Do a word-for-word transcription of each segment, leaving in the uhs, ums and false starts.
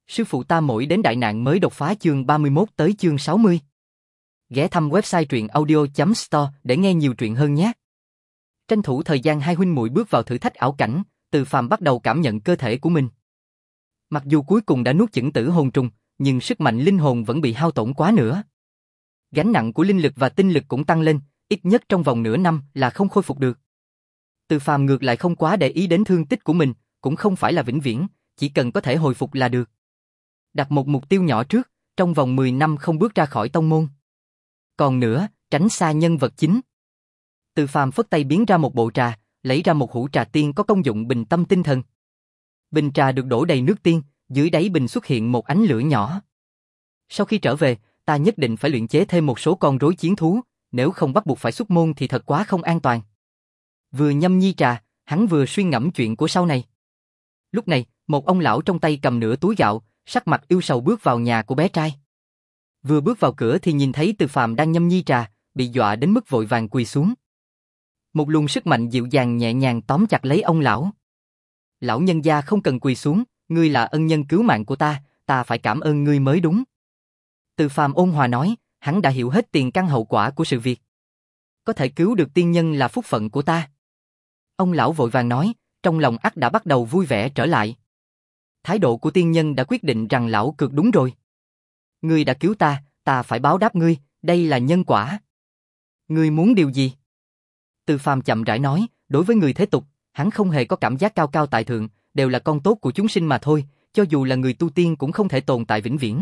Sư phụ ta mỗi đến đại nạn mới đột phá chương ba mươi mốt tới chương sáu mươi. Ghé thăm website truyện audio chấm store để nghe nhiều truyện hơn nhé. Tranh thủ thời gian hai huynh muội bước vào thử thách ảo cảnh, Từ Phàm bắt đầu cảm nhận cơ thể của mình. Mặc dù cuối cùng đã nuốt chửng tử hồn trùng, nhưng sức mạnh linh hồn vẫn bị hao tổn quá nữa. Gánh nặng của linh lực và tinh lực cũng tăng lên, ít nhất trong vòng nửa năm là không khôi phục được. Từ Phàm ngược lại không quá để ý đến thương tích của mình, cũng không phải là vĩnh viễn, chỉ cần có thể hồi phục là được. Đặt một mục tiêu nhỏ trước, trong vòng mười năm không bước ra khỏi tông môn. Còn nữa, tránh xa nhân vật chính. Từ Phàm phất tay biến ra một bộ trà, lấy ra một hũ trà tiên có công dụng bình tâm tinh thần. Bình trà được đổ đầy nước tiên, dưới đáy bình xuất hiện một ánh lửa nhỏ. Sau khi trở về, ta nhất định phải luyện chế thêm một số con rối chiến thú, nếu không bắt buộc phải xuất môn thì thật quá không an toàn. Vừa nhâm nhi trà, hắn vừa suy ngẫm chuyện của sau này. Lúc này, một ông lão trong tay cầm nửa túi gạo, sắc mặt ưu sầu bước vào nhà của bé trai. Vừa bước vào cửa thì nhìn thấy Từ Phàm đang nhâm nhi trà, bị dọa đến mức vội vàng quỳ xuống. Một luồng sức mạnh dịu dàng nhẹ nhàng tóm chặt lấy ông lão. Lão nhân gia không cần quỳ xuống, ngươi là ân nhân cứu mạng của ta, ta phải cảm ơn ngươi mới đúng. Từ Phàm ôn hòa nói, hắn đã hiểu hết tiền căn hậu quả của sự việc. Có thể cứu được tiên nhân là phúc phận của ta. Ông lão vội vàng nói, trong lòng ắt đã bắt đầu vui vẻ trở lại. Thái độ của tiên nhân đã quyết định rằng lão cược đúng rồi. Ngươi đã cứu ta, ta phải báo đáp ngươi, đây là nhân quả. Ngươi muốn điều gì? Từ Phàm chậm rãi nói, đối với người thế tục, hắn không hề có cảm giác cao cao tại thượng, đều là con tốt của chúng sinh mà thôi, cho dù là người tu tiên cũng không thể tồn tại vĩnh viễn.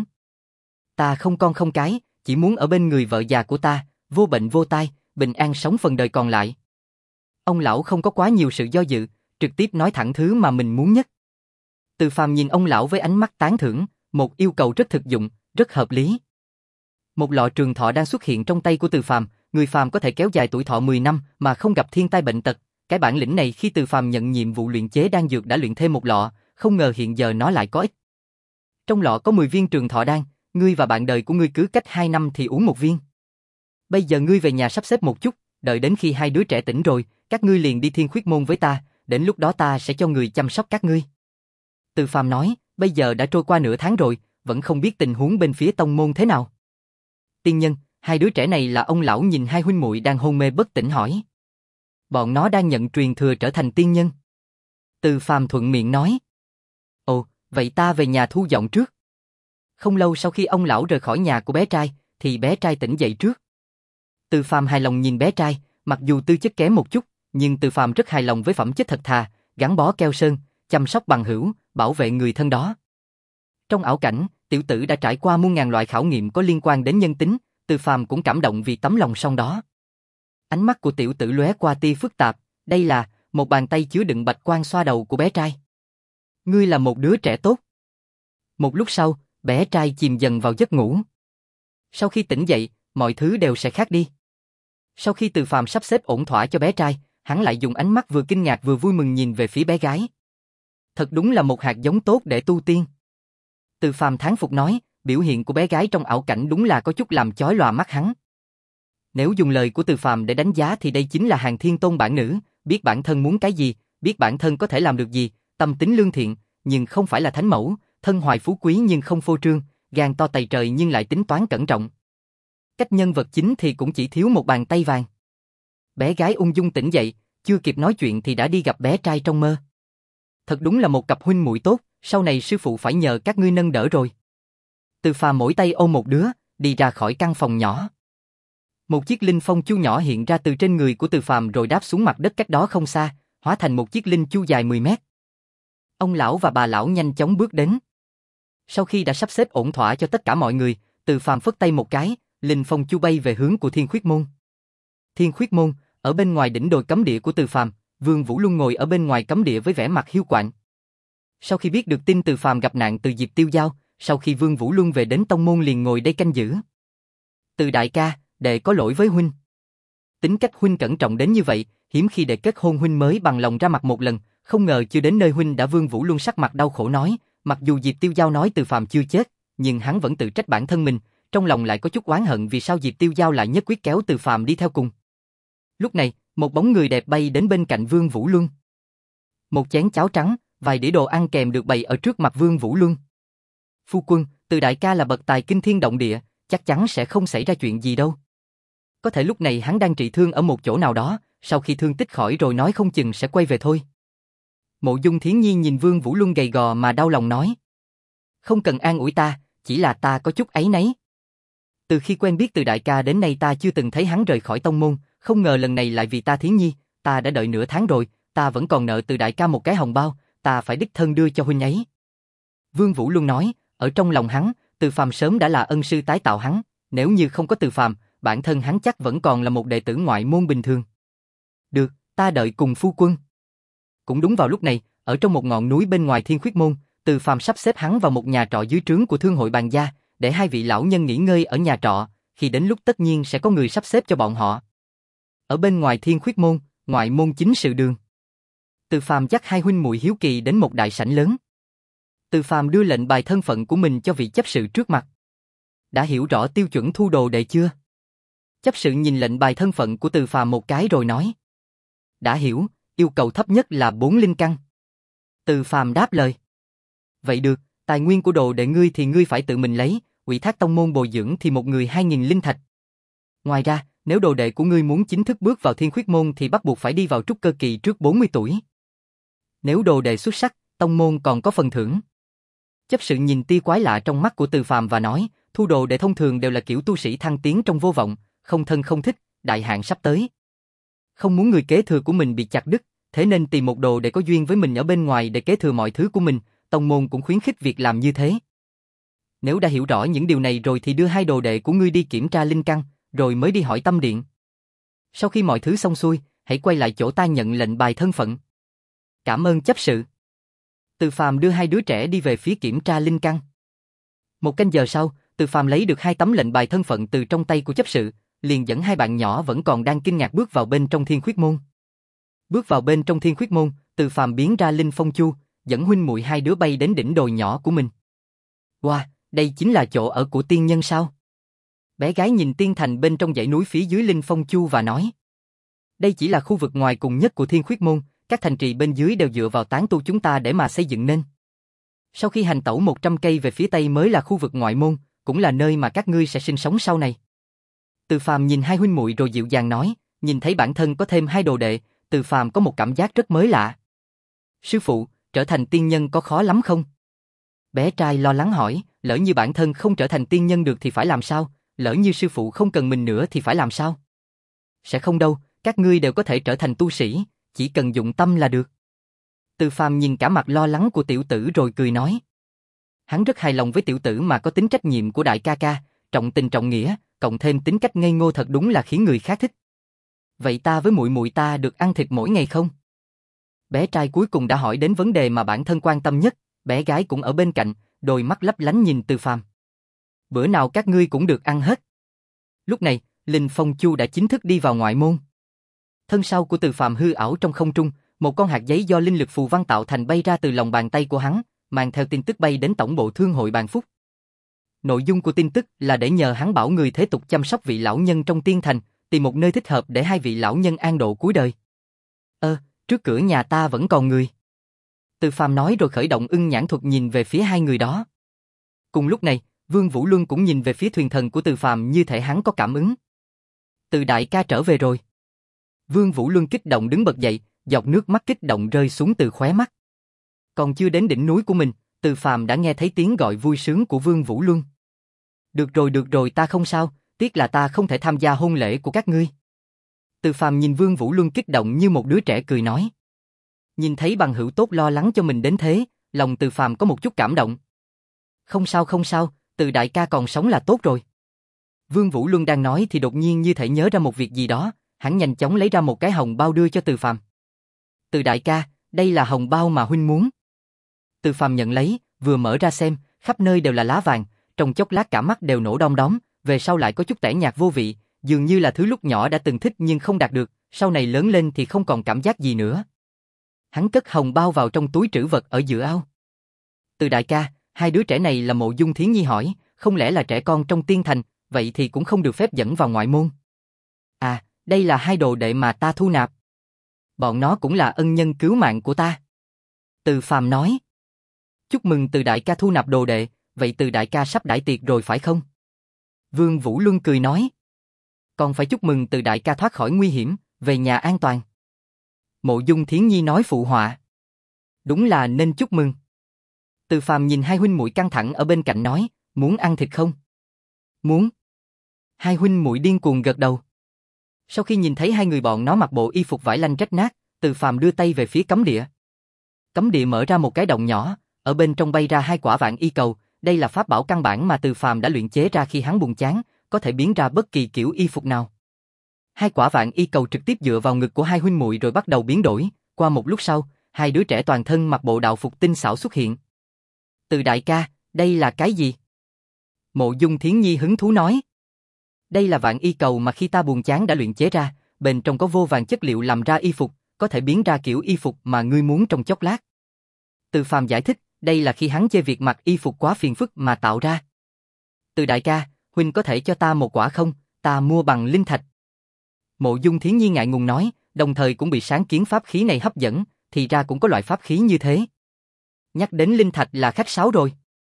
Ta không con không cái, chỉ muốn ở bên người vợ già của ta, vô bệnh vô tai, bình an sống phần đời còn lại. Ông lão không có quá nhiều sự do dự, trực tiếp nói thẳng thứ mà mình muốn nhất. Từ Phàm nhìn ông lão với ánh mắt tán thưởng, một yêu cầu rất thực dụng, rất hợp lý. Một lọ trường thọ đang xuất hiện trong tay của Từ Phàm, người phàm có thể kéo dài tuổi thọ mười năm mà không gặp thiên tai bệnh tật. Cái bản lĩnh này khi Từ Phàm nhận nhiệm vụ luyện chế đan dược đã luyện thêm một lọ, không ngờ hiện giờ nó lại có ích. Trong lọ có mười viên trường thọ đan, ngươi và bạn đời của ngươi cứ cách hai năm thì uống một viên. Bây giờ ngươi về nhà sắp xếp một chút, đợi đến khi hai đứa trẻ tỉnh rồi, các ngươi liền đi Thiên Khuyết Môn với ta, đến lúc đó ta sẽ cho người chăm sóc các ngươi. Từ Phàm nói, bây giờ đã trôi qua nửa tháng rồi, vẫn không biết tình huống bên phía tông môn thế nào. Tiên nhân, hai đứa trẻ này là ông lão nhìn hai huynh muội đang hôn mê bất tỉnh hỏi. Bọn nó đang nhận truyền thừa trở thành tiên nhân. Từ Phàm thuận miệng nói. Ồ, vậy ta về nhà thu dọn trước. Không lâu sau khi ông lão rời khỏi nhà của bé trai, thì bé trai tỉnh dậy trước. Từ Phàm hài lòng nhìn bé trai, mặc dù tư chất kém một chút, nhưng Từ Phàm rất hài lòng với phẩm chất thật thà, gắn bó keo sơn, chăm sóc bằng hữu, bảo vệ người thân đó. Trong ảo cảnh, tiểu tử đã trải qua muôn ngàn loại khảo nghiệm có liên quan đến nhân tính, Từ Phàm cũng cảm động vì tấm lòng son đó. Ánh mắt của tiểu tử lóe qua tia phức tạp, đây là một bàn tay chứa đựng bạch quang xoa đầu của bé trai. Ngươi là một đứa trẻ tốt. Một lúc sau, bé trai chìm dần vào giấc ngủ. Sau khi tỉnh dậy, mọi thứ đều sẽ khác đi. Sau khi Từ Phàm sắp xếp ổn thỏa cho bé trai, hắn lại dùng ánh mắt vừa kinh ngạc vừa vui mừng nhìn về phía bé gái. Thật đúng là một hạt giống tốt để tu tiên. Từ Phàm thán phục nói, biểu hiện của bé gái trong ảo cảnh đúng là có chút làm chói lòa mắt hắn. Nếu dùng lời của Từ Phàm để đánh giá thì đây chính là hàng thiên tôn bản nữ, biết bản thân muốn cái gì, biết bản thân có thể làm được gì, tâm tính lương thiện, nhưng không phải là thánh mẫu, thân hoài phú quý nhưng không phô trương, gan to tày trời nhưng lại tính toán cẩn trọng. Cách nhân vật chính thì cũng chỉ thiếu một bàn tay vàng. Bé gái ung dung tỉnh dậy, chưa kịp nói chuyện thì đã đi gặp bé trai trong mơ. Thật đúng là một cặp huynh muội tốt, sau này sư phụ phải nhờ các ngươi nâng đỡ rồi. Từ Phàm mỗi tay ôm một đứa, đi ra khỏi căn phòng nhỏ. Một chiếc linh phong chu nhỏ hiện ra từ trên người của Từ Phàm rồi đáp xuống mặt đất cách đó không xa, hóa thành một chiếc linh chu dài mười mét. Ông lão và bà lão nhanh chóng bước đến. Sau khi đã sắp xếp ổn thỏa cho tất cả mọi người, Từ Phàm phất tay một cái, linh phong chu bay về hướng của Thiên Khuyết Môn. Thiên Khuyết Môn, ở bên ngoài đỉnh đồi cấm địa của Từ Phàm, Vương Vũ Luân ngồi ở bên ngoài cấm địa với vẻ mặt hiu quạnh. Sau khi biết được tin Từ Phàm gặp nạn từ Diệp Tiêu Giao, sau khi Vương Vũ Luân về đến tông môn liền ngồi đây canh giữ. Từ đại ca, đệ có lỗi với huynh. Tính cách huynh cẩn trọng đến như vậy, hiếm khi đệ kết hôn huynh mới bằng lòng ra mặt một lần, không ngờ chưa đến nơi huynh đã. Vương Vũ Luân sắc mặt đau khổ nói, mặc dù Diệp Tiêu Giao nói Từ Phàm chưa chết, nhưng hắn vẫn tự trách bản thân mình, trong lòng lại có chút oán hận vì sao Diệp Tiêu Giao lại nhất quyết kéo Từ Phàm đi theo cùng. Lúc này, một bóng người đẹp bay đến bên cạnh Vương Vũ Luân. Một chén cháo trắng, vài đĩa đồ ăn kèm được bày ở trước mặt Vương Vũ Luân. Phu quân, Từ đại ca là bậc tài kinh thiên động địa, chắc chắn sẽ không xảy ra chuyện gì đâu. Có thể lúc này hắn đang trị thương ở một chỗ nào đó, sau khi thương tích khỏi rồi nói không chừng sẽ quay về thôi. Mộ Dung Thiến Nhi nhìn Vương Vũ Luân gầy gò mà đau lòng nói. Không cần an ủi ta, chỉ là ta có chút áy náy. Từ khi quen biết Từ đại ca đến nay ta chưa từng thấy hắn rời khỏi tông môn, không ngờ lần này lại vì ta Thiến Nhi, ta đã đợi nửa tháng rồi, ta vẫn còn nợ Từ đại ca một cái hồng bao, ta phải đích thân đưa cho huynh ấy. Vương Vũ Luân nói, ở trong lòng hắn, Từ Phàm sớm đã là ân sư tái tạo hắn, nếu như không có Từ Phàm, bản thân hắn chắc vẫn còn là một đệ tử ngoại môn bình thường. Được, ta đợi cùng phu quân. Cũng đúng vào lúc này, ở trong một ngọn núi bên ngoài Thiên Khuyết Môn, Từ Phàm sắp xếp hắn vào một nhà trọ dưới trướng của Thương hội Bàn gia, để hai vị lão nhân nghỉ ngơi ở nhà trọ, khi đến lúc tất nhiên sẽ có người sắp xếp cho bọn họ. Ở bên ngoài Thiên Khuyết Môn, ngoại môn chính sự đường. Từ Phàm dắt hai huynh muội hiếu kỳ đến một đại sảnh lớn. Từ Phàm đưa lệnh bài thân phận của mình cho vị chấp sự trước mặt. Đã hiểu rõ tiêu chuẩn thu đồ đệ chưa? Chấp sự nhìn lệnh bài thân phận của Từ Phàm một cái rồi nói. Đã hiểu, yêu cầu thấp nhất là bốn linh căn. Từ Phàm đáp lời. Vậy được, tài nguyên của đồ đệ ngươi thì ngươi phải tự mình lấy, ủy thác tông môn bồi dưỡng thì một người hai nghìn linh thạch. Ngoài ra, nếu đồ đệ của ngươi muốn chính thức bước vào Thiên Khuyết Môn thì bắt buộc phải đi vào trúc cơ kỳ trước bốn mươi tuổi. Nếu đồ đệ xuất sắc, tông môn còn có phần thưởng. Chấp sự nhìn tia quái lạ trong mắt của Từ Phàm và nói, thu đồ đệ thông thường đều là kiểu tu sĩ thăng tiến trong vô vọng, không thân không thích, đại hạn sắp tới. Không muốn người kế thừa của mình bị chặt đứt, thế nên tìm một đồ để có duyên với mình ở bên ngoài để kế thừa mọi thứ của mình, tông môn cũng khuyến khích việc làm như thế. Nếu đã hiểu rõ những điều này rồi thì đưa hai đồ đệ của ngươi đi kiểm tra linh căn, rồi mới đi hỏi tâm điện. Sau khi mọi thứ xong xuôi, hãy quay lại chỗ ta nhận lệnh bài thân phận. Cảm ơn chấp sự. Từ Phàm đưa hai đứa trẻ đi về phía kiểm tra linh căn. Một canh giờ sau, Từ Phàm lấy được hai tấm lệnh bài thân phận từ trong tay của chấp sự, liền dẫn hai bạn nhỏ vẫn còn đang kinh ngạc bước vào bên trong Thiên Khuyết Môn. Bước vào bên trong Thiên Khuyết Môn, Từ Phàm biến ra Linh Phong Chu, dẫn huynh muội hai đứa bay đến đỉnh đồi nhỏ của mình. Wow, đây chính là chỗ ở của tiên nhân sao? Bé gái nhìn tiên thành bên trong dãy núi phía dưới Linh Phong Chu và nói. Đây chỉ là khu vực ngoài cùng nhất của Thiên Khuyết Môn, các thành trì bên dưới đều dựa vào tán tu chúng ta để mà xây dựng nên. Sau khi hành tẩu một trăm cây về phía tây mới là khu vực ngoại môn, cũng là nơi mà các ngươi sẽ sinh sống sau này. Từ Phàm nhìn hai huynh muội rồi dịu dàng nói, nhìn thấy bản thân có thêm hai đồ đệ, Từ Phàm có một cảm giác rất mới lạ. Sư phụ, trở thành tiên nhân có khó lắm không? Bé trai lo lắng hỏi, lỡ như bản thân không trở thành tiên nhân được thì phải làm sao? Lỡ như sư phụ không cần mình nữa thì phải làm sao? Sẽ không đâu, các ngươi đều có thể trở thành tu sĩ, chỉ cần dụng tâm là được. Từ Phàm nhìn cả mặt lo lắng của tiểu tử rồi cười nói. Hắn rất hài lòng với tiểu tử mà có tính trách nhiệm của đại ca ca, trọng tình trọng nghĩa, cộng thêm tính cách ngây ngô thật đúng là khiến người khác thích. Vậy ta với muội muội ta được ăn thịt mỗi ngày không? Bé trai cuối cùng đã hỏi đến vấn đề mà bản thân quan tâm nhất, bé gái cũng ở bên cạnh, đôi mắt lấp lánh nhìn Từ Phàm. Bữa nào các ngươi cũng được ăn hết. Lúc này, Linh Phong Chu đã chính thức đi vào ngoại môn. Thân sau của Từ Phàm hư ảo trong không trung, một con hạt giấy do linh lực phù văn tạo thành bay ra từ lòng bàn tay của hắn, mang theo tin tức bay đến tổng bộ Thương hội Bàn Phúc. Nội dung của tin tức là để nhờ hắn bảo người thế tục chăm sóc vị lão nhân trong tiên thành, tìm một nơi thích hợp để hai vị lão nhân an độ cuối đời. Ơ, trước cửa nhà ta vẫn còn người. Từ Phàm nói rồi khởi động ưng nhãn thuật nhìn về phía hai người đó. Cùng lúc này, Vương Vũ Luân cũng nhìn về phía thuyền thần của Từ Phàm như thể hắn có cảm ứng. Từ đại ca trở về rồi. Vương Vũ Luân kích động đứng bật dậy, giọt nước mắt kích động rơi xuống từ khóe mắt. Còn chưa đến đỉnh núi của mình, Từ Phàm đã nghe thấy tiếng gọi vui sướng của Vương Vũ Luân. Được rồi được rồi ta không sao, tiếc là ta không thể tham gia hôn lễ của các ngươi. Từ Phàm nhìn Vương Vũ Luân kích động như một đứa trẻ cười nói. Nhìn thấy bằng hữu tốt lo lắng cho mình đến thế, lòng Từ Phàm có một chút cảm động. Không sao không sao, Từ đại ca còn sống là tốt rồi. Vương Vũ Luân đang nói thì đột nhiên như thể nhớ ra một việc gì đó, hắn nhanh chóng lấy ra một cái hồng bao đưa cho Từ Phàm. Từ đại ca, đây là hồng bao mà huynh muốn. Từ Phàm nhận lấy, vừa mở ra xem, khắp nơi đều là lá vàng, trong chốc lát cả mắt đều nổ đom đóm, về sau lại có chút tẻ nhạt vô vị, dường như là thứ lúc nhỏ đã từng thích nhưng không đạt được, sau này lớn lên thì không còn cảm giác gì nữa. Hắn cất hồng bao vào trong túi trữ vật ở giữa ao. Từ đại ca, hai đứa trẻ này là Mộ Dung Thiến Nhi hỏi, không lẽ là trẻ con trong tiên thành, vậy thì cũng không được phép dẫn vào ngoại môn. À, đây là hai đồ đệ mà ta thu nạp. Bọn nó cũng là ân nhân cứu mạng của ta. Từ Phàm nói. Chúc mừng Từ đại ca thu nạp đồ đệ, vậy Từ đại ca sắp đãi tiệc rồi phải không? Vương Vũ Luân cười nói. Còn phải chúc mừng Từ đại ca thoát khỏi nguy hiểm, về nhà an toàn. Mộ Dung Thiến Nhi nói phụ họa. Đúng là nên chúc mừng. Từ Phàm nhìn hai huynh muội căng thẳng ở bên cạnh nói, muốn ăn thịt không? Muốn. Hai huynh muội điên cuồng gật đầu. Sau khi nhìn thấy hai người bọn nó mặc bộ y phục vải lanh rách nát, Từ Phàm đưa tay về phía cấm địa. Cấm địa mở ra một cái động nhỏ, ở bên trong bay ra hai quả vạn y cầu, đây là pháp bảo căn bản mà Từ Phàm đã luyện chế ra khi hắn buồn chán, có thể biến ra bất kỳ kiểu y phục nào. Hai quả vạn y cầu trực tiếp dựa vào ngực của hai huynh muội rồi bắt đầu biến đổi, qua một lúc sau, hai đứa trẻ toàn thân mặc bộ đạo phục tinh xảo xuất hiện. Từ đại ca, đây là cái gì? Mộ Dung Thiến Nhi hứng thú nói. Đây là vạn y cầu mà khi ta buồn chán đã luyện chế ra, bên trong có vô vàn chất liệu làm ra y phục, có thể biến ra kiểu y phục mà ngươi muốn trong chốc lát. Từ Phàm giải thích, đây là khi hắn chê việc mặc y phục quá phiền phức mà tạo ra. Từ đại ca, huynh có thể cho ta một quả không, ta mua bằng linh thạch. Mộ Dung Thiến Nhi ngại ngùng nói, đồng thời cũng bị sáng kiến pháp khí này hấp dẫn, thì ra cũng có loại pháp khí như thế. Nhắc đến linh thạch là khách sáo rồi.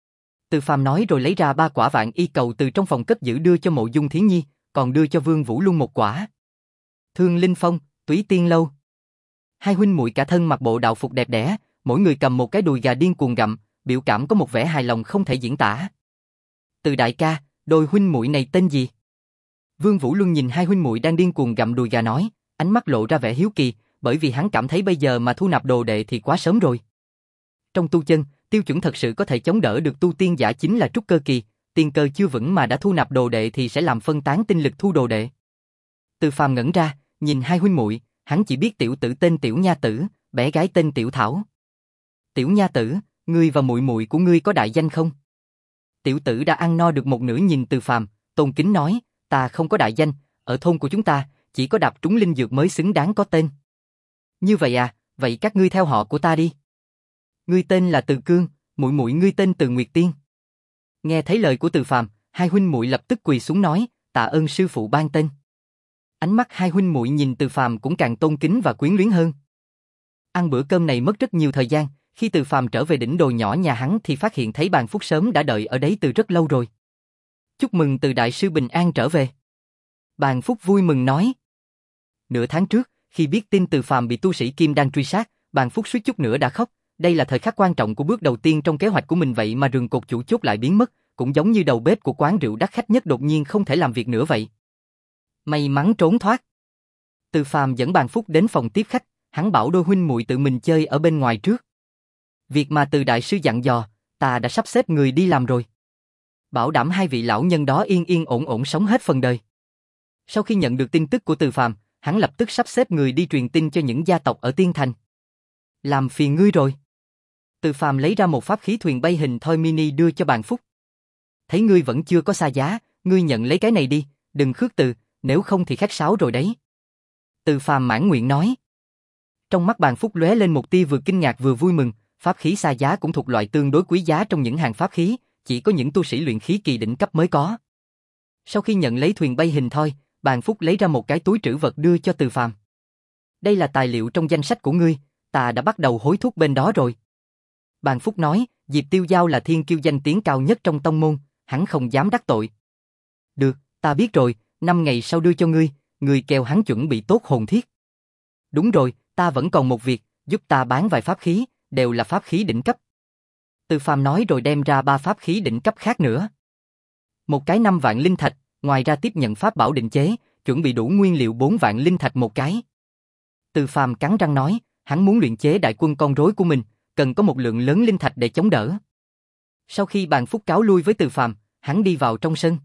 Từ Phàm nói rồi lấy ra ba quả vạn y cầu từ trong phòng cất giữ đưa cho Mộ Dung Thiến Nhi, còn đưa cho Vương Vũ Luân một quả. Thương Linh Phong, Túy Tiên Lâu. Hai huynh muội cả thân mặc bộ đạo phục đẹp đẽ, mỗi người cầm một cái đùi gà điên cuồng gặm, biểu cảm có một vẻ hài lòng không thể diễn tả. Từ đại ca, đôi huynh muội này tên gì? Vương Vũ Luân nhìn hai huynh muội đang điên cuồng gặm đùi gà nói, ánh mắt lộ ra vẻ hiếu kỳ, bởi vì hắn cảm thấy bây giờ mà thu nạp đồ đệ thì quá sớm rồi. Trong tu chân, tiêu chuẩn thật sự có thể chống đỡ được tu tiên giả chính là trúc cơ kỳ, tiên cơ chưa vững mà đã thu nạp đồ đệ thì sẽ làm phân tán tinh lực thu đồ đệ. Từ Phàm ngẩn ra, nhìn hai huynh muội, hắn chỉ biết tiểu tử tên Tiểu Nha Tử, bé gái tên Tiểu Thảo. Tiểu Nha Tử, ngươi và muội muội của ngươi có đại danh không? Tiểu tử đã ăn no được một nửa nhìn Từ Phàm, tôn kính nói, ta không có đại danh, ở thôn của chúng ta, chỉ có đạp trúng linh dược mới xứng đáng có tên. Như vậy à, vậy các ngươi theo họ của ta đi. Ngươi tên là Từ Cương, muội muội ngươi tên Từ Nguyệt Tiên. Nghe thấy lời của Từ Phàm, hai huynh muội lập tức quỳ xuống nói, tạ ơn sư phụ ban tên. Ánh mắt hai huynh muội nhìn Từ Phàm cũng càng tôn kính và quyến luyến hơn. Ăn bữa cơm này mất rất nhiều thời gian, khi Từ Phàm trở về đỉnh đồi nhỏ nhà hắn thì phát hiện thấy Bàn Phúc sớm đã đợi ở đấy từ rất lâu rồi. Chúc mừng Từ đại sư bình an trở về. Bàn Phúc vui mừng nói. Nửa tháng trước, khi biết tin Từ Phàm bị tu sĩ Kim Đan truy sát, Bàn Phúc suýt chút nữa đã khóc. Đây là thời khắc quan trọng của bước đầu tiên trong kế hoạch của mình, vậy mà rừng cột chủ chốt lại biến mất, cũng giống như đầu bếp của quán rượu đắt khách nhất đột nhiên không thể làm việc nữa vậy. May mắn trốn thoát. Từ Phàm dẫn Bàn Phúc đến phòng tiếp khách, hắn bảo đôi huynh muội tự mình chơi ở bên ngoài trước. Việc mà Từ đại sư dặn dò, ta đã sắp xếp người đi làm rồi. Bảo đảm hai vị lão nhân đó yên yên ổn ổn sống hết phần đời. Sau khi nhận được tin tức của Từ Phàm, hắn lập tức sắp xếp người đi truyền tin cho những gia tộc ở Tiên Thành. Làm phiền ngươi rồi. Từ Phàm lấy ra một pháp khí thuyền bay hình thoi mini đưa cho Bàn Phúc. Thấy ngươi vẫn chưa có xa giá, ngươi nhận lấy cái này đi, đừng khước từ, nếu không thì khách sáo rồi đấy. Từ Phàm mãn nguyện nói. Trong mắt Bàn Phúc lóe lên một tia vừa kinh ngạc vừa vui mừng, pháp khí xa giá cũng thuộc loại tương đối quý giá trong những hàng pháp khí, chỉ có những tu sĩ luyện khí kỳ đỉnh cấp mới có. Sau khi nhận lấy thuyền bay hình thoi, Bàn Phúc lấy ra một cái túi trữ vật đưa cho Từ Phàm. Đây là tài liệu trong danh sách của ngươi, ta đã bắt đầu hối thúc bên đó rồi. Bàn Phúc nói, Diệp Tiêu Giao là thiên kiêu danh tiếng cao nhất trong tông môn, hắn không dám đắc tội. Được, ta biết rồi, năm ngày sau đưa cho ngươi, ngươi kêu hắn chuẩn bị tốt hồn thiết. Đúng rồi, ta vẫn còn một việc, giúp ta bán vài pháp khí, đều là pháp khí đỉnh cấp. Từ Phàm nói rồi đem ra ba pháp khí đỉnh cấp khác nữa. Một cái năm vạn linh thạch, ngoài ra tiếp nhận pháp bảo định chế, chuẩn bị đủ nguyên liệu bốn vạn linh thạch một cái. Từ Phàm cắn răng nói, hắn muốn luyện chế đại quân con rối của mình, cần có một lượng lớn linh thạch để chống đỡ. Sau khi Bàn Phúc cáo lui với Từ Phàm, hắn đi vào trong sân.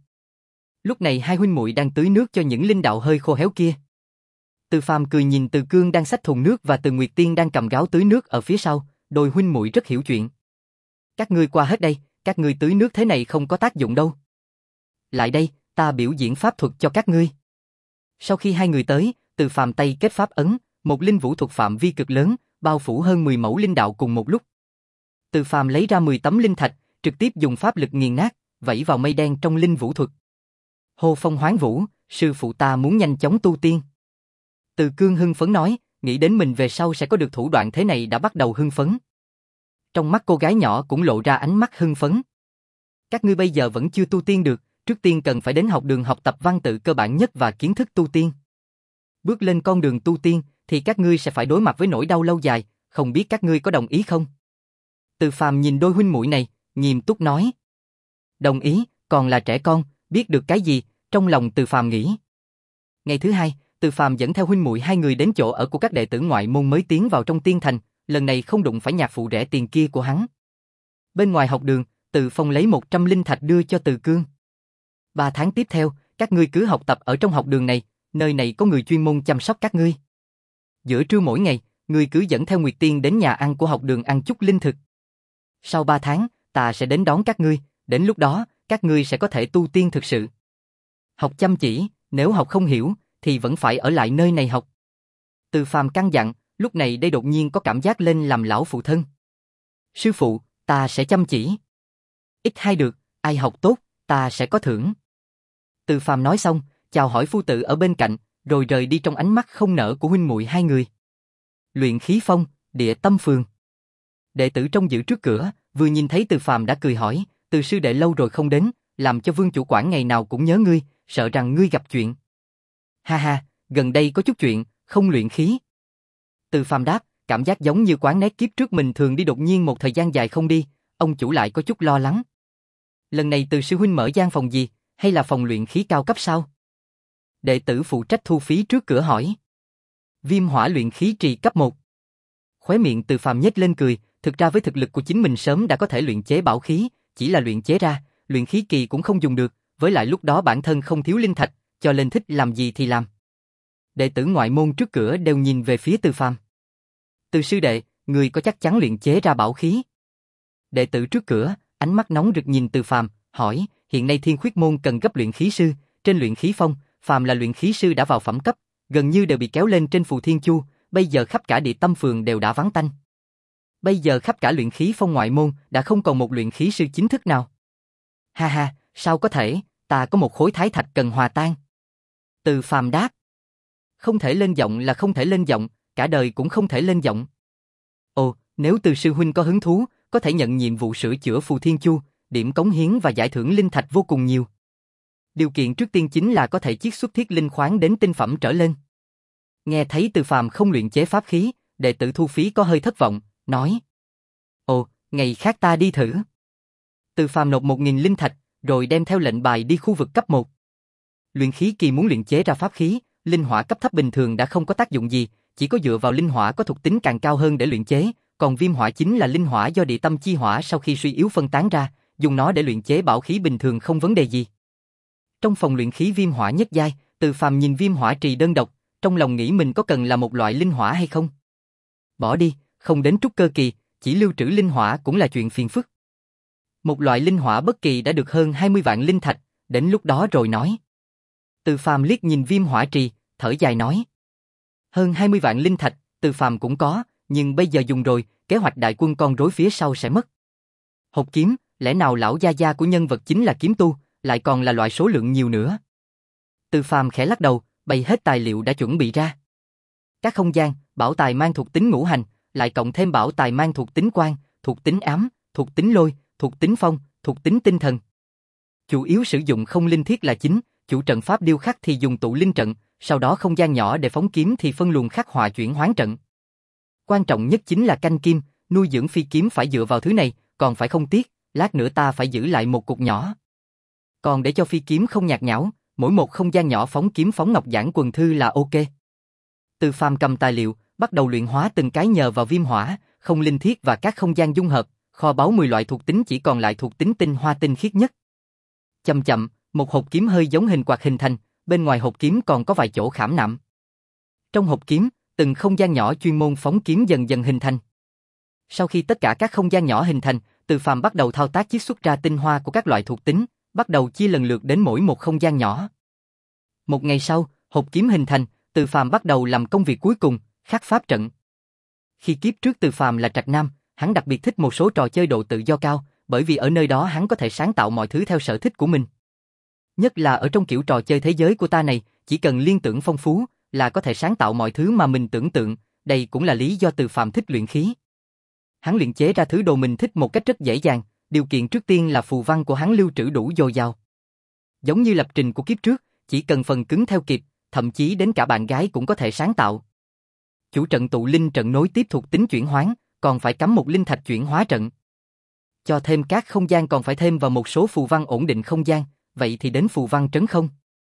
Lúc này hai huynh muội đang tưới nước cho những linh đạo hơi khô héo kia. Từ Phàm cười nhìn Từ Cương đang xách thùng nước và Từ Nguyệt Tiên đang cầm gáo tưới nước ở phía sau, đôi huynh muội rất hiểu chuyện. Các ngươi qua hết đây, các ngươi tưới nước thế này không có tác dụng đâu. Lại đây, ta biểu diễn pháp thuật cho các ngươi. Sau khi hai người tới, Từ Phàm tay kết pháp ấn, một linh vũ thuật phạm vi cực lớn, bao phủ hơn mười mẫu linh đạo cùng một lúc. Từ Phàm lấy ra mười tấm linh thạch, trực tiếp dùng pháp lực nghiền nát, vẫy vào mây đen trong linh vũ thuật. Hô phong hoán vũ, sư phụ ta muốn nhanh chóng tu tiên. Từ Cương hưng phấn nói, nghĩ đến mình về sau sẽ có được thủ đoạn thế này đã bắt đầu hưng phấn. Trong mắt cô gái nhỏ cũng lộ ra ánh mắt hưng phấn. Các ngươi bây giờ vẫn chưa tu tiên được, trước tiên cần phải đến học đường học tập văn tự cơ bản nhất và kiến thức tu tiên. Bước lên con đường tu tiên thì các ngươi sẽ phải đối mặt với nỗi đau lâu dài, không biết các ngươi có đồng ý không? Từ Phàm nhìn đôi huynh muội này, nghiêm túc nói. Đồng ý, còn là trẻ con, biết được cái gì, trong lòng Từ Phàm nghĩ. Ngày thứ hai, Từ Phàm dẫn theo huynh muội hai người đến chỗ ở của các đệ tử ngoại môn mới tiến vào trong tiên thành, lần này không đụng phải nhạc phụ rẻ tiền kia của hắn. Bên ngoài học đường, Từ Phong lấy một trăm linh thạch đưa cho Từ Cương. Ba tháng tiếp theo, các ngươi cứ học tập ở trong học đường này, nơi này có người chuyên môn chăm sóc các ngươi. Giữa trưa mỗi ngày, ngươi cứ dẫn theo Nguyệt Tiên đến nhà ăn của học đường ăn chút linh thực. Sau ba tháng, ta sẽ đến đón các ngươi, đến lúc đó, các ngươi sẽ có thể tu tiên thực sự. Học chăm chỉ, nếu học không hiểu, thì vẫn phải ở lại nơi này học. Từ Phàm căn dặn, lúc này đây đột nhiên có cảm giác lên làm lão phụ thân. Sư phụ, ta sẽ chăm chỉ. Ít hay được, ai học tốt, ta sẽ có thưởng. Từ Phàm nói xong, chào hỏi phu tử ở bên cạnh, rồi rời đi trong ánh mắt không nở của huynh muội hai người. Luyện khí phong, Địa Tâm Phường. Đệ tử trông giữ trước cửa, vừa nhìn thấy Từ Phàm đã cười hỏi, Từ sư đệ lâu rồi không đến, làm cho Vương chủ quản ngày nào cũng nhớ ngươi, sợ rằng ngươi gặp chuyện. Ha ha, gần đây có chút chuyện, không luyện khí. Từ Phàm đáp, cảm giác giống như quán nét kiếp trước mình thường đi đột nhiên một thời gian dài không đi, ông chủ lại có chút lo lắng. Lần này Từ sư huynh mở gian phòng gì, hay là phòng luyện khí cao cấp sao? Đệ tử phụ trách thu phí trước cửa hỏi. Viêm hỏa luyện khí trì cấp một. Khóe miệng Từ Phàm nhếch lên cười, thực ra với thực lực của chính mình sớm đã có thể luyện chế bảo khí, chỉ là luyện chế ra, luyện khí kỳ cũng không dùng được, với lại lúc đó bản thân không thiếu linh thạch, cho nên thích làm gì thì làm. Đệ tử ngoại môn trước cửa đều nhìn về phía Từ Phàm. Từ sư đệ, người có chắc chắn luyện chế ra bảo khí? Đệ tử trước cửa, ánh mắt nóng rực nhìn Từ Phàm, hỏi, hiện nay Thiên Khuyết môn cần gấp luyện khí sư, trên luyện khí phong, phàm là luyện khí sư đã vào phẩm cấp, gần như đều bị kéo lên trên Phù Thiên Chu, bây giờ khắp cả Địa Tâm Phường đều đã vắng tanh. Bây giờ khắp cả luyện khí phong ngoại môn đã không còn một luyện khí sư chính thức nào. Ha ha, sao có thể, ta có một khối thái thạch cần hòa tan. Từ Phàm đáp. Không thể lên giọng là không thể lên giọng, cả đời cũng không thể lên giọng. Ồ, nếu Từ sư huynh có hứng thú, có thể nhận nhiệm vụ sửa chữa Phù Thiên Chu, điểm cống hiến và giải thưởng linh thạch vô cùng nhiều. Điều kiện trước tiên chính là có thể chiết xuất thiết linh khoáng đến tinh phẩm trở lên. Nghe thấy Từ Phàm không luyện chế pháp khí, đệ tử thu phí có hơi thất vọng, nói. Ồ, ngày khác ta đi thử. Từ Phàm nộp một nghìn linh thạch, rồi đem theo lệnh bài đi khu vực cấp một. Luyện khí kỳ muốn luyện chế ra pháp khí, linh hỏa cấp thấp bình thường đã không có tác dụng gì, chỉ có dựa vào linh hỏa có thuộc tính càng cao hơn để luyện chế, còn viêm hỏa chính là linh hỏa do địa tâm chi hỏa sau khi suy yếu phân tán ra, dùng nó để luyện chế bảo khí bình thường không vấn đề gì. Trong phòng luyện khí viêm hỏa nhất giai, Từ Phàm nhìn viêm hỏa trì đơn độc, trong lòng nghĩ mình có cần là một loại linh hỏa hay không. Bỏ đi, không đến trúc cơ kỳ, chỉ lưu trữ linh hỏa cũng là chuyện phiền phức. Một loại linh hỏa bất kỳ đã được hơn hai mươi vạn linh thạch, đến lúc đó rồi nói. Từ Phàm liếc nhìn viêm hỏa trì, thở dài nói. Hơn hai mươi vạn linh thạch, Từ Phàm cũng có, nhưng bây giờ dùng rồi, kế hoạch đại quân con rối phía sau sẽ mất. Hộp kiếm, lẽ nào lão gia gia của nhân vật chính là kiếm tu, lại còn là loại số lượng nhiều nữa. Từ Phàm khẽ lắc đầu, bày hết tài liệu đã chuẩn bị ra. Các không gian, bảo tài mang thuộc tính ngũ hành, lại cộng thêm bảo tài mang thuộc tính quang, thuộc tính ám, thuộc tính lôi, thuộc tính phong, thuộc tính tinh thần. Chủ yếu sử dụng không linh thiết là chính, chủ trận pháp điêu khắc thì dùng tụ linh trận, sau đó không gian nhỏ để phóng kiếm thì phân luồng khắc họa chuyển hoán trận. Quan trọng nhất chính là canh kim, nuôi dưỡng phi kiếm phải dựa vào thứ này, còn phải không tiếc, lát nữa ta phải giữ lại một cục nhỏ. Còn để cho phi kiếm không nhạt nhẽo, mỗi một không gian nhỏ phóng kiếm phóng ngọc giản quần thư là ok. Từ Phàm cầm tài liệu, bắt đầu luyện hóa từng cái nhờ vào viêm hỏa, không linh thiết và các không gian dung hợp, kho báu mười loại thuộc tính chỉ còn lại thuộc tính tinh hoa tinh khiết nhất. Chậm chậm, một hộp kiếm hơi giống hình quạt hình thành, bên ngoài hộp kiếm còn có vài chỗ khảm nạm. Trong hộp kiếm, từng không gian nhỏ chuyên môn phóng kiếm dần dần hình thành. Sau khi tất cả các không gian nhỏ hình thành, Từ Phàm bắt đầu thao tác chiết xuất ra tinh hoa của các loại thuộc tính, bắt đầu chia lần lượt đến mỗi một không gian nhỏ. Một ngày sau, hộp kiếm hình thành, Từ Phàm bắt đầu làm công việc cuối cùng, khắc pháp trận. Khi kiếp trước Từ Phàm là Trạch Nam, hắn đặc biệt thích một số trò chơi độ tự do cao, bởi vì ở nơi đó hắn có thể sáng tạo mọi thứ theo sở thích của mình. Nhất là ở trong kiểu trò chơi thế giới của ta này, chỉ cần liên tưởng phong phú là có thể sáng tạo mọi thứ mà mình tưởng tượng, đây cũng là lý do Từ Phàm thích luyện khí. Hắn luyện chế ra thứ đồ mình thích một cách rất dễ dàng, Điều kiện trước tiên là phù văn của hắn lưu trữ đủ dồi dào. Giống như lập trình của kiếp trước, chỉ cần phần cứng theo kịp, thậm chí đến cả bạn gái cũng có thể sáng tạo. Chủ trận tụ linh trận nối tiếp thuộc tính chuyển hoán, còn phải cắm một linh thạch chuyển hóa trận. Cho thêm các không gian còn phải thêm vào một số phù văn ổn định không gian, vậy thì đến phù văn trấn không.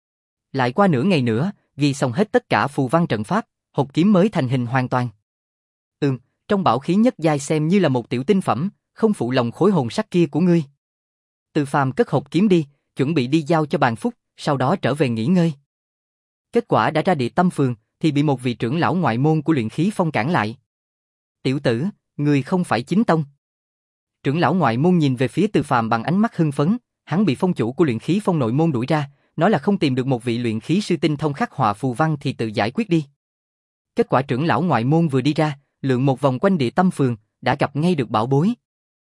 Lại qua nửa ngày nữa, ghi xong hết tất cả phù văn trận pháp, hộp kiếm mới thành hình hoàn toàn. Ừm, trong bảo khí nhất giai xem như là một tiểu tinh phẩm, không phụ lòng khối hồn sắc kia của ngươi. Từ Phàm cất hộp kiếm đi, chuẩn bị đi giao cho Bàn Phúc, sau đó trở về nghỉ ngơi. Kết quả đã ra Địa Tâm Phường, thì bị một vị trưởng lão ngoại môn của luyện khí phong cản lại. Tiểu tử, ngươi không phải chính tông. Trưởng lão ngoại môn nhìn về phía Từ Phàm bằng ánh mắt hưng phấn, hắn bị phong chủ của luyện khí phong nội môn đuổi ra, nói là không tìm được một vị luyện khí sư tinh thông khắc họa phù văn thì tự giải quyết đi. Kết quả trưởng lão ngoại môn vừa đi ra, lượn một vòng quanh Địa Tâm Phường, đã gặp ngay được bảo bối.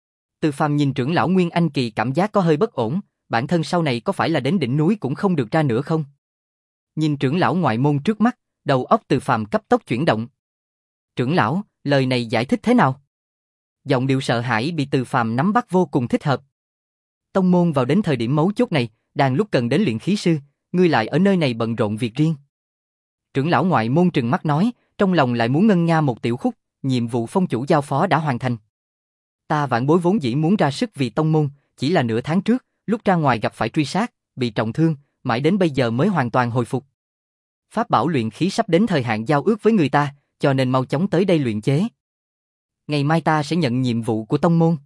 Từ Phàm nhìn trưởng lão Nguyên Anh Kỳ cảm giác có hơi bất ổn, bản thân sau này có phải là đến đỉnh núi cũng không được ra nữa không? Nhìn trưởng lão ngoại môn trước mắt, đầu óc Từ Phàm cấp tốc chuyển động. Trưởng lão, lời này giải thích thế nào? Giọng điệu sợ hãi bị Từ Phàm nắm bắt vô cùng thích hợp. Tông môn vào đến thời điểm mấu chốt này, đang lúc cần đến luyện khí sư, ngươi lại ở nơi này bận rộn việc riêng. Trưởng lão ngoại môn trừng mắt nói, trong lòng lại muốn ngân nga một tiểu khúc, nhiệm vụ phong chủ giao phó đã hoàn thành. Ta vạn bối vốn dĩ muốn ra sức vì tông môn, chỉ là nửa tháng trước, lúc ra ngoài gặp phải truy sát, bị trọng thương, mãi đến bây giờ mới hoàn toàn hồi phục. Pháp bảo luyện khí sắp đến thời hạn giao ước với người ta, cho nên mau chóng tới đây luyện chế. Ngày mai ta sẽ nhận nhiệm vụ của tông môn.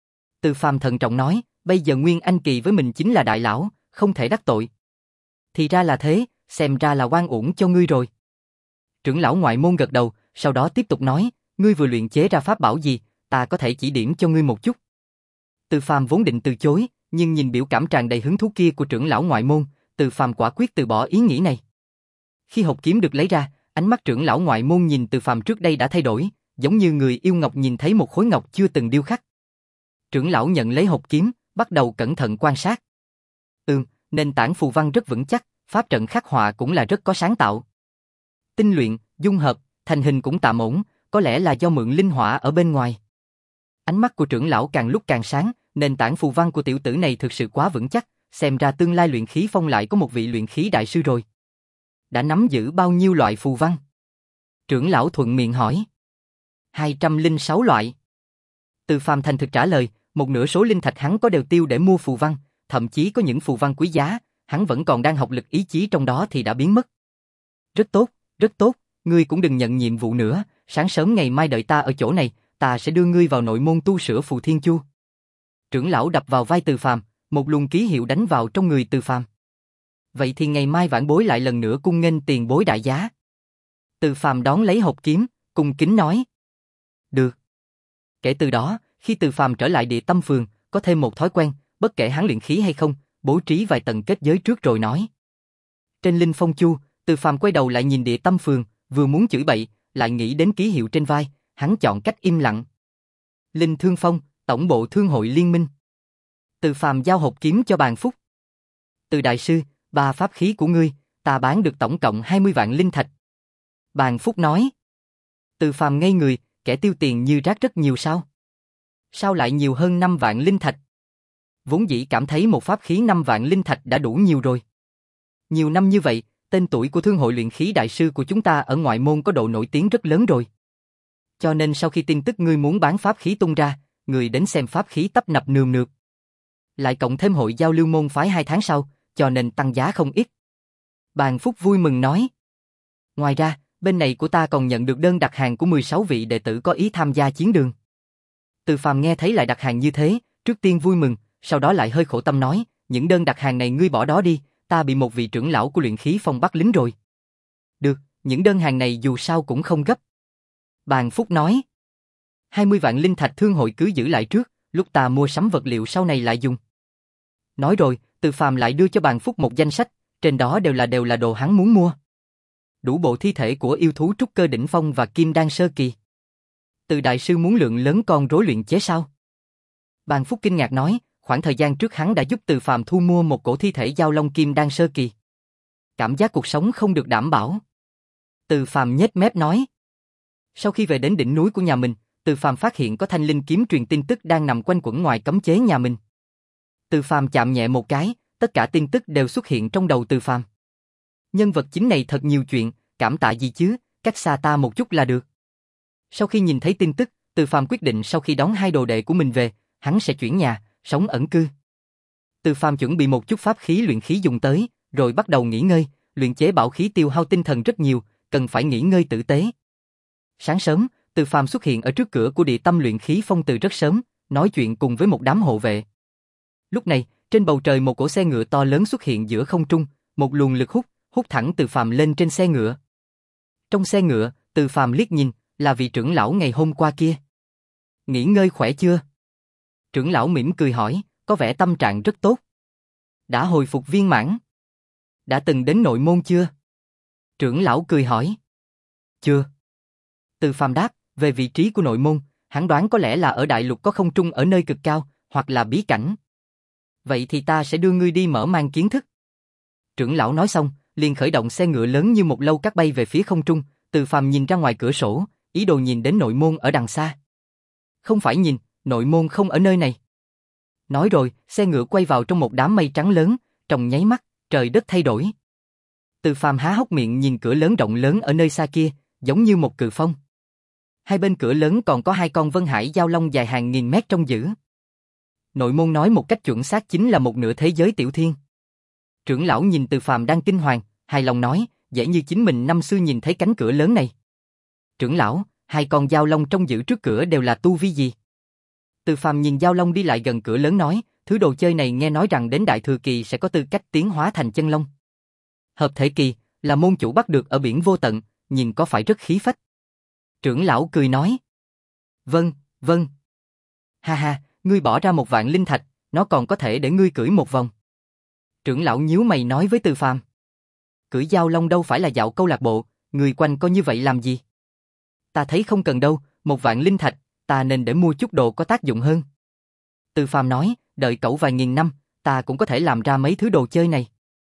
Từ Phàm thận trọng nói, bây giờ Nguyên Anh Kỳ với mình chính là đại lão, không thể đắc tội. Thì ra là thế, xem ra là oan uổng cho ngươi rồi. Trưởng lão ngoại môn gật đầu, sau đó tiếp tục nói, ngươi vừa luyện chế ra pháp bảo gì, ta có thể chỉ điểm cho ngươi một chút. Từ Phàm vốn định từ chối, nhưng nhìn biểu cảm tràn đầy hứng thú kia của trưởng lão ngoại môn, Từ Phàm quả quyết từ bỏ ý nghĩ này. Khi hộp kiếm được lấy ra, ánh mắt trưởng lão ngoại môn nhìn Từ Phàm trước đây đã thay đổi, giống như người yêu ngọc nhìn thấy một khối ngọc chưa từng điêu khắc. Trưởng lão nhận lấy hộp kiếm, bắt đầu cẩn thận quan sát. Ừm, nền tảng phù văn rất vững chắc, pháp trận khắc họa cũng là rất có sáng tạo. Tinh luyện, dung hợp, thành hình cũng tạm ổn, có lẽ là do mượn linh hỏa ở bên ngoài. Ánh mắt của trưởng lão càng lúc càng sáng, nền tảng phù văn của tiểu tử này thực sự quá vững chắc, xem ra tương lai luyện khí phong lại có một vị luyện khí đại sư rồi. Đã nắm giữ bao nhiêu loại phù văn? Trưởng lão thuận miệng hỏi. hai trăm lẻ sáu loại. Từ Phàm thành thực trả lời, một nửa số linh thạch hắn có đều tiêu để mua phù văn, thậm chí có những phù văn quý giá, hắn vẫn còn đang học lực ý chí trong đó thì đã biến mất. Rất tốt, rất tốt, ngươi cũng đừng nhận nhiệm vụ nữa, sáng sớm ngày mai đợi ta ở chỗ này, ta sẽ đưa ngươi vào nội môn tu sửa phù thiên chu. Trưởng lão đập vào vai Từ Phàm, một luồng ký hiệu đánh vào trong người Từ Phàm. Vậy thì ngày mai vãn bối lại lần nữa cung nghênh tiền bối đại giá. Từ Phàm đón lấy hộp kiếm, cung kính nói. Được. Kể từ đó, khi Từ Phàm trở lại Địa Tâm Phường, có thêm một thói quen, bất kể hắn luyện khí hay không, bố trí vài tầng kết giới trước rồi nói. Trên Linh Phong Chu, Từ Phàm quay đầu lại nhìn Địa Tâm Phường, vừa muốn chửi bậy, lại nghĩ đến ký hiệu trên vai, hắn chọn cách im lặng. Linh Thương Phong, tổng bộ thương hội liên minh. Từ Phàm giao hộp kiếm cho Bàn Phúc. Từ đại sư, ba pháp khí của ngươi, ta bán được tổng cộng hai mươi vạn linh thạch. Bàn Phúc nói. Từ Phàm ngây người, kẻ tiêu tiền như rác rất nhiều sao? Sao lại nhiều hơn năm vạn linh thạch? Vốn dĩ cảm thấy một pháp khí năm vạn linh thạch đã đủ nhiều rồi. Nhiều năm như vậy, tên tuổi của thương hội luyện khí đại sư của chúng ta ở ngoại môn có độ nổi tiếng rất lớn rồi. Cho nên sau khi tin tức ngươi muốn bán pháp khí tung ra, người đến xem pháp khí tấp nập nườm nượp. Lại cộng thêm hội giao lưu môn phái hai tháng sau, cho nên tăng giá không ít. Bàn Phúc vui mừng nói. Ngoài ra, bên này của ta còn nhận được đơn đặt hàng của mười sáu vị đệ tử có ý tham gia chiến đường. Từ Phàm nghe thấy lại đặt hàng như thế, trước tiên vui mừng, sau đó lại hơi khổ tâm nói, những đơn đặt hàng này ngươi bỏ đó đi, ta bị một vị trưởng lão của luyện khí phong bắt lính rồi. Được, những đơn hàng này dù sao cũng không gấp. Bàn Phúc nói. hai mươi vạn linh thạch thương hội cứ giữ lại trước, lúc ta mua sắm vật liệu sau này lại dùng. Nói rồi, Từ Phàm lại đưa cho Bàn Phúc một danh sách, trên đó đều là đều là đồ hắn muốn mua. Đủ bộ thi thể của yêu thú trúc cơ đỉnh phong và kim đan sơ kỳ. Từ đại sư muốn lượng lớn con rối luyện chế sao? Bàn Phúc kinh ngạc nói, khoảng thời gian trước hắn đã giúp Từ Phàm thu mua một cổ thi thể giao long kim đan sơ kỳ. Cảm giác cuộc sống không được đảm bảo. Từ Phàm nhếch mép nói. Sau khi về đến đỉnh núi của nhà mình, Từ Phàm phát hiện có thanh linh kiếm truyền tin tức đang nằm quanh quẩn ngoài cấm chế nhà mình. Từ Phàm chạm nhẹ một cái, tất cả tin tức đều xuất hiện trong đầu Từ Phàm. Nhân vật chính này thật nhiều chuyện, cảm tạ gì chứ, cách xa ta một chút là được. Sau khi nhìn thấy tin tức, Từ Phàm quyết định sau khi đón hai đồ đệ của mình về, hắn sẽ chuyển nhà, sống ẩn cư. Từ Phàm chuẩn bị một chút pháp khí luyện khí dùng tới, rồi bắt đầu nghỉ ngơi, luyện chế bảo khí tiêu hao tinh thần rất nhiều, cần phải nghỉ ngơi tử tế. Sáng sớm, Từ Phàm xuất hiện ở trước cửa của địa tâm luyện khí phong từ rất sớm, nói chuyện cùng với một đám hộ vệ. Lúc này, trên bầu trời một cỗ xe ngựa to lớn xuất hiện giữa không trung, một luồng lực hút, hút thẳng Từ Phàm lên trên xe ngựa. Trong xe ngựa, Từ Phàm liếc nhìn, là vị trưởng lão ngày hôm qua kia. Nghỉ ngơi khỏe chưa? Trưởng lão mỉm cười hỏi, có vẻ tâm trạng rất tốt. Đã hồi phục viên mãn. Đã từng đến nội môn chưa? Trưởng lão cười hỏi. Chưa. Từ Phàm đáp, về vị trí của nội môn, hắn đoán có lẽ là ở đại lục có không trung ở nơi cực cao, hoặc là bí cảnh. Vậy thì ta sẽ đưa ngươi đi mở mang kiến thức. Trưởng lão nói xong, liền khởi động xe ngựa lớn như một lâu cát bay về phía không trung. Từ Phàm nhìn ra ngoài cửa sổ, ý đồ nhìn đến nội môn ở đằng xa. Không phải nhìn, nội môn không ở nơi này. Nói rồi, xe ngựa quay vào trong một đám mây trắng lớn, trong nháy mắt, trời đất thay đổi. Từ Phàm há hốc miệng nhìn cửa lớn rộng lớn ở nơi xa kia, giống như một cự phong. Hai bên cửa lớn còn có hai con vân hải giao long dài hàng nghìn mét trong giữ. Nội môn nói một cách chuẩn xác chính là một nửa thế giới tiểu thiên. Trưởng lão nhìn Từ Phàm đang kinh hoàng, hài lòng nói, dễ như chính mình năm xưa nhìn thấy cánh cửa lớn này. Trưởng lão, hai con giao long trong giữ trước cửa đều là tu vi gì? Từ Phàm nhìn giao long đi lại gần cửa lớn nói, thứ đồ chơi này nghe nói rằng đến đại thừa kỳ sẽ có tư cách tiến hóa thành chân long. Hợp thể kỳ, là môn chủ bắt được ở biển vô tận, nhìn có phải rất khí phách. Trưởng lão cười nói. Vâng, vâng. Ha ha, ngươi bỏ ra một vạn linh thạch, nó còn có thể để ngươi cưỡi một vòng. Trưởng lão nhíu mày nói với Từ Phàm. Cưỡi giao long đâu phải là dạo câu lạc bộ, người quanh co như vậy làm gì? Ta thấy không cần đâu, một vạn linh thạch, ta nên để mua chút đồ có tác dụng hơn. Từ Phàm nói, đợi cậu vài nghìn năm, ta cũng có thể làm ra mấy thứ đồ chơi này.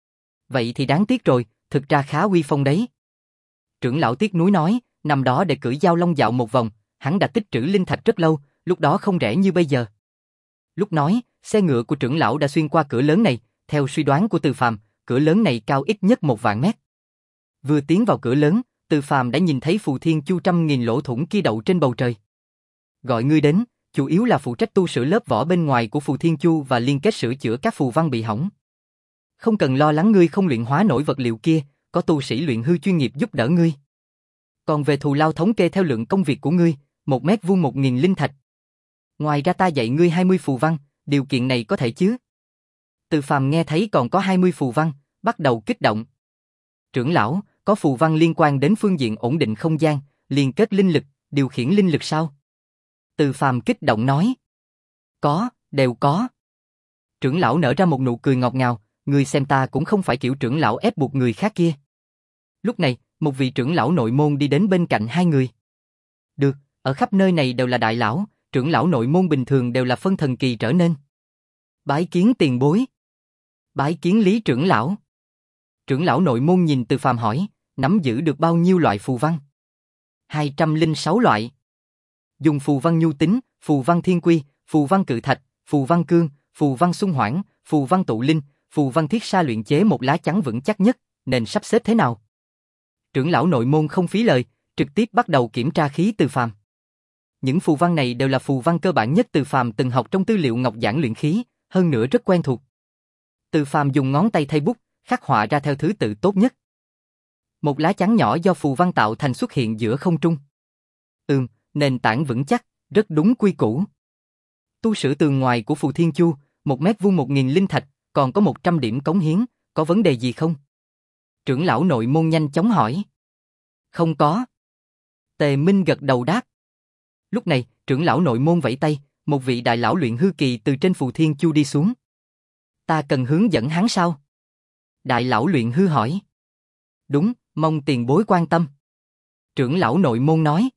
Vậy thì đáng tiếc rồi, thực ra khá uy phong đấy. Trưởng lão tiếc nuối nói, năm đó để cưỡi giao long dạo một vòng, hắn đã tích trữ linh thạch rất lâu, lúc đó không rẻ như bây giờ. Lúc nói, xe ngựa của trưởng lão đã xuyên qua cửa lớn này, theo suy đoán của Từ Phàm, cửa lớn này cao ít nhất một vạn mét. Vừa tiến vào cửa lớn, Từ Phàm đã nhìn thấy phù thiên chu trăm nghìn lỗ thủng kia đậu trên bầu trời. Gọi ngươi đến, chủ yếu là phụ trách tu sửa lớp vỏ bên ngoài của phù thiên chu và liên kết sửa chữa các phù văn bị hỏng. Không cần lo lắng ngươi không luyện hóa nổi vật liệu kia, có tu sĩ luyện hư chuyên nghiệp giúp đỡ ngươi. Còn về thù lao thống kê theo lượng công việc của ngươi, một mét vuông một nghìn linh thạch. Ngoài ra ta dạy ngươi hai mươi phù văn, điều kiện này có thể chứ? Từ Phàm nghe thấy còn có hai mươi phù văn, bắt đầu kích động. Trưởng lão, có phù văn liên quan đến phương diện ổn định không gian, liên kết linh lực, điều khiển linh lực sao? Từ Phàm kích động nói. Có, đều có. Trưởng lão nở ra một nụ cười ngọt ngào, ngươi xem ta cũng không phải kiểu trưởng lão ép buộc người khác kia. Lúc này, một vị trưởng lão nội môn đi đến bên cạnh hai người. Được, ở khắp nơi này đều là đại lão, trưởng lão nội môn bình thường đều là phân thần kỳ trở nên. Bái kiến tiền bối. Bái kiến Lý trưởng lão. Trưởng lão nội môn nhìn Từ Phàm hỏi, nắm giữ được bao nhiêu loại phù văn? hai trăm lẻ sáu loại. Dùng phù văn nhu tính, phù văn thiên quy, phù văn cự thạch, phù văn cương, phù văn xung hoảng, phù văn tụ linh, phù văn thiết sa luyện chế một lá chắn vững chắc nhất, nên sắp xếp thế nào? Trưởng lão nội môn không phí lời, trực tiếp bắt đầu kiểm tra khí Từ Phàm. Những phù văn này đều là phù văn cơ bản nhất Từ Phàm từng học trong tư liệu ngọc giảng luyện khí, hơn nữa rất quen thuộc. Từ Phàm dùng ngón tay thay bút, khắc họa ra theo thứ tự tốt nhất. Một lá chắn nhỏ do phù văn tạo thành xuất hiện giữa không trung. Ừm, nền tảng vững chắc, rất đúng quy củ. Tu sửa tường ngoài của phù thiên chu, một mét vuông một nghìn linh thạch, còn có một trăm điểm cống hiến, có vấn đề gì không? Trưởng lão nội môn nhanh chóng hỏi. Không có. Tề Minh gật đầu đáp. Lúc này, trưởng lão nội môn vẫy tay, một vị đại lão luyện hư kỳ từ trên phù thiên chu đi xuống. Ta cần hướng dẫn hắn sao? Đại lão luyện hư hỏi. Đúng, mong tiền bối quan tâm. Trưởng lão nội môn nói.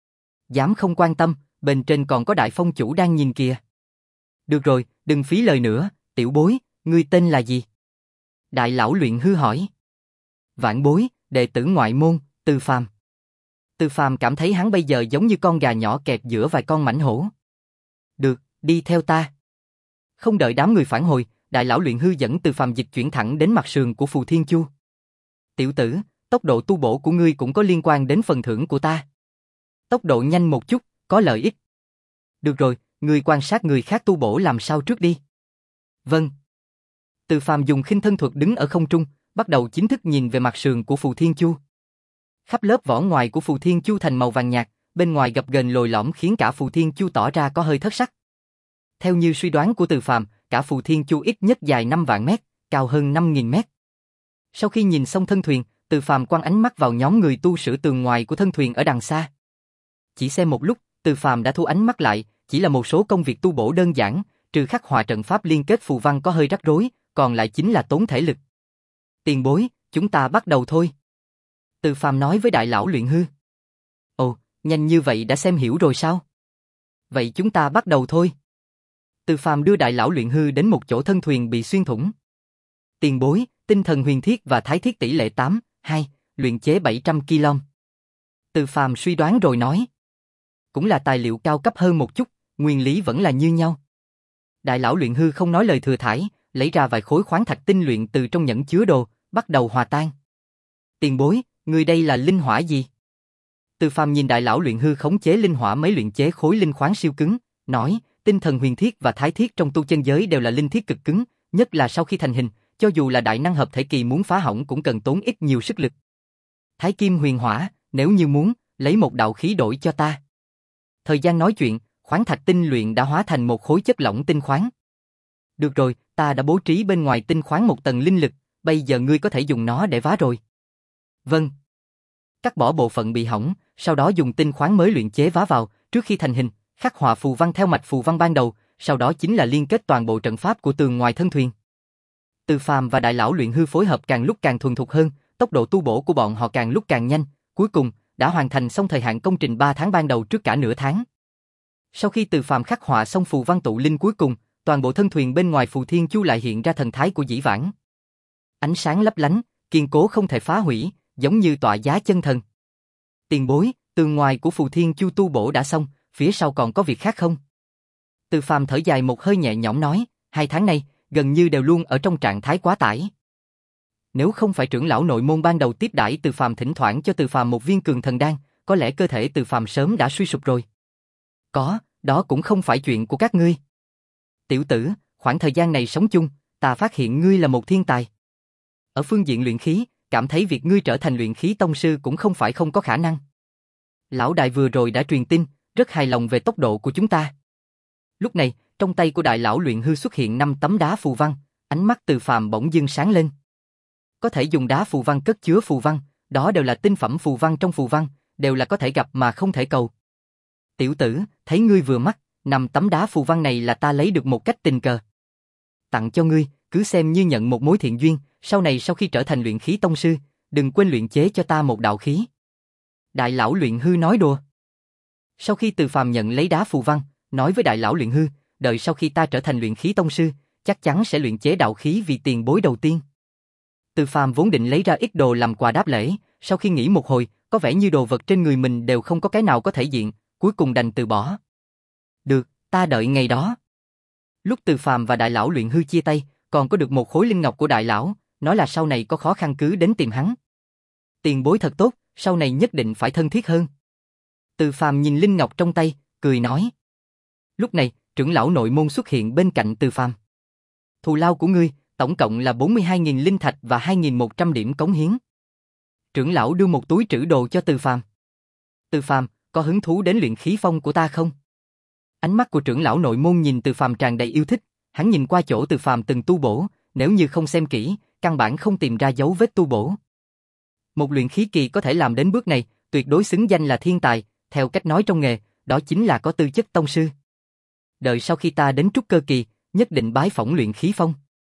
Dám không quan tâm, bên trên còn có đại phong chủ đang nhìn kìa. Được rồi, đừng phí lời nữa, tiểu bối, ngươi tên là gì? Đại lão luyện hư hỏi. Vãn bối, đệ tử ngoại môn, Từ Phàm. Từ Phàm cảm thấy hắn bây giờ giống như con gà nhỏ kẹp giữa vài con mãnh hổ. Được, đi theo ta. Không đợi đám người phản hồi, đại lão luyện hư dẫn Từ Phàm dịch chuyển thẳng đến mặt sườn của Phù Thiên Chu. Tiểu tử, tốc độ tu bổ của ngươi cũng có liên quan đến phần thưởng của ta. Tốc độ nhanh một chút, có lợi ích. Được rồi, ngươi quan sát người khác tu bổ làm sao trước đi. Vâng. Từ Phàm dùng khinh thân thuật đứng ở không trung, bắt đầu chính thức nhìn về mặt sườn của Phù Thiên Chu. Khắp lớp vỏ ngoài của Phù Thiên Chu thành màu vàng nhạt, bên ngoài gập ghềnh lồi lõm khiến cả Phù Thiên Chu tỏ ra có hơi thất sắc. Theo như suy đoán của Từ Phàm, cả Phù Thiên Chu ít nhất dài năm vạn mét, cao hơn năm nghìn mét. Sau khi nhìn xong thân thuyền, Từ Phàm quăng ánh mắt vào nhóm người tu sửa tường ngoài của thân thuyền ở đằng xa. Chỉ xem một lúc, Từ Phàm đã thu ánh mắt lại, chỉ là một số công việc tu bổ đơn giản, trừ khắc họa trận pháp liên kết phù văn có hơi rắc rối, còn lại chính là tốn thể lực. Tiền bối, chúng ta bắt đầu thôi. Từ Phàm nói với đại lão luyện hư. Ồ, nhanh như vậy đã xem hiểu rồi sao? Vậy chúng ta bắt đầu thôi. Từ Phàm đưa đại lão luyện hư đến một chỗ thân thuyền bị xuyên thủng. Tiền bối, tinh thần huyền thiết và thái thiết tỷ lệ tám, hai, luyện chế bảy trăm ki lô gam. Từ Phàm suy đoán rồi nói. Cũng là tài liệu cao cấp hơn một chút, nguyên lý vẫn là như nhau. Đại lão luyện hư không nói lời thừa thãi, lấy ra vài khối khoáng thạch tinh luyện từ trong nhẫn chứa đồ, bắt đầu hòa tan. Tiền bối, người đây là linh hỏa gì? Từ Phàm nhìn đại lão luyện hư khống chế linh hỏa mấy luyện chế khối linh khoáng siêu cứng, nói, tinh thần huyền thiết và thái thiết trong tu chân giới đều là linh thiết cực cứng, nhất là sau khi thành hình, cho dù là đại năng hợp thể kỳ muốn phá hỏng cũng cần tốn ít nhiều sức lực. Thái kim huyền hỏa, nếu như muốn, lấy một đạo khí đổi cho ta. Thời gian nói chuyện, khoáng thạch tinh luyện đã hóa thành một khối chất lỏng tinh khoáng. Được rồi, ta đã bố trí bên ngoài tinh khoáng một tầng linh lực, bây giờ ngươi có thể dùng nó để vá rồi. Vâng. Cắt bỏ bộ phận bị hỏng, sau đó dùng tinh khoáng mới luyện chế vá vào, trước khi thành hình, khắc họa phù văn theo mạch phù văn ban đầu, sau đó chính là liên kết toàn bộ trận pháp của tường ngoài thân thuyền. Từ Phàm và đại lão luyện hư phối hợp càng lúc càng thuần thục hơn, tốc độ tu bổ của bọn họ càng lúc càng nhanh, cuối cùng đã hoàn thành xong thời hạn công trình ba tháng ban đầu trước cả nửa tháng. Sau khi Từ Phàm khắc họa xong phù văn tụ linh cuối cùng, toàn bộ thân thuyền bên ngoài Phù Thiên Chu lại hiện ra thần thái của dĩ vãng. Ánh sáng lấp lánh, kiên cố không thể phá hủy, giống như tọa giá chân thần. Tiền bối, tường ngoài của Phù Thiên Chu tu bổ đã xong, phía sau còn có việc khác không? Từ Phàm thở dài một hơi nhẹ nhõm nói, hai tháng này, gần như đều luôn ở trong trạng thái quá tải. Nếu không phải trưởng lão nội môn ban đầu tiếp đãi Từ Phàm thỉnh thoảng cho Từ Phàm một viên cường thần đan, có lẽ cơ thể Từ Phàm sớm đã suy sụp rồi. Có, đó cũng không phải chuyện của các ngươi. Tiểu tử, khoảng thời gian này sống chung, ta phát hiện ngươi là một thiên tài. Ở phương diện luyện khí, cảm thấy việc ngươi trở thành luyện khí tông sư cũng không phải không có khả năng. Lão đại vừa rồi đã truyền tin, rất hài lòng về tốc độ của chúng ta. Lúc này, trong tay của đại lão luyện hư xuất hiện năm tấm đá phù văn, ánh mắt Từ Phàm bỗng dưng sáng lên. Có thể dùng đá phù văn cất chứa phù văn, đó đều là tinh phẩm phù văn trong phù văn, đều là có thể gặp mà không thể cầu. Tiểu tử, thấy ngươi vừa mắt, năm tấm đá phù văn này là ta lấy được một cách tình cờ. Tặng cho ngươi, cứ xem như nhận một mối thiện duyên, sau này sau khi trở thành luyện khí tông sư, đừng quên luyện chế cho ta một đạo khí. Đại lão luyện hư nói đùa. Sau khi Từ Phàm nhận lấy đá phù văn, nói với đại lão luyện hư, đợi sau khi ta trở thành luyện khí tông sư, chắc chắn sẽ luyện chế đạo khí vì tiền bối đầu tiên. Từ Phàm vốn định lấy ra ít đồ làm quà đáp lễ, sau khi nghĩ một hồi, có vẻ như đồ vật trên người mình đều không có cái nào có thể diện, cuối cùng đành từ bỏ. Được, ta đợi ngày đó. Lúc Từ Phàm và đại lão luyện hư chia tay, còn có được một khối linh ngọc của đại lão, nói là sau này có khó khăn cứ đến tìm hắn. Tiền bối thật tốt, sau này nhất định phải thân thiết hơn. Từ Phàm nhìn linh ngọc trong tay, cười nói. Lúc này, trưởng lão nội môn xuất hiện bên cạnh Từ Phàm. Thù lao của ngươi, tổng cộng là bốn mươi hai nghìn linh thạch và hai nghìn một trăm điểm cống hiến. Trưởng lão đưa một túi trữ đồ cho Từ Phàm. Từ Phàm, có hứng thú đến luyện khí phong của ta không? Ánh mắt của trưởng lão nội môn nhìn Từ Phàm tràn đầy yêu thích, hắn nhìn qua chỗ Từ Phàm từng tu bổ, nếu như không xem kỹ, căn bản không tìm ra dấu vết tu bổ. Một luyện khí kỳ có thể làm đến bước này, tuyệt đối xứng danh là thiên tài, theo cách nói trong nghề, đó chính là có tư chất tông sư. Đợi sau khi ta đến trúc cơ kỳ, nhất định bái phỏng luyện khí phong.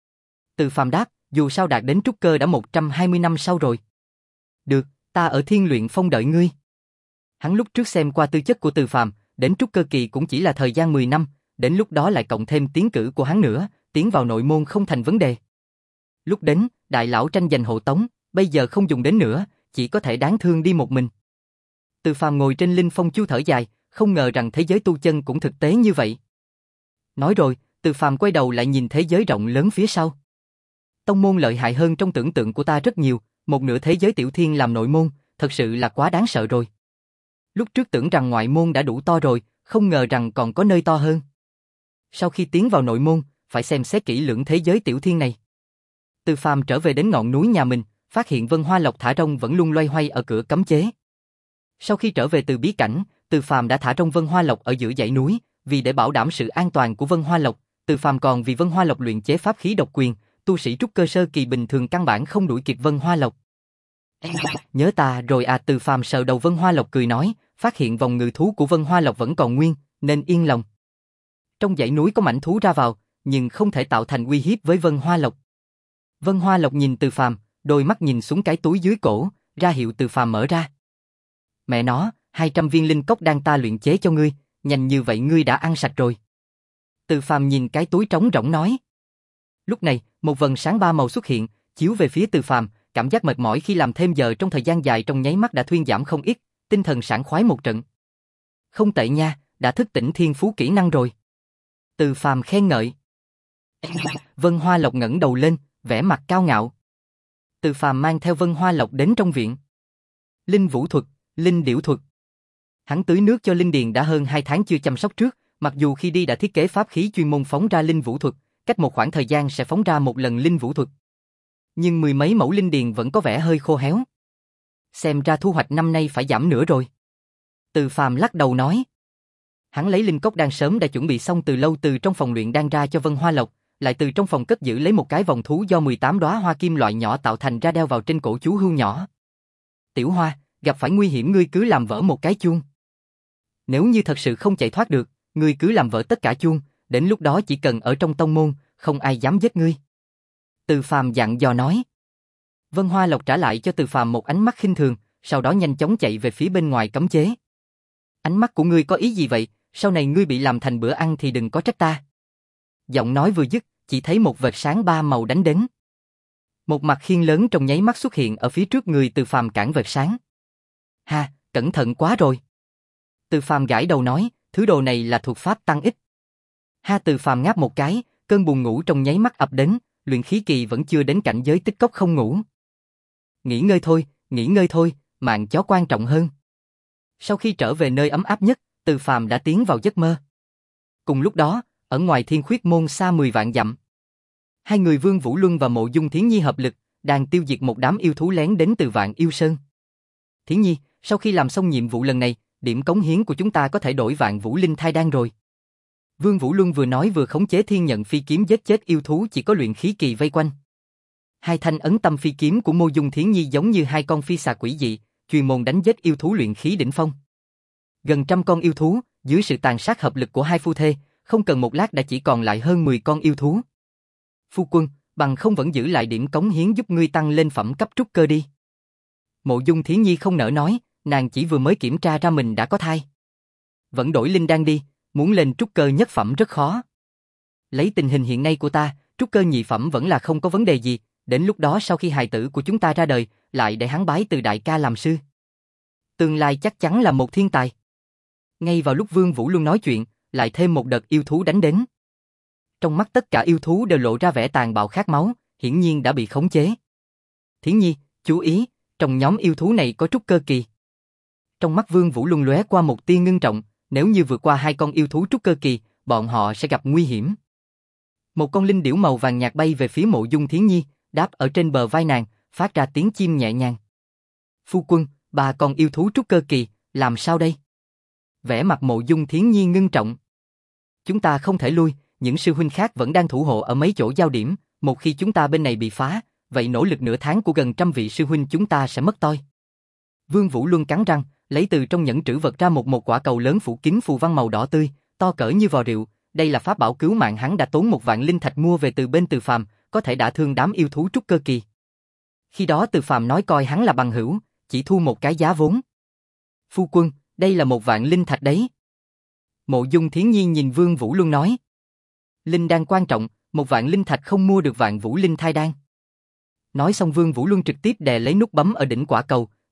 Từ Phàm đáp, dù sao đạt đến trúc cơ đã một trăm hai mươi năm sau rồi. Được, ta ở Thiên Luyện Phong đợi ngươi. Hắn lúc trước xem qua tư chất của Từ Phàm, đến trúc cơ kỳ cũng chỉ là thời gian mười năm, đến lúc đó lại cộng thêm tiến cử của hắn nữa, tiến vào nội môn không thành vấn đề. Lúc đến, đại lão tranh giành hộ tống, bây giờ không dùng đến nữa, chỉ có thể đáng thương đi một mình. Từ Phàm ngồi trên linh phong chu thở dài, không ngờ rằng thế giới tu chân cũng thực tế như vậy. Nói rồi, Từ Phàm quay đầu lại nhìn thế giới rộng lớn phía sau. Tông môn lợi hại hơn trong tưởng tượng của ta rất nhiều, một nửa thế giới tiểu thiên làm nội môn, thật sự là quá đáng sợ rồi. Lúc trước tưởng rằng ngoại môn đã đủ to rồi, không ngờ rằng còn có nơi to hơn. Sau khi tiến vào nội môn, phải xem xét kỹ lưỡng thế giới tiểu thiên này. Từ Phàm trở về đến ngọn núi nhà mình, phát hiện Vân Hoa Lộc thả rông vẫn luôn loay hoay ở cửa cấm chế. Sau khi trở về từ bí cảnh, Từ Phàm đã thả rông Vân Hoa Lộc ở giữa dãy núi, vì để bảo đảm sự an toàn của Vân Hoa Lộc, Từ Phàm còn vì Vân Hoa Lộc luyện chế pháp khí độc quyền, tu sĩ trúc cơ sơ kỳ bình thường căn bản không đuổi kịp Vân Hoa Lộc. Nhớ ta rồi à, Từ Phàm sờ đầu Vân Hoa Lộc cười nói, phát hiện vòng ngự thú của Vân Hoa Lộc vẫn còn nguyên, nên yên lòng. Trong dãy núi có mãnh thú ra vào, nhưng không thể tạo thành uy hiếp với Vân Hoa Lộc. Vân Hoa Lộc nhìn Từ Phàm, đôi mắt nhìn xuống cái túi dưới cổ, ra hiệu Từ Phàm mở ra. Mẹ nó, hai trăm viên linh cốc đang ta luyện chế cho ngươi, nhanh như vậy ngươi đã ăn sạch rồi. Từ Phàm nhìn cái túi trống rỗng nói. Lúc này, một vầng sáng ba màu xuất hiện, chiếu về phía Từ Phàm, cảm giác mệt mỏi khi làm thêm giờ trong thời gian dài trong nháy mắt đã thuyên giảm không ít, tinh thần sảng khoái một trận. Không tệ nha, đã thức tỉnh thiên phú kỹ năng rồi. Từ Phàm khen ngợi. Vân Hoa Lộc ngẩng đầu lên, vẻ mặt cao ngạo. Từ Phàm mang theo Vân Hoa Lộc đến trong viện. Linh vũ thuật, linh điểu thuật. Hắn tưới nước cho linh điền đã hơn hai tháng chưa chăm sóc trước, mặc dù khi đi đã thiết kế pháp khí chuyên môn phóng ra linh vũ thuật, cách một khoảng thời gian sẽ phóng ra một lần linh vũ thuật. Nhưng mười mấy mẫu linh điền vẫn có vẻ hơi khô héo. Xem ra thu hoạch năm nay phải giảm nữa rồi. Từ Phàm lắc đầu nói. Hắn lấy linh cốc đan sớm đã chuẩn bị xong từ lâu từ trong phòng luyện đan ra cho Vân Hoa Lộc, lại từ trong phòng cất giữ lấy một cái vòng thú do mười tám đóa hoa kim loại nhỏ tạo thành ra đeo vào trên cổ chú hươu nhỏ. Tiểu Hoa, gặp phải nguy hiểm ngươi cứ làm vỡ một cái chuông. Nếu như thật sự không chạy thoát được, ngươi cứ làm vỡ tất cả chuông, đến lúc đó chỉ cần ở trong tông môn, không ai dám giết ngươi. Từ Phàm dặn dò nói. Vân Hoa Lộc trả lại cho Từ Phàm một ánh mắt khinh thường, sau đó nhanh chóng chạy về phía bên ngoài cấm chế. Ánh mắt của ngươi có ý gì vậy, sau này ngươi bị làm thành bữa ăn thì đừng có trách ta. Giọng nói vừa dứt, chỉ thấy một vệt sáng ba màu đánh đến. Một mặt khiên lớn trong nháy mắt xuất hiện ở phía trước người Từ Phàm cản vệt sáng. Ha, cẩn thận quá rồi. Từ Phàm gãi đầu nói, thứ đồ này là thuộc pháp tăng ích. Ha, Từ Phàm ngáp một cái, cơn buồn ngủ trong nháy mắt ập đến, luyện khí kỳ vẫn chưa đến cảnh giới tích cốc không ngủ. Nghỉ ngơi thôi, nghỉ ngơi thôi, mạng chó quan trọng hơn. Sau khi trở về nơi ấm áp nhất, Từ Phàm đã tiến vào giấc mơ. Cùng lúc đó, ở ngoài Thiên Khuyết môn xa mười vạn dặm, hai người Vương Vũ Luân và Mộ Dung Thiến Nhi hợp lực, đang tiêu diệt một đám yêu thú lén đến từ Vạn Yêu Sơn. Thiến Nhi, sau khi làm xong nhiệm vụ lần này, điểm cống hiến của chúng ta có thể đổi Vạn Vũ Linh Thai Đan rồi. Vương Vũ Luân vừa nói vừa khống chế thiên nhận phi kiếm giết chết yêu thú chỉ có luyện khí kỳ vây quanh. Hai thanh ấn tâm phi kiếm của Mộ Dung Thiến Nhi giống như hai con phi xà quỷ dị, chuyên môn đánh giết yêu thú luyện khí đỉnh phong. Gần trăm con yêu thú, dưới sự tàn sát hợp lực của hai phu thê, không cần một lát đã chỉ còn lại hơn mười con yêu thú. Phu quân, bằng không vẫn giữ lại điểm cống hiến giúp ngươi tăng lên phẩm cấp trúc cơ đi. Mộ Dung Thiến Nhi không nỡ nói, nàng chỉ vừa mới kiểm tra ra mình đã có thai. Vẫn đổi linh đan đi, muốn lên trúc cơ nhất phẩm rất khó. Lấy tình hình hiện nay của ta, trúc cơ nhị phẩm vẫn là không có vấn đề gì, đến lúc đó sau khi hài tử của chúng ta ra đời, lại để hắn bái từ đại ca làm sư. Tương lai chắc chắn là một thiên tài. Ngay vào lúc Vương Vũ Luân nói chuyện, lại thêm một đợt yêu thú đánh đến. Trong mắt tất cả yêu thú đều lộ ra vẻ tàn bạo khát máu, hiển nhiên đã bị khống chế. Thiến Nhi, chú ý, trong nhóm yêu thú này có trúc cơ kỳ. Trong mắt Vương Vũ Luân lóe qua một tia ngưng trọng, nếu như vượt qua hai con yêu thú trúc cơ kỳ, bọn họ sẽ gặp nguy hiểm. Một con linh điểu màu vàng nhạt bay về phía Mộ Dung Thiến Nhi, đáp ở trên bờ vai nàng, phát ra tiếng chim nhẹ nhàng. Phu quân, ba con yêu thú trúc cơ kỳ, làm sao đây? Vẻ mặt Mộ Dung Thiến Nhi ngưng trọng. Chúng ta không thể lui, những sư huynh khác vẫn đang thủ hộ ở mấy chỗ giao điểm, một khi chúng ta bên này bị phá, vậy nỗ lực nửa tháng của gần trăm vị sư huynh chúng ta sẽ mất toi. Vương Vũ Luân cắn răng, lấy từ trong nhẫn trữ vật ra một một quả cầu lớn phủ kín phù văn màu đỏ tươi, to cỡ như vò rượu, đây là pháp bảo cứu mạng hắn đã tốn một vạn linh thạch mua về từ bên Từ Phàm, có thể đả thương đám yêu thú trúc cơ kỳ. Khi đó Từ Phàm nói coi hắn là bằng hữu, chỉ thu một cái giá vốn. Phu quân, đây là một vạn linh thạch đấy. Mộ Dung Thiến Nhi nhìn Vương Vũ Luân nói. Linh đan quan trọng, một vạn linh thạch không mua được Vạn Vũ Linh Thai Đan. Nói xong Vương Vũ Luân trực tiếp đè lấy nút bấm ở đỉnh quả cầu,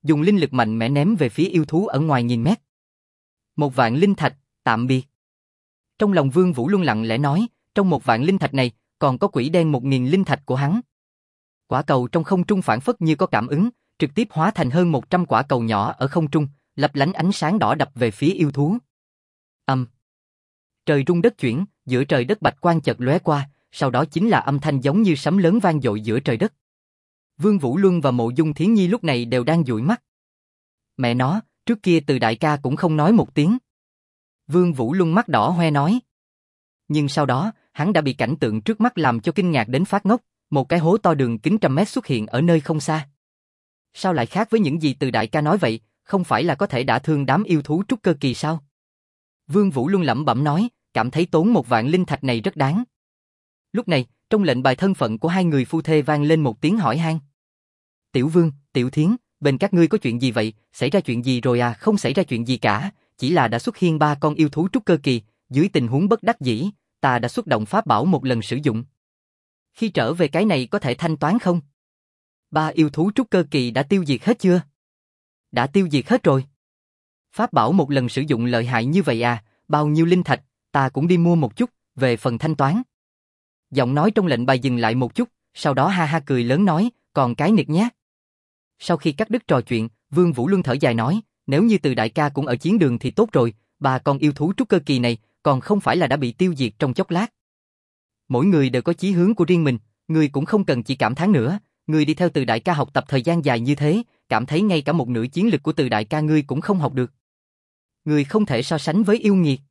dùng linh lực mạnh mẽ ném về phía yêu thú ở ngoài nghìn mét. Một vạn linh thạch, tạm biệt. Trong lòng Vương Vũ Luân lặng lẽ nói, trong một vạn linh thạch này, còn có quỷ đen một nghìn linh thạch của hắn. Quả cầu trong không trung phản phất như có cảm ứng, trực tiếp hóa thành hơn một trăm quả cầu nhỏ ở không trung, lấp lánh ánh sáng đỏ đập về phía yêu thú. Âm. Trời rung đất chuyển, giữa trời đất bạch quang chợt lóe qua, sau đó chính là âm thanh giống như sấm lớn vang dội giữa trời đất. Vương Vũ Luân và Mộ Dung Thiến Nhi lúc này đều đang dụi mắt. Mẹ nó, trước kia Từ đại ca cũng không nói một tiếng. Vương Vũ Luân mắt đỏ hoe nói. Nhưng sau đó, hắn đã bị cảnh tượng trước mắt làm cho kinh ngạc đến phát ngốc, một cái hố to đường kính trăm mét xuất hiện ở nơi không xa. Sao lại khác với những gì Từ đại ca nói vậy, không phải là có thể đả thương đám yêu thú trúc cơ kỳ sao? Vương Vũ Luân lẩm bẩm nói, cảm thấy tốn một vạn linh thạch này rất đáng. Lúc này, trong lệnh bài thân phận của hai người phu thê vang lên một tiếng hỏi han. Tiểu Vương, Tiểu Thiến, bên các ngươi có chuyện gì vậy, xảy ra chuyện gì rồi à? Không xảy ra chuyện gì cả, chỉ là đã xuất hiện ba con yêu thú trúc cơ kỳ, dưới tình huống bất đắc dĩ, ta đã xuất động pháp bảo một lần sử dụng. Khi trở về cái này có thể thanh toán không? Ba yêu thú trúc cơ kỳ đã tiêu diệt hết chưa? Đã tiêu diệt hết rồi. Pháp bảo một lần sử dụng lợi hại như vậy à, bao nhiêu linh thạch, ta cũng đi mua một chút, về phần thanh toán. Giọng nói trong lệnh bài dừng lại một chút, sau đó ha ha cười lớn nói, còn cái nịch nhát. Sau khi cắt đứt trò chuyện, Vương Vũ Luân thở dài nói, nếu như Từ đại ca cũng ở chiến đường thì tốt rồi, ba con yêu thú trúc cơ kỳ này còn không phải là đã bị tiêu diệt trong chốc lát. Mỗi người đều có chí hướng của riêng mình, người cũng không cần chỉ cảm thán nữa, người đi theo Từ đại ca học tập thời gian dài như thế, cảm thấy ngay cả một nửa chiến lực của Từ đại ca ngươi cũng không học được. Người không thể so sánh với yêu nghiệt.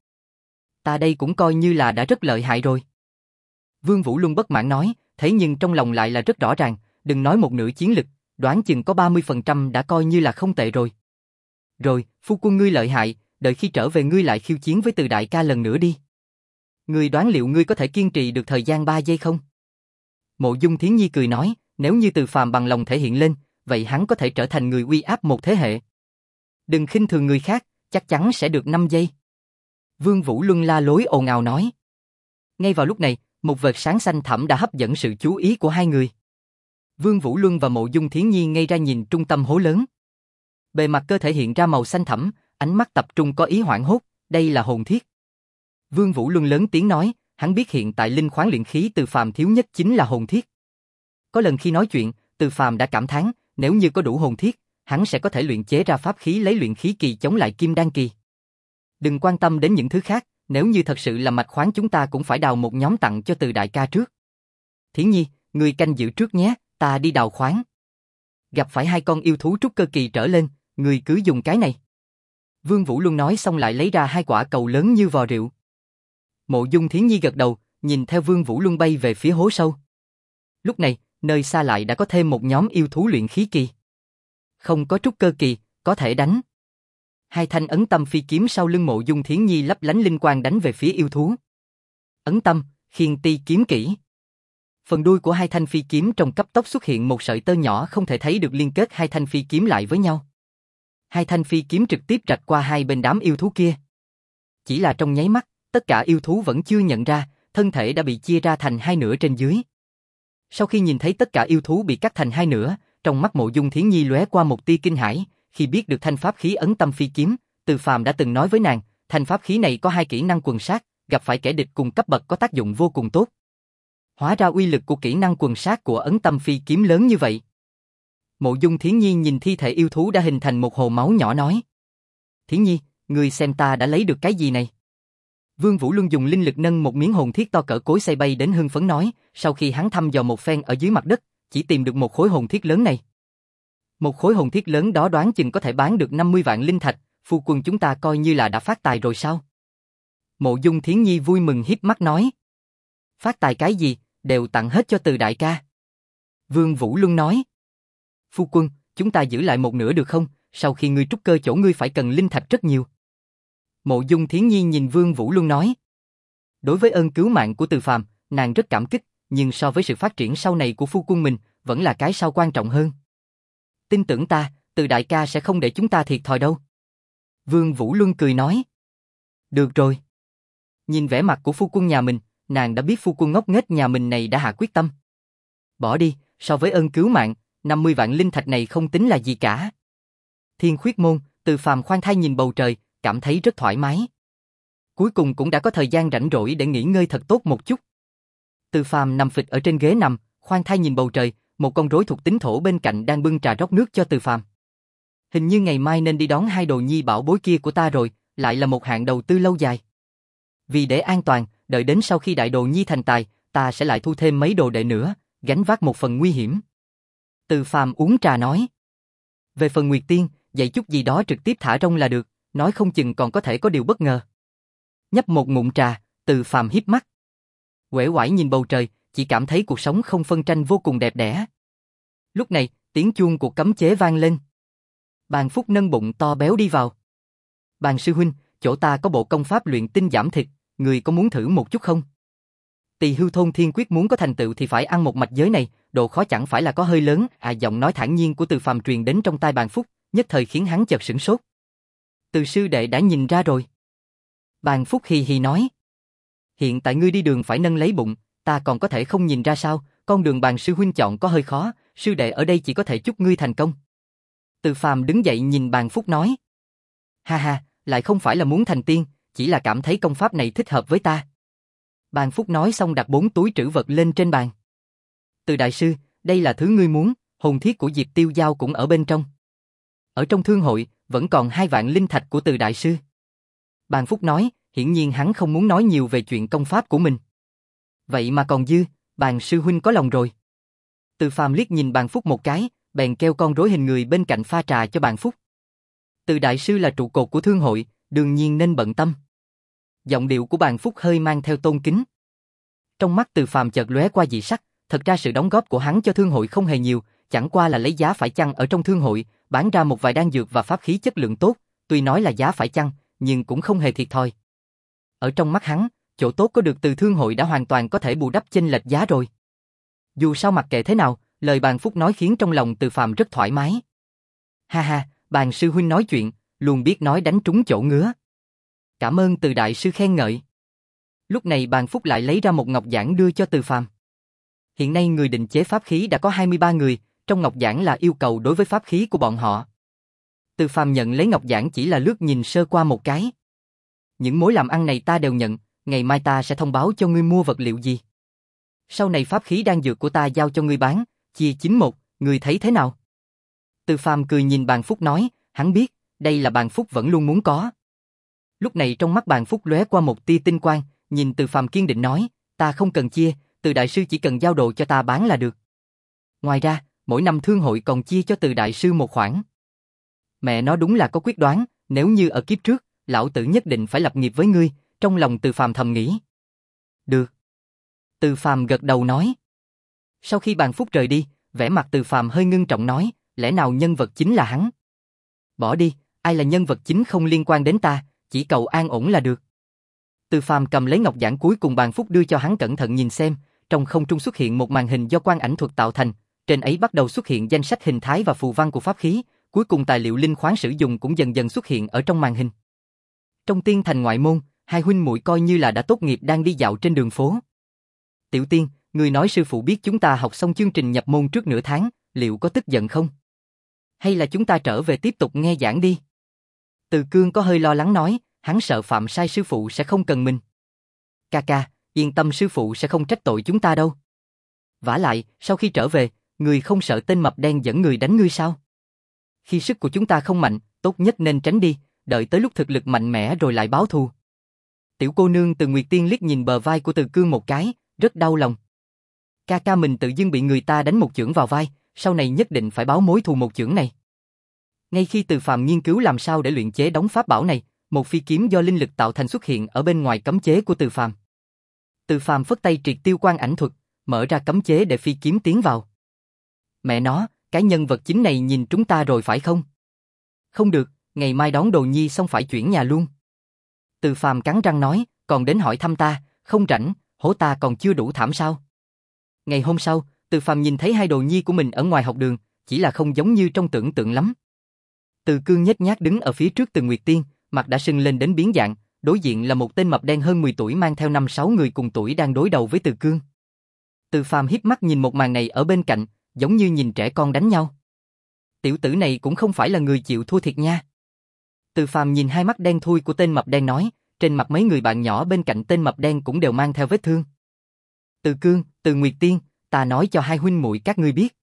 Ta đây cũng coi như là đã rất lợi hại rồi. Vương Vũ Luân bất mãn nói, thế nhưng trong lòng lại là rất rõ ràng, đừng nói một nửa chiến lực, đoán chừng có ba mươi phần trăm đã coi như là không tệ rồi. Rồi, phu quân ngươi lợi hại, đợi khi trở về ngươi lại khiêu chiến với Từ đại ca lần nữa đi. Ngươi đoán liệu ngươi có thể kiên trì được thời gian ba giây không? Mộ Dung Thiến Nhi cười nói, nếu như Từ Phàm bằng lòng thể hiện lên, vậy hắn có thể trở thành người uy áp một thế hệ. Đừng khinh thường người khác, chắc chắn sẽ được năm giây. Vương Vũ Luân la lối ồn ào nói. Ngay vào lúc này, một vệt sáng xanh thẳm đã hấp dẫn sự chú ý của hai người. Vương Vũ Luân và Mộ Dung Thiến Nhi ngây ra nhìn trung tâm hố lớn. Bề mặt cơ thể hiện ra màu xanh thẳm, ánh mắt tập trung có ý hoảng hốt, đây là hồn thiết. Vương Vũ Luân lớn tiếng nói, hắn biết hiện tại linh khoáng luyện khí Từ Phàm thiếu nhất chính là hồn thiết. Có lần khi nói chuyện, Từ Phàm đã cảm thán, nếu như có đủ hồn thiết, hắn sẽ có thể luyện chế ra pháp khí lấy luyện khí kỳ chống lại kim đan kỳ. Đừng quan tâm đến những thứ khác, nếu như thật sự là mạch khoáng chúng ta cũng phải đào một nhóm tặng cho Từ đại ca trước. Thiến Nhi, ngươi canh giữ trước nhé, ta đi đào khoáng. Gặp phải hai con yêu thú trúc cơ kỳ trở lên, ngươi cứ dùng cái này. Vương Vũ Luân nói xong lại lấy ra hai quả cầu lớn như vò rượu. Mộ Dung Thiến Nhi gật đầu, nhìn theo Vương Vũ Luân bay về phía hố sâu. Lúc này, nơi xa lại đã có thêm một nhóm yêu thú luyện khí kỳ. Không có trúc cơ kỳ, có thể đánh. Hai thanh ấn tâm phi kiếm sau lưng Mộ Dung Thiến Nhi lấp lánh linh quang đánh về phía yêu thú. Ấn tâm, khiên ti kiếm kỹ. Phần đuôi của hai thanh phi kiếm trong cấp tốc xuất hiện một sợi tơ nhỏ không thể thấy được liên kết hai thanh phi kiếm lại với nhau. Hai thanh phi kiếm trực tiếp rạch qua hai bên đám yêu thú kia. Chỉ là trong nháy mắt, tất cả yêu thú vẫn chưa nhận ra, thân thể đã bị chia ra thành hai nửa trên dưới. Sau khi nhìn thấy tất cả yêu thú bị cắt thành hai nửa, trong mắt Mộ Dung Thiến Nhi lóe qua một tia kinh hãi, khi biết được thanh pháp khí ấn tâm phi kiếm, Từ Phàm đã từng nói với nàng, thanh pháp khí này có hai kỹ năng quần sát, gặp phải kẻ địch cùng cấp bậc có tác dụng vô cùng tốt. Hóa ra uy lực của kỹ năng quần sát của ấn tâm phi kiếm lớn như vậy. Mộ Dung Thiến Nhi nhìn thi thể yêu thú đã hình thành một hồ máu nhỏ nói. Thiến Nhi, ngươi xem ta đã lấy được cái gì này? Vương Vũ Luân dùng linh lực nâng một miếng hồn thiết to cỡ cối xay bay đến hưng phấn nói, sau khi hắn thăm dò một phen ở dưới mặt đất, chỉ tìm được một khối hồn thiết lớn này. Một khối hồn thiết lớn đó đoán chừng có thể bán được năm mươi vạn linh thạch, phu quân chúng ta coi như là đã phát tài rồi sao? Mộ Dung Thiến Nhi vui mừng híp mắt nói. Phát tài cái gì, đều tặng hết cho Từ đại ca. Vương Vũ Luân nói. Phu quân, chúng ta giữ lại một nửa được không, sau khi ngươi trúc cơ chỗ ngươi phải cần linh thạch rất nhiều. Mộ Dung Thiến Nhi nhìn Vương Vũ Luân nói. Đối với ơn cứu mạng của Từ Phàm, nàng rất cảm kích, nhưng so với sự phát triển sau này của phu quân mình, vẫn là cái sau quan trọng hơn. Tin tưởng ta, Từ đại ca sẽ không để chúng ta thiệt thòi đâu. Vương Vũ Luân cười nói. Được rồi. Nhìn vẻ mặt của phu quân nhà mình, nàng đã biết phu quân ngốc nghếch nhà mình này đã hạ quyết tâm. Bỏ đi, so với ơn cứu mạng, năm mươi vạn linh thạch này không tính là gì cả. Thiên Khuyết Môn, Từ Phàm khoan thai nhìn bầu trời, cảm thấy rất thoải mái. Cuối cùng cũng đã có thời gian rảnh rỗi để nghỉ ngơi thật tốt một chút. Từ Phàm nằm phịch ở trên ghế nằm, khoan thai nhìn bầu trời, một con rối thuộc tính thổ bên cạnh đang bưng trà rót nước cho Từ Phàm. Hình như ngày mai nên đi đón hai đồ nhi bảo bối kia của ta rồi, lại là một hạng đầu tư lâu dài. Vì để an toàn, đợi đến sau khi đại đồ nhi thành tài, ta sẽ lại thu thêm mấy đồ đệ nữa, gánh vác một phần nguy hiểm. Từ Phàm uống trà nói. Về phần Nguyệt Tiên, dạy chút gì đó trực tiếp thả rông là được, nói không chừng còn có thể có điều bất ngờ. Nhấp một ngụm trà, Từ Phàm híp mắt. Uể oải nhìn bầu trời, chỉ cảm thấy cuộc sống không phân tranh vô cùng đẹp đẽ. Lúc này, tiếng chuông của cấm chế vang lên. Bàn Phúc nâng bụng to béo đi vào. Bàn sư huynh, chỗ ta có bộ công pháp luyện tinh giảm thịt, người có muốn thử một chút không? Tỳ hưu thôn thiên quyết muốn có thành tựu thì phải ăn một mạch giới này, độ khó chẳng phải là có hơi lớn. À, giọng nói thản nhiên của Từ Phàm truyền đến trong tai Bàn Phúc, nhất thời khiến hắn chợt sửng sốt. Từ sư đệ đã nhìn ra rồi. Bàn Phúc hì hì nói. Hiện tại ngươi đi đường phải nâng lấy bụng, ta còn có thể không nhìn ra sao, con đường Bàn sư huynh chọn có hơi khó, sư đệ ở đây chỉ có thể chúc ngươi thành công. Từ Phàm đứng dậy nhìn Bàn Phúc nói. Ha ha, lại không phải là muốn thành tiên, chỉ là cảm thấy công pháp này thích hợp với ta. Bàn Phúc nói xong đặt bốn túi trữ vật lên trên bàn. Từ đại sư, đây là thứ ngươi muốn, hồn thiết của Diệp Tiêu Giao cũng ở bên trong. Ở trong thương hội, vẫn còn hai vạn linh thạch của Từ đại sư. Bàn Phúc nói, hiển nhiên hắn không muốn nói nhiều về chuyện công pháp của mình. Vậy mà còn dư, Bàn sư huynh có lòng rồi. Từ Phàm liếc nhìn Bàn Phúc một cái, bèn kêu con rối hình người bên cạnh pha trà cho Bàn Phúc. Từ đại sư là trụ cột của thương hội, đương nhiên nên bận tâm. Giọng điệu của Bàn Phúc hơi mang theo tôn kính. Trong mắt Từ Phàm chợt lóe qua dị sắc, thật ra sự đóng góp của hắn cho thương hội không hề nhiều, chẳng qua là lấy giá phải chăng ở trong thương hội, bán ra một vài đan dược và pháp khí chất lượng tốt, tuy nói là giá phải chăng, nhưng cũng không hề thiệt thòi. Ở trong mắt hắn, chỗ tốt có được từ thương hội đã hoàn toàn có thể bù đắp chênh lệch giá rồi. Dù sao mặc kệ thế nào, lời Bàn Phúc nói khiến trong lòng Từ Phàm rất thoải mái. Ha ha, Bàn sư huynh nói chuyện, luôn biết nói đánh trúng chỗ ngứa. Cảm ơn Từ đại sư khen ngợi. Lúc này Bàn Phúc lại lấy ra một ngọc giản đưa cho Từ Phàm. Hiện nay người định chế pháp khí đã có hai mươi ba người, trong ngọc giản là yêu cầu đối với pháp khí của bọn họ. Từ Phàm nhận lấy ngọc giản chỉ là lướt nhìn sơ qua một cái. Những mối làm ăn này ta đều nhận, ngày mai ta sẽ thông báo cho ngươi mua vật liệu gì. Sau này pháp khí đan dược của ta giao cho ngươi bán, chia chín một, ngươi thấy thế nào? Từ Phàm cười nhìn Bàn Phúc nói, hắn biết, đây là Bàn Phúc vẫn luôn muốn có. Lúc này trong mắt Bàn Phúc lóe qua một tia tinh quang, nhìn Từ Phàm kiên định nói, ta không cần chia, Từ đại sư chỉ cần giao đồ cho ta bán là được. Ngoài ra, mỗi năm thương hội còn chia cho Từ đại sư một khoản. Mẹ nó đúng là có quyết đoán, nếu như ở kiếp trước, lão tử nhất định phải lập nghiệp với ngươi, trong lòng Từ Phàm thầm nghĩ. Được. Từ Phàm gật đầu nói. Sau khi Bàn Phúc rời đi, vẻ mặt Từ Phàm hơi ngưng trọng nói, lẽ nào nhân vật chính là hắn? Bỏ đi, ai là nhân vật chính không liên quan đến ta, chỉ cầu an ổn là được. Từ Phàm cầm lấy ngọc giản cuối cùng Bàn Phúc đưa cho hắn cẩn thận nhìn xem, trong không trung xuất hiện một màn hình do quang ảnh thuật tạo thành, trên ấy bắt đầu xuất hiện danh sách hình thái và phù văn của pháp khí, cuối cùng tài liệu linh khoáng sử dụng cũng dần dần xuất hiện ở trong màn hình. Trong Tiên Thành ngoại môn, hai huynh muội coi như là đã tốt nghiệp đang đi dạo trên đường phố. Tiểu Tiên, người nói sư phụ biết chúng ta học xong chương trình nhập môn trước nửa tháng, liệu có tức giận không? Hay là chúng ta trở về tiếp tục nghe giảng đi? Từ Cương có hơi lo lắng nói, hắn sợ phạm sai sư phụ sẽ không cần mình. Ca ca, yên tâm sư phụ sẽ không trách tội chúng ta đâu. Vả lại, sau khi trở về, người không sợ tên mập đen dẫn người đánh ngươi sao? Khi sức của chúng ta không mạnh, tốt nhất nên tránh đi, đợi tới lúc thực lực mạnh mẽ rồi lại báo thù. Tiểu cô nương Từ Nguyệt Tiên liếc nhìn bờ vai của Từ Cương một cái, rất đau lòng. Ca ca mình tự dưng bị người ta đánh một chưởng vào vai, sau này nhất định phải báo mối thù một chưởng này. Ngay khi Từ Phàm nghiên cứu làm sao để luyện chế đống pháp bảo này, một phi kiếm do linh lực tạo thành xuất hiện ở bên ngoài cấm chế của Từ Phàm. Từ Phàm phất tay triệt tiêu quang ảnh thuật, mở ra cấm chế để phi kiếm tiến vào. Mẹ nó, cái nhân vật chính này nhìn chúng ta rồi phải không? Không được, ngày mai đón đồ nhi xong phải chuyển nhà luôn. Từ Phàm cắn răng nói, còn đến hỏi thăm ta, không rảnh, hổ ta còn chưa đủ thảm sao? Ngày hôm sau, Từ Phàm nhìn thấy hai đồ nhi của mình ở ngoài học đường, chỉ là không giống như trong tưởng tượng lắm. Từ Cương nhếch nhác đứng ở phía trước Từ Nguyệt Tiên, mặt đã sưng lên đến biến dạng, đối diện là một tên mập đen hơn mười tuổi mang theo năm sáu người cùng tuổi đang đối đầu với Từ Cương. Từ Phàm híp mắt nhìn một màn này ở bên cạnh, giống như nhìn trẻ con đánh nhau. Tiểu tử này cũng không phải là người chịu thua thiệt nha. Từ Phàm nhìn hai mắt đen thui của tên mập đen nói, trên mặt mấy người bạn nhỏ bên cạnh tên mập đen cũng đều mang theo vết thương. Từ Cương, Từ Nguyệt Tiên, ta nói cho hai huynh muội các ngươi biết.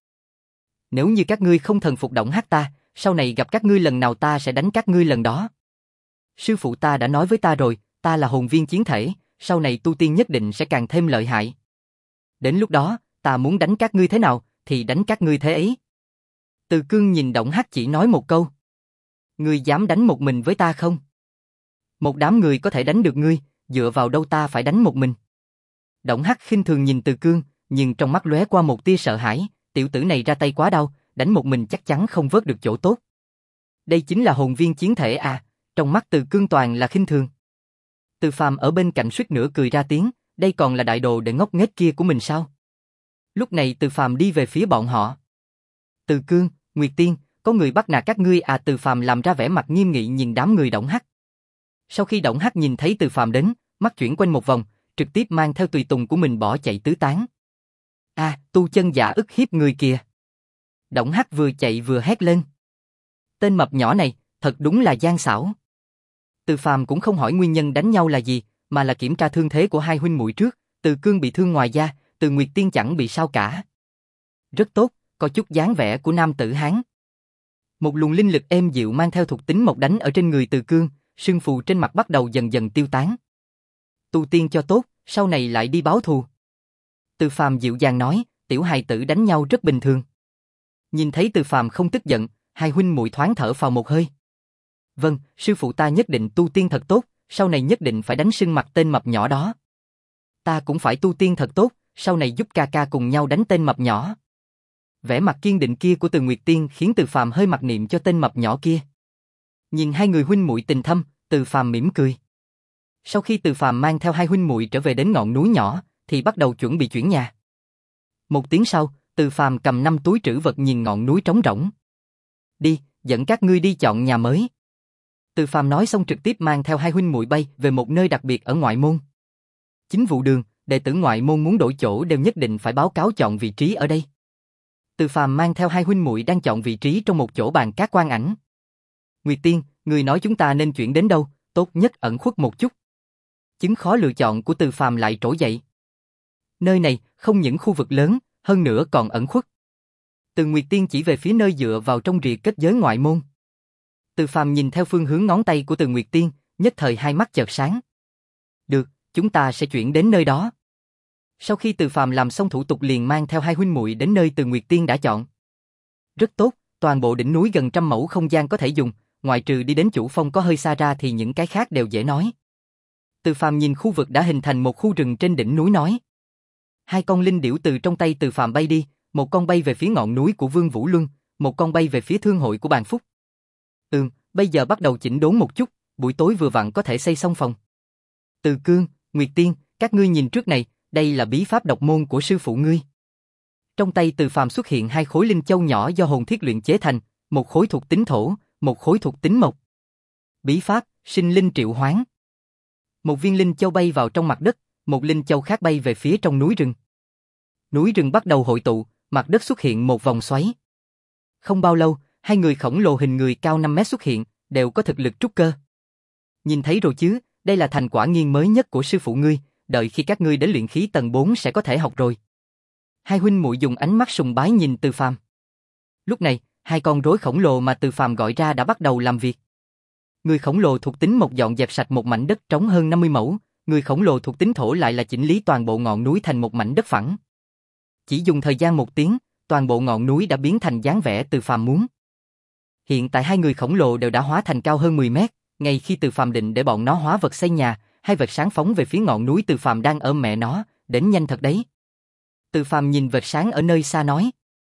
Nếu như các ngươi không thần phục Động Hắc ta, sau này gặp các ngươi lần nào ta sẽ đánh các ngươi lần đó. Sư phụ ta đã nói với ta rồi, ta là hồn viên chiến thể, sau này tu tiên nhất định sẽ càng thêm lợi hại. Đến lúc đó, ta muốn đánh các ngươi thế nào, thì đánh các ngươi thế ấy. Từ Cương nhìn Động Hắc chỉ nói một câu. Ngươi dám đánh một mình với ta không? Một đám người có thể đánh được ngươi, dựa vào đâu ta phải đánh một mình? Động Hắc khinh thường nhìn Từ Cương, nhưng trong mắt lóe qua một tia sợ hãi, tiểu tử này ra tay quá đau, đánh một mình chắc chắn không vớt được chỗ tốt. Đây chính là hồn viên chiến thể à, trong mắt Từ Cương toàn là khinh thường. Từ Phàm ở bên cạnh suýt nữa cười ra tiếng, đây còn là đại đồ để ngốc nghếch kia của mình sao? Lúc này Từ Phàm đi về phía bọn họ. Từ Cương, Nguyệt Tiên, có người bắt nạt các ngươi à? Từ Phàm làm ra vẻ mặt nghiêm nghị nhìn đám người Động Hắc. Sau khi Động Hắc nhìn thấy Từ Phàm đến, mắt chuyển quanh một vòng, trực tiếp mang theo tùy tùng của mình bỏ chạy tứ tán. A, à, tu chân giả ức hiếp người kìa. Động Hắc vừa chạy vừa hét lên. Tên mập nhỏ này, thật đúng là gian xảo. Từ Phàm cũng không hỏi nguyên nhân đánh nhau là gì, mà là kiểm tra thương thế của hai huynh muội trước. Từ Cương bị thương ngoài da, Từ Nguyệt Tiên chẳng bị sao cả. Rất tốt, có chút dáng vẻ của nam tử Hán. Một luồng linh lực êm dịu mang theo thuộc tính mộc đánh ở trên người Từ Cương, sưng phù trên mặt bắt đầu dần dần tiêu tán. Tu tiên cho tốt, sau này lại đi báo thù. Từ Phàm dịu dàng nói, tiểu hài tử đánh nhau rất bình thường. Nhìn thấy Từ Phàm không tức giận, hai huynh muội thoáng thở phào một hơi. Vâng, sư phụ ta nhất định tu tiên thật tốt, sau này nhất định phải đánh sưng mặt tên mập nhỏ đó. Ta cũng phải tu tiên thật tốt, sau này giúp ca ca cùng nhau đánh tên mập nhỏ. Vẻ mặt kiên định kia của Từ Nguyệt Tiên khiến Từ Phàm hơi mặc niệm cho tên mập nhỏ kia. Nhìn hai người huynh muội tình thâm, Từ Phàm mỉm cười. Sau khi Từ Phàm mang theo hai huynh muội trở về đến ngọn núi nhỏ, thì bắt đầu chuẩn bị chuyển nhà. Một tiếng sau, Từ Phàm cầm năm túi trữ vật nhìn ngọn núi trống rỗng. Đi, dẫn các ngươi đi chọn nhà mới. Từ Phàm nói xong trực tiếp mang theo hai huynh muội bay về một nơi đặc biệt ở ngoại môn. Chính vụ đường, đệ tử ngoại môn muốn đổi chỗ đều nhất định phải báo cáo chọn vị trí ở đây. Từ Phàm mang theo hai huynh muội đang chọn vị trí trong một chỗ bàn cát quan ảnh. Nguyệt Tiên, người nói chúng ta nên chuyển đến đâu, tốt nhất ẩn khuất một chút. Chứng khó lựa chọn của Từ Phàm lại trỗi dậy. Nơi này không những khu vực lớn, hơn nữa còn ẩn khuất. Từ Nguyệt Tiên chỉ về phía nơi dựa vào trong rìa kết giới ngoại môn. Từ Phàm nhìn theo phương hướng ngón tay của Từ Nguyệt Tiên, nhất thời hai mắt chợt sáng. Được, chúng ta sẽ chuyển đến nơi đó. Sau khi Từ Phàm làm xong thủ tục liền mang theo hai huynh muội đến nơi Từ Nguyệt Tiên đã chọn. Rất tốt, toàn bộ đỉnh núi gần trăm mẫu không gian có thể dùng, ngoại trừ đi đến chủ phong có hơi xa ra thì những cái khác đều dễ nói. Từ Phàm nhìn khu vực đã hình thành một khu rừng trên đỉnh núi nói. Hai con linh điểu từ trong tay Từ Phàm bay đi, một con bay về phía ngọn núi của Vương Vũ Luân, một con bay về phía thương hội của Bàn Phúc. Ừm, bây giờ bắt đầu chỉnh đốn một chút, buổi tối vừa vặn có thể xây xong phòng. Từ Cương, Nguyệt Tiên, các ngươi nhìn trước này, đây là bí pháp độc môn của sư phụ ngươi. Trong tay Từ Phàm xuất hiện hai khối linh châu nhỏ do hồn thiết luyện chế thành, một khối thuộc tính thổ, một khối thuộc tính mộc. Bí pháp, sinh linh triệu hoán. Một viên linh châu bay vào trong mặt đất, một linh châu khác bay về phía trong núi rừng. Núi rừng bắt đầu hội tụ, mặt đất xuất hiện một vòng xoáy. Không bao lâu, hai người khổng lồ hình người cao năm mét xuất hiện, đều có thực lực trúc cơ. Nhìn thấy rồi chứ, đây là thành quả nghiên mới nhất của sư phụ ngươi, đợi khi các ngươi đến luyện khí tầng bốn sẽ có thể học rồi. Hai huynh muội dùng ánh mắt sùng bái nhìn Từ Phàm. Lúc này, hai con rối khổng lồ mà Từ Phàm gọi ra đã bắt đầu làm việc. Người khổng lồ thuộc tính mộc dọn dẹp sạch một mảnh đất trống hơn năm mươi mẫu, người khổng lồ thuộc tính thổ lại là chỉnh lý toàn bộ ngọn núi thành một mảnh đất phẳng. Chỉ dùng thời gian một tiếng, toàn bộ ngọn núi đã biến thành dáng vẻ Từ Phàm muốn. Hiện tại hai người khổng lồ đều đã hóa thành cao hơn mười mét, ngay khi Từ Phàm định để bọn nó hóa vật xây nhà, hai vệt sáng phóng về phía ngọn núi Từ Phàm đang ôm mẹ nó, đến nhanh thật đấy. Từ Phàm nhìn vệt sáng ở nơi xa nói.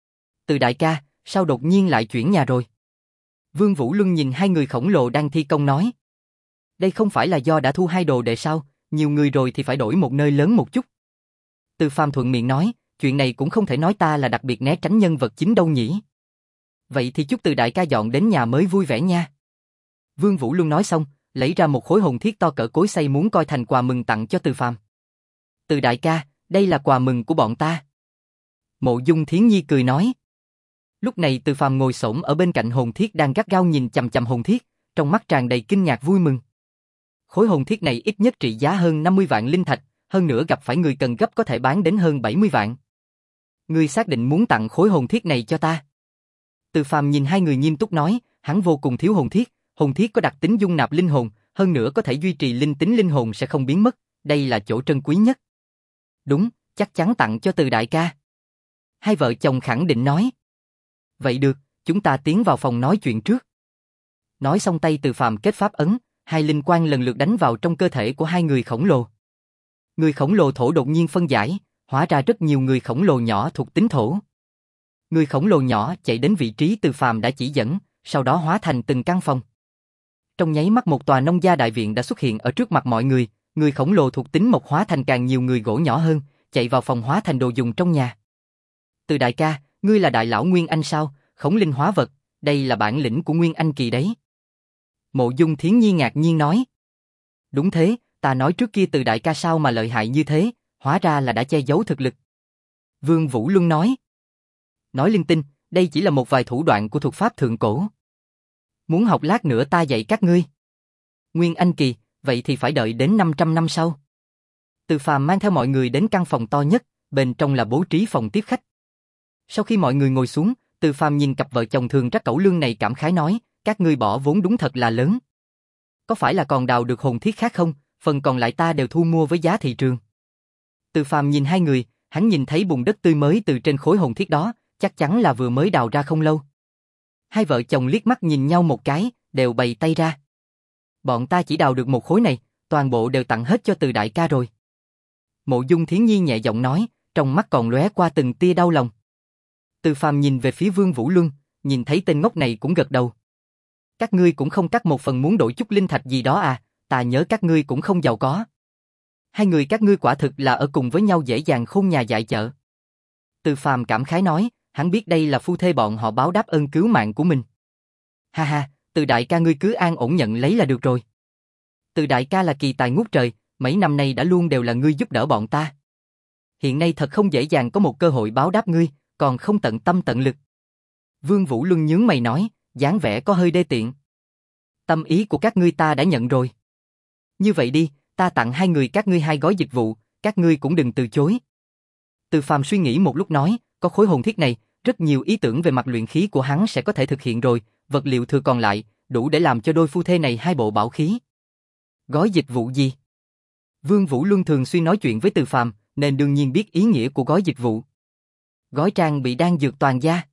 Từ đại ca, sao đột nhiên lại chuyển nhà rồi? Vương Vũ Luân nhìn hai người khổng lồ đang thi công nói. Đây không phải là do đã thu hai đồ đệ sao, nhiều người rồi thì phải đổi một nơi lớn một chút. Từ Phàm thuận miệng nói, chuyện này cũng không thể nói ta là đặc biệt né tránh nhân vật chính đâu nhỉ. Vậy thì chúc Từ đại ca dọn đến nhà mới vui vẻ nha. Vương Vũ Luân nói xong, lấy ra một khối hồn thiết to cỡ cối xay muốn coi thành quà mừng tặng cho Từ Phàm. Từ đại ca, đây là quà mừng của bọn ta. Mộ Dung Thiến Nhi cười nói. Lúc này Từ Phàm ngồi xổm ở bên cạnh hồn thiết đang gắt gao nhìn chằm chằm hồn thiết, trong mắt tràn đầy kinh ngạc vui mừng. Khối hồn thiết này ít nhất trị giá hơn năm mươi vạn linh thạch, hơn nữa gặp phải người cần gấp có thể bán đến hơn bảy mươi vạn. Ngươi xác định muốn tặng khối hồn thiết này cho ta? Từ Phàm nhìn hai người nghiêm túc nói, hắn vô cùng thiếu hồn thiết, hồn thiết có đặc tính dung nạp linh hồn, hơn nữa có thể duy trì linh tính linh hồn sẽ không biến mất, đây là chỗ trân quý nhất. Đúng, chắc chắn tặng cho Từ đại ca. Hai vợ chồng khẳng định nói. Vậy được, chúng ta tiến vào phòng nói chuyện trước. Nói xong tay Từ Phàm kết pháp ấn, hai linh quang lần lượt đánh vào trong cơ thể của hai người khổng lồ. Người khổng lồ thổ đột nhiên phân giải, hóa ra rất nhiều người khổng lồ nhỏ thuộc tính thổ. Người khổng lồ nhỏ chạy đến vị trí Từ Phàm đã chỉ dẫn, sau đó hóa thành từng căn phòng. Trong nháy mắt một tòa nông gia đại viện đã xuất hiện ở trước mặt mọi người, người khổng lồ thuộc tính mộc hóa thành càng nhiều người gỗ nhỏ hơn, chạy vào phòng hóa thành đồ dùng trong nhà. Từ đại ca, ngươi là đại lão Nguyên Anh sao? Khổng linh hóa vật, đây là bản lĩnh của Nguyên Anh kỳ đấy. Mộ Dung Thiến Nhi ngạc nhiên nói. Đúng thế, ta nói trước kia Từ đại ca sao mà lợi hại như thế, hóa ra là đã che giấu thực lực. Vương Vũ Luân nói. Nói linh tinh, đây chỉ là một vài thủ đoạn của thuật pháp thượng cổ. Muốn học lát nữa ta dạy các ngươi. Nguyên Anh kỳ, vậy thì phải đợi đến năm trăm năm sau. Từ Phàm mang theo mọi người đến căn phòng to nhất, bên trong là bố trí phòng tiếp khách. Sau khi mọi người ngồi xuống, Từ Phàm nhìn cặp vợ chồng thường trắc cẩu lương này cảm khái nói, các ngươi bỏ vốn đúng thật là lớn. Có phải là còn đào được hồn thiết khác không? Phần còn lại ta đều thu mua với giá thị trường. Từ Phàm nhìn hai người, hắn nhìn thấy bùn đất tươi mới từ trên khối hồn thiết đó, chắc chắn là vừa mới đào ra không lâu. Hai vợ chồng liếc mắt nhìn nhau một cái, đều bày tay ra. Bọn ta chỉ đào được một khối này, toàn bộ đều tặng hết cho Từ đại ca rồi. Mộ Dung Thiến Nhi nhẹ giọng nói, trong mắt còn lóe qua từng tia đau lòng. Từ Phàm nhìn về phía Vương Vũ Luân, nhìn thấy tên ngốc này cũng gật đầu. Các ngươi cũng không cắt một phần muốn đổi chút linh thạch gì đó à, ta nhớ các ngươi cũng không giàu có. Hai người các ngươi quả thực là ở cùng với nhau dễ dàng khôn nhà dại chợ. Từ Phàm cảm khái nói, hắn biết đây là phu thê bọn họ báo đáp ơn cứu mạng của mình. Ha ha, Từ đại ca ngươi cứ an ổn nhận lấy là được rồi. Từ đại ca là kỳ tài ngút trời, mấy năm nay đã luôn đều là ngươi giúp đỡ bọn ta. Hiện nay thật không dễ dàng có một cơ hội báo đáp ngươi, còn không tận tâm tận lực. Vương Vũ Luân nhướng mày nói, dáng vẻ có hơi đê tiện. Tâm ý của các ngươi ta đã nhận rồi. Như vậy đi, ta tặng hai người các ngươi hai gói dịch vụ, các ngươi cũng đừng từ chối. Từ Phàm suy nghĩ một lúc nói, có khối hồn thiết này, rất nhiều ý tưởng về mặt luyện khí của hắn sẽ có thể thực hiện rồi, vật liệu thừa còn lại, đủ để làm cho đôi phu thê này hai bộ bảo khí. Gói dịch vụ gì? Vương Vũ Luân thường xuyên nói chuyện với Từ Phàm, nên đương nhiên biết ý nghĩa của gói dịch vụ. Gói trang bị đan dược toàn gia.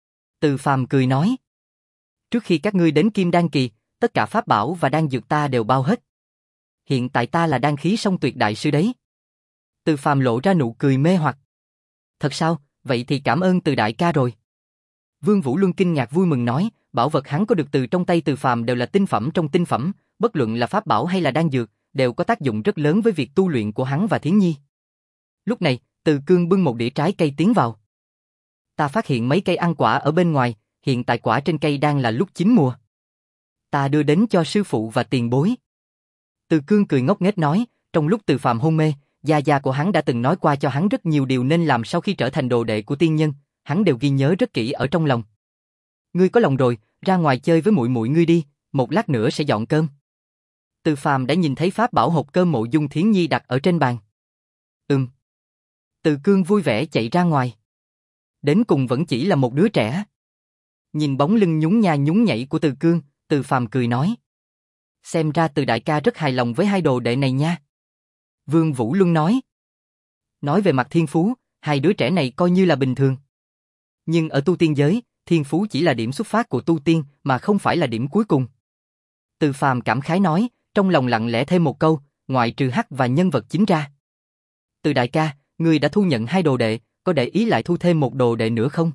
Từ Phàm cười nói. Trước khi các ngươi đến Kim Đan kỳ, tất cả pháp bảo và đan dược ta đều bao hết. Hiện tại ta là đan khí song tuyệt đại sư đấy. Từ Phàm lộ ra nụ cười mê hoặc. Thật sao, vậy thì cảm ơn Từ đại ca rồi. Vương Vũ Luân kinh ngạc vui mừng nói, bảo vật hắn có được từ trong tay Từ Phàm đều là tinh phẩm trong tinh phẩm, bất luận là pháp bảo hay là đan dược, đều có tác dụng rất lớn với việc tu luyện của hắn và Thiến Nhi. Lúc này, Từ Cương bưng một đĩa trái cây tiến vào. Ta phát hiện mấy cây ăn quả ở bên ngoài, hiện tại quả trên cây đang là lúc chín mùa. Ta đưa đến cho sư phụ và tiền bối. Từ Cương cười ngốc nghếch nói, trong lúc Từ Phàm hôn mê, gia gia của hắn đã từng nói qua cho hắn rất nhiều điều nên làm sau khi trở thành đồ đệ của tiên nhân, hắn đều ghi nhớ rất kỹ ở trong lòng. Ngươi có lòng rồi, ra ngoài chơi với muội muội ngươi đi, một lát nữa sẽ dọn cơm. Từ Phàm đã nhìn thấy pháp bảo hộp cơm Mộ Dung Thiến Nhi đặt ở trên bàn. Ừm. Từ Cương vui vẻ chạy ra ngoài. Đến cùng vẫn chỉ là một đứa trẻ. Nhìn bóng lưng nhún nha nhún nhảy của Từ Cương, Từ Phàm cười nói. Xem ra Từ đại ca rất hài lòng với hai đồ đệ này nha. Vương Vũ Luân nói. Nói về mặt thiên phú, hai đứa trẻ này coi như là bình thường. Nhưng ở tu tiên giới, thiên phú chỉ là điểm xuất phát của tu tiên mà không phải là điểm cuối cùng. Từ Phàm cảm khái nói, trong lòng lặng lẽ thêm một câu, ngoại trừ hắc và nhân vật chính ra. Từ đại ca, ngươi đã thu nhận hai đồ đệ, có để ý lại thu thêm một đồ đệ nữa không?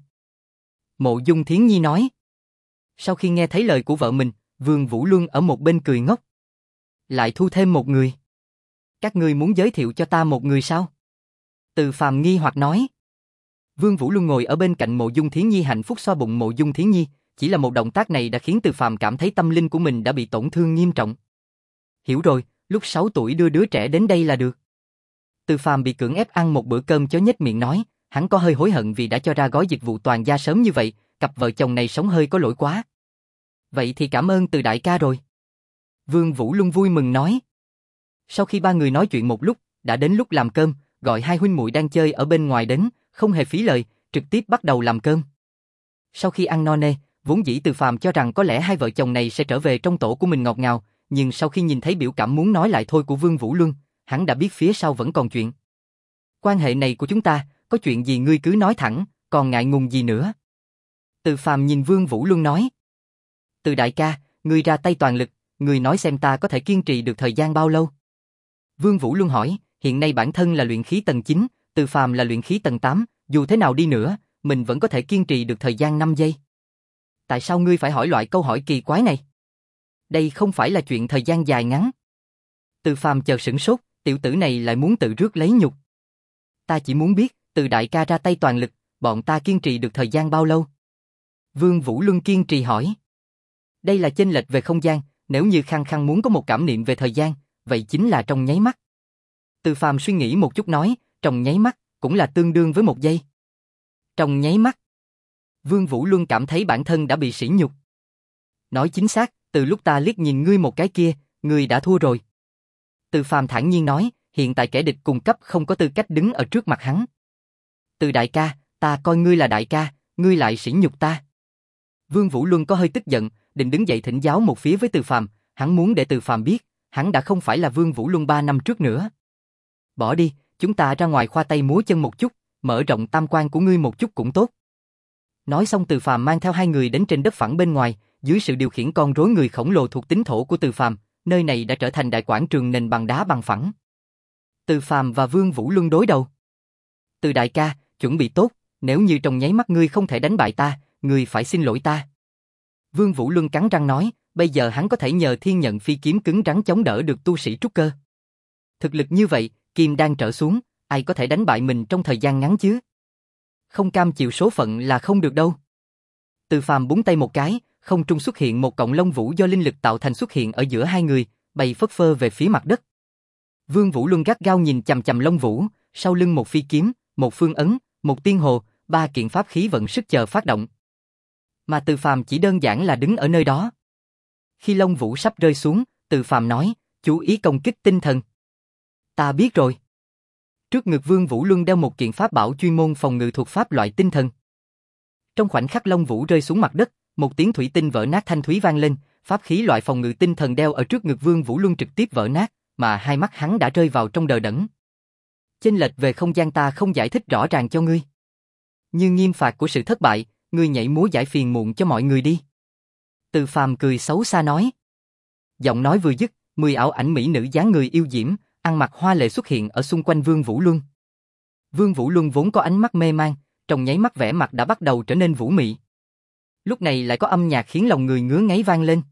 Mộ Dung Thiến Nhi nói. Sau khi nghe thấy lời của vợ mình, Vương Vũ Luân ở một bên cười ngốc. Lại thu thêm một người. Các ngươi muốn giới thiệu cho ta một người sao? Từ Phàm nghi hoặc nói. Vương Vũ Luân ngồi ở bên cạnh Mộ Dung Thiến Nhi hạnh phúc xoa bụng Mộ Dung Thiến Nhi, chỉ là một động tác này đã khiến Từ Phàm cảm thấy tâm linh của mình đã bị tổn thương nghiêm trọng. Hiểu rồi, lúc sáu tuổi đưa đứa trẻ đến đây là được. Từ Phàm bị cưỡng ép ăn một bữa cơm chó nhếch miệng nói, hắn có hơi hối hận vì đã cho ra gói dịch vụ toàn gia sớm như vậy, cặp vợ chồng này sống hơi có lỗi quá. Vậy thì cảm ơn Từ đại ca rồi. Vương Vũ Luân vui mừng nói. Sau khi ba người nói chuyện một lúc, đã đến lúc làm cơm, gọi hai huynh muội đang chơi ở bên ngoài đến, không hề phí lời, trực tiếp bắt đầu làm cơm. Sau khi ăn no nê, vốn dĩ Từ Phàm cho rằng có lẽ hai vợ chồng này sẽ trở về trong tổ của mình ngọt ngào, nhưng sau khi nhìn thấy biểu cảm muốn nói lại thôi của Vương Vũ Luân, hắn đã biết phía sau vẫn còn chuyện. Quan hệ này của chúng ta, có chuyện gì ngươi cứ nói thẳng, còn ngại ngùng gì nữa. Từ Phàm nhìn Vương Vũ Luân nói. Từ đại ca, ngươi ra tay toàn lực, ngươi nói xem ta có thể kiên trì được thời gian bao lâu. Vương Vũ Luân hỏi, hiện nay bản thân là luyện khí tầng chín, Từ Phàm là luyện khí tầng tám, dù thế nào đi nữa, mình vẫn có thể kiên trì được thời gian năm giây. Tại sao ngươi phải hỏi loại câu hỏi kỳ quái này? Đây không phải là chuyện thời gian dài ngắn. Từ Phàm chợt sửng sốt, tiểu tử này lại muốn tự rước lấy nhục. Ta chỉ muốn biết, Từ đại ca ra tay toàn lực, bọn ta kiên trì được thời gian bao lâu? Vương Vũ Luân kiên trì hỏi. Đây là chênh lệch về không gian, nếu như khăng khăng muốn có một cảm niệm về thời gian, vậy chính là trong nháy mắt. Từ Phàm suy nghĩ một chút nói, trong nháy mắt, cũng là tương đương với một giây. Trong nháy mắt. Vương Vũ Luân cảm thấy bản thân đã bị sỉ nhục. Nói chính xác, từ lúc ta liếc nhìn ngươi một cái kia, ngươi đã thua rồi. Từ Phàm thản nhiên nói, hiện tại kẻ địch cùng cấp không có tư cách đứng ở trước mặt hắn. Từ đại ca, ta coi ngươi là đại ca, ngươi lại sỉ nhục ta. Vương Vũ Luân có hơi tức giận, định đứng dậy thỉnh giáo một phía với Từ Phàm, hắn muốn để Từ Phàm biết, hắn đã không phải là Vương Vũ Luân ba năm trước nữa. Bỏ đi, chúng ta ra ngoài khoa tay múa chân một chút, mở rộng tam quan của ngươi một chút cũng tốt. Nói xong Từ Phàm mang theo hai người đến trên đất phẳng bên ngoài, dưới sự điều khiển con rối người khổng lồ thuộc tính thổ của Từ Phàm, nơi này đã trở thành đại quảng trường nền bằng đá bằng phẳng. Từ Phàm và Vương Vũ Luân đối đầu. Từ đại ca, chuẩn bị tốt, nếu như trong nháy mắt ngươi không thể đánh bại ta, ngươi phải xin lỗi ta. Vương Vũ Luân cắn răng nói, bây giờ hắn có thể nhờ thiên nhận phi kiếm cứng rắn chống đỡ được tu sĩ trúc cơ. Thực lực như vậy, kim đan trở xuống, ai có thể đánh bại mình trong thời gian ngắn chứ? Không cam chịu số phận là không được đâu. Từ Phàm búng tay một cái, không trung xuất hiện một cọng lông vũ do linh lực tạo thành xuất hiện ở giữa hai người, bay phất phơ về phía mặt đất. Vương Vũ Luân gắt gao nhìn chằm chằm lông vũ, sau lưng một phi kiếm, một phương ấn, một tiên hồ, ba kiện pháp khí vận sức chờ phát động. Mà Từ Phàm chỉ đơn giản là đứng ở nơi đó. Khi lông vũ sắp rơi xuống, Từ Phàm nói, chú ý công kích tinh thần. Ta biết rồi. Trước ngực Vương Vũ Luân đeo một kiện pháp bảo chuyên môn phòng ngự thuộc pháp loại tinh thần. Trong khoảnh khắc lông vũ rơi xuống mặt đất, một tiếng thủy tinh vỡ nát thanh thúy vang lên, pháp khí loại phòng ngự tinh thần đeo ở trước ngực Vương Vũ Luân trực tiếp vỡ nát, mà hai mắt hắn đã rơi vào trong đờ đẫn. Chênh lệch về không gian ta không giải thích rõ ràng cho ngươi. Như nghiêm phạt của sự thất bại, ngươi nhảy múa giải phiền muộn cho mọi người đi. Từ Phàm cười xấu xa nói. Giọng nói vừa dứt, mười ảo ảnh mỹ nữ dáng người yêu diễm, ăn mặc hoa lệ xuất hiện ở xung quanh Vương Vũ Luân. Vương Vũ Luân vốn có ánh mắt mê man, trong nháy mắt vẻ mặt đã bắt đầu trở nên vũ mị. Lúc này lại có âm nhạc khiến lòng người ngứa ngáy vang lên.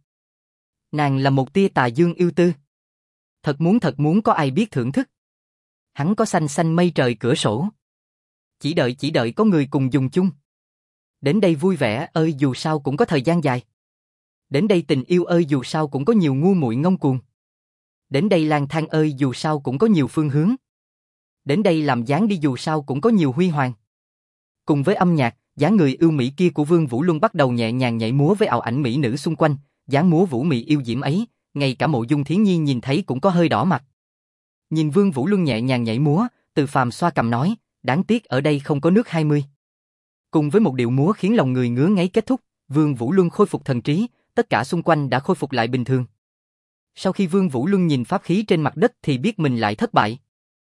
Nàng là một tia tà dương yêu tư. Thật muốn thật muốn có ai biết thưởng thức. Hắn có xanh xanh mây trời cửa sổ. Chỉ đợi chỉ đợi có người cùng dùng chung. Đến đây vui vẻ ơi dù sao cũng có thời gian dài. Đến đây tình yêu ơi dù sao cũng có nhiều ngu muội ngông cuồng. Đến đây lang thang ơi dù sao cũng có nhiều phương hướng. Đến đây làm dáng đi dù sao cũng có nhiều huy hoàng. Cùng với âm nhạc, dáng người yêu mỹ kia của Vương Vũ Luân bắt đầu nhẹ nhàng nhảy múa với ảo ảnh mỹ nữ xung quanh, dáng múa vũ mị yêu diễm ấy, ngay cả Mộ Dung Thiến Nhi nhìn thấy cũng có hơi đỏ mặt. Nhìn Vương Vũ Luân nhẹ nhàng nhảy múa, Từ Phàm xoa cằm nói, đáng tiếc ở đây không có nước hai mươi. Cùng với một điệu múa khiến lòng người ngứa ngáy kết thúc, Vương Vũ Luân khôi phục thần trí, tất cả xung quanh đã khôi phục lại bình thường. Sau khi Vương Vũ Luân nhìn pháp khí trên mặt đất thì biết mình lại thất bại.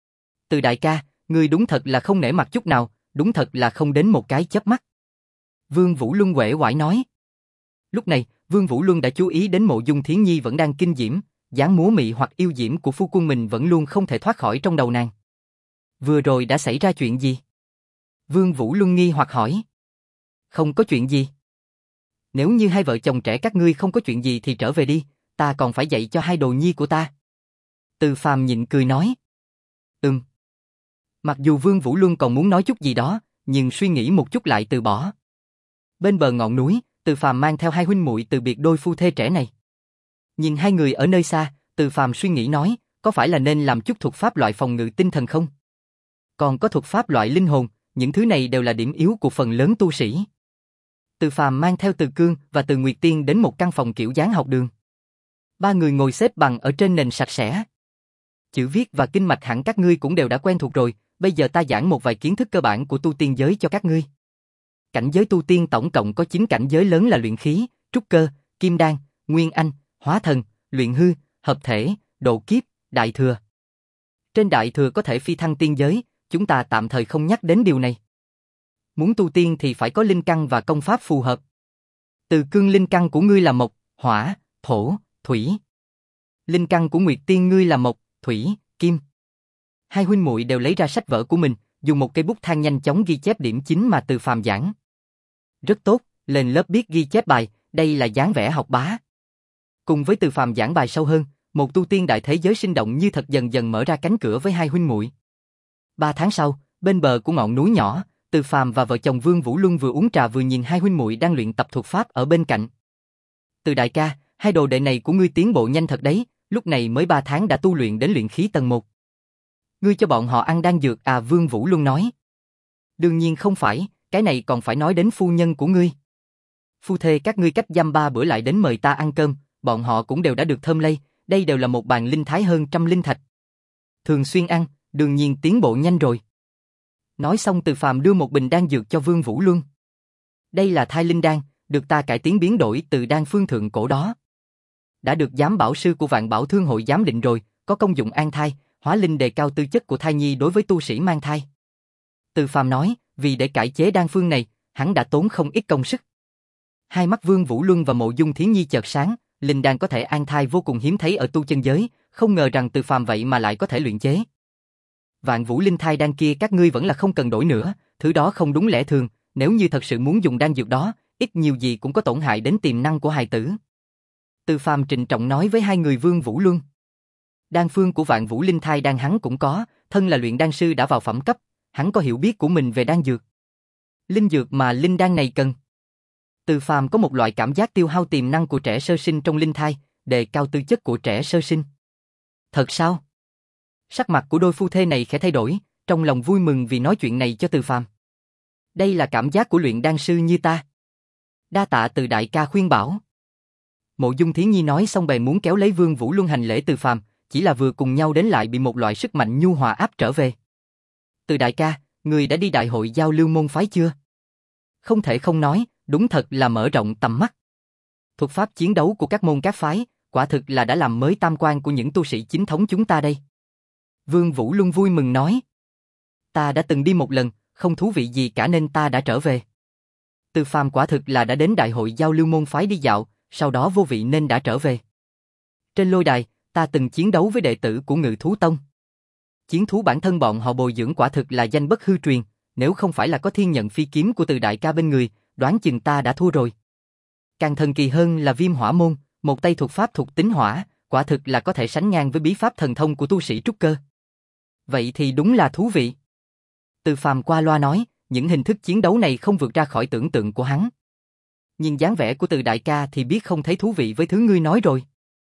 Từ đại ca, ngươi đúng thật là không nể mặt chút nào, đúng thật là không đến một cái chớp mắt. Vương Vũ Luân uể oải nói. Lúc này, Vương Vũ Luân đã chú ý đến Mộ Dung Thiến Nhi vẫn đang kinh diễm, dáng múa mị hoặc yêu diễm của phu quân mình vẫn luôn không thể thoát khỏi trong đầu nàng. Vừa rồi đã xảy ra chuyện gì? Vương Vũ Luân nghi hoặc hỏi. Không có chuyện gì. Nếu như hai vợ chồng trẻ các ngươi không có chuyện gì thì trở về đi, ta còn phải dạy cho hai đồ nhi của ta. Từ Phàm nhịn cười nói. Ừm. Mặc dù Vương Vũ Luân còn muốn nói chút gì đó, nhưng suy nghĩ một chút lại từ bỏ. Bên bờ ngọn núi, Từ Phàm mang theo hai huynh muội từ biệt đôi phu thê trẻ này. Nhìn hai người ở nơi xa, Từ Phàm suy nghĩ nói, có phải là nên làm chút thuật pháp loại phòng ngự tinh thần không? Còn có thuật pháp loại linh hồn, những thứ này đều là điểm yếu của phần lớn tu sĩ. Từ Phàm mang theo Từ Cương và Từ Nguyệt Tiên đến một căn phòng kiểu dáng học đường. Ba người ngồi xếp bằng ở trên nền sạch sẽ. Chữ viết và kinh mạch hẳn các ngươi cũng đều đã quen thuộc rồi, bây giờ ta giảng một vài kiến thức cơ bản của tu tiên giới cho các ngươi. Cảnh giới tu tiên tổng cộng có chín cảnh giới lớn là luyện khí, trúc cơ, kim đan, nguyên anh, hóa thần, luyện hư, hợp thể, độ kiếp, đại thừa. Trên đại thừa có thể phi thăng tiên giới, chúng ta tạm thời không nhắc đến điều này. Muốn tu tiên thì phải có linh căn và công pháp phù hợp. Từ Cương, linh căn của ngươi là mộc, hỏa, thổ, thủy. Linh căn của Nguyệt Tiên ngươi là mộc, thủy, kim. Hai huynh muội đều lấy ra sách vở của mình, dùng một cây bút than nhanh chóng ghi chép điểm chính mà Từ Phàm giảng. Rất tốt, lên lớp biết ghi chép bài, đây là dáng vẻ học bá. Cùng với Từ Phàm giảng bài sâu hơn, một tu tiên đại thế giới sinh động như thật dần dần mở ra cánh cửa với hai huynh muội. Ba tháng sau, bên bờ của ngọn núi nhỏ, Từ Phàm và vợ chồng Vương Vũ Luân vừa uống trà vừa nhìn hai huynh muội đang luyện tập thuật pháp ở bên cạnh. Từ đại ca, hai đồ đệ này của ngươi tiến bộ nhanh thật đấy, lúc này mới ba tháng đã tu luyện đến luyện khí tầng một. Ngươi cho bọn họ ăn đan dược à? Vương Vũ Luân nói. Đương nhiên không phải, cái này còn phải nói đến phu nhân của ngươi. Phu thê các ngươi cách dăm ba bữa lại đến mời ta ăn cơm, bọn họ cũng đều đã được thơm lây, đây đều là một bàn linh thái hơn trăm linh thạch. Thường xuyên ăn, đương nhiên tiến bộ nhanh rồi. Nói xong Từ Phàm đưa một bình đan dược cho Vương Vũ Luân. Đây là thai linh đan, được ta cải tiến biến đổi từ đan phương thượng cổ đó. Đã được giám bảo sư của Vạn Bảo Thương hội giám định rồi, có công dụng an thai, hóa linh, đề cao tư chất của thai nhi đối với tu sĩ mang thai. Từ Phàm nói, vì để cải chế đan phương này, hắn đã tốn không ít công sức. Hai mắt Vương Vũ Luân và Mộ Dung Thiến Nhi chợt sáng, linh đan có thể an thai vô cùng hiếm thấy ở tu chân giới, không ngờ rằng Từ Phàm vậy mà lại có thể luyện chế. Vạn Vũ linh thai đan kia các ngươi vẫn là không cần đổi nữa, thứ đó không đúng lẽ thường, nếu như thật sự muốn dùng đan dược đó, ít nhiều gì cũng có tổn hại đến tiềm năng của hài tử. Từ Phàm trịnh trọng nói với hai người Vương Vũ Luân. Đan phương của Vạn Vũ linh thai đan hắn cũng có, thân là luyện đan sư đã vào phẩm cấp, hắn có hiểu biết của mình về đan dược. Linh dược mà linh đan này cần. Từ Phàm có một loại cảm giác tiêu hao tiềm năng của trẻ sơ sinh trong linh thai, đề cao tư chất của trẻ sơ sinh. Thật sao? Sắc mặt của đôi phu thê này khẽ thay đổi, trong lòng vui mừng vì nói chuyện này cho Từ Phàm. Đây là cảm giác của luyện đan sư như ta. Đa tạ Từ đại ca khuyên bảo. Mộ Dung Thiến Nhi nói xong bèn muốn kéo lấy Vương Vũ Luân hành lễ Từ Phàm, chỉ là vừa cùng nhau đến lại bị một loại sức mạnh nhu hòa áp trở về. Từ đại ca, người đã đi đại hội giao lưu môn phái chưa? Không thể không nói, đúng thật là mở rộng tầm mắt. Thuật pháp chiến đấu của các môn các phái, quả thực là đã làm mới tam quan của những tu sĩ chính thống chúng ta đây. Vương Vũ Luân vui mừng nói. Ta đã từng đi một lần, không thú vị gì cả nên ta đã trở về. Từ Phàm quả thực là đã đến đại hội giao lưu môn phái đi dạo, sau đó vô vị nên đã trở về. Trên lôi đài, ta từng chiến đấu với đệ tử của Ngự Thú Tông. Chiến thú bản thân bọn họ bồi dưỡng quả thực là danh bất hư truyền, nếu không phải là có thiên nhận phi kiếm của Từ đại ca bên người, đoán chừng ta đã thua rồi. Càng thần kỳ hơn là Viêm Hỏa môn, một tay thuật pháp thuộc tính hỏa, quả thực là có thể sánh ngang với bí pháp thần thông của tu sĩ trúc cơ. Vậy thì đúng là thú vị. Từ Phàm qua loa nói, những hình thức chiến đấu này không vượt ra khỏi tưởng tượng của hắn. Nhìn dáng vẻ của Từ đại ca thì biết không thấy thú vị với thứ ngươi nói rồi.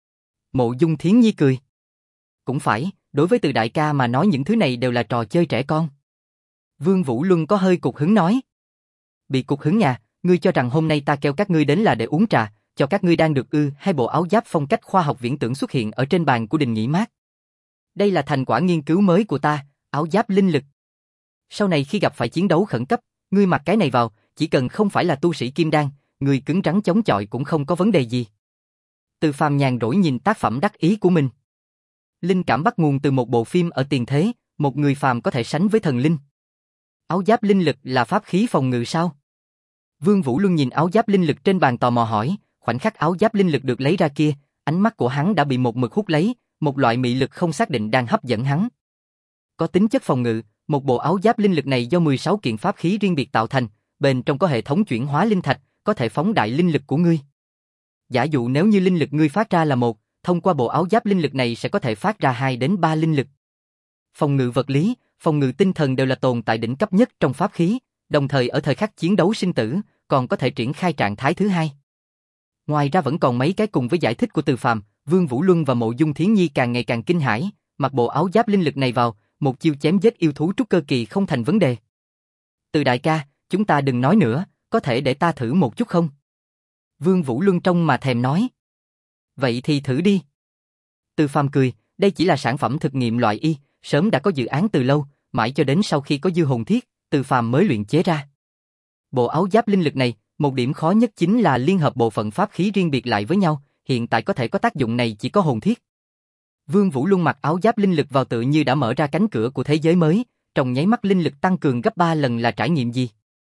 Mộ Dung Thiến Nhi cười. Cũng phải, đối với Từ đại ca mà nói những thứ này đều là trò chơi trẻ con. Vương Vũ Luân có hơi cục hứng nói. Bị cục hứng nhà, ngươi cho rằng hôm nay ta kêu các ngươi đến là để uống trà, cho các ngươi đang được ư? Hai bộ áo giáp phong cách khoa học viễn tưởng xuất hiện ở trên bàn của đình nghỉ mát. Đây là thành quả nghiên cứu mới của ta, áo giáp linh lực. Sau này khi gặp phải chiến đấu khẩn cấp, ngươi mặc cái này vào, chỉ cần không phải là tu sĩ kim đan, người cứng rắn chống chọi cũng không có vấn đề gì. Từ Phàm nhàn rỗi nhìn tác phẩm đắc ý của mình. Linh cảm bắt nguồn từ một bộ phim ở tiền thế, một người phàm có thể sánh với thần linh. Áo giáp linh lực là pháp khí phòng ngự sao? Vương Vũ Luân nhìn áo giáp linh lực trên bàn tò mò hỏi, khoảnh khắc áo giáp linh lực được lấy ra kia, ánh mắt của hắn đã bị một mực hút lấy, một loại mị lực không xác định đang hấp dẫn hắn. Có tính chất phòng ngự, một bộ áo giáp linh lực này do mười sáu kiện pháp khí riêng biệt tạo thành, bên trong có hệ thống chuyển hóa linh thạch, có thể phóng đại linh lực của ngươi. Giả dụ nếu như linh lực ngươi phát ra là một, thông qua bộ áo giáp linh lực này sẽ có thể phát ra hai đến ba linh lực. Phòng ngự vật lý, phòng ngự tinh thần đều là tồn tại đỉnh cấp nhất trong pháp khí, đồng thời ở thời khắc chiến đấu sinh tử, còn có thể triển khai trạng thái thứ hai. Ngoài ra vẫn còn mấy cái cùng với giải thích của Từ Phàm, Vương Vũ Luân và Mộ Dung Thiến Nhi càng ngày càng kinh hãi, mặc bộ áo giáp linh lực này vào, một chiêu chém giết yêu thú trúc cơ kỳ không thành vấn đề. Từ đại ca, chúng ta đừng nói nữa, có thể để ta thử một chút không? Vương Vũ Luân trông mà thèm nói. Vậy thì thử đi. Từ Phàm cười, đây chỉ là sản phẩm thực nghiệm loại y, sớm đã có dự án từ lâu, mãi cho đến sau khi có dư hồn thiết, Từ Phàm mới luyện chế ra. Bộ áo giáp linh lực này, một điểm khó nhất chính là liên hợp bộ phận pháp khí riêng biệt lại với nhau, hiện tại có thể có tác dụng này chỉ có hồn thiết. Vương Vũ Luân mặc áo giáp linh lực vào tự như đã mở ra cánh cửa của thế giới mới, trong nháy mắt linh lực tăng cường gấp ba lần là trải nghiệm gì.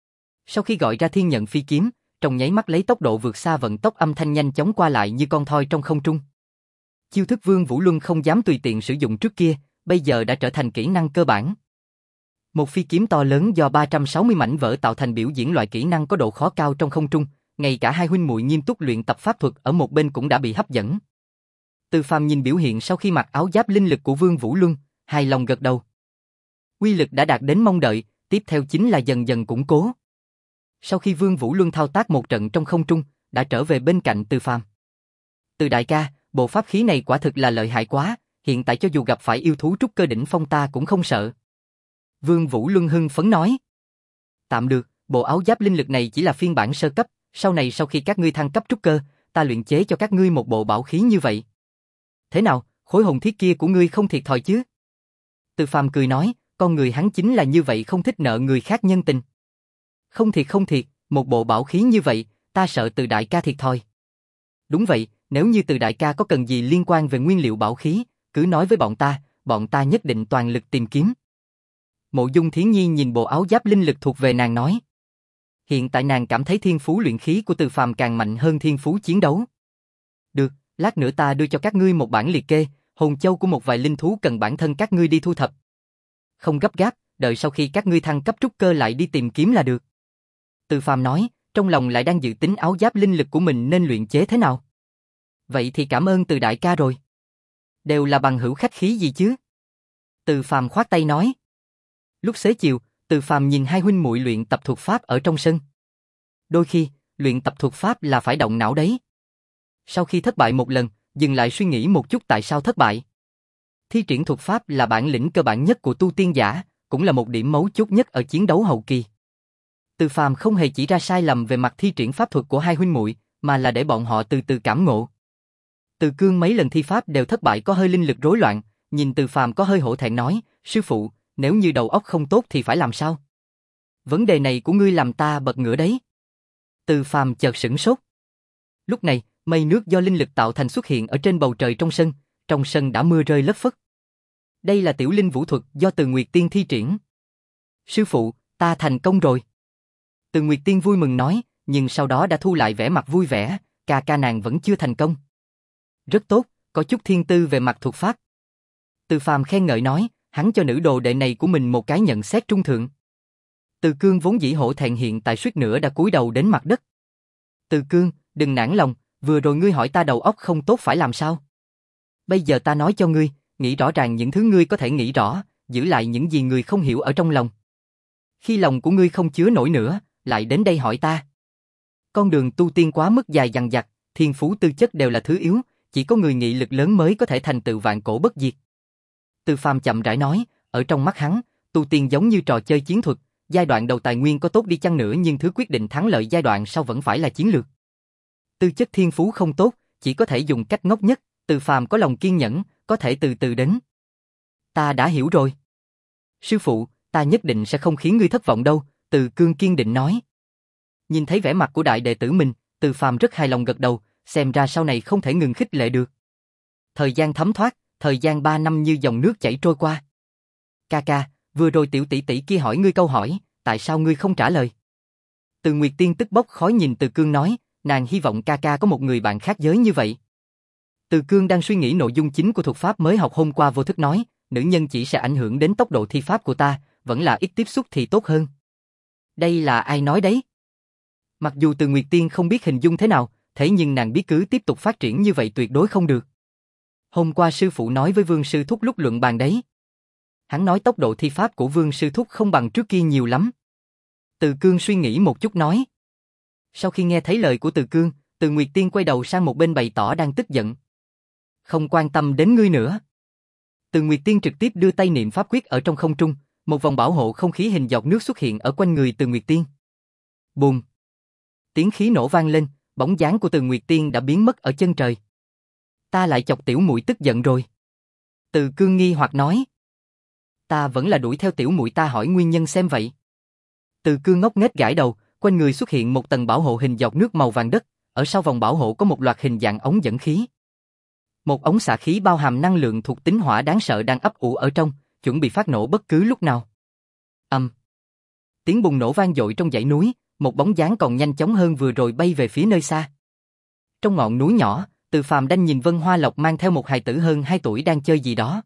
Sau khi gọi ra thiên nhận phi kiếm, trong nháy mắt lấy tốc độ vượt xa vận tốc âm thanh nhanh chóng qua lại như con thoi trong không trung. Chiêu thức Vương Vũ Luân không dám tùy tiện sử dụng trước kia, bây giờ đã trở thành kỹ năng cơ bản. Một phi kiếm to lớn do ba trăm sáu mươi mảnh vỡ tạo thành biểu diễn loại kỹ năng có độ khó cao trong không trung, ngay cả hai huynh muội nghiêm túc luyện tập pháp thuật ở một bên cũng đã bị hấp dẫn. Từ Phàm nhìn biểu hiện sau khi mặc áo giáp linh lực của Vương Vũ Luân, hài lòng gật đầu. Uy lực đã đạt đến mong đợi, tiếp theo chính là dần dần củng cố. Sau khi Vương Vũ Luân thao tác một trận trong không trung, đã trở về bên cạnh Từ Phàm. Từ đại ca, bộ pháp khí này quả thực là lợi hại quá, hiện tại cho dù gặp phải yêu thú trúc cơ đỉnh phong ta cũng không sợ. Vương Vũ Luân hưng phấn nói. Tạm được, bộ áo giáp linh lực này chỉ là phiên bản sơ cấp, sau này sau khi các ngươi thăng cấp trúc cơ, ta luyện chế cho các ngươi một bộ bảo khí như vậy. Thế nào, khối hồn thiết kia của ngươi không thiệt thòi chứ? Từ Phàm cười nói, con người hắn chính là như vậy, không thích nợ người khác nhân tình. Không thiệt không thiệt, một bộ bảo khí như vậy, ta sợ Từ đại ca thiệt thòi. Đúng vậy, nếu như Từ đại ca có cần gì liên quan về nguyên liệu bảo khí, cứ nói với bọn ta, bọn ta nhất định toàn lực tìm kiếm. Mộ Dung Thiến Nhi nhìn bộ áo giáp linh lực thuộc về nàng nói. Hiện tại nàng cảm thấy thiên phú luyện khí của Từ Phàm càng mạnh hơn thiên phú chiến đấu. Được, lát nữa ta đưa cho các ngươi một bản liệt kê, hồn châu của một vài linh thú cần bản thân các ngươi đi thu thập. Không gấp gáp, đợi sau khi các ngươi thăng cấp trúc cơ lại đi tìm kiếm là được. Từ Phàm nói, trong lòng lại đang dự tính áo giáp linh lực của mình nên luyện chế thế nào. Vậy thì cảm ơn Từ đại ca rồi. Đều là bằng hữu khách khí gì chứ? Từ Phàm khoát tay nói. Lúc xế chiều, Từ Phàm nhìn hai huynh muội luyện tập thuật pháp ở trong sân. Đôi khi, luyện tập thuật pháp là phải động não đấy. Sau khi thất bại một lần, dừng lại suy nghĩ một chút tại sao thất bại. Thi triển thuật pháp là bản lĩnh cơ bản nhất của tu tiên giả, cũng là một điểm mấu chốt nhất ở chiến đấu hậu kỳ. Từ Phàm không hề chỉ ra sai lầm về mặt thi triển pháp thuật của hai huynh muội, mà là để bọn họ từ từ cảm ngộ. Từ Cương mấy lần thi pháp đều thất bại có hơi linh lực rối loạn, nhìn Từ Phàm có hơi hổ thẹn nói, sư phụ, nếu như đầu óc không tốt thì phải làm sao? Vấn đề này của ngươi làm ta bật ngửa đấy. Từ Phàm chợt sửng sốt. Lúc này, mây nước do linh lực tạo thành xuất hiện ở trên bầu trời trong sân, trong sân đã mưa rơi lất phất. Đây là tiểu linh vũ thuật do Từ Nguyệt Tiên thi triển. Sư phụ, ta thành công rồi. Từ Nguyệt Tiên vui mừng nói, nhưng sau đó đã thu lại vẻ mặt vui vẻ, ca ca nàng vẫn chưa thành công. Rất tốt, có chút thiên tư về mặt thuật pháp. Từ Phàm khen ngợi nói, hắn cho nữ đồ đệ này của mình một cái nhận xét trung thượng. Từ Cương vốn dĩ hổ thẹn hiện tại suýt nữa đã cúi đầu đến mặt đất. Từ Cương, đừng nản lòng, vừa rồi ngươi hỏi ta đầu óc không tốt phải làm sao? Bây giờ ta nói cho ngươi, nghĩ rõ ràng những thứ ngươi có thể nghĩ rõ, giữ lại những gì ngươi không hiểu ở trong lòng. Khi lòng của ngươi không chứa nổi nữa, lại đến đây hỏi ta. Con đường tu tiên quá mức dài dằng dặc, thiên phú tư chất đều là thứ yếu, chỉ có người nghị lực lớn mới có thể thành tựu vạn cổ bất diệt. Từ Phàm chậm rãi nói, ở trong mắt hắn, tu tiên giống như trò chơi chiến thuật, giai đoạn đầu tài nguyên có tốt đi chăng nữa nhưng thứ quyết định thắng lợi giai đoạn sau vẫn phải là chiến lược. Tư chất thiên phú không tốt, chỉ có thể dùng cách ngốc nhất, Từ Phàm có lòng kiên nhẫn, có thể từ từ đến. Ta đã hiểu rồi. Sư phụ, ta nhất định sẽ không khiến ngươi thất vọng đâu, Từ Cương kiên định nói. Nhìn thấy vẻ mặt của đại đệ tử mình, Từ Phàm rất hài lòng gật đầu, xem ra sau này không thể ngừng khích lệ được. Thời gian thấm thoát, thời gian ba năm như dòng nước chảy trôi qua. Ca ca, vừa rồi tiểu tỷ tỷ kia hỏi ngươi câu hỏi, tại sao ngươi không trả lời? Từ Nguyệt Tiên tức bốc khói nhìn Từ Cương nói, nàng hy vọng ca ca có một người bạn khác giới như vậy. Từ Cương đang suy nghĩ nội dung chính của thuật pháp mới học hôm qua vô thức nói, nữ nhân chỉ sẽ ảnh hưởng đến tốc độ thi pháp của ta, vẫn là ít tiếp xúc thì tốt hơn. Đây là ai nói đấy? Mặc dù Từ Nguyệt Tiên không biết hình dung thế nào, thế nhưng nàng biết cứ tiếp tục phát triển như vậy tuyệt đối không được. Hôm qua sư phụ nói với Vương Sư Thúc lúc luận bàn đấy. Hắn nói tốc độ thi pháp của Vương Sư Thúc không bằng trước kia nhiều lắm. Từ Cương suy nghĩ một chút nói. Sau khi nghe thấy lời của Từ Cương, Từ Nguyệt Tiên quay đầu sang một bên bày tỏ đang tức giận. Không quan tâm đến ngươi nữa. Từ Nguyệt Tiên trực tiếp đưa tay niệm pháp quyết ở trong không trung, một vòng bảo hộ không khí hình giọt nước xuất hiện ở quanh người Từ Nguyệt Tiên. Bùm! Tiếng khí nổ vang lên, bóng dáng của Từ Nguyệt Tiên đã biến mất ở chân trời. Ta lại chọc tiểu muội tức giận rồi. Từ Cương nghi hoặc nói. Ta vẫn là đuổi theo tiểu muội ta hỏi nguyên nhân xem vậy. Từ Cương ngốc nghếch gãi đầu, quanh người xuất hiện một tầng bảo hộ hình giọt nước màu vàng đất, ở sau vòng bảo hộ có một loạt hình dạng ống dẫn khí. Một ống xạ khí bao hàm năng lượng thuộc tính hỏa đáng sợ đang ấp ủ ở trong, chuẩn bị phát nổ bất cứ lúc nào. Ầm. Um. Tiếng bùng nổ vang dội trong dãy núi, một bóng dáng còn nhanh chóng hơn vừa rồi bay về phía nơi xa. Trong ngọn núi nhỏ, Từ Phàm đang nhìn Vân Hoa Lộc mang theo một hài tử hơn hai tuổi đang chơi gì đó.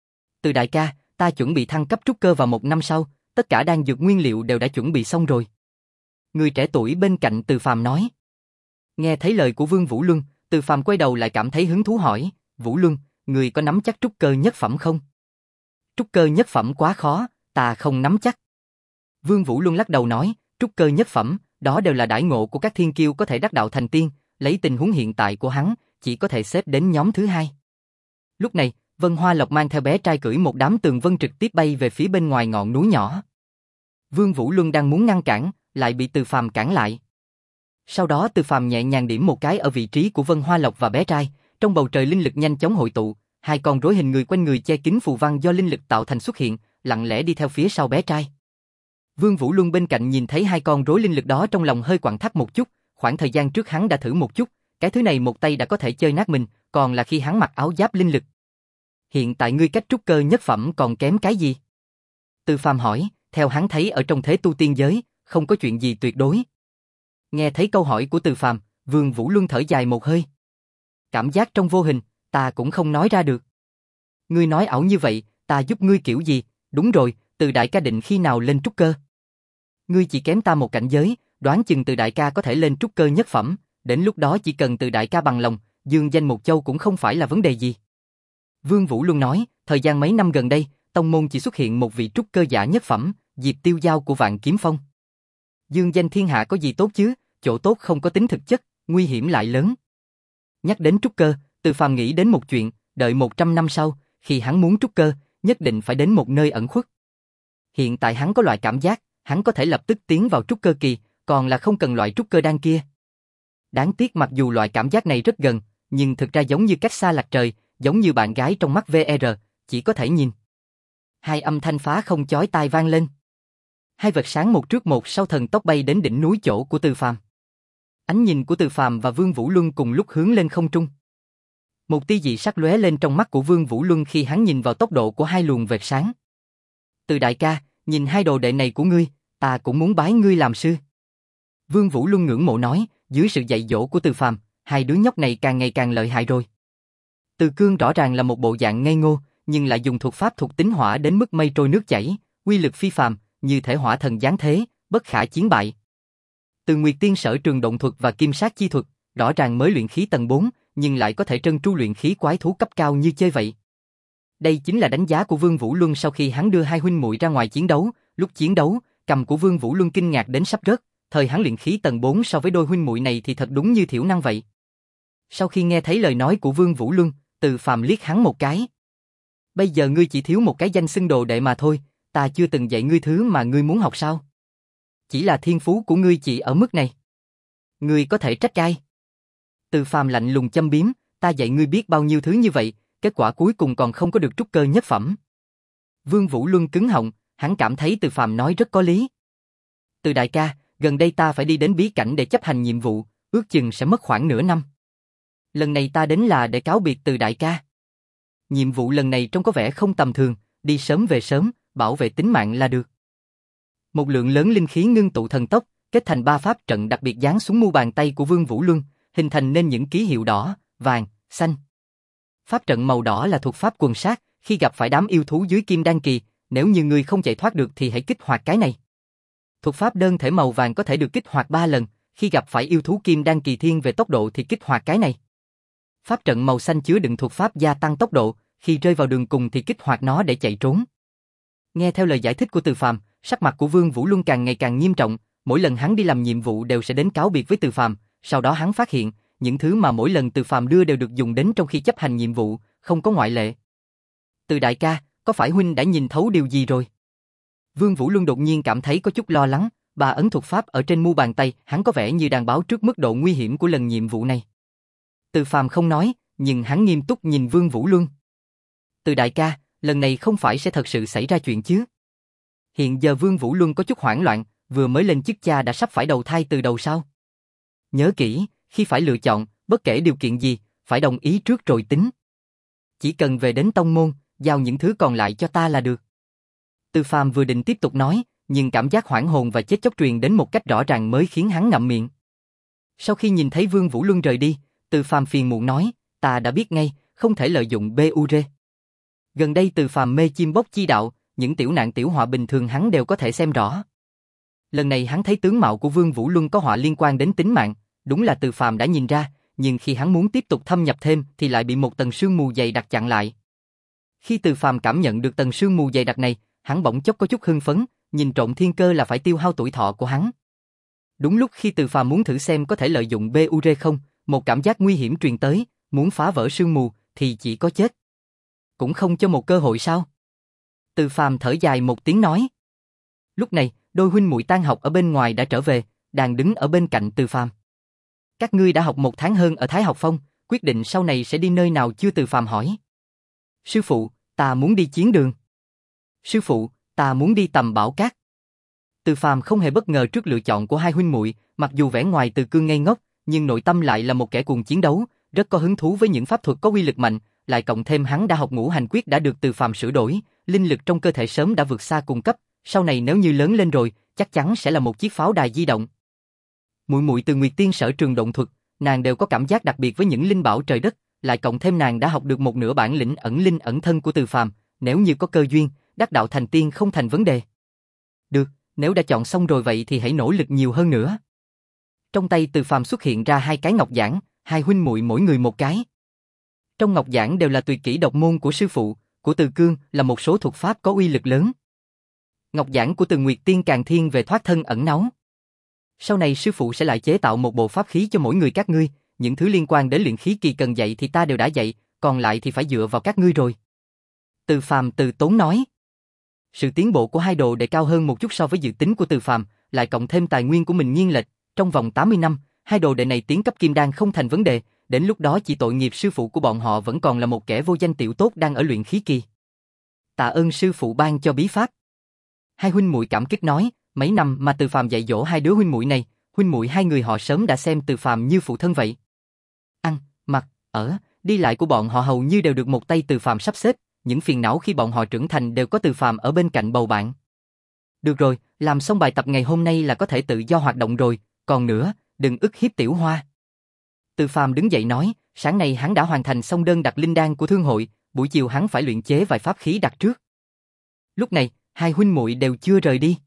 Từ đại ca, ta chuẩn bị thăng cấp trúc cơ vào một năm sau, tất cả đan dược nguyên liệu đều đã chuẩn bị xong rồi. Người trẻ tuổi bên cạnh Từ Phàm nói. Nghe thấy lời của Vương Vũ Luân, Từ Phàm quay đầu lại cảm thấy hứng thú hỏi, Vũ Luân, người có nắm chắc trúc cơ nhất phẩm không? Trúc cơ nhất phẩm quá khó, ta không nắm chắc. Vương Vũ Luân lắc đầu nói, trúc cơ nhất phẩm, đó đều là đãi ngộ của các thiên kiêu có thể đắc đạo thành tiên, lấy tình huống hiện tại của hắn, chỉ có thể xếp đến nhóm thứ hai. Lúc này, Vân Hoa Lộc mang theo bé trai cưỡi một đám tường vân trực tiếp bay về phía bên ngoài ngọn núi nhỏ. Vương Vũ Luân đang muốn ngăn cản, lại bị Từ Phàm cản lại. Sau đó Từ Phàm nhẹ nhàng điểm một cái ở vị trí của Vân Hoa Lộc và bé trai, trong bầu trời linh lực nhanh chóng hội tụ, hai con rối hình người quanh người che kín phù văn do linh lực tạo thành xuất hiện, lặng lẽ đi theo phía sau bé trai. Vương Vũ Luân bên cạnh nhìn thấy hai con rối linh lực đó trong lòng hơi quặn thắt một chút, khoảng thời gian trước hắn đã thử một chút, cái thứ này một tay đã có thể chơi nát mình, còn là khi hắn mặc áo giáp linh lực. Hiện tại ngươi cách trúc cơ nhất phẩm còn kém cái gì? Từ Phàm hỏi, theo hắn thấy ở trong thế tu tiên giới, không có chuyện gì tuyệt đối. Nghe thấy câu hỏi của Từ Phàm, Vương Vũ Luân thở dài một hơi. Cảm giác trong vô hình, ta cũng không nói ra được. Ngươi nói ảo như vậy, ta giúp ngươi kiểu gì? Đúng rồi, Từ đại ca định khi nào lên trúc cơ? Ngươi chỉ kém ta một cảnh giới, đoán chừng Từ đại ca có thể lên trúc cơ nhất phẩm, đến lúc đó chỉ cần Từ đại ca bằng lòng, dương danh một châu cũng không phải là vấn đề gì. Vương Vũ Luân nói, thời gian mấy năm gần đây, tông môn chỉ xuất hiện một vị trúc cơ giả nhất phẩm, Diệp Tiêu Giao của Vạn Kiếm Phong. Dương danh thiên hạ có gì tốt chứ, chỗ tốt không có tính thực chất, nguy hiểm lại lớn. Nhắc đến trúc cơ, Từ Phàm nghĩ đến một chuyện, đợi một trăm năm sau, khi hắn muốn trúc cơ, nhất định phải đến một nơi ẩn khuất. Hiện tại hắn có loại cảm giác, hắn có thể lập tức tiến vào trúc cơ kỳ, còn là không cần loại trúc cơ đan kia. Đáng tiếc mặc dù loại cảm giác này rất gần, nhưng thực ra giống như cách xa lạc trời, giống như bạn gái trong mắt vê rờ, chỉ có thể nhìn. Hai âm thanh phá không chói tai vang lên. Hai vật sáng một trước một sau thần tốc bay đến đỉnh núi chỗ của Từ Phàm. Ánh nhìn của Từ Phàm và Vương Vũ Luân cùng lúc hướng lên không trung. Một tia dị sắc lóe lên trong mắt của Vương Vũ Luân khi hắn nhìn vào tốc độ của hai luồng vệt sáng. Từ đại ca, nhìn hai đồ đệ này của ngươi, ta cũng muốn bái ngươi làm sư. Vương Vũ Luân ngưỡng mộ nói, dưới sự dạy dỗ của Từ Phàm, hai đứa nhóc này càng ngày càng lợi hại rồi. Từ Cương rõ ràng là một bộ dạng ngây ngô, nhưng lại dùng thuật pháp thuộc tính hỏa đến mức mây trôi nước chảy, uy lực phi phàm, như thể hỏa thần giáng thế, bất khả chiến bại. Từ Nguyệt Tiên sở trường động thuật và kim sát chi thuật, rõ ràng mới luyện khí tầng bốn, nhưng lại có thể trân tru luyện khí quái thú cấp cao như chơi vậy. Đây chính là đánh giá của Vương Vũ Luân sau khi hắn đưa hai huynh muội ra ngoài chiến đấu, lúc chiến đấu, cầm của Vương Vũ Luân kinh ngạc đến sắp rớt, thời hắn luyện khí tầng bốn so với đôi huynh muội này thì thật đúng như thiểu năng vậy. Sau khi nghe thấy lời nói của Vương Vũ Luân, Từ Phàm liếc hắn một cái. Bây giờ ngươi chỉ thiếu một cái danh xưng đồ đệ mà thôi, ta chưa từng dạy ngươi thứ mà ngươi muốn học sao? Chỉ là thiên phú của ngươi chỉ ở mức này. Ngươi có thể trách ai? Từ Phàm lạnh lùng châm biếm, ta dạy ngươi biết bao nhiêu thứ như vậy, kết quả cuối cùng còn không có được trúc cơ nhất phẩm. Vương Vũ Luân cứng họng, hắn cảm thấy Từ Phàm nói rất có lý. Từ đại ca, gần đây ta phải đi đến bí cảnh để chấp hành nhiệm vụ, ước chừng sẽ mất khoảng nửa năm. Lần này ta đến là để cáo biệt Từ đại ca. Nhiệm vụ lần này trông có vẻ không tầm thường, đi sớm về sớm, bảo vệ tính mạng là được. Một lượng lớn linh khí ngưng tụ thần tốc, kết thành ba pháp trận đặc biệt giáng xuống mu bàn tay của Vương Vũ Luân, hình thành nên những ký hiệu đỏ, vàng, xanh. Pháp trận màu đỏ là thuộc pháp quần sát, khi gặp phải đám yêu thú dưới kim đan kỳ, nếu như ngươi không chạy thoát được thì hãy kích hoạt cái này. Thuộc pháp đơn thể màu vàng có thể được kích hoạt ba lần, khi gặp phải yêu thú kim đan kỳ thiên về tốc độ thì kích hoạt cái này. Pháp trận màu xanh chứa đựng thuộc pháp gia tăng tốc độ, khi rơi vào đường cùng thì kích hoạt nó để chạy trốn. Nghe theo lời giải thích của Từ Phàm, sắc mặt của Vương Vũ Luân càng ngày càng nghiêm trọng, mỗi lần hắn đi làm nhiệm vụ đều sẽ đến cáo biệt với Từ Phàm, sau đó hắn phát hiện, những thứ mà mỗi lần Từ Phàm đưa đều được dùng đến trong khi chấp hành nhiệm vụ, không có ngoại lệ. Từ đại ca, có phải huynh đã nhìn thấu điều gì rồi? Vương Vũ Luân đột nhiên cảm thấy có chút lo lắng, Ba ấn thuật pháp ở trên mu bàn tay, hắn có vẻ như đang báo trước mức độ nguy hiểm của lần nhiệm vụ này. Từ Phàm không nói, nhưng hắn nghiêm túc nhìn Vương Vũ Luân. Từ đại ca, lần này không phải sẽ thật sự xảy ra chuyện chứ? Hiện giờ Vương Vũ Luân có chút hoảng loạn, vừa mới lên chức cha đã sắp phải đầu thai từ đầu sao? Nhớ kỹ, khi phải lựa chọn, bất kể điều kiện gì, phải đồng ý trước rồi tính. Chỉ cần về đến tông môn, giao những thứ còn lại cho ta là được. Từ Phàm vừa định tiếp tục nói, nhưng cảm giác hoảng hồn và chết chóc truyền đến một cách rõ ràng mới khiến hắn ngậm miệng. Sau khi nhìn thấy Vương Vũ Luân rời đi, Từ Phàm phiền muộn nói, ta đã biết ngay, không thể lợi dụng bê u rê. Gần đây Từ Phàm mê chim bốc chi đạo, những tiểu nạn tiểu họa bình thường hắn đều có thể xem rõ. Lần này hắn thấy tướng mạo của Vương Vũ Luân có họa liên quan đến tính mạng, đúng là Từ Phàm đã nhìn ra, nhưng khi hắn muốn tiếp tục thâm nhập thêm thì lại bị một tầng sương mù dày đặc chặn lại. Khi Từ Phàm cảm nhận được tầng sương mù dày đặc này, hắn bỗng chốc có chút hưng phấn, nhìn trộm thiên cơ là phải tiêu hao tuổi thọ của hắn. Đúng lúc khi Từ Phàm muốn thử xem có thể lợi dụng bê u rê không, một cảm giác nguy hiểm truyền tới, muốn phá vỡ sương mù thì chỉ có chết. Cũng không cho một cơ hội sao? Từ Phàm thở dài một tiếng nói. Lúc này, đôi huynh muội tan học ở bên ngoài đã trở về, đang đứng ở bên cạnh Từ Phàm. Các ngươi đã học một tháng hơn ở Thái Học Phong, quyết định sau này sẽ đi nơi nào chưa? Từ Phàm hỏi. Sư phụ, ta muốn đi chiến đường. Sư phụ, ta muốn đi Tầm Bảo Cát. Từ Phàm không hề bất ngờ trước lựa chọn của hai huynh muội, mặc dù vẻ ngoài Từ Cương ngây ngốc, nhưng nội tâm lại là một kẻ cuồng chiến đấu, rất có hứng thú với những pháp thuật có uy lực mạnh, lại cộng thêm hắn đã học Ngũ Hành Quyết đã được Từ Phàm sửa đổi, linh lực trong cơ thể sớm đã vượt xa cùng cấp, sau này nếu như lớn lên rồi, chắc chắn sẽ là một chiếc pháo đài di động. Muội muội Từ Nguyệt Tiên sở trường động thuật, nàng đều có cảm giác đặc biệt với những linh bảo trời đất, lại cộng thêm nàng đã học được một nửa bản lĩnh ẩn linh ẩn thân của Từ Phàm, nếu như có cơ duyên, đắc đạo thành tiên không thành vấn đề. Được, nếu đã chọn xong rồi vậy thì hãy nỗ lực nhiều hơn nữa. Trong tay Từ Phàm xuất hiện ra hai cái ngọc giản, hai huynh muội mỗi người một cái. Trong ngọc giản đều là tuyệt kỹ độc môn của sư phụ, của Từ Cương là một số thuật pháp có uy lực lớn. Ngọc giản của Từ Nguyệt Tiên càng thiên về thoát thân ẩn náu. Sau này sư phụ sẽ lại chế tạo một bộ pháp khí cho mỗi người các ngươi, những thứ liên quan đến luyện khí kỳ cần dạy thì ta đều đã dạy, còn lại thì phải dựa vào các ngươi rồi. Từ Phàm từ tốn nói. Sự tiến bộ của hai đồ đệ cao hơn một chút so với dự tính của Từ Phàm, lại cộng thêm tài nguyên của mình nghiêng lệch, trong vòng tám mươi năm, hai đồ đệ này tiến cấp kim đan không thành vấn đề, đến lúc đó chỉ tội nghiệp sư phụ của bọn họ vẫn còn là một kẻ vô danh tiểu tốt đang ở luyện khí kỳ. Tạ ơn sư phụ ban cho bí pháp. Hai huynh muội cảm kích nói, mấy năm mà Từ Phàm dạy dỗ hai đứa huynh muội này, huynh muội hai người họ sớm đã xem Từ Phàm như phụ thân vậy. Ăn, mặc, ở, đi lại của bọn họ hầu như đều được một tay Từ Phàm sắp xếp, những phiền não khi bọn họ trưởng thành đều có Từ Phàm ở bên cạnh bầu bạn. Được rồi, làm xong bài tập ngày hôm nay là có thể tự do hoạt động rồi, còn nữa, đừng ức hiếp Tiểu Hoa. Từ Phàm đứng dậy nói, sáng nay hắn đã hoàn thành xong đơn đặt linh đan của thương hội, buổi chiều hắn phải luyện chế vài pháp khí đặt trước. Lúc này, hai huynh muội đều chưa rời đi.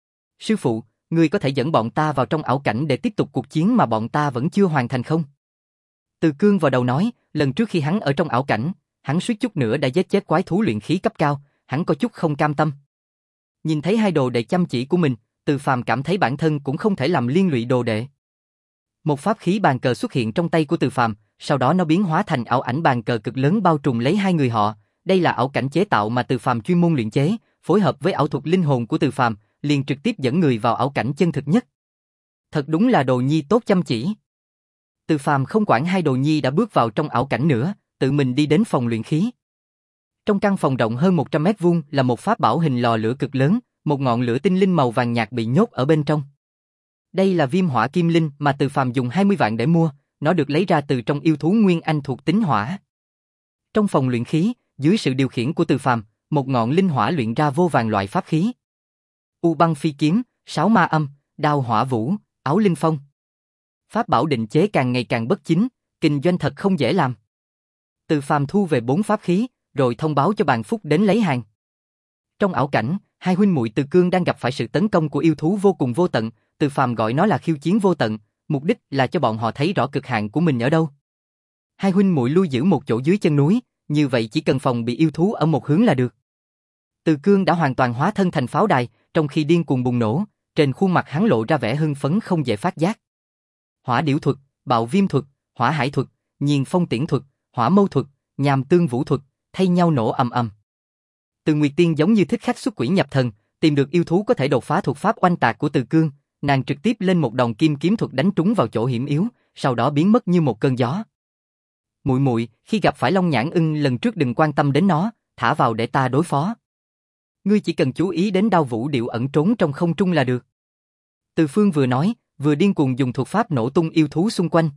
Sư phụ, ngươi có thể dẫn bọn ta vào trong ảo cảnh để tiếp tục cuộc chiến mà bọn ta vẫn chưa hoàn thành không? Từ Cương vào đầu nói, lần trước khi hắn ở trong ảo cảnh, hắn suýt chút nữa đã giết chết quái thú luyện khí cấp cao, hắn có chút không cam tâm. Nhìn thấy hai đồ đệ chăm chỉ của mình, Từ Phàm cảm thấy bản thân cũng không thể làm liên lụy đồ đệ. Một pháp khí bàn cờ xuất hiện trong tay của Từ Phàm, sau đó nó biến hóa thành ảo ảnh bàn cờ cực lớn bao trùm lấy hai người họ. Đây là ảo cảnh chế tạo mà Từ Phàm chuyên môn luyện chế, phối hợp với ảo thuật linh hồn của Từ Phàm, liền trực tiếp dẫn người vào ảo cảnh chân thực nhất. Thật đúng là đồ nhi tốt chăm chỉ. Từ Phàm không quản hai đồ nhi đã bước vào trong ảo cảnh nữa, tự mình đi đến phòng luyện khí. Trong căn phòng rộng hơn một trăm mét vuông là một pháp bảo hình lò lửa cực lớn, một ngọn lửa tinh linh màu vàng nhạt bị nhốt ở bên trong. Đây là viêm hỏa kim linh mà Từ Phàm dùng hai mươi vạn để mua, nó được lấy ra từ trong yêu thú nguyên anh thuộc tính hỏa. Trong phòng luyện khí, dưới sự điều khiển của Từ Phàm, một ngọn linh hỏa luyện ra vô vàn loại pháp khí. U băng phi kiếm, sáu ma âm, đao hỏa vũ, áo linh phong. Pháp bảo định chế càng ngày càng bất chính, kinh doanh thật không dễ làm. Từ Phàm thu về bốn pháp khí, rồi thông báo cho Bàn Phúc đến lấy hàng. Trong ảo cảnh, hai huynh muội Từ Cương đang gặp phải sự tấn công của yêu thú vô cùng vô tận, Từ Phàm gọi nó là khiêu chiến vô tận, mục đích là cho bọn họ thấy rõ cực hạn của mình ở đâu. Hai huynh muội lui giữ một chỗ dưới chân núi, như vậy chỉ cần phòng bị yêu thú ở một hướng là được. Từ Cương đã hoàn toàn hóa thân thành pháo đài, trong khi điên cuồng bùng nổ, trên khuôn mặt hắn lộ ra vẻ hưng phấn không dễ phát giác. Hỏa điểu thuật, bạo viêm thuật, hỏa hải thuật, nhiền phong tiễn thuật, hỏa mâu thuật, nhàm tương vũ thuật, thay nhau nổ ầm ầm. Từ Nguyệt Tiên giống như thích khách xuất quỷ nhập thần, tìm được yêu thú có thể đột phá thuật pháp oanh tạc của Từ Cương, Nàng trực tiếp lên một đòn kim kiếm thuật đánh trúng vào chỗ hiểm yếu, sau đó biến mất như một cơn gió. Muội muội, khi gặp phải Long Nhãn Ưng lần trước đừng quan tâm đến nó, thả vào để ta đối phó. Ngươi chỉ cần chú ý đến đao vũ điệu ẩn trốn trong không trung là được. Từ Phương vừa nói, vừa điên cuồng dùng thuật pháp nổ tung yêu thú xung quanh.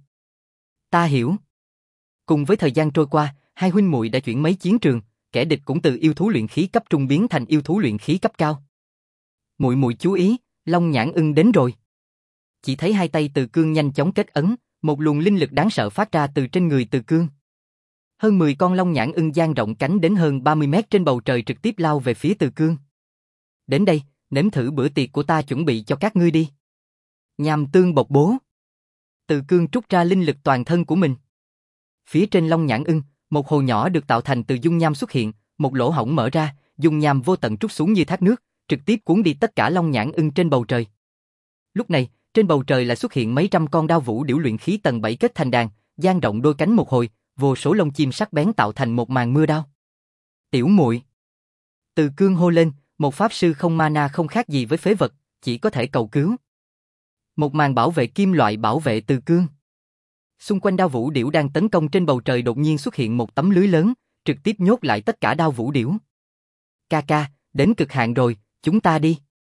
Ta hiểu. Cùng với thời gian trôi qua, hai huynh muội đã chuyển mấy chiến trường, kẻ địch cũng từ yêu thú luyện khí cấp trung biến thành yêu thú luyện khí cấp cao. Muội muội chú ý, Long Nhãn Ưng đến rồi. Chỉ thấy hai tay Từ Cương nhanh chóng kết ấn, một luồng linh lực đáng sợ phát ra từ trên người Từ Cương. Hơn mười con Long Nhãn Ưng dang rộng cánh đến hơn ba mươi mét trên bầu trời trực tiếp lao về phía Từ Cương. Đến đây, nếm thử bữa tiệc của ta chuẩn bị cho các ngươi đi. Nham tương bộc bố. Từ Cương trút ra linh lực toàn thân của mình. Phía trên Long Nhãn Ưng, một hồ nhỏ được tạo thành từ dung nham xuất hiện, một lỗ hổng mở ra, dung nham vô tận trút xuống như thác nước, trực tiếp cuốn đi tất cả Long Nhãn Ưng trên bầu trời. Lúc này, trên bầu trời lại xuất hiện mấy trăm con đao vũ điểu luyện khí tầng bảy kết thành đàn, dang rộng đôi cánh một hồi, vô số lông chim sắc bén tạo thành một màn mưa đao. Tiểu muội. Từ Cương hô lên, một pháp sư không mana không khác gì với phế vật, chỉ có thể cầu cứu. Một màn bảo vệ kim loại bảo vệ Từ Cương. Xung quanh đao vũ điểu đang tấn công trên bầu trời đột nhiên xuất hiện một tấm lưới lớn, trực tiếp nhốt lại tất cả đao vũ điểu. Ca ca, đến cực hạn rồi, chúng ta đi.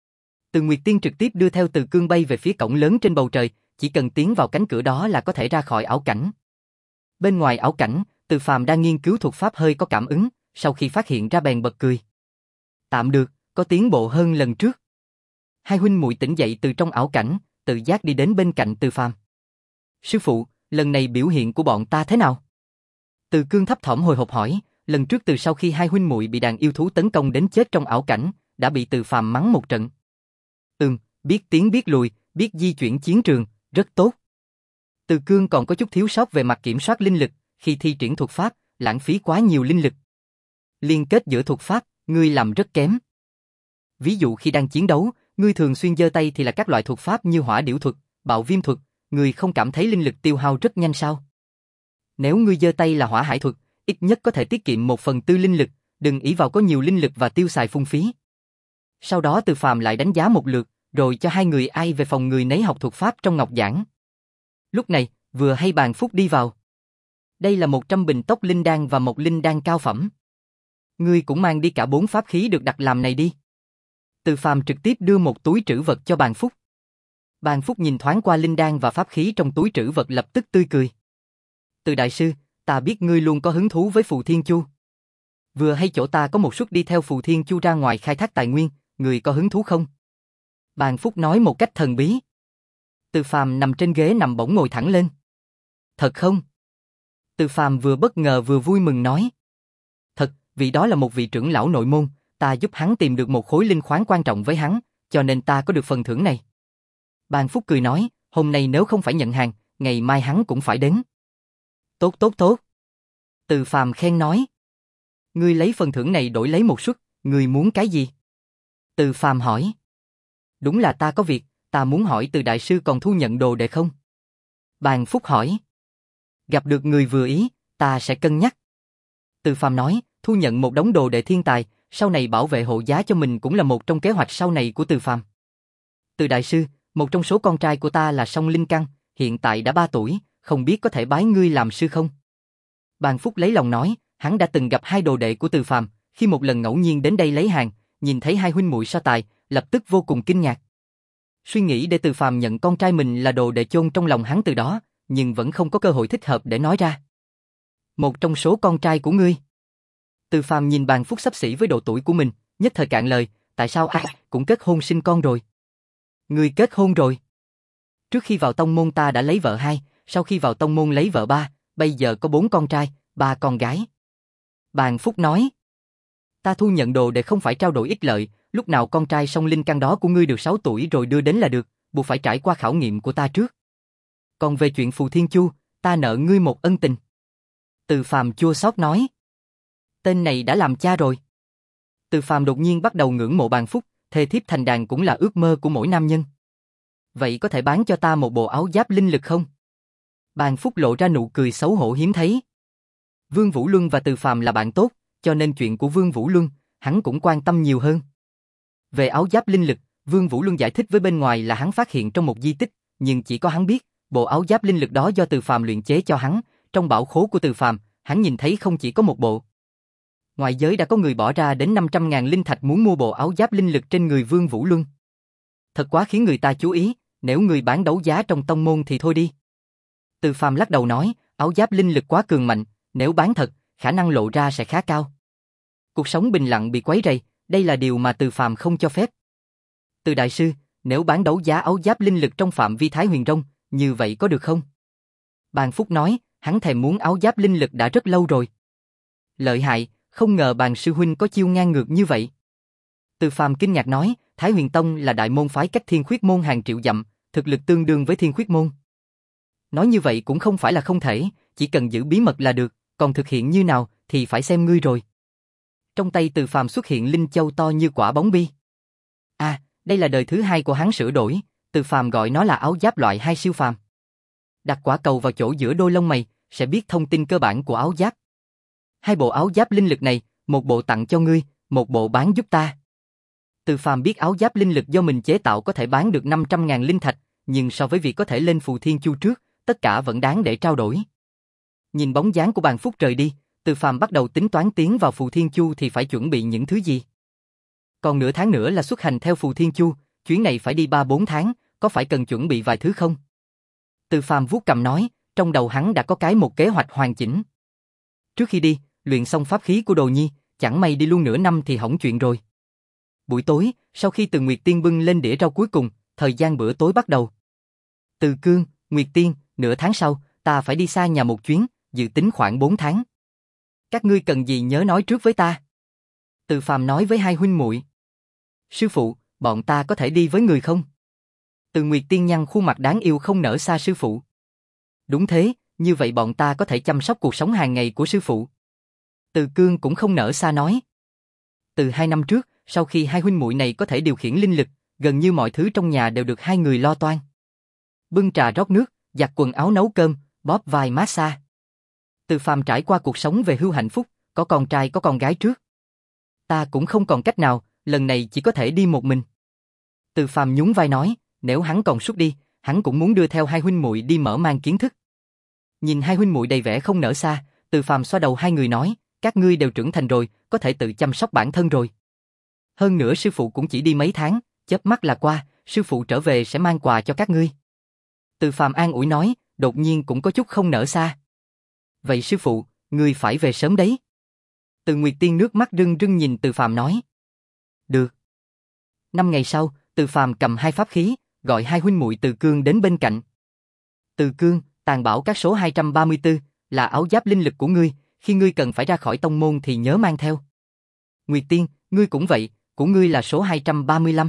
Từ Nguyệt Tiên trực tiếp đưa theo Từ Cương bay về phía cổng lớn trên bầu trời, chỉ cần tiến vào cánh cửa đó là có thể ra khỏi ảo cảnh. Bên ngoài ảo cảnh, Từ Phàm đang nghiên cứu thuật pháp hơi có cảm ứng, sau khi phát hiện ra bèn bật cười. Tạm được, có tiến bộ hơn lần trước. Hai huynh muội tỉnh dậy từ trong ảo cảnh, tự giác đi đến bên cạnh Từ Phàm. Sư phụ, lần này biểu hiện của bọn ta thế nào? Từ Cương thấp thỏm hồi hộp hỏi, lần trước từ sau khi hai huynh muội bị đàn yêu thú tấn công đến chết trong ảo cảnh, đã bị Từ Phàm mắng một trận. Ừm, biết tiến biết lùi, biết di chuyển chiến trường, rất tốt. Từ Cương còn có chút thiếu sót về mặt kiểm soát linh lực, khi thi triển thuật pháp, lãng phí quá nhiều linh lực. Liên kết giữa thuật pháp, ngươi làm rất kém. Ví dụ khi đang chiến đấu, ngươi thường xuyên giơ tay thì là các loại thuật pháp như hỏa điểu thuật, bạo viêm thuật, ngươi không cảm thấy linh lực tiêu hao rất nhanh sao? Nếu ngươi giơ tay là hỏa hải thuật, ít nhất có thể tiết kiệm một phần tư linh lực, đừng ỷ vào có nhiều linh lực và tiêu xài phung phí. Sau đó Từ Phàm lại đánh giá một lượt, rồi cho hai người ai về phòng người nấy học thuật pháp trong ngọc giảng. Lúc này, vừa hay Bàn Phúc đi vào. Đây là một trăm bình tốc linh đan và một linh đan cao phẩm. Ngươi cũng mang đi cả bốn pháp khí được đặt làm này đi. Từ Phàm trực tiếp đưa một túi trữ vật cho Bàn Phúc. Bàn Phúc nhìn thoáng qua linh đan và pháp khí trong túi trữ vật lập tức tươi cười. Từ đại sư, ta biết ngươi luôn có hứng thú với Phù Thiên Chu. Vừa hay chỗ ta có một suất đi theo Phù Thiên Chu ra ngoài khai thác tài nguyên, ngươi có hứng thú không? Bàn Phúc nói một cách thần bí. Từ Phàm nằm trên ghế nằm bỗng ngồi thẳng lên. Thật không? Từ Phàm vừa bất ngờ vừa vui mừng nói. Thật, vì đó là một vị trưởng lão nội môn, ta giúp hắn tìm được một khối linh khoáng quan trọng với hắn, cho nên ta có được phần thưởng này. Bàn Phúc cười nói, hôm nay nếu không phải nhận hàng, ngày mai hắn cũng phải đến. Tốt tốt tốt. Từ Phàm khen nói. Ngươi lấy phần thưởng này đổi lấy một suất, ngươi muốn cái gì? Từ Phàm hỏi. Đúng là ta có việc, ta muốn hỏi Từ đại sư còn thu nhận đồ đệ không? Bàn Phúc hỏi. Gặp được người vừa ý, ta sẽ cân nhắc. Từ Phàm nói, thu nhận một đống đồ đệ thiên tài, sau này bảo vệ hộ giá cho mình cũng là một trong kế hoạch sau này của Từ Phàm. Từ đại sư, một trong số con trai của ta là Song Linh Căn, hiện tại đã ba tuổi, không biết có thể bái ngươi làm sư không? Bàn Phúc lấy lòng nói, hắn đã từng gặp hai đồ đệ của Từ Phàm, khi một lần ngẫu nhiên đến đây lấy hàng, nhìn thấy hai huynh muội so tài, lập tức vô cùng kinh ngạc. Suy nghĩ để Từ Phàm nhận con trai mình là đồ đệ chôn trong lòng hắn từ đó, nhưng vẫn không có cơ hội thích hợp để nói ra. Một trong số con trai của ngươi. Từ Phàm nhìn Bàn Phúc xấp xỉ với độ tuổi của mình, nhất thời cạn lời, tại sao ai cũng kết hôn sinh con rồi? Ngươi kết hôn rồi? Trước khi vào tông môn ta đã lấy vợ hai, sau khi vào tông môn lấy vợ ba, bây giờ có bốn con trai, ba con gái. Bàn Phúc nói. Ta thu nhận đồ để không phải trao đổi ích lợi, lúc nào con trai Song Linh Căn đó của ngươi được sáu tuổi rồi đưa đến là được, buộc phải trải qua khảo nghiệm của ta trước. Còn về chuyện Phù Thiên Chu, ta nợ ngươi một ân tình. Từ Phàm chua xót nói. Tên này đã làm cha rồi. Từ Phàm đột nhiên bắt đầu ngưỡng mộ Bàn Phúc, thê thiếp thành đàn cũng là ước mơ của mỗi nam nhân. Vậy có thể bán cho ta một bộ áo giáp linh lực không? Bàn Phúc lộ ra nụ cười xấu hổ hiếm thấy. Vương Vũ Luân và Từ Phàm là bạn tốt, cho nên chuyện của Vương Vũ Luân, hắn cũng quan tâm nhiều hơn. Về áo giáp linh lực, Vương Vũ Luân giải thích với bên ngoài là hắn phát hiện trong một di tích, nhưng chỉ có hắn biết, bộ áo giáp linh lực đó do Từ Phàm luyện chế cho hắn, trong bảo khố của Từ Phàm, hắn nhìn thấy không chỉ có một bộ. Ngoại giới đã có người bỏ ra đến năm trăm ngàn linh thạch muốn mua bộ áo giáp linh lực trên người Vương Vũ Luân. Thật quá khiến người ta chú ý, nếu người bán đấu giá trong tông môn thì thôi đi. Từ Phàm lắc đầu nói, áo giáp linh lực quá cường mạnh, nếu bán thật, khả năng lộ ra sẽ khá cao. Cuộc sống bình lặng bị quấy rầy, đây là điều mà Từ Phàm không cho phép. Từ đại sư, nếu bán đấu giá áo giáp linh lực trong phạm vi Thái Huyền Rông, như vậy có được không? Bàn Phúc nói, hắn thèm muốn áo giáp linh lực đã rất lâu rồi. Lợi hại, không ngờ bàn sư huynh có chiêu ngang ngược như vậy. Từ Phàm kinh ngạc nói, Thái Huyền Tông là đại môn phái cách Thiên Khuyết môn hàng triệu dặm, thực lực tương đương với Thiên Khuyết môn. Nói như vậy cũng không phải là không thể, chỉ cần giữ bí mật là được, còn thực hiện như nào thì phải xem ngươi rồi. Trong tay Từ Phàm xuất hiện linh châu to như quả bóng bi. À, đây là đời thứ hai của hắn sửa đổi, Từ Phàm gọi nó là áo giáp loại hai siêu phàm. Đặt quả cầu vào chỗ giữa đôi lông mày, sẽ biết thông tin cơ bản của áo giáp. Hai bộ áo giáp linh lực này, một bộ tặng cho ngươi, một bộ bán giúp ta. Từ Phàm biết áo giáp linh lực do mình chế tạo có thể bán được năm trăm ngàn linh thạch, nhưng so với việc có thể lên Phù Thiên Chu trước, tất cả vẫn đáng để trao đổi. Nhìn bóng dáng của Bàn Phúc rời đi, Từ Phàm bắt đầu tính toán tiến vào Phù Thiên Chu thì phải chuẩn bị những thứ gì. Còn nửa tháng nữa là xuất hành theo Phù Thiên Chu, chuyến này phải đi ba bốn tháng, có phải cần chuẩn bị vài thứ không? Từ Phàm vuốt cằm nói, trong đầu hắn đã có cái một kế hoạch hoàn chỉnh. Trước khi đi, luyện xong pháp khí của Đồ Nhi, chẳng may đi luôn nửa năm thì hỏng chuyện rồi. Buổi tối, sau khi Từ Nguyệt Tiên bưng lên đĩa rau cuối cùng, thời gian bữa tối bắt đầu. Từ Cương, Nguyệt Tiên, nửa tháng sau, ta phải đi xa nhà một chuyến, dự tính khoảng bốn tháng. Các ngươi cần gì nhớ nói trước với ta. Từ Phàm nói với hai huynh muội. Sư phụ, bọn ta có thể đi với người không? Từ Nguyệt Tiên nhăn khuôn mặt đáng yêu không nở xa sư phụ. Đúng thế, như vậy bọn ta có thể chăm sóc cuộc sống hàng ngày của sư phụ. Từ Cương cũng không nở xa nói. Từ hai năm trước, sau khi hai huynh muội này có thể điều khiển linh lực, gần như mọi thứ trong nhà đều được hai người lo toan. Bưng trà rót nước, giặt quần áo nấu cơm, bóp vai massage. Từ Phàm trải qua cuộc sống về hưu hạnh phúc, có con trai có con gái trước. Ta cũng không còn cách nào, lần này chỉ có thể đi một mình. Từ Phàm nhún vai nói, nếu hắn còn suốt đi, hắn cũng muốn đưa theo hai huynh muội đi mở mang kiến thức. Nhìn hai huynh muội đầy vẻ không nở xa, Từ Phàm xoa đầu hai người nói, các ngươi đều trưởng thành rồi, có thể tự chăm sóc bản thân rồi. Hơn nữa sư phụ cũng chỉ đi mấy tháng, chớp mắt là qua, sư phụ trở về sẽ mang quà cho các ngươi. Từ Phàm an ủi nói, đột nhiên cũng có chút không nở xa. Vậy sư phụ, ngươi phải về sớm đấy. Từ Nguyệt Tiên nước mắt rưng rưng nhìn Từ Phàm nói. Được. Năm ngày sau, Từ Phàm cầm hai pháp khí, gọi hai huynh muội Từ Cương đến bên cạnh. Từ Cương, tàn bảo các số hai trăm ba mươi tư, là áo giáp linh lực của ngươi, khi ngươi cần phải ra khỏi tông môn thì nhớ mang theo. Nguyệt Tiên, ngươi cũng vậy, của ngươi là số hai trăm ba mươi lăm.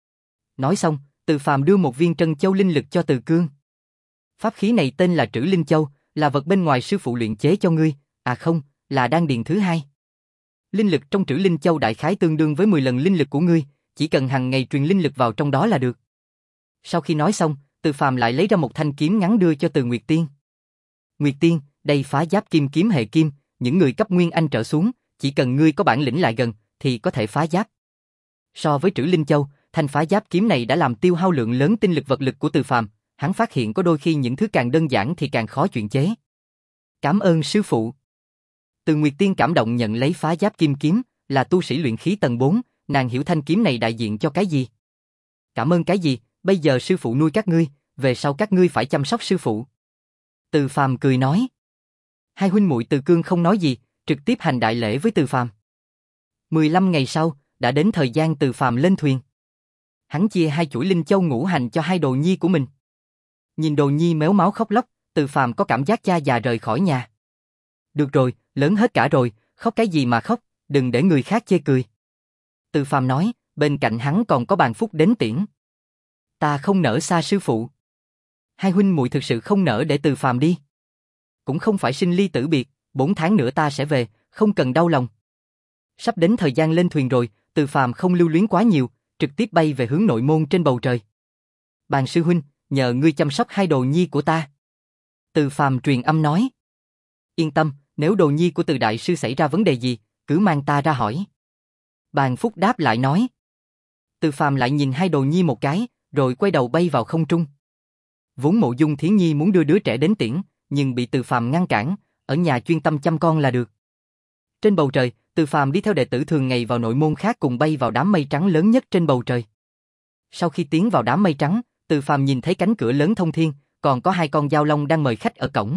Nói xong, Từ Phàm đưa một viên trân châu linh lực cho Từ Cương. Pháp khí này tên là Trữ Linh Châu, là vật bên ngoài sư phụ luyện chế cho ngươi, à không, là đan điền thứ hai. Linh lực trong Trữ Linh Châu đại khái tương đương với mười lần linh lực của ngươi, chỉ cần hàng ngày truyền linh lực vào trong đó là được. Sau khi nói xong, Từ Phàm lại lấy ra một thanh kiếm ngắn đưa cho Từ Nguyệt Tiên. Nguyệt Tiên, đây phá giáp kim kiếm hệ kim, những người cấp nguyên anh trở xuống, chỉ cần ngươi có bản lĩnh lại gần, thì có thể phá giáp. So với Trữ Linh Châu, thanh phá giáp kiếm này đã làm tiêu hao lượng lớn tinh lực vật lực của Từ Phàm, hắn phát hiện có đôi khi những thứ càng đơn giản thì càng khó chuyển chế. Cảm ơn sư phụ. Từ Nguyệt Tiên cảm động nhận lấy phá giáp kim kiếm, là tu sĩ luyện khí tầng bốn, nàng hiểu thanh kiếm này đại diện cho cái gì. Cảm ơn cái gì, bây giờ sư phụ nuôi các ngươi, về sau các ngươi phải chăm sóc sư phụ. Từ Phàm cười nói. Hai huynh muội Từ Cương không nói gì, trực tiếp hành đại lễ với Từ Phàm. mười lăm ngày sau, đã đến thời gian Từ Phàm lên thuyền. Hắn chia hai chuỗi linh châu ngũ hành cho hai đồ nhi của mình. Nhìn đồ nhi méo máu khóc lóc, Từ Phàm có cảm giác cha già rời khỏi nhà. Được rồi, lớn hết cả rồi, khóc cái gì mà khóc, đừng để người khác chê cười. Từ Phàm nói, bên cạnh hắn còn có Bàn Phúc đến tiễn. Ta không nỡ xa sư phụ. Hai huynh muội thực sự không nỡ để Từ Phàm đi. Cũng không phải sinh ly tử biệt, bốn tháng nữa ta sẽ về, không cần đau lòng. Sắp đến thời gian lên thuyền rồi, Từ Phàm không lưu luyến quá nhiều, trực tiếp bay về hướng nội môn trên bầu trời. Bàn sư huynh, nhờ ngươi chăm sóc hai đồ nhi của ta. Từ Phàm truyền âm nói. Yên tâm, nếu đồ nhi của Từ đại sư xảy ra vấn đề gì, cứ mang ta ra hỏi. Bàn Phúc đáp lại nói. Từ Phàm lại nhìn hai đồ nhi một cái, rồi quay đầu bay vào không trung. Vốn Mộ Dung Thiến Nhi muốn đưa đứa trẻ đến tiễn, nhưng bị Từ Phàm ngăn cản, ở nhà chuyên tâm chăm con là được. Trên bầu trời, Từ Phàm đi theo đệ tử thường ngày vào nội môn khác cùng bay vào đám mây trắng lớn nhất trên bầu trời. Sau khi tiến vào đám mây trắng, Từ Phàm nhìn thấy cánh cửa lớn thông thiên, còn có hai con dao long đang mời khách ở cổng.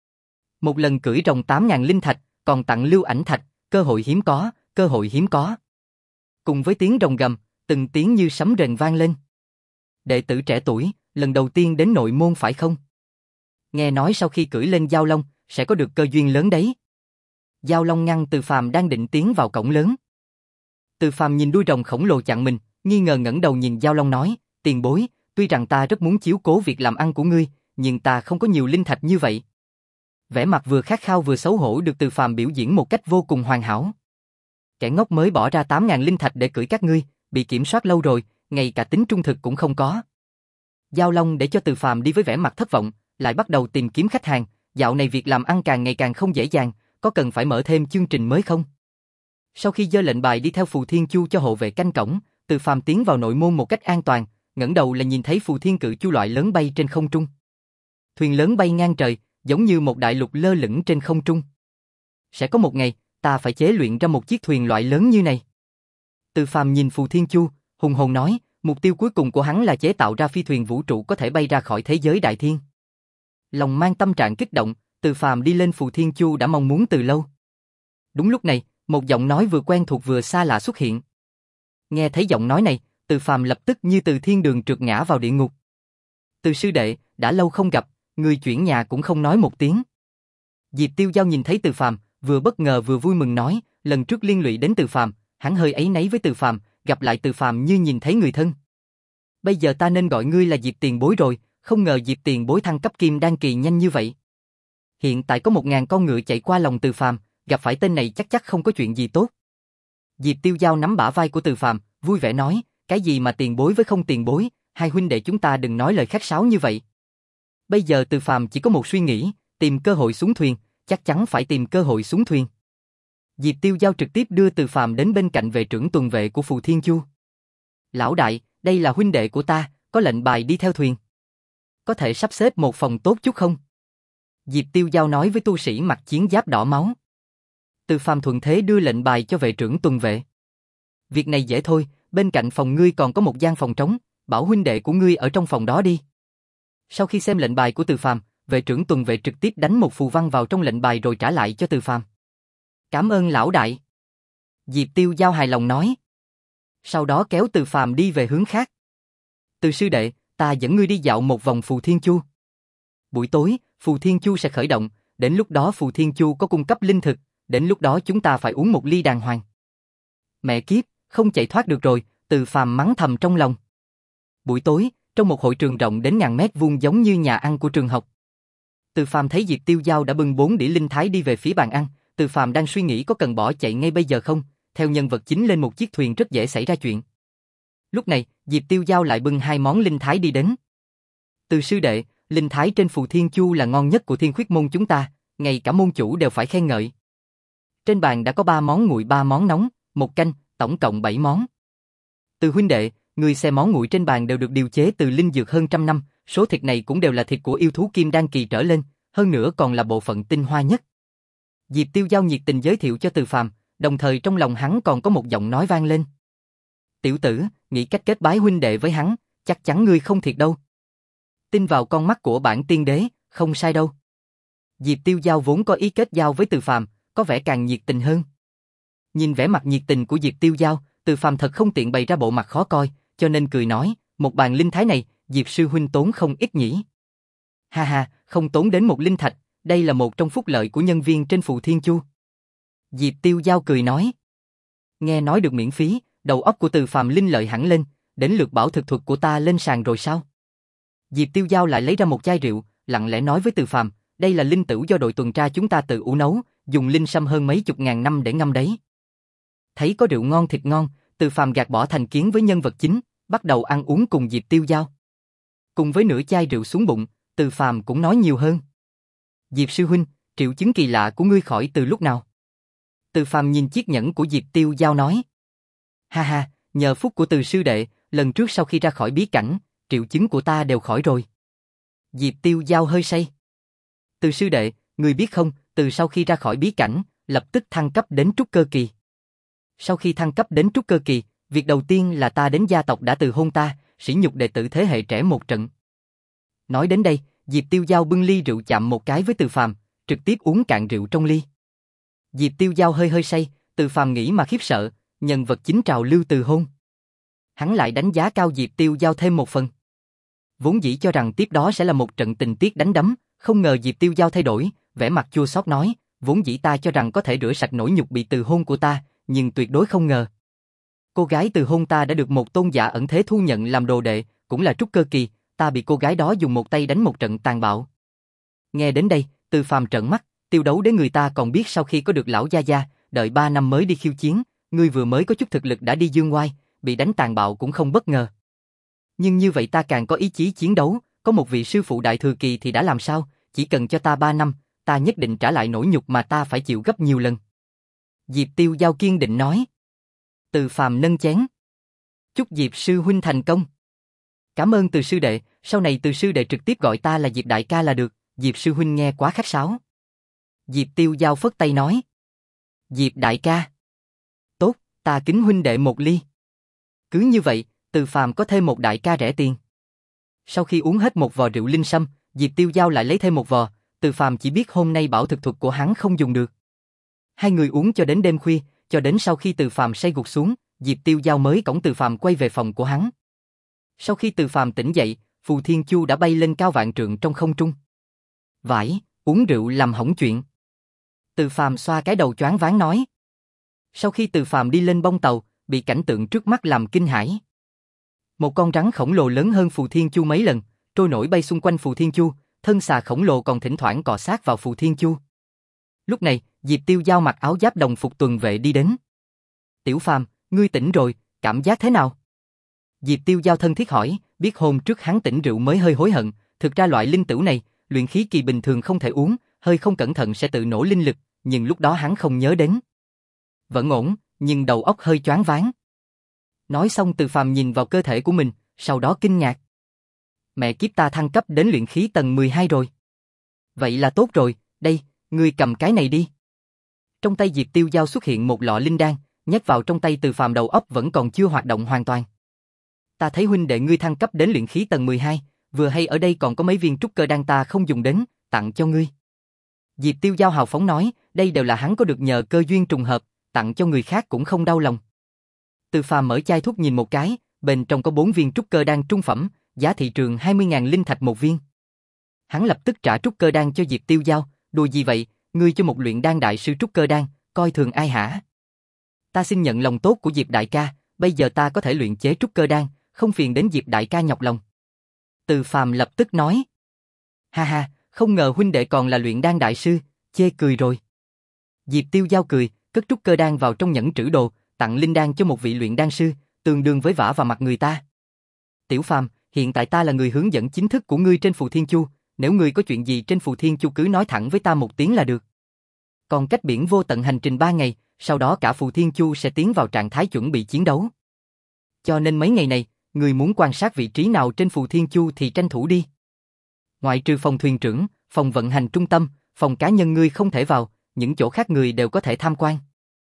Một lần cưỡi rồng tám ngàn linh thạch, còn tặng lưu ảnh thạch, cơ hội hiếm có, cơ hội hiếm có. Cùng với tiếng rồng gầm, từng tiếng như sấm rền vang lên. Đệ tử trẻ tuổi, lần đầu tiên đến nội môn phải không? Nghe nói sau khi cưỡi lên dao long, sẽ có được cơ duyên lớn đấy. Dao long ngăn Từ Phàm đang định tiến vào cổng lớn. Từ Phàm nhìn đuôi rồng khổng lồ chặn mình, nghi ngờ ngẩng đầu nhìn dao long nói, tiền bối, tuy rằng ta rất muốn chiếu cố việc làm ăn của ngươi, nhưng ta không có nhiều linh thạch như vậy. Vẻ mặt vừa khát khao vừa xấu hổ được Từ Phàm biểu diễn một cách vô cùng hoàn hảo. Kẻ ngốc mới bỏ ra tám ngàn linh thạch để cưỡi các ngươi, bị kiểm soát lâu rồi, ngay cả tính trung thực cũng không có. Giao Long để cho Từ Phàm đi với vẻ mặt thất vọng, lại bắt đầu tìm kiếm khách hàng, dạo này việc làm ăn càng ngày càng không dễ dàng, có cần phải mở thêm chương trình mới không? Sau khi giơ lệnh bài đi theo Phù Thiên Chu cho hộ vệ canh cổng, Từ Phàm tiến vào nội môn một cách an toàn, ngẩng đầu là nhìn thấy Phù Thiên Cự Chu loại lớn bay trên không trung. Thuyền lớn bay ngang trời, giống như một đại lục lơ lửng trên không trung. Sẽ có một ngày, ta phải chế luyện ra một chiếc thuyền loại lớn như này. Từ Phàm nhìn Phù Thiên Chu, hùng hồn nói, mục tiêu cuối cùng của hắn là chế tạo ra phi thuyền vũ trụ có thể bay ra khỏi thế giới đại thiên. Lòng mang tâm trạng kích động, Từ Phàm đi lên Phù Thiên Chu đã mong muốn từ lâu. Đúng lúc này, một giọng nói vừa quen thuộc vừa xa lạ xuất hiện. Nghe thấy giọng nói này, Từ Phàm lập tức như từ thiên đường trượt ngã vào địa ngục. Từ sư đệ, đã lâu không gặp, người chuyển nhà cũng không nói một tiếng. Diệp Tiêu Giao nhìn thấy Từ Phàm, vừa bất ngờ vừa vui mừng nói, lần trước liên lụy đến Từ Phàm, hắn hơi áy náy với Từ Phàm, gặp lại Từ Phàm như nhìn thấy người thân. Bây giờ ta nên gọi ngươi là Diệp tiền bối rồi, không ngờ Diệp tiền bối thăng cấp kim đan kỳ nhanh như vậy. Hiện tại có một ngàn con ngựa chạy qua lòng Từ Phàm, gặp phải tên này chắc chắc không có chuyện gì tốt. Diệp Tiêu Giao nắm bả vai của Từ Phàm, vui vẻ nói, cái gì mà tiền bối với không tiền bối, hai huynh đệ chúng ta đừng nói lời khách sáo như vậy. Bây giờ Từ Phàm chỉ có một suy nghĩ, tìm cơ hội xuống thuyền, chắc chắn phải tìm cơ hội xuống thuyền. Diệp Tiêu Giao trực tiếp đưa Từ Phàm đến bên cạnh vệ trưởng tuần vệ của Phù Thiên Chu. Lão đại, đây là huynh đệ của ta, có lệnh bài đi theo thuyền. Có thể sắp xếp một phòng tốt chút không? Diệp Tiêu Giao nói với tu sĩ mặc chiến giáp đỏ máu. Từ Phàm thuận thế đưa lệnh bài cho vệ trưởng tuần vệ. Việc này dễ thôi, bên cạnh phòng ngươi còn có một gian phòng trống, bảo huynh đệ của ngươi ở trong phòng đó đi. Sau khi xem lệnh bài của Từ Phàm, vệ trưởng tuần vệ trực tiếp đánh một phù văn vào trong lệnh bài rồi trả lại cho Từ Phàm. Cảm ơn lão đại. Diệp Tiêu Giao hài lòng nói. Sau đó kéo Từ Phàm đi về hướng khác. Từ sư đệ, ta dẫn ngươi đi dạo một vòng Phù Thiên Chu. Buổi tối, Phù Thiên Chu sẽ khởi động, đến lúc đó Phù Thiên Chu có cung cấp linh thực, đến lúc đó chúng ta phải uống một ly đàng hoàng. Mẹ kiếp, không chạy thoát được rồi, Từ Phàm mắng thầm trong lòng. Buổi tối, trong một hội trường rộng đến ngàn mét vuông giống như nhà ăn của trường học. Từ Phàm thấy Diệp Tiêu Giao đã bưng bốn đĩa linh thái đi về phía bàn ăn, Từ Phàm đang suy nghĩ có cần bỏ chạy ngay bây giờ không, theo nhân vật chính lên một chiếc thuyền rất dễ xảy ra chuyện. Lúc này, Diệp Tiêu Giao lại bưng hai món linh thái đi đến. Từ sư đệ, linh thái trên Phù Thiên Chu là ngon nhất của Thiên Khuyết môn chúng ta, ngay cả môn chủ đều phải khen ngợi. Trên bàn đã có ba món nguội ba món nóng, một canh, tổng cộng bảy món. Từ huynh đệ, người xem món nguội trên bàn đều được điều chế từ linh dược hơn trăm năm, số thịt này cũng đều là thịt của yêu thú kim đan kỳ trở lên, hơn nữa còn là bộ phận tinh hoa nhất. Diệp Tiêu Giao nhiệt tình giới thiệu cho Từ Phàm, đồng thời trong lòng hắn còn có một giọng nói vang lên. Tiểu tử, nghĩ cách kết bái huynh đệ với hắn, chắc chắn ngươi không thiệt đâu. Tin vào con mắt của bản tiên đế, không sai đâu. Diệp Tiêu Giao vốn có ý kết giao với Từ Phàm, có vẻ càng nhiệt tình hơn. Nhìn vẻ mặt nhiệt tình của Diệp Tiêu Giao, Từ Phàm thật không tiện bày ra bộ mặt khó coi, cho nên cười nói, một bàn linh thái này, Diệp sư huynh tốn không ít nhỉ. Ha ha, không tốn đến một linh thạch, đây là một trong phúc lợi của nhân viên trên Phù Thiên Chu. Diệp Tiêu Giao cười nói. Nghe nói được miễn phí, đầu óc của Từ Phàm linh lợi hẳn lên, đến lượt bảo thực thuật của ta lên sàn rồi sao? Diệp Tiêu Giao lại lấy ra một chai rượu, lặng lẽ nói với Từ Phàm, đây là linh tửu do đội tuần tra chúng ta tự ủ nấu, dùng linh sâm hơn mấy chục ngàn năm để ngâm đấy. Thấy có rượu ngon thịt ngon, Từ Phàm gạt bỏ thành kiến với nhân vật chính, bắt đầu ăn uống cùng Diệp Tiêu Giao. Cùng với nửa chai rượu xuống bụng, Từ Phàm cũng nói nhiều hơn. Diệp sư huynh, triệu chứng kỳ lạ của ngươi khỏi từ lúc nào? Từ Phàm nhìn chiếc nhẫn của Diệp Tiêu Giao nói. Ha ha, nhờ phúc của Từ sư đệ, lần trước sau khi ra khỏi bí cảnh, triệu chứng của ta đều khỏi rồi. Diệp Tiêu Giao hơi say. Từ sư đệ, người biết không, từ sau khi ra khỏi bí cảnh, lập tức thăng cấp đến trúc cơ kỳ. Sau khi thăng cấp đến trúc cơ kỳ, việc đầu tiên là ta đến gia tộc đã từ hôn ta, sỉ nhục đệ tử thế hệ trẻ một trận. Nói đến đây, Diệp Tiêu Giao bưng ly rượu chạm một cái với Từ Phàm, trực tiếp uống cạn rượu trong ly. Diệp Tiêu Giao hơi hơi say, Từ Phàm nghĩ mà khiếp sợ, nhân vật chính trào lưu từ hôn. Hắn lại đánh giá cao Diệp Tiêu Giao thêm một phần. Vốn dĩ cho rằng tiếp đó sẽ là một trận tình tiết đánh đấm, không ngờ Diệp Tiêu Giao thay đổi, vẻ mặt chua xót nói, vốn dĩ ta cho rằng có thể rửa sạch nỗi nhục bị từ hôn của ta, nhưng tuyệt đối không ngờ. Cô gái từ hôn ta đã được một tôn giả ẩn thế thu nhận làm đồ đệ, cũng là trúc cơ kỳ, ta bị cô gái đó dùng một tay đánh một trận tàn bạo. Nghe đến đây, Từ Phàm trợn mắt, Tiêu Đấu Đế người ta còn biết sau khi có được lão gia gia, đợi ba năm mới đi khiêu chiến, ngươi vừa mới có chút thực lực đã đi dương oai, bị đánh tàn bạo cũng không bất ngờ. Nhưng như vậy ta càng có ý chí chiến đấu, có một vị sư phụ đại thừa kỳ thì đã làm sao, chỉ cần cho ta ba năm, ta nhất định trả lại nỗi nhục mà ta phải chịu gấp nhiều lần. Diệp Tiêu Giao kiên định nói. Từ Phàm nâng chén. Chúc Diệp sư huynh thành công. Cảm ơn Từ sư đệ, sau này Từ sư đệ trực tiếp gọi ta là Diệp đại ca là được, Diệp sư huynh nghe quá khách sáo. Diệp Tiêu Giao phất tay nói. Diệp đại ca. Tốt, ta kính huynh đệ một ly. Cứ như vậy, Từ Phàm có thêm một đại ca rẻ tiền. Sau khi uống hết một vò rượu linh sâm, Diệp Tiêu Giao lại lấy thêm một vò, Từ Phàm chỉ biết hôm nay bảo thực thuật của hắn không dùng được. Hai người uống cho đến đêm khuya, cho đến sau khi Từ Phàm say gục xuống, Diệp Tiêu Giao mới cõng Từ Phàm quay về phòng của hắn. Sau khi Từ Phàm tỉnh dậy, Phù Thiên Chu đã bay lên cao vạn trượng trong không trung. Vãi, uống rượu làm hỏng chuyện. Từ Phàm xoa cái đầu choáng váng nói. Sau khi Từ Phàm đi lên bông tàu, bị cảnh tượng trước mắt làm kinh hãi. Một con rắn khổng lồ lớn hơn Phù Thiên Chu mấy lần, trôi nổi bay xung quanh Phù Thiên Chu, thân xà khổng lồ còn thỉnh thoảng cọ sát vào Phù Thiên Chu. Lúc này, Diệp Tiêu Giao mặc áo giáp đồng phục tuần vệ đi đến. Tiểu Phàm, ngươi tỉnh rồi, cảm giác thế nào? Diệp Tiêu Giao thân thiết hỏi, biết hôm trước hắn tỉnh rượu mới hơi hối hận, thực ra loại linh tửu này, luyện khí kỳ bình thường không thể uống, hơi không cẩn thận sẽ tự nổ linh lực, nhưng lúc đó hắn không nhớ đến. Vẫn ổn, nhưng đầu óc hơi choáng váng. Nói xong Từ Phàm nhìn vào cơ thể của mình, sau đó kinh ngạc. Mẹ kiếp, ta thăng cấp đến luyện khí tầng mười hai rồi. Vậy là tốt rồi, đây, ngươi cầm cái này đi. Trong tay Diệp Tiêu Giao xuất hiện một lọ linh đan, nhét vào trong tay Từ Phàm, đầu óc vẫn còn chưa hoạt động hoàn toàn. Ta thấy huynh đệ ngươi thăng cấp đến luyện khí tầng mười hai, vừa hay ở đây còn có mấy viên trúc cơ đan ta không dùng đến, tặng cho ngươi. Diệp Tiêu Giao hào phóng nói, đây đều là hắn có được nhờ cơ duyên trùng hợp, tặng cho người khác cũng không đau lòng. Từ Phàm mở chai thuốc nhìn một cái, bên trong có bốn viên trúc cơ đan trung phẩm, giá thị trường hai mươi nghìn linh thạch một viên. Hắn lập tức trả trúc cơ đan cho Diệp Tiêu Giao, đùa gì vậy, ngươi cho một luyện đan đại sư trúc cơ đan, coi thường ai hả? Ta xin nhận lòng tốt của Diệp đại ca, bây giờ ta có thể luyện chế trúc cơ đan, không phiền đến Diệp đại ca nhọc lòng. Từ Phàm lập tức nói. Ha ha, không ngờ huynh đệ còn là luyện đan đại sư, chê cười rồi. Diệp Tiêu Giao cười, cất trúc cơ đan vào trong nhẫn trữ đồ, tặng linh đan cho một vị luyện đan sư, tương đương với vả vào mặt người ta. Tiểu Phàm, hiện tại ta là người hướng dẫn chính thức của ngươi trên Phù Thiên Chu, nếu ngươi có chuyện gì trên Phù Thiên Chu cứ nói thẳng với ta một tiếng là được. Còn cách biển vô tận hành trình ba ngày, sau đó cả Phù Thiên Chu sẽ tiến vào trạng thái chuẩn bị chiến đấu. Cho nên mấy ngày này, ngươi muốn quan sát vị trí nào trên Phù Thiên Chu thì tranh thủ đi. Ngoại trừ phòng thuyền trưởng, phòng vận hành trung tâm, phòng cá nhân ngươi không thể vào, những chỗ khác người đều có thể tham quan.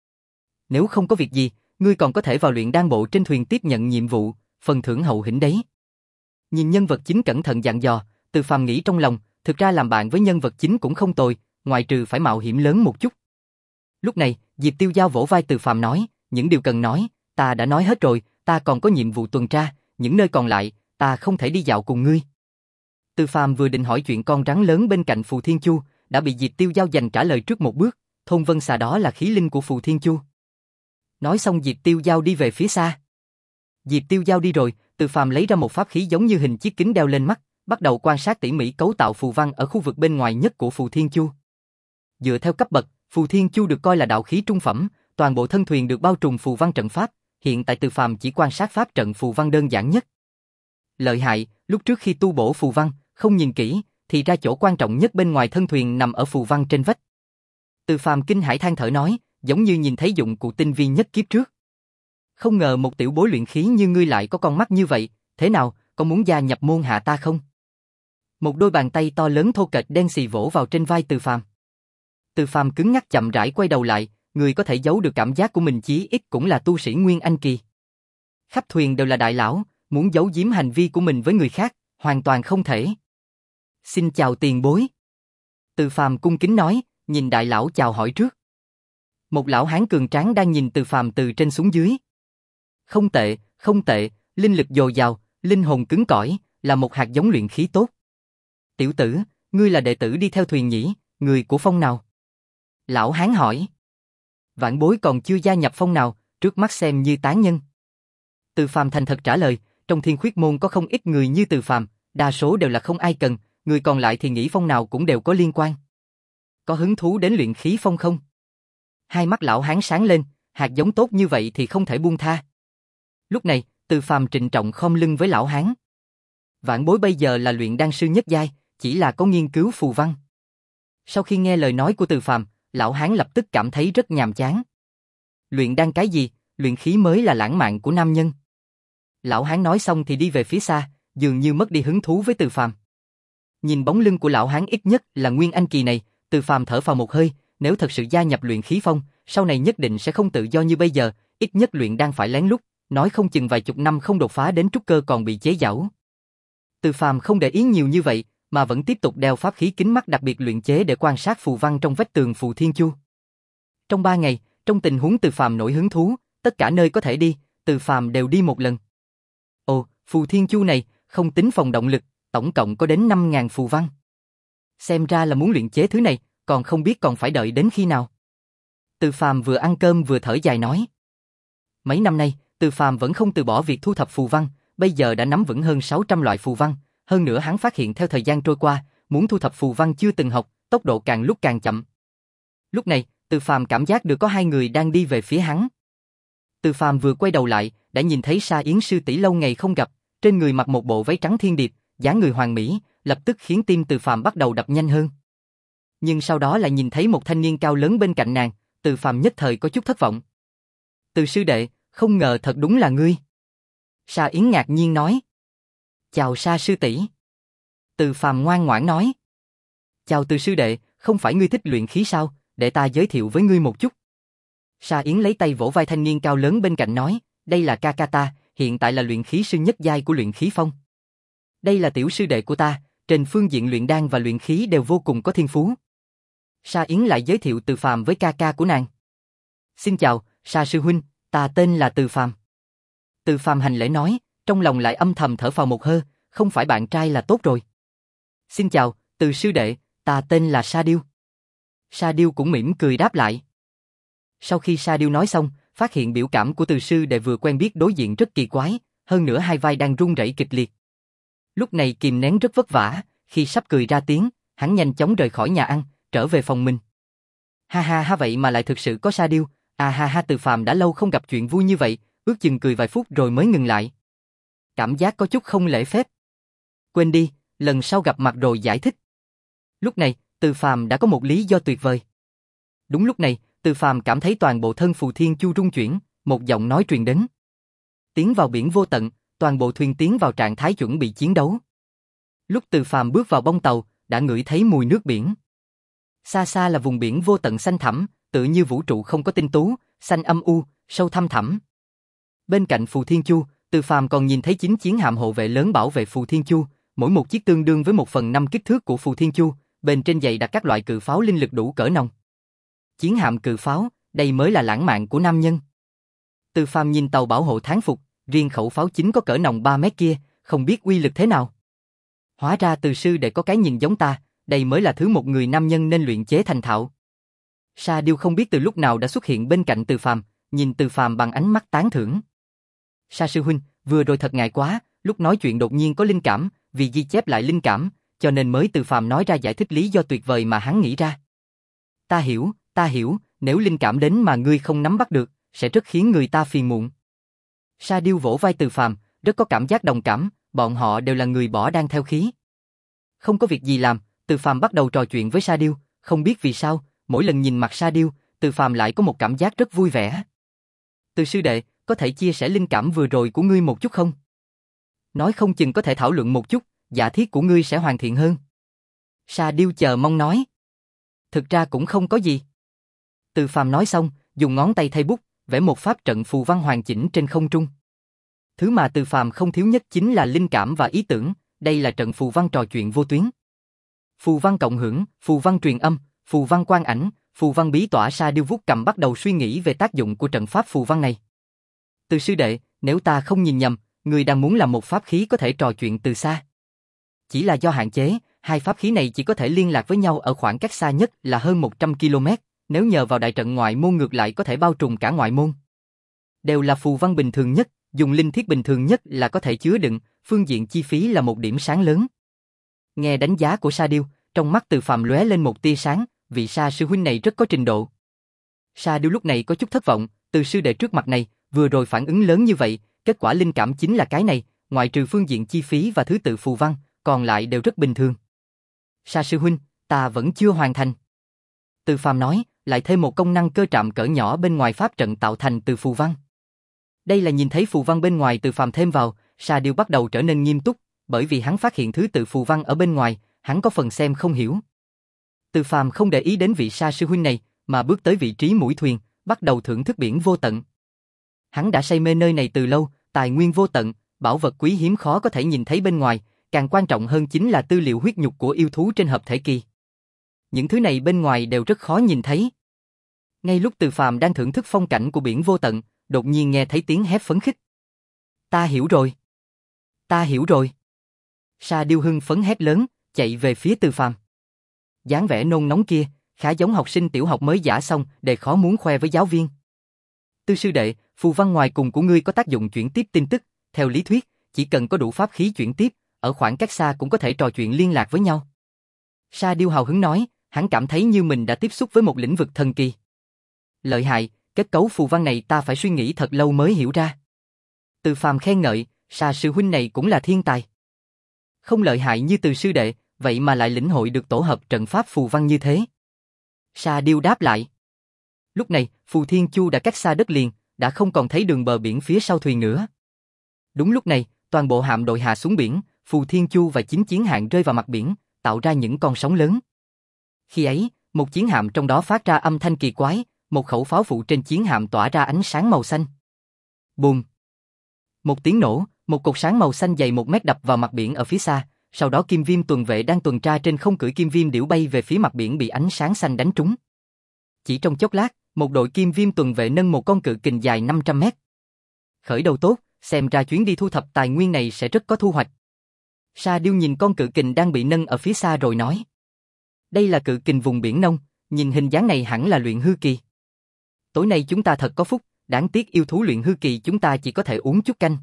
Nếu không có việc gì, ngươi còn có thể vào luyện đan bộ trên thuyền tiếp nhận nhiệm vụ, phần thưởng hậu hĩnh đấy. Nhìn nhân vật chính cẩn thận dặn dò, Từ Phàm nghĩ trong lòng, thực ra làm bạn với nhân vật chính cũng không tồi, ngoại trừ phải mạo hiểm lớn một chút. Lúc này, Diệp Tiêu Giao vỗ vai Từ Phàm nói, những điều cần nói, ta đã nói hết rồi, ta còn có nhiệm vụ tuần tra, những nơi còn lại, ta không thể đi dạo cùng ngươi. Từ Phàm vừa định hỏi chuyện con rắn lớn bên cạnh Phù Thiên Chu, đã bị Diệp Tiêu Giao giành trả lời trước một bước, thôn vân xà đó là khí linh của Phù Thiên Chu. Nói xong Diệp Tiêu Giao đi về phía xa. Diệp Tiêu Giao đi rồi, Từ Phàm lấy ra một pháp khí giống như hình chiếc kính đeo lên mắt, bắt đầu quan sát tỉ mỉ cấu tạo phù văn ở khu vực bên ngoài nhất của Phù Thiên Chu. Dựa theo cấp bậc, Phù Thiên Chu được coi là đạo khí trung phẩm, toàn bộ thân thuyền được bao trùm phù văn trận pháp, hiện tại Từ Phàm chỉ quan sát pháp trận phù văn đơn giản nhất. Lợi hại, lúc trước khi tu bổ phù văn, không nhìn kỹ, thì ra chỗ quan trọng nhất bên ngoài thân thuyền nằm ở phù văn trên vách. Từ Phàm kinh hãi than thở nói, giống như nhìn thấy dụng cụ tinh vi nhất kiếp trước. Không ngờ một tiểu bối luyện khí như ngươi lại có con mắt như vậy, thế nào, có muốn gia nhập môn hạ ta không? Một đôi bàn tay to lớn thô kệch đen xì vỗ vào trên vai Từ Phàm. Từ Phàm cứng ngắc chậm rãi quay đầu lại, người có thể giấu được cảm giác của mình chí ít cũng là tu sĩ Nguyên Anh kỳ. Khắp thuyền đều là đại lão, muốn giấu giếm hành vi của mình với người khác, hoàn toàn không thể. Xin chào tiền bối. Từ Phàm cung kính nói, nhìn đại lão chào hỏi trước. Một lão hán cường tráng đang nhìn Từ Phàm từ trên xuống dưới. Không tệ, không tệ, linh lực dồi dào, linh hồn cứng cỏi, là một hạt giống luyện khí tốt. Tiểu tử, ngươi là đệ tử đi theo thuyền nhỉ, người của phong nào? Lão hán hỏi. Vãn bối còn chưa gia nhập phong nào, trước mắt xem như tán nhân. Từ Phàm thành thật trả lời, trong Thiên Khuyết môn có không ít người như Từ Phàm, đa số đều là không ai cần, người còn lại thì nghĩ phong nào cũng đều có liên quan. Có hứng thú đến luyện khí phong không? Hai mắt lão hán sáng lên, hạt giống tốt như vậy thì không thể buông tha. Lúc này, Từ Phàm trịnh trọng khom lưng với lão hán. Vãn bối bây giờ là luyện đan sư nhất giai, chỉ là có nghiên cứu phù văn. Sau khi nghe lời nói của Từ Phàm, lão hán lập tức cảm thấy rất nhàm chán. Luyện đan cái gì, luyện khí mới là lãng mạn của nam nhân. Lão hán nói xong thì đi về phía xa, dường như mất đi hứng thú với Từ Phàm. Nhìn bóng lưng của lão hán ít nhất là Nguyên Anh kỳ này, Từ Phàm thở phào một hơi, nếu thật sự gia nhập luyện khí phong, sau này nhất định sẽ không tự do như bây giờ, ít nhất luyện đan phải lén lút, nói không chừng vài chục năm không đột phá đến trúc cơ còn bị chế giễu. Từ Phàm không để ý nhiều như vậy, mà vẫn tiếp tục đeo pháp khí kính mắt đặc biệt luyện chế để quan sát phù văn trong vách tường Phù Thiên Chu. Trong ba ngày, trong tình huống Từ Phàm nổi hứng thú, tất cả nơi có thể đi, Từ Phàm đều đi một lần. Ồ, Phù Thiên Chu này, không tính phòng động lực, tổng cộng có đến năm ngàn phù văn. Xem ra là muốn luyện chế thứ này, còn không biết còn phải đợi đến khi nào. Từ Phàm vừa ăn cơm vừa thở dài nói. Mấy năm nay, Từ Phàm vẫn không từ bỏ việc thu thập phù văn, bây giờ đã nắm vững hơn sáu trăm loại phù văn, hơn nữa hắn phát hiện theo thời gian trôi qua, muốn thu thập phù văn chưa từng học, tốc độ càng lúc càng chậm. Lúc này, Từ Phàm cảm giác được có hai người đang đi về phía hắn. Từ Phàm vừa quay đầu lại, đã nhìn thấy Sa Yến sư tỷ lâu ngày không gặp, trên người mặc một bộ váy trắng thiên điệp, dáng người hoàn mỹ, lập tức khiến tim Từ Phàm bắt đầu đập nhanh hơn. Nhưng sau đó lại nhìn thấy một thanh niên cao lớn bên cạnh nàng, Từ Phàm nhất thời có chút thất vọng. Từ sư đệ, không ngờ thật đúng là ngươi. Sa Yến ngạc nhiên nói. Chào Sa sư tỷ. Từ Phàm ngoan ngoãn nói. Chào Từ sư đệ, không phải ngươi thích luyện khí sao, để ta giới thiệu với ngươi một chút. Sa Yến lấy tay vỗ vai thanh niên cao lớn bên cạnh nói, đây là ca ca ta, hiện tại là luyện khí sư nhất giai của luyện khí phong. Đây là tiểu sư đệ của ta, trên phương diện luyện đan và luyện khí đều vô cùng có thiên phú. Sa Yến lại giới thiệu Từ Phàm với ca ca của nàng. Xin chào, Sa sư huynh, ta tên là Từ Phàm. Từ Phàm hành lễ nói, trong lòng lại âm thầm thở phào một hơi, không phải bạn trai là tốt rồi. Xin chào, Từ sư đệ, ta tên là Sa Điêu. Sa Điêu cũng mỉm cười đáp lại. Sau khi Sa Điêu nói xong, phát hiện biểu cảm của Từ sư đệ vừa quen biết đối diện rất kỳ quái, hơn nữa hai vai đang run rẩy kịch liệt. Lúc này kìm nén rất vất vả, khi sắp cười ra tiếng, hắn nhanh chóng rời khỏi nhà ăn, trở về phòng mình. Ha ha ha, vậy mà lại thực sự có Sa Điêu, à ha ha, Từ Phàm đã lâu không gặp chuyện vui như vậy, ước chừng cười vài phút rồi mới ngừng lại. Cảm giác có chút không lễ phép. Quên đi, lần sau gặp mặt rồi giải thích. Lúc này, Từ Phàm đã có một lý do tuyệt vời. Đúng lúc này, Từ Phàm cảm thấy toàn bộ thân Phù Thiên Chu rung chuyển, một giọng nói truyền đến. Tiến vào biển vô tận, toàn bộ thuyền tiến vào trạng thái chuẩn bị chiến đấu. Lúc Từ Phàm bước vào bông tàu, đã ngửi thấy mùi nước biển. Xa xa là vùng biển vô tận xanh thẳm, tự như vũ trụ không có tinh tú, xanh âm u, sâu thăm thẳm. Bên cạnh Phù Thiên Chu, Từ Phàm còn nhìn thấy chín chiến hạm hộ vệ lớn bảo vệ Phù Thiên Chu, mỗi một chiếc tương đương với một phần năm kích thước của Phù Thiên Chu, bên trên dày đặt các loại cự pháo linh lực đủ cỡ nòng. Chiến hạm cự pháo, đây mới là lãng mạn của nam nhân. Từ Phàm nhìn tàu bảo hộ thán phục, riêng khẩu pháo chính có cỡ nòng ba mét kia, không biết uy lực thế nào. Hóa ra Từ sư đệ có cái nhìn giống ta, đây mới là thứ một người nam nhân nên luyện chế thành thạo. Sa Điêu không biết từ lúc nào đã xuất hiện bên cạnh Từ Phàm, nhìn Từ Phàm bằng ánh mắt tán thưởng. Sa sư huynh, vừa rồi thật ngại quá, lúc nói chuyện đột nhiên có linh cảm, vì ghi chép lại linh cảm, cho nên mới Từ Phàm nói ra giải thích lý do tuyệt vời mà hắn nghĩ ra. Ta hiểu, ta hiểu, nếu linh cảm đến mà ngươi không nắm bắt được, sẽ rất khiến người ta phiền muộn. Sa Điêu vỗ vai Từ Phàm, rất có cảm giác đồng cảm, bọn họ đều là người bỏ đan theo khí. Không có việc gì làm, Từ Phàm bắt đầu trò chuyện với Sa Điêu, không biết vì sao, mỗi lần nhìn mặt Sa Điêu, Từ Phàm lại có một cảm giác rất vui vẻ. Từ sư đệ, có thể chia sẻ linh cảm vừa rồi của ngươi một chút không? Nói không chừng có thể thảo luận một chút, giả thiết của ngươi sẽ hoàn thiện hơn. Sa Điêu chờ mong nói. Thực ra cũng không có gì. Từ Phàm nói xong, dùng ngón tay thay bút, vẽ một pháp trận phù văn hoàn chỉnh trên không trung. Thứ mà Từ Phàm không thiếu nhất chính là linh cảm và ý tưởng, đây là trận phù văn trò chuyện vô tuyến. Phù văn cộng hưởng, phù văn truyền âm, phù văn quang ảnh, phù văn bí tỏa. Sa Điêu vuốt cầm bắt đầu suy nghĩ về tác dụng của trận pháp phù văn này. Từ sư đệ, nếu ta không nhìn nhầm, người đang muốn làm một pháp khí có thể trò chuyện từ xa. Chỉ là do hạn chế, hai pháp khí này chỉ có thể liên lạc với nhau ở khoảng cách xa nhất là hơn một trăm ki lô mét, nếu nhờ vào đại trận ngoại môn ngược lại có thể bao trùm cả ngoại môn. Đều là phù văn bình thường nhất, dùng linh thiết bình thường nhất là có thể chứa đựng, phương diện chi phí là một điểm sáng lớn. Nghe đánh giá của Sa Điêu, trong mắt Từ Phàm lóe lên một tia sáng, vị Sa sư huynh này rất có trình độ. Sa Điêu lúc này có chút thất vọng, Từ sư đệ trước mặt này, vừa rồi phản ứng lớn như vậy, kết quả linh cảm chính là cái này, ngoại trừ phương diện chi phí và thứ tự phù văn, còn lại đều rất bình thường. Sa sư huynh, ta vẫn chưa hoàn thành. Từ Phàm nói, lại thêm một công năng cơ trạm cỡ nhỏ bên ngoài pháp trận tạo thành từ phù văn. Đây là nhìn thấy phù văn bên ngoài Từ Phàm thêm vào, Sa Điêu bắt đầu trở nên nghiêm túc, bởi vì hắn phát hiện thứ tự phù văn ở bên ngoài, hắn có phần xem không hiểu. Từ Phàm không để ý đến vị Sa sư huynh này, mà bước tới vị trí mũi thuyền, bắt đầu thưởng thức biển vô tận. Hắn đã say mê nơi này từ lâu, tài nguyên vô tận, bảo vật quý hiếm khó có thể nhìn thấy bên ngoài, càng quan trọng hơn chính là tư liệu huyết nhục của yêu thú trên hợp thể kỳ. Những thứ này bên ngoài đều rất khó nhìn thấy. Ngay lúc Từ Phàm đang thưởng thức phong cảnh của biển vô tận, đột nhiên nghe thấy tiếng hét phấn khích. Ta hiểu rồi. Ta hiểu rồi. Sa Điêu hưng phấn hét lớn, chạy về phía Từ Phàm. Dáng vẻ nôn nóng kia, khá giống học sinh tiểu học mới giã xong, để khó muốn khoe với giáo viên. Tư sư đệ, phù văn ngoài cùng của ngươi có tác dụng chuyển tiếp tin tức, theo lý thuyết, chỉ cần có đủ pháp khí chuyển tiếp, ở khoảng cách xa cũng có thể trò chuyện liên lạc với nhau. Sa Điêu hào hứng nói, hắn cảm thấy như mình đã tiếp xúc với một lĩnh vực thần kỳ. Lợi hại, kết cấu phù văn này ta phải suy nghĩ thật lâu mới hiểu ra. Từ Phàm khen ngợi, Sa sư huynh này cũng là thiên tài. Không lợi hại như Từ sư đệ, vậy mà lại lĩnh hội được tổ hợp trận pháp phù văn như thế. Sa Điêu đáp lại. Lúc này, Phù Thiên Chu đã cách xa đất liền, đã không còn thấy đường bờ biển phía sau thuyền nữa. Đúng lúc này, toàn bộ hạm đội hạ xuống biển, Phù Thiên Chu và chín chiến hạm rơi vào mặt biển, tạo ra những con sóng lớn. Khi ấy, một chiến hạm trong đó phát ra âm thanh kỳ quái, một khẩu pháo phụ trên chiến hạm tỏa ra ánh sáng màu xanh. Bùm! Một tiếng nổ, một cột sáng màu xanh dày một mét đập vào mặt biển ở phía xa, sau đó Kim Viêm tuần vệ đang tuần tra trên không cưỡi Kim Viêm điểu bay về phía mặt biển bị ánh sáng xanh đánh trúng. Chỉ trong chốc lát, một đội Kim Viêm tuần vệ nâng một con cự kình dài năm trăm mét. Khởi đầu tốt, xem ra chuyến đi thu thập tài nguyên này sẽ rất có thu hoạch. Sa Điêu nhìn con cự kình đang bị nâng ở phía xa rồi nói. Đây là cự kình vùng biển nông, nhìn hình dáng này hẳn là luyện hư kỳ. Tối nay chúng ta thật có phúc, đáng tiếc yêu thú luyện hư kỳ chúng ta chỉ có thể uống chút canh.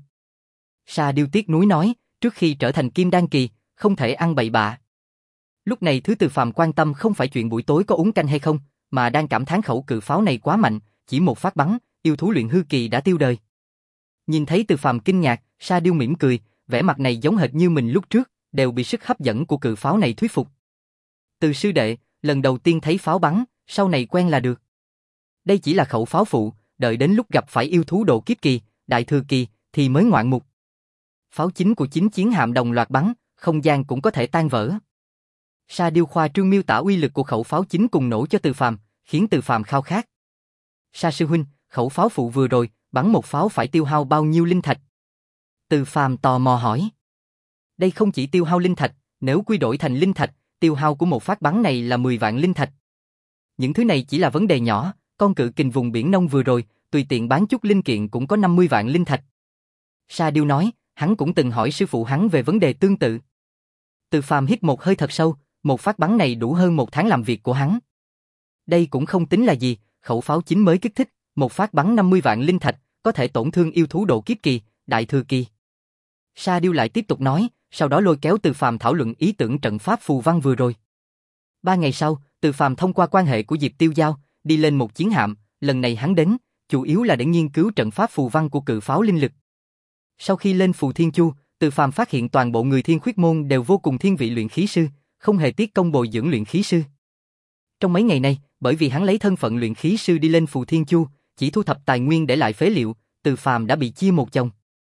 Sa Điêu tiếc nuối nói, trước khi trở thành kim đan kỳ, không thể ăn bậy bạ. Lúc này thứ Từ Phàm quan tâm không phải chuyện buổi tối có uống canh hay không, mà đang cảm thán khẩu cự pháo này quá mạnh, chỉ một phát bắn, yêu thú luyện hư kỳ đã tiêu đời. Nhìn thấy Từ Phàm kinh ngạc, Sa Điêu mỉm cười, vẻ mặt này giống hệt như mình lúc trước, đều bị sức hấp dẫn của cự pháo này thuyết phục. Từ sư đệ, lần đầu tiên thấy pháo bắn, sau này quen là được. Đây chỉ là khẩu pháo phụ, đợi đến lúc gặp phải yêu thú độ kiếp kỳ, đại thừa kỳ, thì mới ngoạn mục. Pháo chính của chín chiến hạm đồng loạt bắn, không gian cũng có thể tan vỡ. Sa Điêu khoa trương miêu tả uy lực của khẩu pháo chính cùng nổ cho Từ Phàm, khiến Từ Phàm khao khát. Sa sư huynh, khẩu pháo phụ vừa rồi, bắn một pháo phải tiêu hao bao nhiêu linh thạch? Từ Phàm tò mò hỏi. Đây không chỉ tiêu hao linh thạch, nếu quy đổi thành linh thạch, tiêu hao của một phát bắn này là mười vạn linh thạch. Những thứ này chỉ là vấn đề nhỏ, con cự kình vùng biển nông vừa rồi, tùy tiện bán chút linh kiện cũng có năm mươi vạn linh thạch. Sa Điêu nói, hắn cũng từng hỏi sư phụ hắn về vấn đề tương tự. Từ Phàm hít một hơi thật sâu, một phát bắn này đủ hơn một tháng làm việc của hắn. Đây cũng không tính là gì, khẩu pháo chính mới kích thích, một phát bắn năm mươi vạn linh thạch, có thể tổn thương yêu thú độ kiếp kỳ, đại thừa kỳ. Sa Điêu lại tiếp tục nói, sau đó lôi kéo Từ Phàm thảo luận ý tưởng trận pháp phù văn vừa rồi. Ba ngày sau, Từ Phàm thông qua quan hệ của Diệp Tiêu Giao, đi lên một chiến hạm, lần này hắn đến, chủ yếu là để nghiên cứu trận pháp phù văn của cự pháo linh lực. Sau khi lên Phù Thiên Chu, Từ Phàm phát hiện toàn bộ người Thiên Khuyết môn đều vô cùng thiên vị luyện khí sư, không hề tiếc công bồi dưỡng luyện khí sư. Trong mấy ngày nay, bởi vì hắn lấy thân phận luyện khí sư đi lên Phù Thiên Chu, chỉ thu thập tài nguyên để lại phế liệu, Từ Phàm đã bị chia một chồng.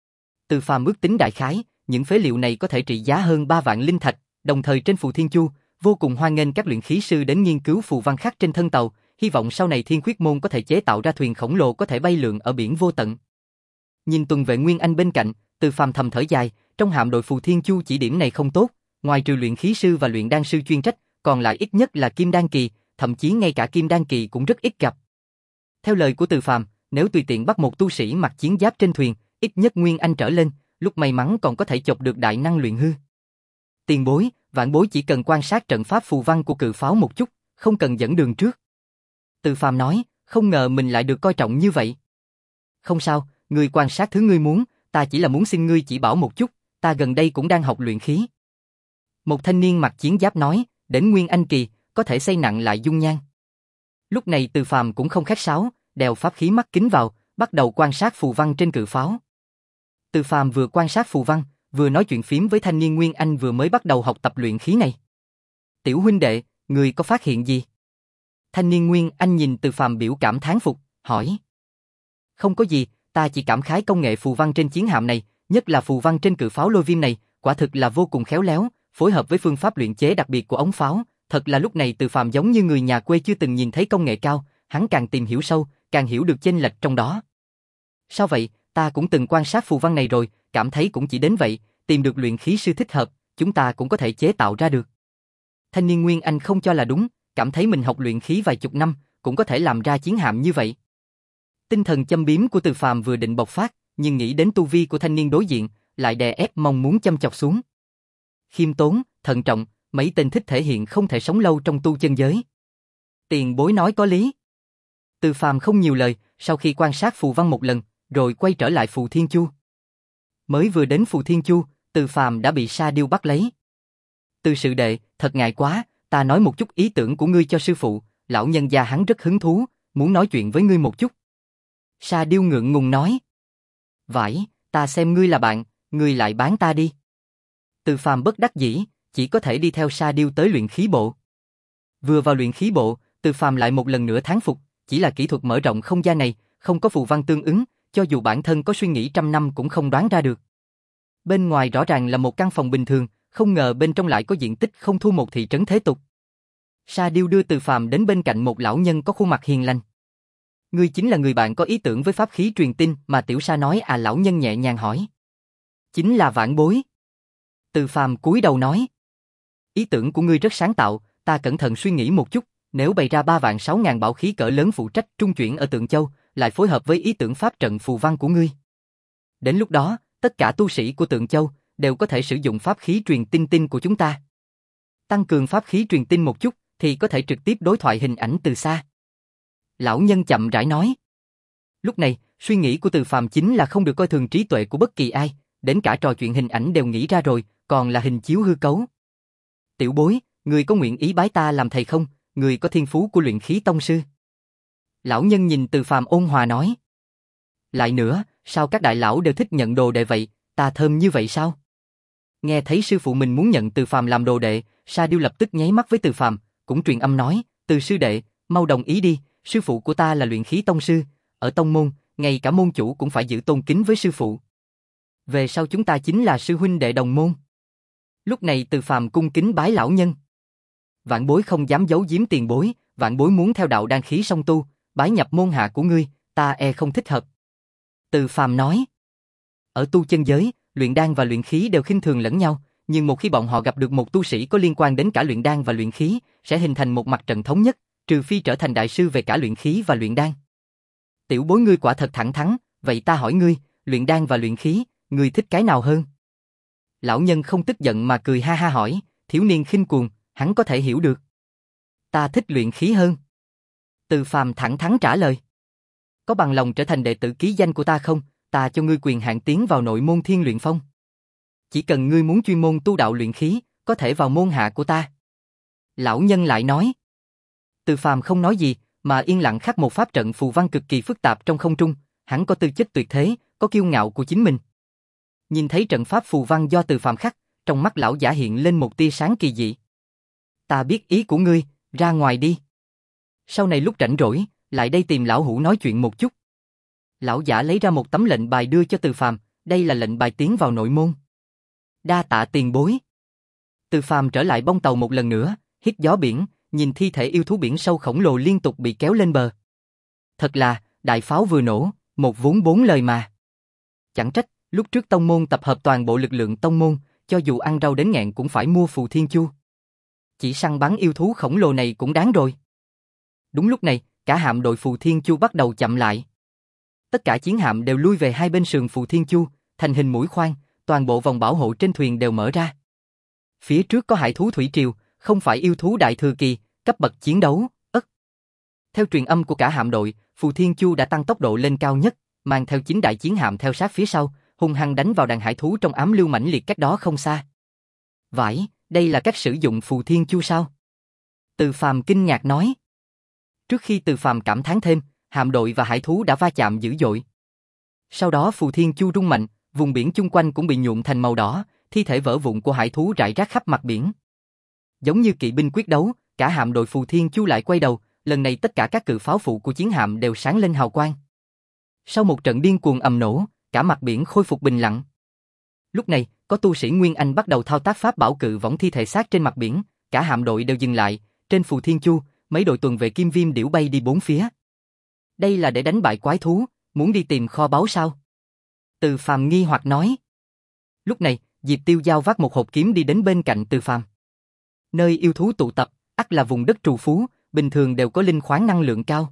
Từ Phàm ước tính đại khái, những phế liệu này có thể trị giá hơn ba vạn linh thạch, đồng thời trên Phù Thiên Chu, vô cùng hoan nghênh các luyện khí sư đến nghiên cứu phù văn khắc trên thân tàu, hy vọng sau này Thiên Khuyết Môn có thể chế tạo ra thuyền khổng lồ có thể bay lượn ở biển vô tận. Nhìn tuần vệ Nguyên Anh bên cạnh, Từ Phàm thầm thở dài, trong hạm đội Phù Thiên Chu chỉ điểm này không tốt, ngoài trừ luyện khí sư và luyện đan sư chuyên trách, còn lại ít nhất là kim đan kỳ, thậm chí ngay cả kim đan kỳ cũng rất ít gặp. Theo lời của Từ Phàm, nếu tùy tiện bắt một tu sĩ mặc chiến giáp trên thuyền, ít nhất Nguyên Anh trở lên, lúc may mắn còn có thể chộp được đại năng luyện hư. Tiền bối, vãn bối chỉ cần quan sát trận pháp phù văn của cự pháo một chút, không cần dẫn đường trước. Từ Phàm nói, không ngờ mình lại được coi trọng như vậy. Không sao, ngươi quan sát thứ ngươi muốn, ta chỉ là muốn xin ngươi chỉ bảo một chút, ta gần đây cũng đang học luyện khí. Một thanh niên mặc chiến giáp nói, đến Nguyên Anh kỳ, có thể xây nặng lại dung nhan. Lúc này Từ Phàm cũng không khách sáo, đeo pháp khí mắt kính vào, bắt đầu quan sát phù văn trên cự pháo. Từ Phàm vừa quan sát phù văn, vừa nói chuyện phím với thanh niên Nguyên Anh vừa mới bắt đầu học tập luyện khí này. Tiểu huynh đệ, người có phát hiện gì? Thanh niên Nguyên Anh nhìn Từ Phàm biểu cảm thán phục, hỏi. Không có gì, ta chỉ cảm khái công nghệ phù văn trên chiến hạm này, nhất là phù văn trên cự pháo lôi viêm này, quả thực là vô cùng khéo léo, phối hợp với phương pháp luyện chế đặc biệt của ống pháo, thật là lúc này Từ Phàm giống như người nhà quê chưa từng nhìn thấy công nghệ cao, hắn càng tìm hiểu sâu, càng hiểu được chênh lệch trong đó. Sao vậy, ta cũng từng quan sát phù văn này rồi, cảm thấy cũng chỉ đến vậy, tìm được luyện khí sư thích hợp, chúng ta cũng có thể chế tạo ra được. Thanh niên Nguyên Anh không cho là đúng, cảm thấy mình học luyện khí vài chục năm, cũng có thể làm ra chiến hạm như vậy. Tinh thần châm biếm của Từ Phàm vừa định bộc phát, nhưng nghĩ đến tu vi của thanh niên đối diện, lại đè ép mong muốn châm chọc xuống. Khiêm tốn, thận trọng, mấy tên thích thể hiện không thể sống lâu trong tu chân giới. Tiền bối nói có lý. Từ Phàm không nhiều lời, sau khi quan sát phù văn một lần, rồi quay trở lại Phù Thiên Chu. Mới vừa đến Phù Thiên Chu, Từ Phàm đã bị Sa Điêu bắt lấy. Từ sự đệ, thật ngại quá, ta nói một chút ý tưởng của ngươi cho sư phụ, lão nhân gia hắn rất hứng thú, muốn nói chuyện với ngươi một chút. Sa Điêu ngượng ngùng nói. Vãi, ta xem ngươi là bạn, ngươi lại bán ta đi. Từ Phàm bất đắc dĩ, chỉ có thể đi theo Sa Điêu tới luyện khí bộ. Vừa vào luyện khí bộ, Từ Phàm lại một lần nữa thán phục, chỉ là kỹ thuật mở rộng không gian này, không có phù văn tương ứng, cho dù bản thân có suy nghĩ trăm năm cũng không đoán ra được. Bên ngoài rõ ràng là một căn phòng bình thường, không ngờ bên trong lại có diện tích không thua một thị trấn thế tục. Sa Điêu đưa Từ Phàm đến bên cạnh một lão nhân có khuôn mặt hiền lành. Ngươi chính là người bạn có ý tưởng với pháp khí truyền tin mà Tiểu Sa nói à? Lão nhân nhẹ nhàng hỏi. Chính là vãn bối. Từ Phàm cúi đầu nói. Ý tưởng của ngươi rất sáng tạo, ta cẩn thận suy nghĩ một chút, nếu bày ra ba vạn sáu ngàn bảo khí cỡ lớn phụ trách trung chuyển ở Tượng Châu, lại phối hợp với ý tưởng pháp trận phù văn của ngươi. Đến lúc đó, tất cả tu sĩ của Tượng Châu đều có thể sử dụng pháp khí truyền tin tin của chúng ta. Tăng cường pháp khí truyền tin một chút thì có thể trực tiếp đối thoại hình ảnh từ xa. Lão nhân chậm rãi nói. Lúc này, suy nghĩ của Từ Phàm chính là không được coi thường trí tuệ của bất kỳ ai, đến cả trò chuyện hình ảnh đều nghĩ ra rồi, còn là hình chiếu hư cấu. Tiểu bối, người có nguyện ý bái ta làm thầy không? Người có thiên phú của luyện khí tông sư. Lão nhân nhìn Từ Phàm ôn hòa nói. Lại nữa, sao các đại lão đều thích nhận đồ đệ vậy, ta thơm như vậy sao? Nghe thấy sư phụ mình muốn nhận Từ Phàm làm đồ đệ, Sa Điêu lập tức nháy mắt với Từ Phàm, cũng truyền âm nói, Từ sư đệ, mau đồng ý đi, sư phụ của ta là luyện khí tông sư, ở tông môn, ngay cả môn chủ cũng phải giữ tôn kính với sư phụ. Về sau chúng ta chính là sư huynh đệ đồng môn. Lúc này Từ Phàm cung kính bái lão nhân. Vạn bối không dám giấu giếm tiền bối, vạn bối muốn theo đạo đan khí song tu, bái nhập môn hạ của ngươi, ta e không thích hợp. Từ Phàm nói. Ở tu chân giới, luyện đan và luyện khí đều khinh thường lẫn nhau, nhưng một khi bọn họ gặp được một tu sĩ có liên quan đến cả luyện đan và luyện khí, sẽ hình thành một mặt trận thống nhất, trừ phi trở thành đại sư về cả luyện khí và luyện đan. Tiểu bối ngươi quả thật thẳng thắn, vậy ta hỏi ngươi, luyện đan và luyện khí, ngươi thích cái nào hơn? Lão nhân không tức giận mà cười ha ha hỏi, thiếu niên khinh cuồng, hắn có thể hiểu được. Ta thích luyện khí hơn. Từ Phàm thẳng thắn trả lời. Có bằng lòng trở thành đệ tử ký danh của ta không? Ta cho ngươi quyền hạn tiến vào nội môn Thiên Luyện Phong. Chỉ cần ngươi muốn chuyên môn tu đạo luyện khí, có thể vào môn hạ của ta. Lão nhân lại nói. Từ Phàm không nói gì, mà yên lặng khắc một pháp trận phù văn cực kỳ phức tạp trong không trung, hắn có tư chất tuyệt thế, có kiêu ngạo của chính mình. Nhìn thấy trận pháp phù văn do Từ Phàm khắc, trong mắt lão giả hiện lên một tia sáng kỳ dị. Ta biết ý của ngươi, ra ngoài đi. Sau này lúc rảnh rỗi, lại đây tìm lão hủ nói chuyện một chút. Lão giả lấy ra một tấm lệnh bài đưa cho Từ Phàm, đây là lệnh bài tiến vào nội môn. Đa tạ tiền bối. Từ Phàm trở lại bông tàu một lần nữa, hít gió biển, nhìn thi thể yêu thú biển sâu khổng lồ liên tục bị kéo lên bờ. Thật là, đại pháo vừa nổ, một vốn bốn lời mà. Chẳng trách, lúc trước tông môn tập hợp toàn bộ lực lượng tông môn, cho dù ăn rau đến nghẹn cũng phải mua phù thiên chu. Chỉ săn bắn yêu thú khổng lồ này cũng đáng rồi. Đúng lúc này, cả hạm đội phù thiên chu bắt đầu chậm lại. Tất cả chiến hạm đều lui về hai bên sườn phù thiên chu, thành hình mũi khoan, toàn bộ vòng bảo hộ trên thuyền đều mở ra. Phía trước có hải thú thủy triều, không phải yêu thú đại thừa kỳ, cấp bậc chiến đấu, ất. Theo truyền âm của cả hạm đội, phù thiên chu đã tăng tốc độ lên cao nhất, mang theo chín đại chiến hạm theo sát phía sau, hung hăng đánh vào đàn hải thú trong ám lưu mãnh liệt cách đó không xa. Vãi, đây là cách sử dụng phù thiên chu sao? Từ Phàm kinh ngạc nói. Trước khi Từ Phàm cảm thán thêm, hạm đội và hải thú đã va chạm dữ dội. Sau đó phù thiên chu rung mạnh, vùng biển chung quanh cũng bị nhuộm thành màu đỏ, thi thể vỡ vụn của hải thú rải rác khắp mặt biển. Giống như kỵ binh quyết đấu, cả hạm đội phù thiên chu lại quay đầu, lần này tất cả các cự pháo phụ của chiến hạm đều sáng lên hào quang. Sau một trận điên cuồng ầm nổ, cả mặt biển khôi phục bình lặng. Lúc này, có tu sĩ Nguyên Anh bắt đầu thao tác pháp bảo cự võng thi thể xác trên mặt biển, cả hạm đội đều dừng lại, trên phù thiên chu, mấy đội tuần vệ kim viêm điểu bay đi bốn phía. Đây là để đánh bại quái thú, muốn đi tìm kho báu sao? Từ Phàm nghi hoặc nói. Lúc này, Diệp Tiêu Giao vác một hộp kiếm đi đến bên cạnh Từ Phàm. Nơi yêu thú tụ tập, ắt là vùng đất trù phú, bình thường đều có linh khoáng năng lượng cao.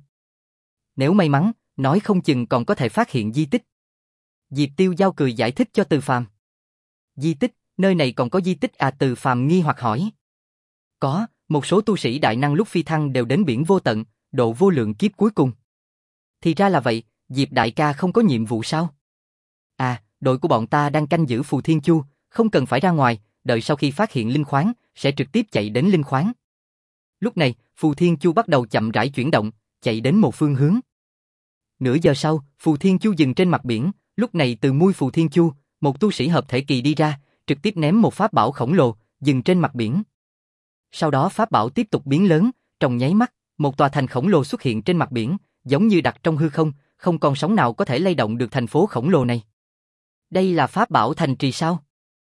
Nếu may mắn, nói không chừng còn có thể phát hiện di tích. Diệp Tiêu Giao cười giải thích cho Từ Phàm. Di tích, nơi này còn có di tích à? Từ Phàm nghi hoặc hỏi. Có, một số tu sĩ đại năng lúc phi thăng đều đến biển vô tận, độ vô lượng kiếp cuối cùng. Thì ra là vậy, Diệp đại ca không có nhiệm vụ sao? À, đội của bọn ta đang canh giữ phù thiên chu, không cần phải ra ngoài, đợi sau khi phát hiện linh khoáng, sẽ trực tiếp chạy đến linh khoáng. Lúc này, phù thiên chu bắt đầu chậm rãi chuyển động, chạy đến một phương hướng. Nửa giờ sau, phù thiên chu dừng trên mặt biển, lúc này từ mui phù thiên chu, một tu sĩ hợp thể kỳ đi ra, trực tiếp ném một pháp bảo khổng lồ, dừng trên mặt biển. Sau đó pháp bảo tiếp tục biến lớn, trong nháy mắt, một tòa thành khổng lồ xuất hiện trên mặt biển, giống như đặt trong hư không, không còn sóng nào có thể lay động được thành phố khổng lồ này. Đây là pháp bảo thành trì sao?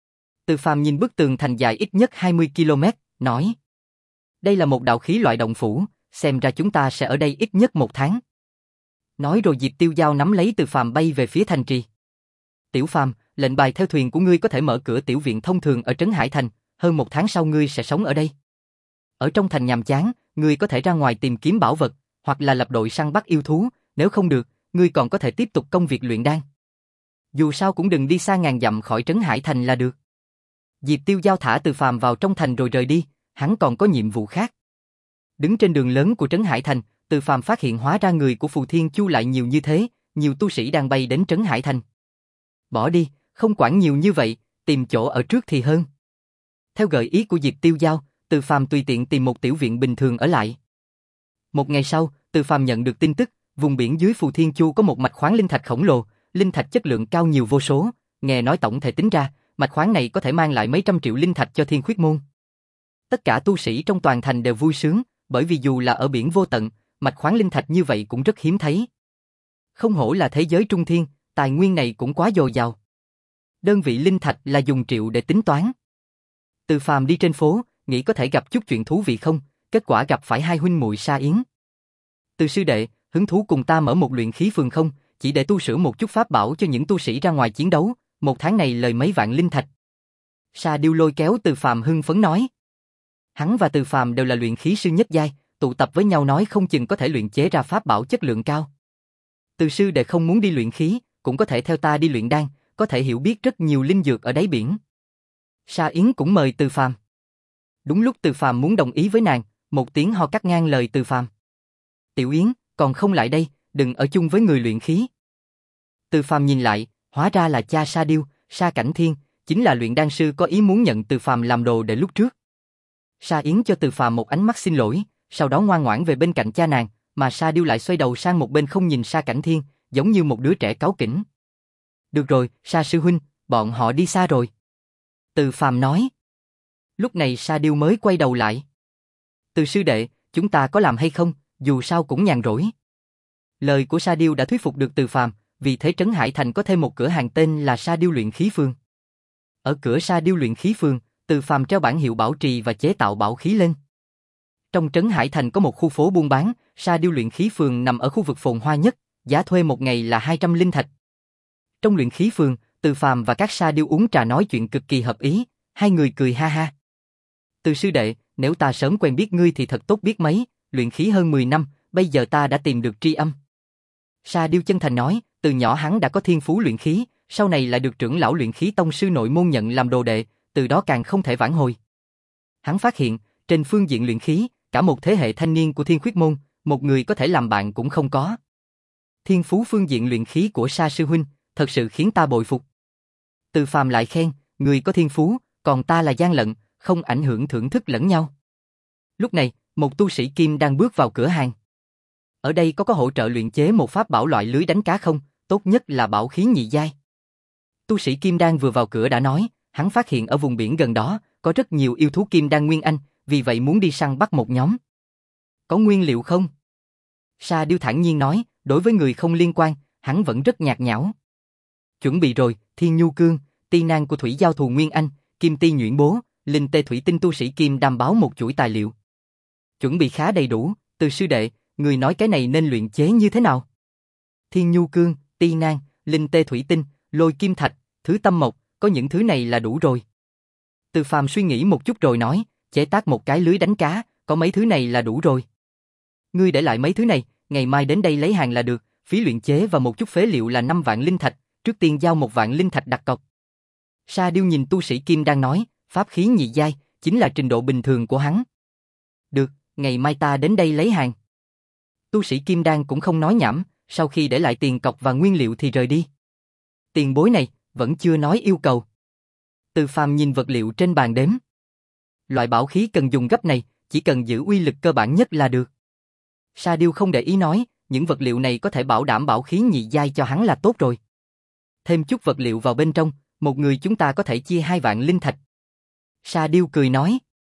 Từ Phàm nhìn bức tường thành dài ít nhất hai mươi ki lô mét, nói. Đây là một đạo khí loại động phủ, xem ra chúng ta sẽ ở đây ít nhất một tháng. Nói rồi Diệp Tiêu Giao nắm lấy Từ Phàm bay về phía thành trì. Tiểu Phàm, lệnh bài theo thuyền của ngươi có thể mở cửa tiểu viện thông thường ở Trấn Hải Thành, hơn một tháng sau ngươi sẽ sống ở đây. Ở trong thành nhàm chán, ngươi có thể ra ngoài tìm kiếm bảo vật, hoặc là lập đội săn bắt yêu thú, nếu không được, ngươi còn có thể tiếp tục công việc luyện đan. Dù sao cũng đừng đi xa ngàn dặm khỏi Trấn Hải Thành là được. Diệp Tiêu Giao thả Từ Phàm vào trong thành rồi rời đi, hắn còn có nhiệm vụ khác. Đứng trên đường lớn của Trấn Hải Thành, Từ Phàm phát hiện hóa ra người của Phù Thiên Chu lại nhiều như thế, nhiều tu sĩ đang bay đến Trấn Hải Thành. Bỏ đi, không quản nhiều như vậy, tìm chỗ ở trước thì hơn. Theo gợi ý của Diệp Tiêu Giao, Từ Phàm tùy tiện tìm một tiểu viện bình thường ở lại. Một ngày sau, Từ Phàm nhận được tin tức, vùng biển dưới Phù Thiên Chu có một mạch khoáng linh thạch khổng lồ, linh thạch chất lượng cao nhiều vô số, nghe nói tổng thể tính ra, mạch khoáng này có thể mang lại mấy trăm triệu linh thạch cho Thiên Khuyết môn. Tất cả tu sĩ trong toàn thành đều vui sướng, bởi vì dù là ở biển vô tận, mạch khoáng linh thạch như vậy cũng rất hiếm thấy. Không hổ là thế giới trung thiên, tài nguyên này cũng quá dồi dào. Đơn vị linh thạch là dùng triệu để tính toán. Từ Phàm đi trên phố, nghĩ có thể gặp chút chuyện thú vị không, kết quả gặp phải hai huynh muội Sa Yến. Từ sư đệ, hứng thú cùng ta mở một luyện khí phường không, chỉ để tu sửa một chút pháp bảo cho những tu sĩ ra ngoài chiến đấu, một tháng này lời mấy vạn linh thạch. Sa Điêu lôi kéo Từ Phàm hưng phấn nói. Hắn và Từ Phàm đều là luyện khí sư nhất giai, tụ tập với nhau nói không chừng có thể luyện chế ra pháp bảo chất lượng cao. Từ sư đệ không muốn đi luyện khí, cũng có thể theo ta đi luyện đan, có thể hiểu biết rất nhiều linh dược ở đáy biển. Sa Yến cũng mời Từ Phàm. Đúng lúc Từ Phàm muốn đồng ý với nàng, một tiếng ho cắt ngang lời Từ Phàm. Tiểu Yến, còn không lại đây, đừng ở chung với người luyện khí. Từ Phàm nhìn lại, hóa ra là cha Sa Điêu, Sa Cảnh Thiên, chính là luyện đan sư có ý muốn nhận Từ Phàm làm đồ để lúc trước. Sa Yến cho Từ Phàm một ánh mắt xin lỗi, sau đó ngoan ngoãn về bên cạnh cha nàng, mà Sa Điêu lại xoay đầu sang một bên không nhìn Sa Cảnh Thiên, giống như một đứa trẻ cáu kỉnh. Được rồi, Sa sư huynh, bọn họ đi xa rồi. Từ Phàm nói. Lúc này Sa Điêu mới quay đầu lại. Từ sư đệ, chúng ta có làm hay không, dù sao cũng nhàn rỗi. Lời của Sa Điêu đã thuyết phục được Từ Phàm, vì thế Trấn Hải Thành có thêm một cửa hàng tên là Sa Điêu Luyện Khí Phường. Ở cửa Sa Điêu Luyện Khí Phường, Từ Phàm treo bảng hiệu bảo trì và chế tạo bảo khí lên. Trong Trấn Hải Thành có một khu phố buôn bán, Sa Điêu Luyện Khí Phường nằm ở khu vực phồn hoa nhất, giá thuê một ngày là hai trăm linh thạch. Trong luyện khí phường, Từ Phàm và các sa điêu uống trà nói chuyện cực kỳ hợp ý, hai người cười ha ha. Từ sư đệ, nếu ta sớm quen biết ngươi thì thật tốt biết mấy, luyện khí hơn mười năm, bây giờ ta đã tìm được tri âm. Sa điêu chân thành nói, từ nhỏ hắn đã có thiên phú luyện khí, sau này lại được trưởng lão luyện khí tông sư nội môn nhận làm đồ đệ, từ đó càng không thể vãn hồi. Hắn phát hiện, trên phương diện luyện khí, cả một thế hệ thanh niên của Thiên Khuyết môn, một người có thể làm bạn cũng không có. Thiên phú phương diện luyện khí của Sa sư huynh, thật sự khiến ta bội phục. Từ Phàm lại khen, người có thiên phú, còn ta là gian lận, không ảnh hưởng thưởng thức lẫn nhau. Lúc này, một tu sĩ kim đang bước vào cửa hàng. Ở đây có có hỗ trợ luyện chế một pháp bảo loại lưới đánh cá không, tốt nhất là bảo khí nhị giai. Tu sĩ kim đan vừa vào cửa đã nói, hắn phát hiện ở vùng biển gần đó, có rất nhiều yêu thú kim đan nguyên anh, vì vậy muốn đi săn bắt một nhóm. Có nguyên liệu không? Sa điêu thản nhiên nói, đối với người không liên quan, hắn vẫn rất nhạt nhẽo. Chuẩn bị rồi, Thiên Nhu Cương, Ti Nang của Thủy Giao Thù Nguyên Anh, Kim Ti Nhuyễn Bố, Linh Tê Thủy Tinh tu sĩ Kim đảm báo một chuỗi tài liệu. Chuẩn bị khá đầy đủ, Từ sư đệ, người nói cái này nên luyện chế như thế nào? Thiên Nhu Cương, Ti Nang, Linh Tê Thủy Tinh, Lôi Kim Thạch, Thứ Tâm Mộc, có những thứ này là đủ rồi. Từ Phàm suy nghĩ một chút rồi nói, chế tác một cái lưới đánh cá, có mấy thứ này là đủ rồi. Ngươi để lại mấy thứ này, ngày mai đến đây lấy hàng là được, phí luyện chế và một chút phế liệu là năm vạn linh thạch, trước tiên giao một vạn linh thạch đặt cọc. Sa điêu nhìn tu sĩ Kim đang nói, pháp khí nhị giai, chính là trình độ bình thường của hắn. Được, ngày mai ta đến đây lấy hàng. Tu sĩ Kim Đan cũng không nói nhảm, sau khi để lại tiền cọc và nguyên liệu thì rời đi. Tiền bối này, vẫn chưa nói yêu cầu. Từ Phàm nhìn vật liệu trên bàn đếm. Loại bảo khí cần dùng gấp này, chỉ cần giữ uy lực cơ bản nhất là được. Sa điêu không để ý nói, những vật liệu này có thể bảo đảm bảo khí nhị giai cho hắn là tốt rồi. Thêm chút vật liệu vào bên trong, một người chúng ta có thể chia hai vạn linh thạch. Sa điêu cười nói.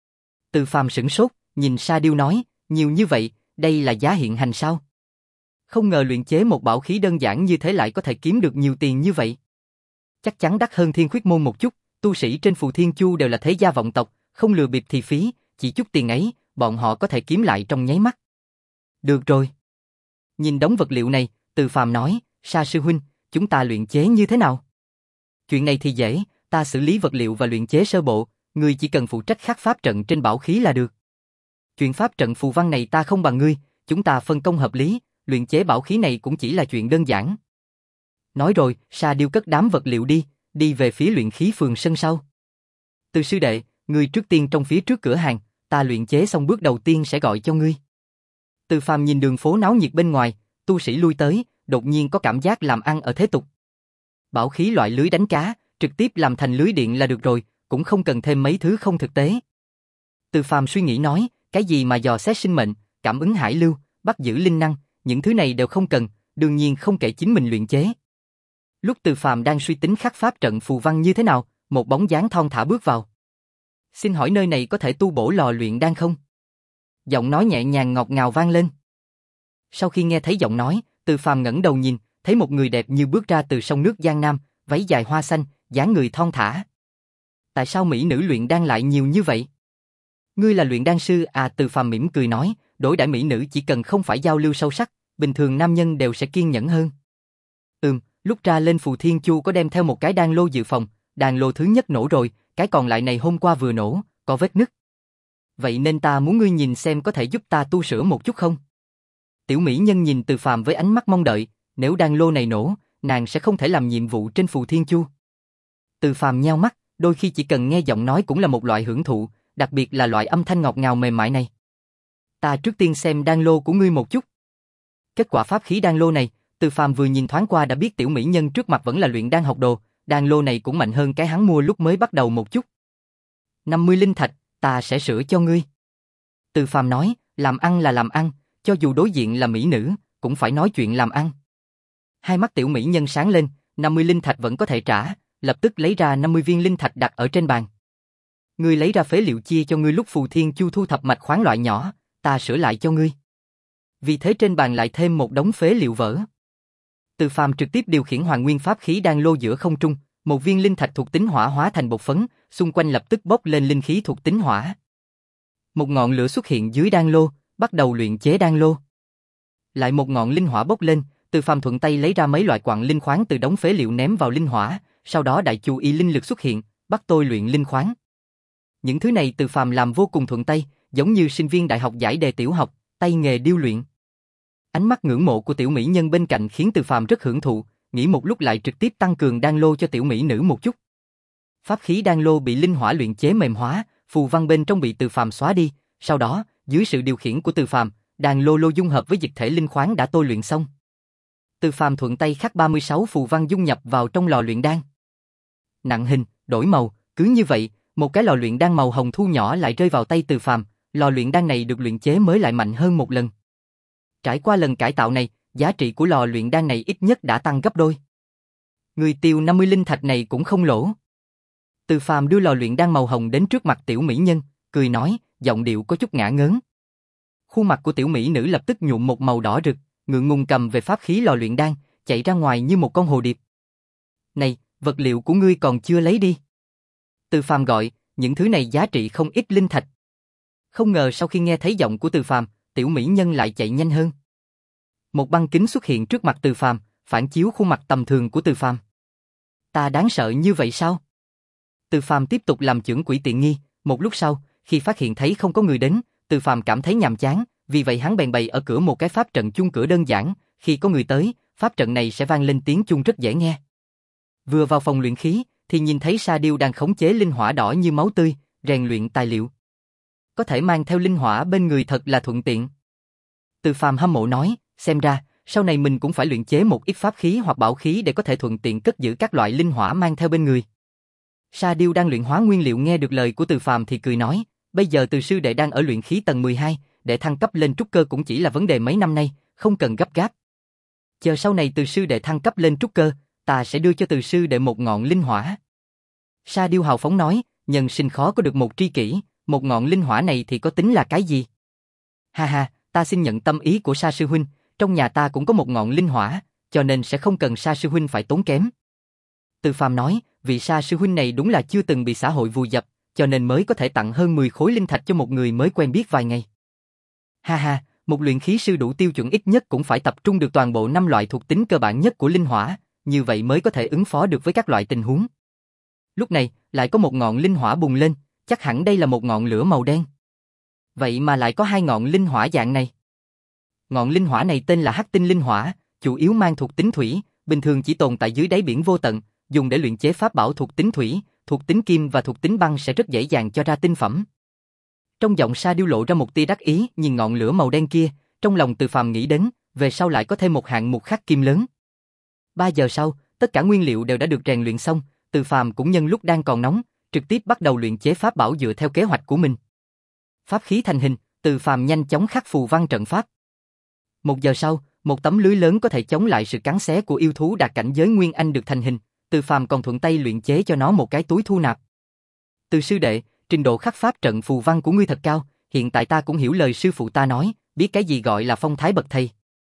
Từ Phàm sửng sốt, nhìn Sa điêu nói, nhiều như vậy, đây là giá hiện hành sao? Không ngờ luyện chế một bảo khí đơn giản như thế lại có thể kiếm được nhiều tiền như vậy. Chắc chắn đắt hơn Thiên Khuyết môn một chút, tu sĩ trên Phù Thiên Chu đều là thế gia vọng tộc, không lừa bịp thì phí, chỉ chút tiền ấy, bọn họ có thể kiếm lại trong nháy mắt. Được rồi. Nhìn đống vật liệu này, Từ Phàm nói, Sa sư huynh, chúng ta luyện chế như thế nào? Chuyện này thì dễ, ta xử lý vật liệu và luyện chế sơ bộ, ngươi chỉ cần phụ trách khắc pháp trận trên bảo khí là được. Chuyện pháp trận phù văn này ta không bằng ngươi, chúng ta phân công hợp lý, luyện chế bảo khí này cũng chỉ là chuyện đơn giản. Nói rồi, Sa điêu cất đám vật liệu đi, đi về phía luyện khí phường sân sau. Từ sư đệ, ngươi trước tiên trong phía trước cửa hàng, ta luyện chế xong bước đầu tiên sẽ gọi cho ngươi. Từ Phàm nhìn đường phố náo nhiệt bên ngoài, tu sĩ lui tới, đột nhiên có cảm giác làm ăn ở thế tục. Bảo khí loại lưới đánh cá, trực tiếp làm thành lưới điện là được rồi, cũng không cần thêm mấy thứ không thực tế. Từ Phàm suy nghĩ nói, cái gì mà dò xét sinh mệnh, cảm ứng hải lưu, bắt giữ linh năng, những thứ này đều không cần, đương nhiên không kể chính mình luyện chế. Lúc Từ Phàm đang suy tính khắc pháp trận phù văn như thế nào, một bóng dáng thon thả bước vào. Xin hỏi nơi này có thể tu bổ lò luyện đan không? Giọng nói nhẹ nhàng ngọt ngào vang lên. Sau khi nghe thấy giọng nói, Từ Phàm ngẩng đầu nhìn, thấy một người đẹp như bước ra từ sông nước Giang Nam, váy dài hoa xanh, dáng người thon thả. Tại sao mỹ nữ luyện đan lại nhiều như vậy? Ngươi là luyện đan sư à? Từ Phàm mỉm cười nói, đối đãi mỹ nữ chỉ cần không phải giao lưu sâu sắc, bình thường nam nhân đều sẽ kiên nhẫn hơn. Ừm, lúc ra lên Phù Thiên Chu có đem theo một cái đan lô dự phòng, đan lô thứ nhất nổ rồi, cái còn lại này hôm qua vừa nổ, có vết nứt. Vậy nên ta muốn ngươi nhìn xem có thể giúp ta tu sửa một chút không? Tiểu mỹ nhân nhìn Từ Phàm với ánh mắt mong đợi, nếu đan lô này nổ, nàng sẽ không thể làm nhiệm vụ trên Phù Thiên Chu. Từ Phàm nheo mắt, đôi khi chỉ cần nghe giọng nói cũng là một loại hưởng thụ, đặc biệt là loại âm thanh ngọt ngào mềm mại này. Ta trước tiên xem đan lô của ngươi một chút. Kết quả pháp khí đan lô này, Từ Phàm vừa nhìn thoáng qua đã biết tiểu mỹ nhân trước mặt vẫn là luyện đan học đồ, đan lô này cũng mạnh hơn cái hắn mua lúc mới bắt đầu một chút. năm mươi linh thạch, ta sẽ sửa cho ngươi. Từ Phàm nói, làm ăn là làm ăn, cho dù đối diện là mỹ nữ, cũng phải nói chuyện làm ăn. Hai mắt tiểu mỹ nhân sáng lên, năm mươi linh thạch vẫn có thể trả, lập tức lấy ra năm mươi viên linh thạch đặt ở trên bàn. Ngươi lấy ra phế liệu chia cho ngươi lúc Phù Thiên Chu thu thập mạch khoáng loại nhỏ, ta sửa lại cho ngươi. Vì thế trên bàn lại thêm một đống phế liệu vỡ. Từ Phàm trực tiếp điều khiển Hoàng Nguyên pháp khí đan lô giữa không trung, một viên linh thạch thuộc tính hỏa hóa thành bột phấn, xung quanh lập tức bốc lên linh khí thuộc tính hỏa. Một ngọn lửa xuất hiện dưới đan lô, bắt đầu luyện chế đan lô. Lại một ngọn linh hỏa bốc lên, Từ Phàm thuận tay lấy ra mấy loại quặng linh khoáng từ đống phế liệu ném vào linh hỏa, sau đó đại chu y linh lực xuất hiện, bắt tôi luyện linh khoáng. Những thứ này Từ Phàm làm vô cùng thuận tay, giống như sinh viên đại học giải đề tiểu học, tay nghề điêu luyện. Ánh mắt ngưỡng mộ của tiểu mỹ nhân bên cạnh khiến Từ Phàm rất hưởng thụ, nghĩ một lúc lại trực tiếp tăng cường đan lô cho tiểu mỹ nữ một chút. Pháp khí đan lô bị linh hỏa luyện chế mềm hóa, phù văn bên trong bị Từ Phàm xóa đi, sau đó, dưới sự điều khiển của Từ Phàm, đan lô lô dung hợp với dịch thể linh khoáng đã tôi luyện xong. Từ Phàm thuận tay khắc ba mươi sáu phù văn dung nhập vào trong lò luyện đan. Nặng hình, đổi màu, cứ như vậy, một cái lò luyện đan màu hồng thu nhỏ lại rơi vào tay Từ Phàm, lò luyện đan này được luyện chế mới lại mạnh hơn một lần. Trải qua lần cải tạo này, giá trị của lò luyện đan này ít nhất đã tăng gấp đôi. Người tiêu năm mươi linh thạch này cũng không lỗ. Từ Phàm đưa lò luyện đan màu hồng đến trước mặt tiểu mỹ nhân, cười nói, giọng điệu có chút ngả ngớn. Khuôn mặt của tiểu mỹ nữ lập tức nhuộm một màu đỏ rực, ngượng ngùng cầm về pháp khí lò luyện đan, chạy ra ngoài như một con hồ điệp. Này, vật liệu của ngươi còn chưa lấy đi. Từ Phàm gọi, những thứ này giá trị không ít linh thạch. Không ngờ sau khi nghe thấy giọng của Từ Phàm, tiểu mỹ nhân lại chạy nhanh hơn. Một băng kính xuất hiện trước mặt Từ Phàm, phản chiếu khuôn mặt tầm thường của Từ Phàm. Ta đáng sợ như vậy sao? Từ Phàm tiếp tục làm chưởng quỷ tiện nghi, một lúc sau, khi phát hiện thấy không có người đến, Từ Phàm cảm thấy nhàm chán, vì vậy hắn bèn bày ở cửa một cái pháp trận chung cửa đơn giản, khi có người tới, pháp trận này sẽ vang lên tiếng chuông rất dễ nghe. Vừa vào phòng luyện khí, thì nhìn thấy Sa Điêu đang khống chế linh hỏa đỏ như máu tươi, rèn luyện tài liệu. Có thể mang theo linh hỏa bên người thật là thuận tiện. Từ Phàm hâm mộ nói, xem ra, sau này mình cũng phải luyện chế một ít pháp khí hoặc bảo khí để có thể thuận tiện cất giữ các loại linh hỏa mang theo bên người. Sa Điêu đang luyện hóa nguyên liệu nghe được lời của Từ Phàm thì cười nói, bây giờ Từ sư đệ đang ở luyện khí tầng mười hai, để thăng cấp lên trúc cơ cũng chỉ là vấn đề mấy năm nay, không cần gấp gáp. Chờ sau này Từ sư đệ thăng cấp lên trúc cơ, ta sẽ đưa cho Từ sư đệ một ngọn linh hỏa. Sa Điêu hào phóng nói, nhân sinh khó có được một tri kỷ, một ngọn linh hỏa này thì có tính là cái gì? Ha ha, ta xin nhận tâm ý của Sa sư huynh, trong nhà ta cũng có một ngọn linh hỏa, cho nên sẽ không cần Sa sư huynh phải tốn kém. Từ Phàm nói, vị Sa sư huynh này đúng là chưa từng bị xã hội vùi dập, cho nên mới có thể tặng hơn mười khối linh thạch cho một người mới quen biết vài ngày. Ha ha, một luyện khí sư đủ tiêu chuẩn ít nhất cũng phải tập trung được toàn bộ năm loại thuộc tính cơ bản nhất của linh hỏa, như vậy mới có thể ứng phó được với các loại tình huống. Lúc này, lại có một ngọn linh hỏa bùng lên, chắc hẳn đây là một ngọn lửa màu đen. Vậy mà lại có hai ngọn linh hỏa dạng này. Ngọn linh hỏa này tên là Hắc Tinh linh hỏa, chủ yếu mang thuộc tính thủy, bình thường chỉ tồn tại dưới đáy biển vô tận, dùng để luyện chế pháp bảo thuộc tính thủy, thuộc tính kim và thuộc tính băng sẽ rất dễ dàng cho ra tinh phẩm. Trong giọng Sa Điêu lộ ra một tia đắc ý, nhìn ngọn lửa màu đen kia, trong lòng Từ Phàm nghĩ đến, về sau lại có thêm một hạng mục khắc kim lớn. Ba giờ sau, tất cả nguyên liệu đều đã được rèn luyện xong, Từ Phàm cũng nhân lúc đang còn nóng, trực tiếp bắt đầu luyện chế pháp bảo dựa theo kế hoạch của mình. Pháp khí thành hình, Từ Phàm nhanh chóng khắc phù văn trận pháp. Một giờ sau, một tấm lưới lớn có thể chống lại sự cắn xé của yêu thú đạt cảnh giới Nguyên Anh được thành hình, Từ Phàm còn thuận tay luyện chế cho nó một cái túi thu nạp. Từ sư đệ, trình độ khắc pháp trận phù văn của ngươi thật cao, hiện tại ta cũng hiểu lời sư phụ ta nói, biết cái gì gọi là phong thái bậc thầy.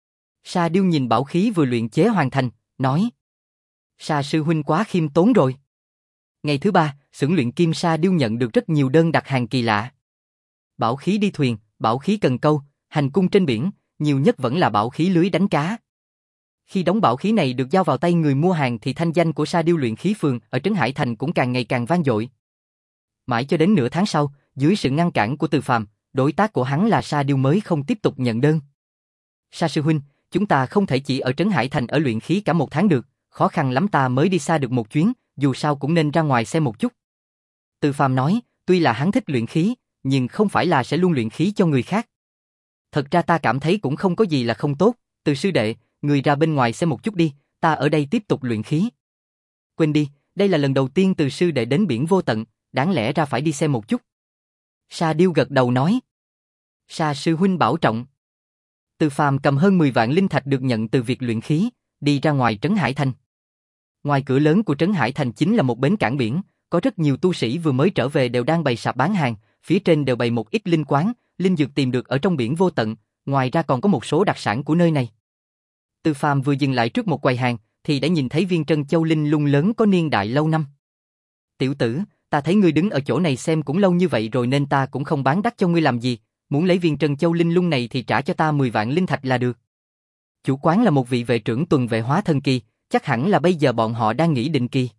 Sa Điêu nhìn bảo khí vừa luyện chế hoàn thành, nói: Sa sư huynh quá khiêm tốn rồi. Ngày thứ ba, xưởng luyện kim Sa Điêu nhận được rất nhiều đơn đặt hàng kỳ lạ. Bảo khí đi thuyền, bảo khí cần câu, hành cung trên biển, nhiều nhất vẫn là bảo khí lưới đánh cá. Khi đống bảo khí này được giao vào tay người mua hàng thì thanh danh của Sa Điêu luyện khí phường ở Trấn Hải Thành cũng càng ngày càng vang dội. Mãi cho đến nửa tháng sau, dưới sự ngăn cản của Từ Phàm, đối tác của hắn là Sa Điêu mới không tiếp tục nhận đơn. Sa sư huynh, chúng ta không thể chỉ ở Trấn Hải Thành ở luyện khí cả một tháng được, khó khăn lắm ta mới đi xa được một chuyến, dù sao cũng nên ra ngoài xem một chút. Từ Phàm nói, tuy là hắn thích luyện khí, nhưng không phải là sẽ luôn luyện khí cho người khác. Thật ra ta cảm thấy cũng không có gì là không tốt, Từ sư đệ, người ra bên ngoài xem một chút đi, ta ở đây tiếp tục luyện khí. Quên đi, đây là lần đầu tiên Từ sư đệ đến biển vô tận, đáng lẽ ra phải đi xem một chút. Sa Điêu gật đầu nói. Sa sư huynh bảo trọng. Từ Phàm cầm hơn mười vạn linh thạch được nhận từ việc luyện khí, đi ra ngoài Trấn Hải Thành. Ngoài cửa lớn của Trấn Hải Thành chính là một bến cảng biển, có rất nhiều tu sĩ vừa mới trở về đều đang bày sạp bán hàng, phía trên đều bày một ít linh quán, linh dược tìm được ở trong biển vô tận, ngoài ra còn có một số đặc sản của nơi này. Từ Phàm vừa dừng lại trước một quầy hàng, thì đã nhìn thấy viên trân châu linh lung lớn có niên đại lâu năm. Tiểu tử, ta thấy ngươi đứng ở chỗ này xem cũng lâu như vậy rồi nên ta cũng không bán đắt cho ngươi làm gì, muốn lấy viên trân châu linh lung này thì trả cho ta mười vạn linh thạch là được. Chủ quán là một vị vệ trưởng tuần vệ hóa thần kỳ, chắc hẳn là bây giờ bọn họ đang nghỉ định kỳ.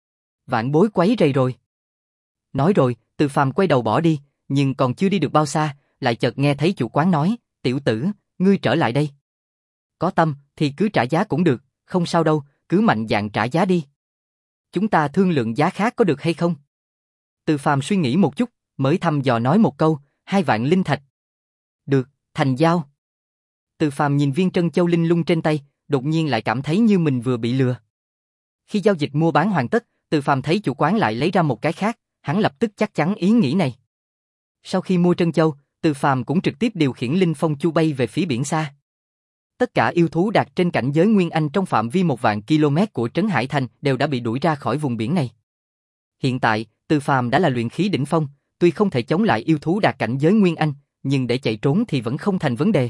Vạn bối quấy rầy rồi. Nói rồi, Từ Phàm quay đầu bỏ đi, nhưng còn chưa đi được bao xa, lại chợt nghe thấy chủ quán nói, tiểu tử, ngươi trở lại đây. Có tâm, thì cứ trả giá cũng được, không sao đâu, cứ mạnh dạn trả giá đi. Chúng ta thương lượng giá khác có được hay không? Từ Phàm suy nghĩ một chút, mới thăm dò nói một câu, hai vạn linh thạch. Được, thành giao. Từ Phàm nhìn viên trân châu linh lung trên tay, đột nhiên lại cảm thấy như mình vừa bị lừa. Khi giao dịch mua bán hoàn tất, Từ Phàm thấy chủ quán lại lấy ra một cái khác, hắn lập tức chắc chắn ý nghĩ này. Sau khi mua trân châu, Từ Phàm cũng trực tiếp điều khiển linh phong chu bay về phía biển xa. Tất cả yêu thú đạt trên cảnh giới Nguyên Anh trong phạm vi một vạn km của Trấn Hải Thành đều đã bị đuổi ra khỏi vùng biển này. Hiện tại, Từ Phàm đã là luyện khí đỉnh phong, tuy không thể chống lại yêu thú đạt cảnh giới Nguyên Anh, nhưng để chạy trốn thì vẫn không thành vấn đề.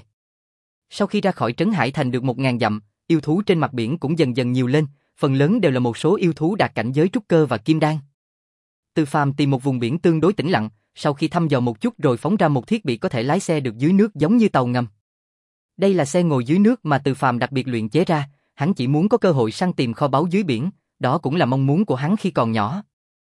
Sau khi ra khỏi Trấn Hải Thành được một ngàn dặm, yêu thú trên mặt biển cũng dần dần nhiều lên, phần lớn đều là một số yêu thú đạt cảnh giới trúc cơ và kim đan. Từ Phàm tìm một vùng biển tương đối tĩnh lặng, sau khi thăm dò một chút rồi phóng ra một thiết bị có thể lái xe được dưới nước giống như tàu ngầm. Đây là xe ngồi dưới nước mà Từ Phàm đặc biệt luyện chế ra, hắn chỉ muốn có cơ hội săn tìm kho báu dưới biển, đó cũng là mong muốn của hắn khi còn nhỏ.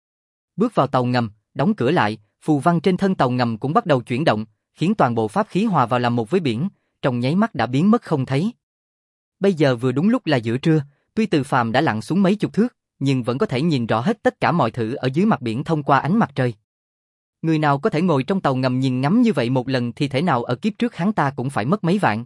Bước vào tàu ngầm, đóng cửa lại, phù văn trên thân tàu ngầm cũng bắt đầu chuyển động, khiến toàn bộ pháp khí hòa vào làm một với biển, trong nháy mắt đã biến mất không thấy. Bây giờ vừa đúng lúc là giữa trưa, tuy Từ Phàm đã lặn xuống mấy chục thước, nhưng vẫn có thể nhìn rõ hết tất cả mọi thứ ở dưới mặt biển thông qua ánh mặt trời. Người nào có thể ngồi trong tàu ngầm nhìn ngắm như vậy một lần thì thể nào ở kiếp trước hắn ta cũng phải mất mấy vạn.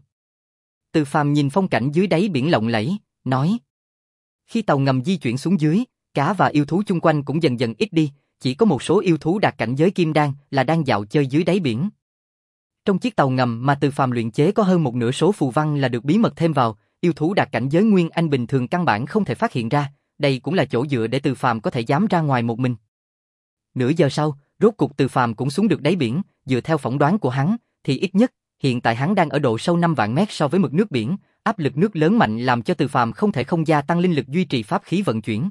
Từ Phàm nhìn phong cảnh dưới đáy biển lộng lẫy, nói. Khi tàu ngầm di chuyển xuống dưới, cá và yêu thú chung quanh cũng dần dần ít đi, chỉ có một số yêu thú đạt cảnh giới kim đan là đang dạo chơi dưới đáy biển. Trong chiếc tàu ngầm mà Từ Phàm luyện chế có hơn một nửa số phù văn là được bí mật thêm vào, yêu thú đạt cảnh giới Nguyên Anh bình thường căn bản không thể phát hiện ra, đây cũng là chỗ dựa để Từ Phàm có thể dám ra ngoài một mình. Nửa giờ sau, rốt cục Từ Phàm cũng xuống được đáy biển, dựa theo phỏng đoán của hắn, thì ít nhất hiện tại hắn đang ở độ sâu năm vạn mét so với mực nước biển, áp lực nước lớn mạnh làm cho Từ Phàm không thể không gia tăng linh lực duy trì pháp khí vận chuyển.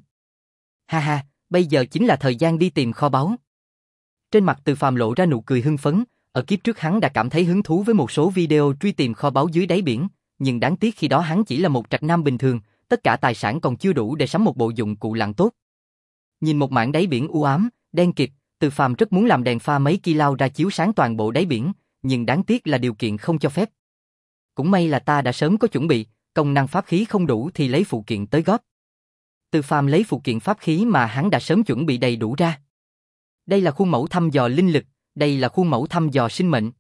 Ha ha, bây giờ chính là thời gian đi tìm kho báu. Trên mặt Từ Phàm lộ ra nụ cười hưng phấn, ở kiếp trước hắn đã cảm thấy hứng thú với một số video truy tìm kho báu dưới đáy biển, nhưng đáng tiếc khi đó hắn chỉ là một trạch nam bình thường, tất cả tài sản còn chưa đủ để sắm một bộ dụng cụ lặn tốt. Nhìn một mảng đáy biển u ám, đen kịt, Từ Phàm rất muốn làm đèn pha mấy ki lao ra chiếu sáng toàn bộ đáy biển, nhưng đáng tiếc là điều kiện không cho phép. Cũng may là ta đã sớm có chuẩn bị, công năng pháp khí không đủ thì lấy phụ kiện tới góp. Từ Phàm lấy phụ kiện pháp khí mà hắn đã sớm chuẩn bị đầy đủ ra. Đây là khuôn mẫu thăm dò linh lực, đây là khuôn mẫu thăm dò sinh mệnh.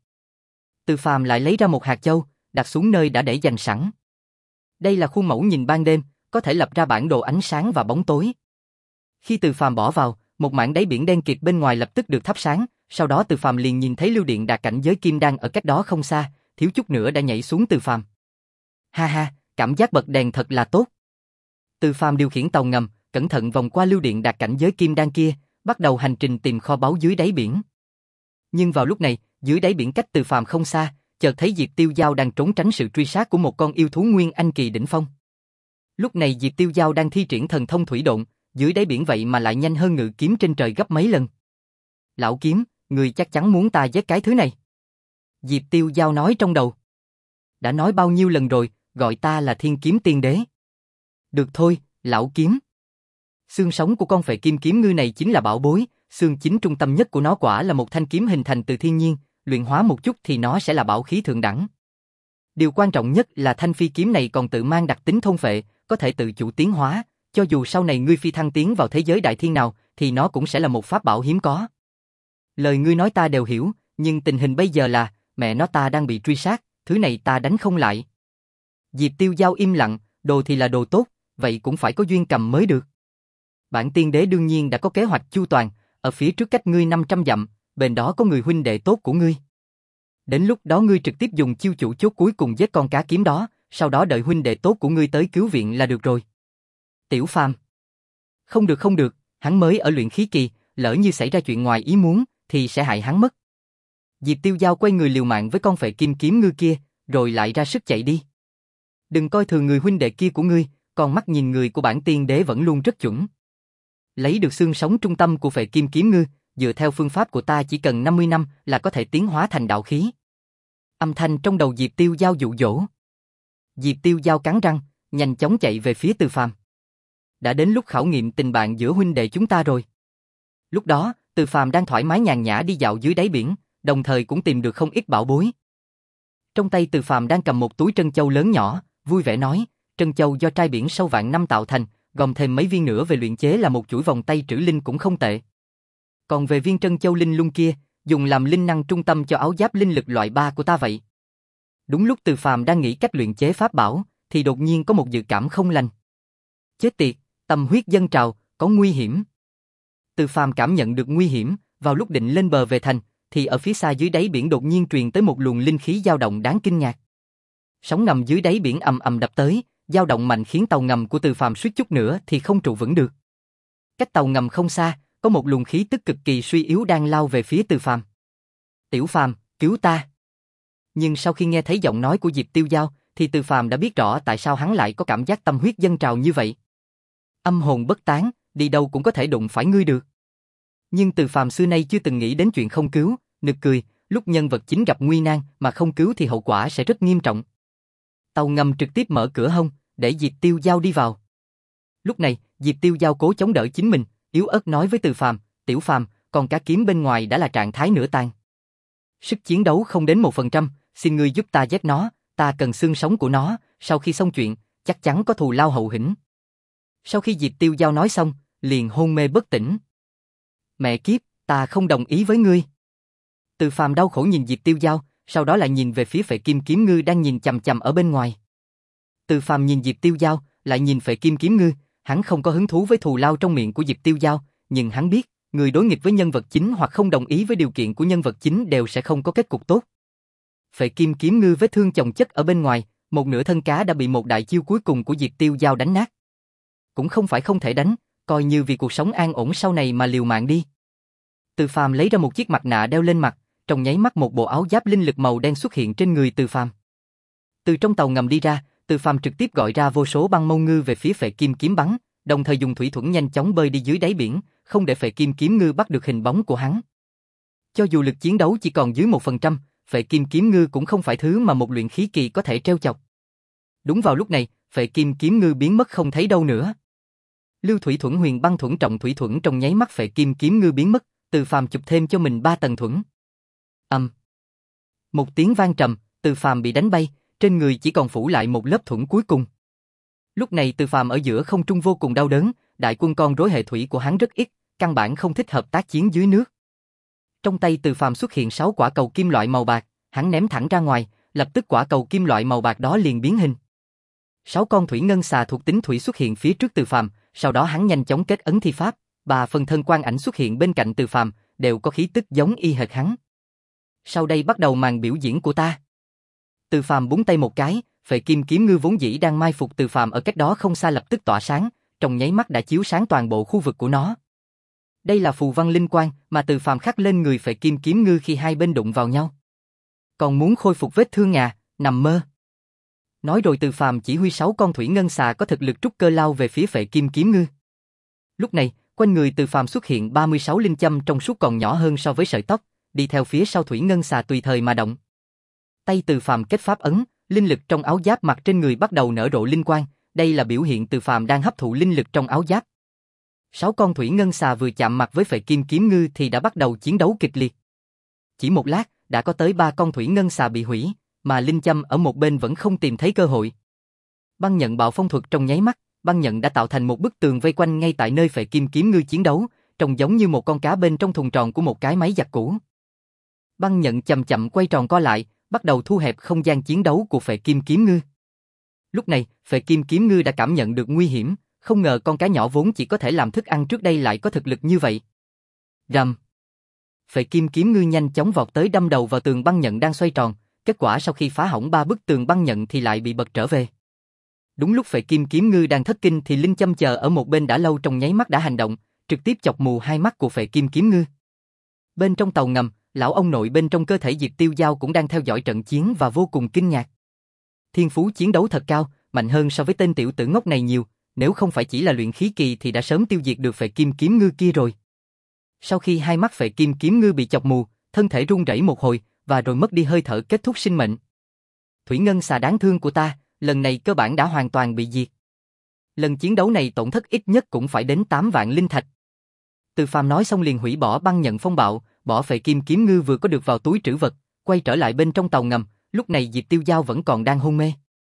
Từ Phàm lại lấy ra một hạt châu, đặt xuống nơi đã để dành sẵn. Đây là khuôn mẫu nhìn ban đêm, có thể lập ra bản đồ ánh sáng và bóng tối. Khi Từ Phàm bỏ vào, một mảng đáy biển đen kịt bên ngoài lập tức được thắp sáng, sau đó Từ Phàm liền nhìn thấy Lưu Điện đạt cảnh giới kim đan ở cách đó không xa, thiếu chút nữa đã nhảy xuống Từ Phàm. Ha ha, cảm giác bật đèn thật là tốt. Từ Phàm điều khiển tàu ngầm, cẩn thận vòng qua Lưu Điện đạt cảnh giới kim đan kia, bắt đầu hành trình tìm kho báu dưới đáy biển. Nhưng vào lúc này, dưới đáy biển cách Từ Phàm không xa, chợt thấy Diệp Tiêu Dao đang trốn tránh sự truy sát của một con yêu thú Nguyên Anh kỳ đỉnh phong. Lúc này Diệp Tiêu Dao đang thi triển thần thông thủy độn, dưới đáy biển vậy mà lại nhanh hơn ngự kiếm trên trời gấp mấy lần. Lão kiếm, người chắc chắn muốn ta giết cái thứ này. Diệp Tiêu Dao nói trong đầu. Đã nói bao nhiêu lần rồi, gọi ta là Thiên Kiếm Tiên Đế. Được thôi, lão kiếm. Xương sống của con phệ kim kiếm ngư này chính là bảo bối, xương chính trung tâm nhất của nó quả là một thanh kiếm hình thành từ thiên nhiên, luyện hóa một chút thì nó sẽ là bảo khí thượng đẳng. Điều quan trọng nhất là thanh phi kiếm này còn tự mang đặc tính thôn phệ, có thể tự chủ tiến hóa, cho dù sau này ngươi phi thăng tiến vào thế giới đại thiên nào, thì nó cũng sẽ là một pháp bảo hiếm có. Lời ngươi nói ta đều hiểu, nhưng tình hình bây giờ là, mẹ nó ta đang bị truy sát, thứ này ta đánh không lại. Diệp Tiêu Dao im lặng, đồ thì là đồ tốt, vậy cũng phải có duyên cầm mới được. Bản tiên đế đương nhiên đã có kế hoạch chu toàn, ở phía trước cách ngươi năm trăm dặm, bên đó có người huynh đệ tốt của ngươi. Đến lúc đó ngươi trực tiếp dùng chiêu chủ chốt cuối cùng giết con cá kiếm đó, sau đó đợi huynh đệ tốt của ngươi tới cứu viện là được rồi. Tiểu Phàm. Không được không được, hắn mới ở luyện khí kỳ, lỡ như xảy ra chuyện ngoài ý muốn, thì sẽ hại hắn mất. Diệp Tiêu Dao quay người liều mạng với con phệ kim kiếm ngư kia, rồi lại ra sức chạy đi. Đừng coi thường người huynh đệ kia của ngươi, còn mắt nhìn người của bản tiên đế vẫn luôn rất chuẩn. Lấy được xương sống trung tâm của phệ kim kiếm ngư, dựa theo phương pháp của ta chỉ cần năm mươi năm là có thể tiến hóa thành đạo khí. Âm thanh trong đầu Diệp Tiêu Giao dụ dỗ. Diệp Tiêu Giao cắn răng, nhanh chóng chạy về phía Từ Phàm. Đã đến lúc khảo nghiệm tình bạn giữa huynh đệ chúng ta rồi. Lúc đó, Từ Phàm đang thoải mái nhàn nhã đi dạo dưới đáy biển, đồng thời cũng tìm được không ít bảo bối. Trong tay Từ Phàm đang cầm một túi trân châu lớn nhỏ, vui vẻ nói, trân châu do trai biển sâu vạn năm tạo thành, gồm thêm mấy viên nữa về luyện chế là một chuỗi vòng tay trữ linh cũng không tệ. Còn về viên trân châu linh lung kia, dùng làm linh năng trung tâm cho áo giáp linh lực loại ba của ta vậy. Đúng lúc Từ Phàm đang nghĩ cách luyện chế pháp bảo, thì đột nhiên có một dự cảm không lành. Chết tiệt, tâm huyết dâng trào, có nguy hiểm. Từ Phàm cảm nhận được nguy hiểm, vào lúc định lên bờ về thành, thì ở phía xa dưới đáy biển đột nhiên truyền tới một luồng linh khí dao động đáng kinh ngạc. Sóng ngầm dưới đáy biển ầm ầm đập tới, dao động mạnh khiến tàu ngầm của Từ Phàm suýt chút nữa thì không trụ vững được. Cách tàu ngầm không xa, có một luồng khí tức cực kỳ suy yếu đang lao về phía Từ Phàm. "Tiểu Phàm, cứu ta!" Nhưng sau khi nghe thấy giọng nói của Diệp Tiêu Giao, thì Từ Phàm đã biết rõ tại sao hắn lại có cảm giác tâm huyết dâng trào như vậy. Âm hồn bất tán, đi đâu cũng có thể đụng phải ngươi được. Nhưng Từ Phàm xưa nay chưa từng nghĩ đến chuyện không cứu, nực cười, lúc nhân vật chính gặp nguy nan mà không cứu thì hậu quả sẽ rất nghiêm trọng. Tàu ngầm trực tiếp mở cửa hông, để Diệp Tiêu Giao đi vào. Lúc này, Diệp Tiêu Giao cố chống đỡ chính mình, yếu ớt nói với Từ Phàm, "Tiểu Phàm, còn cá kiếm bên ngoài đã là trạng thái nửa tan. Sức chiến đấu không đến một phần trăm, xin ngươi giúp ta giết nó, ta cần xương sống của nó, sau khi xong chuyện, chắc chắn có thù lao hậu hĩnh." Sau khi Diệp Tiêu Giao nói xong, liền hôn mê bất tỉnh. "Mẹ kiếp, ta không đồng ý với ngươi." Từ Phàm đau khổ nhìn Diệp Tiêu Giao, sau đó lại nhìn về phía Phệ Kim Kiếm Ngư đang nhìn chằm chằm ở bên ngoài. Từ Phàm nhìn Diệp Tiêu Giao, lại nhìn Phệ Kim Kiếm Ngư, hắn không có hứng thú với thù lao trong miệng của Diệp Tiêu Giao, nhưng hắn biết, người đối nghịch với nhân vật chính hoặc không đồng ý với điều kiện của nhân vật chính đều sẽ không có kết cục tốt. Phệ Kim Kiếm Ngư vết thương chồng chất ở bên ngoài, một nửa thân cá đã bị một đại chiêu cuối cùng của Diệp Tiêu Giao đánh nát. Cũng không phải không thể đánh, coi như vì cuộc sống an ổn sau này mà liều mạng đi. Từ Phàm lấy ra một chiếc mặt nạ đeo lên mặt, trong nháy mắt một bộ áo giáp linh lực màu đen xuất hiện trên người Từ Phàm. Từ trong tàu ngầm đi ra, Từ Phàm trực tiếp gọi ra vô số băng mâu ngư về phía Phệ Kim Kiếm bắn, đồng thời dùng thủy thuẫn nhanh chóng bơi đi dưới đáy biển, không để Phệ Kim Kiếm Ngư bắt được hình bóng của hắn. Cho dù lực chiến đấu chỉ còn dưới một phần trăm, Phệ Kim Kiếm Ngư cũng không phải thứ mà một luyện khí kỳ có thể trêu chọc. Đúng vào lúc này, Phệ Kim Kiếm Ngư biến mất không thấy đâu nữa. Lưu Thủy Thuẫn Huyền Băng Thuẫn Trọng Thủy Thuẫn trong nháy mắt Phệ Kim Kiếm Ngư biến mất, Từ Phàm chụp thêm cho mình ba tầng thuẫn. Ầm. Một tiếng vang trầm, Từ Phàm bị đánh bay, trên người chỉ còn phủ lại một lớp thuẫn cuối cùng. Lúc này Từ Phàm ở giữa không trung vô cùng đau đớn, đại quân con rối hệ thủy của hắn rất ít, căn bản không thích hợp tác chiến dưới nước. Trong tay Từ Phàm xuất hiện sáu quả cầu kim loại màu bạc, hắn ném thẳng ra ngoài, lập tức quả cầu kim loại màu bạc đó liền biến hình. Sáu con thủy ngân xà thuộc tính thủy xuất hiện phía trước Từ Phàm, sau đó hắn nhanh chóng kết ấn thi pháp, ba phần thân quan ảnh xuất hiện bên cạnh Từ Phàm, đều có khí tức giống y hệt hắn. Sau đây bắt đầu màn biểu diễn của ta. Từ Phàm búng tay một cái, Phệ Kim Kiếm Ngư vốn dĩ đang mai phục Từ Phàm ở cách đó không xa lập tức tỏa sáng, trong nháy mắt đã chiếu sáng toàn bộ khu vực của nó. Đây là phù văn linh quang mà Từ Phàm khắc lên người Phệ Kim Kiếm Ngư khi hai bên đụng vào nhau. Còn muốn khôi phục vết thương à, nằm mơ. Nói rồi Từ Phàm chỉ huy sáu con thủy ngân xà có thực lực trúc cơ lao về phía Phệ Kim Kiếm Ngư. Lúc này, quanh người Từ Phàm xuất hiện ba mươi sáu linh châm trong suốt còn nhỏ hơn so với sợi tóc, đi theo phía sau thủy ngân xà tùy thời mà động. Tay Từ Phàm kết pháp ấn, linh lực trong áo giáp mặc trên người bắt đầu nở rộ linh quang, đây là biểu hiện Từ Phàm đang hấp thụ linh lực trong áo giáp. Sáu con thủy ngân xà vừa chạm mặt với Phệ Kim Kiếm Ngư thì đã bắt đầu chiến đấu kịch liệt. Chỉ một lát, đã có tới ba con thủy ngân xà bị hủy, mà linh châm ở một bên vẫn không tìm thấy cơ hội. Băng nhận bạo phong thuật trong nháy mắt, băng nhận đã tạo thành một bức tường vây quanh ngay tại nơi Phệ Kim Kiếm Ngư chiến đấu, trông giống như một con cá bên trong thùng tròn của một cái máy giặt cũ. Băng nhận chậm chậm quay tròn co lại, bắt đầu thu hẹp không gian chiến đấu của Phệ Kim Kiếm Ngư. Lúc này, Phệ Kim Kiếm Ngư đã cảm nhận được nguy hiểm, không ngờ con cá nhỏ vốn chỉ có thể làm thức ăn trước đây lại có thực lực như vậy. Rầm. Phệ Kim Kiếm Ngư nhanh chóng vọt tới đâm đầu vào tường băng nhận đang xoay tròn, kết quả sau khi phá hỏng ba bức tường băng nhận thì lại bị bật trở về. Đúng lúc Phệ Kim Kiếm Ngư đang thất kinh thì linh châm chờ ở một bên đã lâu trong nháy mắt đã hành động, trực tiếp chọc mù hai mắt của Phệ Kim Kiếm Ngư. Bên trong tàu ngầm, lão ông nội bên trong cơ thể Diệp Tiêu Giao cũng đang theo dõi trận chiến và vô cùng kinh ngạc. thiên phú chiến đấu thật cao, mạnh hơn so với tên tiểu tử ngốc này nhiều, nếu không phải chỉ là luyện khí kỳ thì đã sớm tiêu diệt được Phệ Kim Kiếm Ngư kia rồi. Sau khi hai mắt Phệ Kim Kiếm Ngư bị chọc mù, thân thể run rẩy một hồi, và rồi mất đi hơi thở kết thúc sinh mệnh. Thủy ngân xà đáng thương của ta, lần này cơ bản đã hoàn toàn bị diệt. Lần chiến đấu này tổn thất ít nhất cũng phải đến tám vạn linh thạch. Từ Phàm nói xong liền hủy bỏ băng nhận phong bạo, bỏ Phệ Kim Kiếm Ngư vừa có được vào túi trữ vật, quay trở lại bên trong tàu ngầm, lúc này Diệp Tiêu Dao vẫn còn đang hôn mê.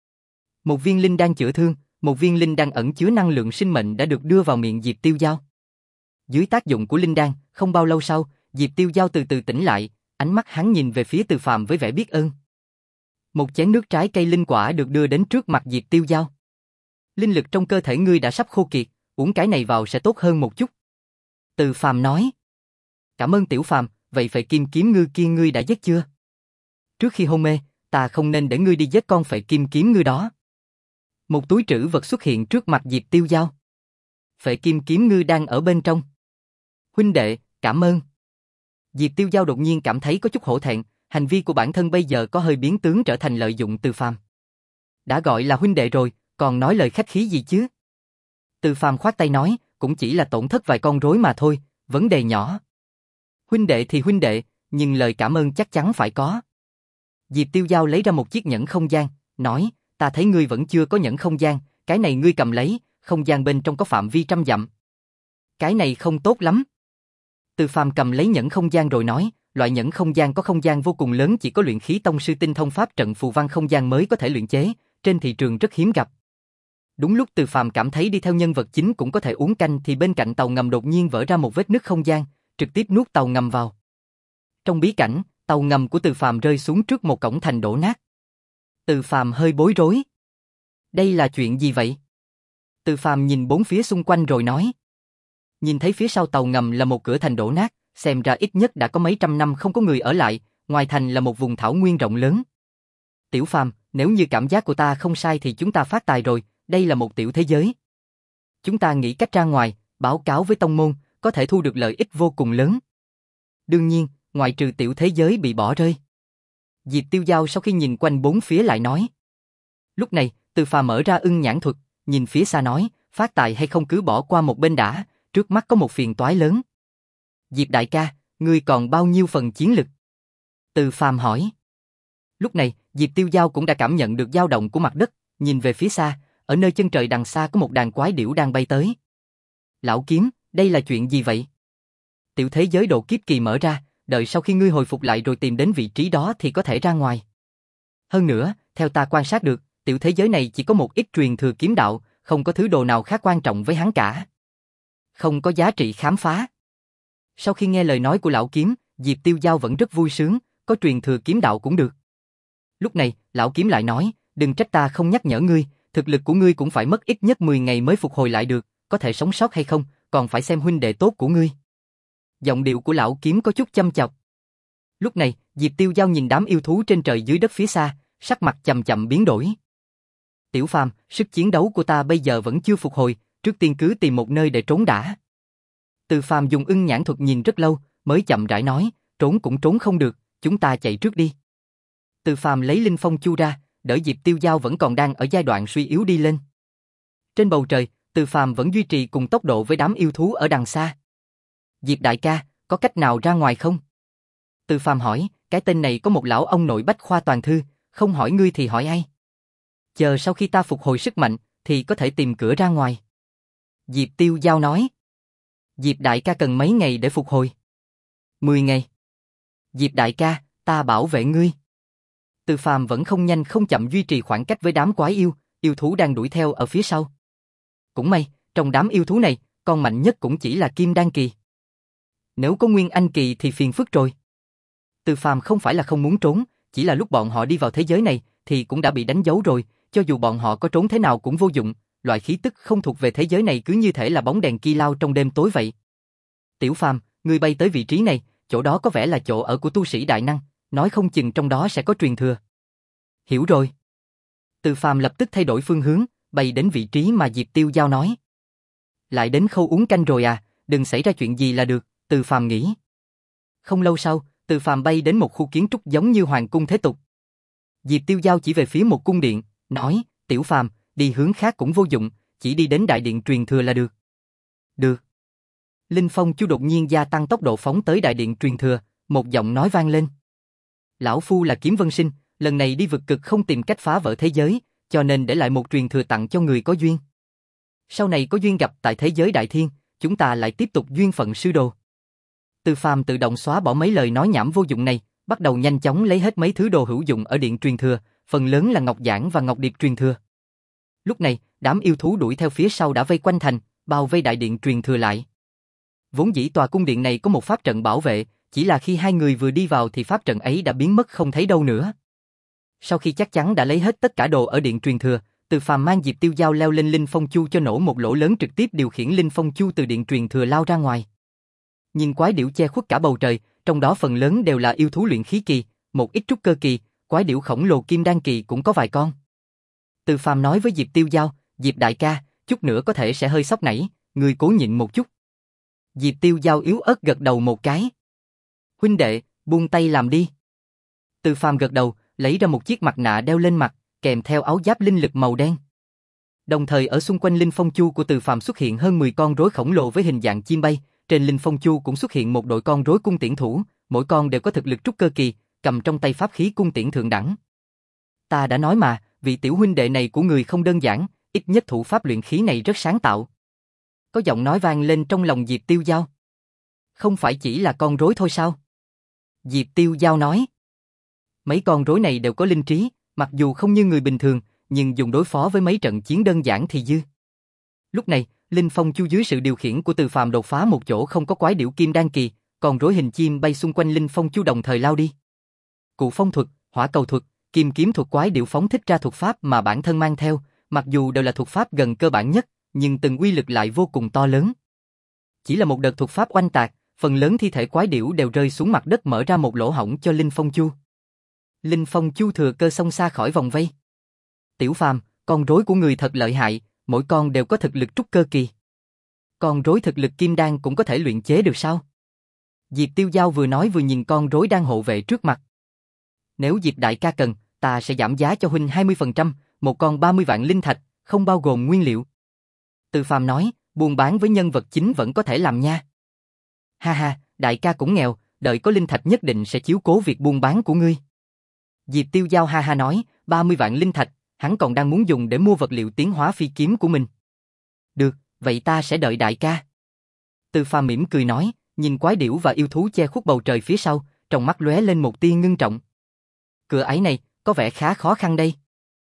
Một viên linh đan chữa thương, một viên linh đan ẩn chứa năng lượng sinh mệnh đã được đưa vào miệng Diệp Tiêu Dao. Dưới tác dụng của linh đan, không bao lâu sau, Diệp Tiêu Dao từ từ tỉnh lại, ánh mắt hắn nhìn về phía Từ Phàm với vẻ biết ơn. Một chén nước trái cây linh quả được đưa đến trước mặt Diệp Tiêu Dao. Linh lực trong cơ thể ngươi đã sắp khô kiệt, uống cái này vào sẽ tốt hơn một chút. Từ Phàm nói. Cảm ơn Tiểu Phàm, vậy Phệ Kim Kiếm Ngư kia ngươi đã giết chưa? Trước khi hôn mê, ta không nên để ngươi đi giết con Phệ Kim Kiếm Ngư đó. Một túi trữ vật xuất hiện trước mặt Diệp Tiêu Dao. Phệ Kim Kiếm Ngư đang ở bên trong. Huynh đệ, cảm ơn. Diệp Tiêu Dao đột nhiên cảm thấy có chút hổ thẹn, hành vi của bản thân bây giờ có hơi biến tướng trở thành lợi dụng Từ Phàm. Đã gọi là huynh đệ rồi, còn nói lời khách khí gì chứ? Từ Phàm khoát tay nói, cũng chỉ là tổn thất vài con rối mà thôi, vấn đề nhỏ. Huynh đệ thì huynh đệ, nhưng lời cảm ơn chắc chắn phải có. Diệp Tiêu Dao lấy ra một chiếc nhẫn không gian, nói, ta thấy ngươi vẫn chưa có nhẫn không gian, cái này ngươi cầm lấy, không gian bên trong có phạm vi trăm dặm. Cái này không tốt lắm. Từ Phàm cầm lấy nhẫn không gian rồi nói, loại nhẫn không gian có không gian vô cùng lớn chỉ có luyện khí tông sư tinh thông pháp trận phù văn không gian mới có thể luyện chế, trên thị trường rất hiếm gặp. Đúng lúc Từ Phàm cảm thấy đi theo nhân vật chính cũng có thể uống canh thì bên cạnh tàu ngầm đột nhiên vỡ ra một vết nứt không gian, trực tiếp nuốt tàu ngầm vào. Trong bí cảnh, tàu ngầm của Từ Phàm rơi xuống trước một cổng thành đổ nát. Từ Phàm hơi bối rối. Đây là chuyện gì vậy? Từ Phàm nhìn bốn phía xung quanh rồi nói. Nhìn thấy phía sau tàu ngầm là một cửa thành đổ nát, xem ra ít nhất đã có mấy trăm năm không có người ở lại, ngoài thành là một vùng thảo nguyên rộng lớn. Tiểu Phàm, nếu như cảm giác của ta không sai thì chúng ta phát tài rồi, đây là một tiểu thế giới. Chúng ta nghĩ cách ra ngoài, báo cáo với tông môn, có thể thu được lợi ích vô cùng lớn. Đương nhiên, ngoại trừ tiểu thế giới bị bỏ rơi. Diệp Tiêu Dao sau khi nhìn quanh bốn phía lại nói. Lúc này, Từ Phàm mở ra ưng nhãn thuật, nhìn phía xa nói, phát tài hay không cứ bỏ qua một bên đã, trước mắt có một phiền toái lớn. Diệp đại ca, ngươi còn bao nhiêu phần chiến lực? Từ Phàm hỏi. Lúc này, Diệp Tiêu Dao cũng đã cảm nhận được dao động của mặt đất, nhìn về phía xa, ở nơi chân trời đằng xa có một đàn quái điểu đang bay tới. Lão Kiếm, đây là chuyện gì vậy? Tiểu thế giới độ kiếp kỳ mở ra, đợi sau khi ngươi hồi phục lại rồi tìm đến vị trí đó thì có thể ra ngoài. Hơn nữa, theo ta quan sát được, tiểu thế giới này chỉ có một ít truyền thừa kiếm đạo, không có thứ đồ nào khác quan trọng với hắn cả. Không có giá trị khám phá. Sau khi nghe lời nói của Lão Kiếm, Diệp Tiêu Dao vẫn rất vui sướng, có truyền thừa kiếm đạo cũng được. Lúc này, Lão Kiếm lại nói, đừng trách ta không nhắc nhở ngươi, thực lực của ngươi cũng phải mất ít nhất mười ngày mới phục hồi lại được, có thể sống sót hay không, còn phải xem huynh đệ tốt của ngươi. Giọng điệu của Lão Kiếm có chút châm chọc. Lúc này, Diệp Tiêu Dao nhìn đám yêu thú trên trời dưới đất phía xa, sắc mặt chậm chậm biến đổi. Tiểu Phàm, sức chiến đấu của ta bây giờ vẫn chưa phục hồi, trước tiên cứ tìm một nơi để trốn đã. Từ Phàm dùng ưng nhãn thuật nhìn rất lâu, mới chậm rãi nói, trốn cũng trốn không được, chúng ta chạy trước đi. Từ Phàm lấy linh phong chu ra, đỡ Diệp Tiêu Dao vẫn còn đang ở giai đoạn suy yếu đi lên. Trên bầu trời, Từ Phàm vẫn duy trì cùng tốc độ với đám yêu thú ở đằng xa. Diệp đại ca, có cách nào ra ngoài không? Từ Phàm hỏi, cái tên này có một lão ông nội bách khoa toàn thư, không hỏi ngươi thì hỏi ai? Chờ sau khi ta phục hồi sức mạnh, thì có thể tìm cửa ra ngoài. Diệp Tiêu Dao nói. Diệp đại ca cần mấy ngày để phục hồi? Mười ngày. Diệp đại ca, ta bảo vệ ngươi. Từ Phàm vẫn không nhanh không chậm duy trì khoảng cách với đám quái yêu, yêu thú đang đuổi theo ở phía sau. Cũng may, trong đám yêu thú này, con mạnh nhất cũng chỉ là Kim Đan kỳ. Nếu có Nguyên Anh kỳ thì phiền phức rồi. Từ Phàm không phải là không muốn trốn, chỉ là lúc bọn họ đi vào thế giới này thì cũng đã bị đánh dấu rồi, cho dù bọn họ có trốn thế nào cũng vô dụng, loại khí tức không thuộc về thế giới này cứ như thể là bóng đèn kỳ lao trong đêm tối vậy. Tiểu Phàm, ngươi bay tới vị trí này, chỗ đó có vẻ là chỗ ở của tu sĩ đại năng, nói không chừng trong đó sẽ có truyền thừa. Hiểu rồi. Từ Phàm lập tức thay đổi phương hướng, bay đến vị trí mà Diệp Tiêu Dao nói. Lại đến khâu uống canh rồi à, đừng xảy ra chuyện gì là được, Từ Phàm nghĩ. Không lâu sau, Từ Phàm bay đến một khu kiến trúc giống như hoàng cung thế tục. Diệp Tiêu Dao chỉ về phía một cung điện, nói, Tiểu Phàm, đi hướng khác cũng vô dụng, chỉ đi đến đại điện truyền thừa là được. Được. Linh Phong Chu đột nhiên gia tăng tốc độ phóng tới đại điện truyền thừa, một giọng nói vang lên. Lão Phu là Kiếm Vân Sinh, lần này đi vực cực không tìm cách phá vỡ thế giới, cho nên để lại một truyền thừa tặng cho người có duyên. Sau này có duyên gặp tại thế giới đại thiên, chúng ta lại tiếp tục duyên phận sư đồ. Từ Phàm tự động xóa bỏ mấy lời nói nhảm vô dụng này, bắt đầu nhanh chóng lấy hết mấy thứ đồ hữu dụng ở điện truyền thừa, phần lớn là ngọc giản và ngọc điệp truyền thừa. Lúc này, đám yêu thú đuổi theo phía sau đã vây quanh thành, bao vây đại điện truyền thừa lại. Vốn dĩ tòa cung điện này có một pháp trận bảo vệ, chỉ là khi hai người vừa đi vào thì pháp trận ấy đã biến mất không thấy đâu nữa. Sau khi chắc chắn đã lấy hết tất cả đồ ở điện truyền thừa, Từ Phàm mang Diệp Tiêu Dao leo lên Linh Phong Chu cho nổ một lỗ lớn trực tiếp điều khiển Linh Phong Chu từ điện truyền thừa lao ra ngoài. Nhìn quái điểu che khuất cả bầu trời, trong đó phần lớn đều là yêu thú luyện khí kỳ, một ít trúc cơ kỳ, quái điểu khổng lồ kim đan kỳ cũng có vài con. Từ Phàm nói với Diệp Tiêu Dao, Diệp đại ca, chút nữa có thể sẽ hơi sốc nảy, người cố nhịn một chút. Diệp Tiêu Dao yếu ớt gật đầu một cái. Huynh đệ, buông tay làm đi. Từ Phàm gật đầu, lấy ra một chiếc mặt nạ đeo lên mặt, kèm theo áo giáp linh lực màu đen. Đồng thời ở xung quanh Linh Phong Chu của Từ Phàm xuất hiện hơn mười con rối khổng lồ với hình dạng chim bay, trên Linh Phong Chu cũng xuất hiện một đội con rối cung tiễn thủ, mỗi con đều có thực lực trúc cơ kỳ, cầm trong tay pháp khí cung tiễn thượng đẳng. Ta đã nói mà, vị tiểu huynh đệ này của người không đơn giản, ít nhất thủ pháp luyện khí này rất sáng tạo. Có giọng nói vang lên trong lòng Diệp Tiêu Dao. Không phải chỉ là con rối thôi sao? Diệp Tiêu Dao nói. Mấy con rối này đều có linh trí, mặc dù không như người bình thường, nhưng dùng đối phó với mấy trận chiến đơn giản thì dư. Lúc này, Linh Phong Chu dưới sự điều khiển của Từ Phàm đột phá một chỗ không có quái điểu kim đan kỳ, còn rối hình chim bay xung quanh Linh Phong Chu đồng thời lao đi. Cụ phong thuật, hỏa cầu thuật, kim kiếm thuật quái điểu phóng thích ra thuật pháp mà bản thân mang theo, mặc dù đều là thuật pháp gần cơ bản nhất, nhưng từng uy lực lại vô cùng to lớn. Chỉ là một đợt thuật pháp oanh tạc, phần lớn thi thể quái điểu đều rơi xuống mặt đất mở ra một lỗ hổng cho Linh Phong Chu. Linh Phong Chu thừa cơ xông xa khỏi vòng vây. Tiểu Phàm, con rối của người thật lợi hại, mỗi con đều có thực lực trúc cơ kỳ. Con rối thực lực kim đan cũng có thể luyện chế được sao? Diệp Tiêu Dao vừa nói vừa nhìn con rối đang hộ vệ trước mặt. Nếu Diệp đại ca cần, ta sẽ giảm giá cho huynh hai mươi phần trăm, một con ba mươi vạn linh thạch, không bao gồm nguyên liệu. Từ Phàm nói, buôn bán với nhân vật chính vẫn có thể làm nha. Ha ha, đại ca cũng nghèo, đợi có linh thạch nhất định sẽ chiếu cố việc buôn bán của ngươi. Diệp Tiêu Dao ha ha nói, ba mươi vạn linh thạch, hắn còn đang muốn dùng để mua vật liệu tiến hóa phi kiếm của mình. Được, vậy ta sẽ đợi đại ca. Từ Phàm mỉm cười nói, nhìn quái điểu và yêu thú che khuất bầu trời phía sau, trong mắt lóe lên một tia ngưng trọng. Cửa ải này, có vẻ khá khó khăn đây.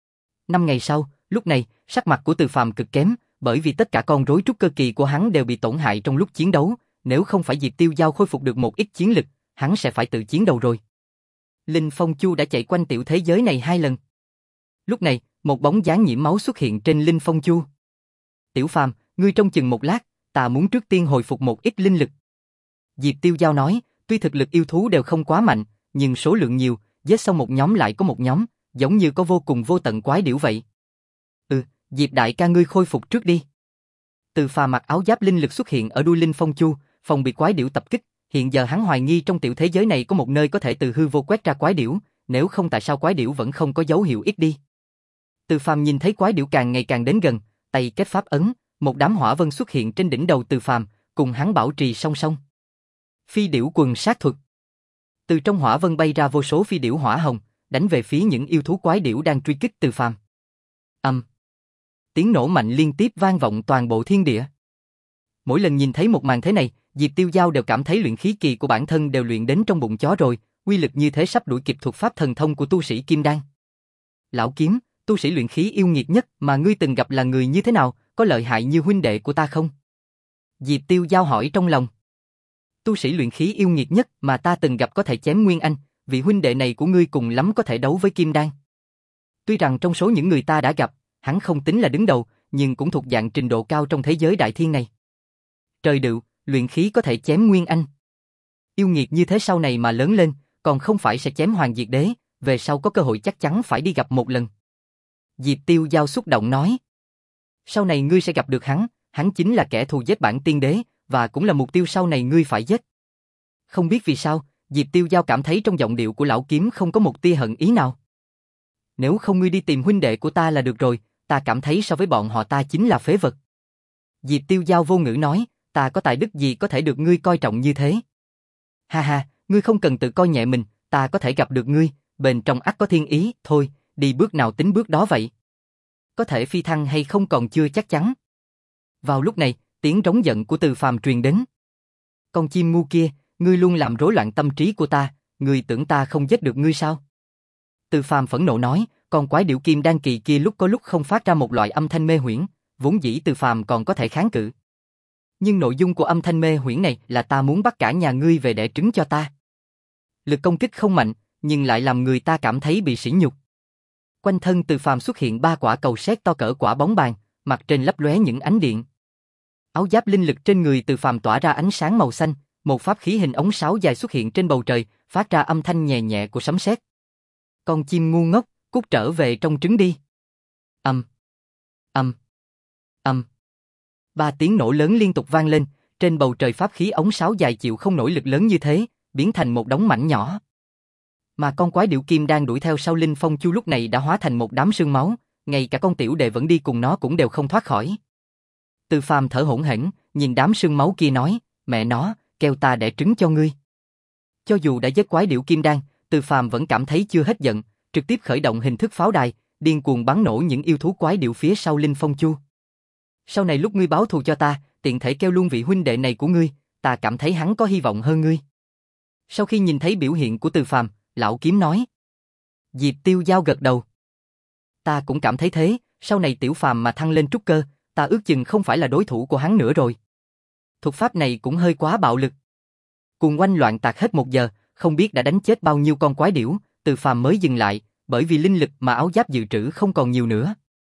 Năm ngày sau, lúc này, sắc mặt của Từ Phàm cực kém, bởi vì tất cả con rối trúc cơ kỳ của hắn đều bị tổn hại trong lúc chiến đấu, nếu không phải Diệp Tiêu Dao khôi phục được một ít chiến lực, hắn sẽ phải tự chiến đầu rồi. Linh Phong Chu đã chạy quanh tiểu thế giới này hai lần. Lúc này, một bóng dáng nhiễm máu xuất hiện trên Linh Phong Chu. Tiểu Phàm, ngươi trông chừng một lát, ta muốn trước tiên hồi phục một ít linh lực. Diệp Tiêu Dao nói, tuy thực lực yêu thú đều không quá mạnh, nhưng số lượng nhiều, giết xong một nhóm lại có một nhóm, giống như có vô cùng vô tận quái điểu vậy. Ừ, Diệp đại ca ngươi khôi phục trước đi. Từ Phàm mặc áo giáp linh lực xuất hiện ở đuôi Linh Phong Chu, phòng bị quái điểu tập kích. Hiện giờ hắn hoài nghi trong tiểu thế giới này có một nơi có thể từ hư vô quét ra quái điểu, nếu không tại sao quái điểu vẫn không có dấu hiệu ít đi. Từ Phàm nhìn thấy quái điểu càng ngày càng đến gần, tay kết pháp ấn, một đám hỏa vân xuất hiện trên đỉnh đầu Từ Phàm, cùng hắn bảo trì song song. Phi điểu quần sát thuật. Từ trong hỏa vân bay ra vô số phi điểu hỏa hồng, đánh về phía những yêu thú quái điểu đang truy kích Từ Phàm. Âm. Um. Tiếng nổ mạnh liên tiếp vang vọng toàn bộ thiên địa. Mỗi lần nhìn thấy một màn thế này, Diệp Tiêu Dao đều cảm thấy luyện khí kỳ của bản thân đều luyện đến trong bụng chó rồi, uy lực như thế sắp đuổi kịp thuật pháp thần thông của tu sĩ kim đan. Lão Kiếm, tu sĩ luyện khí yêu nghiệt nhất mà ngươi từng gặp là người như thế nào, có lợi hại như huynh đệ của ta không? Diệp Tiêu Dao hỏi trong lòng. Tu sĩ luyện khí yêu nghiệt nhất mà ta từng gặp có thể chém Nguyên Anh, vị huynh đệ này của ngươi cùng lắm có thể đấu với kim đan. Tuy rằng trong số những người ta đã gặp, hắn không tính là đứng đầu, nhưng cũng thuộc dạng trình độ cao trong thế giới đại thiên này. Trời đựu, luyện khí có thể chém Nguyên Anh. Yêu nghiệt như thế sau này mà lớn lên, còn không phải sẽ chém Hoàng Diệt Đế, về sau có cơ hội chắc chắn phải đi gặp một lần. Diệp Tiêu Dao xúc động nói. Sau này ngươi sẽ gặp được hắn, hắn chính là kẻ thù giết bản tiên đế, và cũng là mục tiêu sau này ngươi phải giết. Không biết vì sao, Diệp Tiêu Dao cảm thấy trong giọng điệu của lão Kiếm không có một tia hận ý nào. Nếu không ngươi đi tìm huynh đệ của ta là được rồi, ta cảm thấy so với bọn họ ta chính là phế vật. Diệp Tiêu Giao vô ngữ nói, ta có tài đức gì có thể được ngươi coi trọng như thế? Ha ha, ngươi không cần tự coi nhẹ mình, ta có thể gặp được ngươi, bên trong ắt có thiên ý, thôi, đi bước nào tính bước đó vậy. Có thể phi thăng hay không còn chưa chắc chắn. Vào lúc này, tiếng rống giận của Từ Phàm truyền đến. Con chim ngu kia, ngươi luôn làm rối loạn tâm trí của ta, ngươi tưởng ta không giết được ngươi sao? Từ Phàm phẫn nộ nói, con quái điểu kim đan kỳ kia lúc có lúc không phát ra một loại âm thanh mê huyễn, vốn dĩ Từ Phàm còn có thể kháng cự. Nhưng nội dung của âm thanh mê huyễn này là ta muốn bắt cả nhà ngươi về đẻ trứng cho ta. Lực công kích không mạnh, nhưng lại làm người ta cảm thấy bị sỉ nhục. Quanh thân Từ Phàm xuất hiện ba quả cầu sét to cỡ quả bóng bàn, mặt trên lấp lóe những ánh điện. Áo giáp linh lực trên người Từ Phàm tỏa ra ánh sáng màu xanh, một pháp khí hình ống sáo dài xuất hiện trên bầu trời, phát ra âm thanh nhẹ nhẹ của sấm sét. Con chim ngu ngốc, cút trở về trong trứng đi. Ầm, ầm, ầm. Ba tiếng nổ lớn liên tục vang lên, trên bầu trời pháp khí ống sáo dài chịu không nổi lực lớn như thế, biến thành một đống mảnh nhỏ. Mà con quái điểu kim đang đuổi theo sau Linh Phong Chu lúc này đã hóa thành một đám sương máu, ngay cả con tiểu đệ vẫn đi cùng nó cũng đều không thoát khỏi. Từ Phàm thở hổn hển, nhìn đám sương máu kia nói, mẹ nó, kêu ta đẻ trứng cho ngươi. Cho dù đã giết quái điểu kim đan, Từ Phàm vẫn cảm thấy chưa hết giận, trực tiếp khởi động hình thức pháo đài, điên cuồng bắn nổ những yêu thú quái điểu phía sau Linh Phong Chu. Sau này lúc ngươi báo thù cho ta, tiện thể kêu luôn vị huynh đệ này của ngươi, ta cảm thấy hắn có hy vọng hơn ngươi. Sau khi nhìn thấy biểu hiện của Từ Phàm, lão kiếm nói. Diệp Tiêu Giao gật đầu. Ta cũng cảm thấy thế, sau này Tiểu Phàm mà thăng lên trúc cơ, ta ước chừng không phải là đối thủ của hắn nữa rồi. Thuật pháp này cũng hơi quá bạo lực. Cùng oanh loạn tạc hết một giờ, không biết đã đánh chết bao nhiêu con quái điểu, Từ Phàm mới dừng lại, bởi vì linh lực mà áo giáp dự trữ không còn nhiều nữa.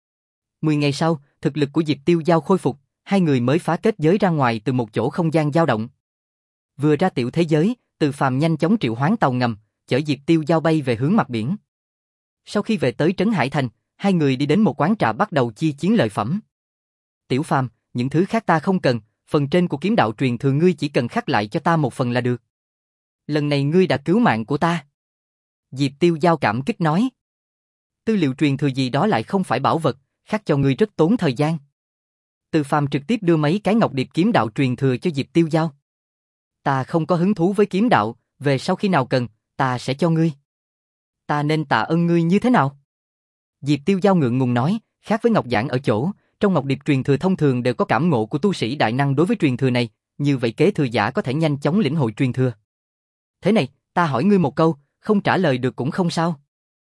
Mười ngày sau, thực lực của Diệp Tiêu Giao khôi phục, hai người mới phá kết giới ra ngoài từ một chỗ không gian dao động. Vừa ra tiểu thế giới, Từ Phàm nhanh chóng triệu hoán tàu ngầm, chở Diệp Tiêu Giao bay về hướng mặt biển. Sau khi về tới Trấn Hải Thành, hai người đi đến một quán trà bắt đầu chi chiến lợi phẩm. Tiểu Phàm, những thứ khác ta không cần, phần trên của kiếm đạo truyền thừa ngươi chỉ cần khắc lại cho ta một phần là được. Lần này ngươi đã cứu mạng của ta. Diệp Tiêu Giao cảm kích nói. Tư liệu truyền thừa gì đó lại không phải bảo vật, khắc cho ngươi rất tốn thời gian. Từ Phàm trực tiếp đưa mấy cái ngọc điệp kiếm đạo truyền thừa cho Diệp Tiêu Giao. Ta không có hứng thú với kiếm đạo, về sau khi nào cần, ta sẽ cho ngươi. Ta nên tạ ơn ngươi như thế nào? Diệp Tiêu Giao ngượng ngùng nói, khác với ngọc giản ở chỗ, trong ngọc điệp truyền thừa thông thường đều có cảm ngộ của tu sĩ đại năng đối với truyền thừa này, như vậy kế thừa giả có thể nhanh chóng lĩnh hội truyền thừa. Thế này, ta hỏi ngươi một câu, không trả lời được cũng không sao.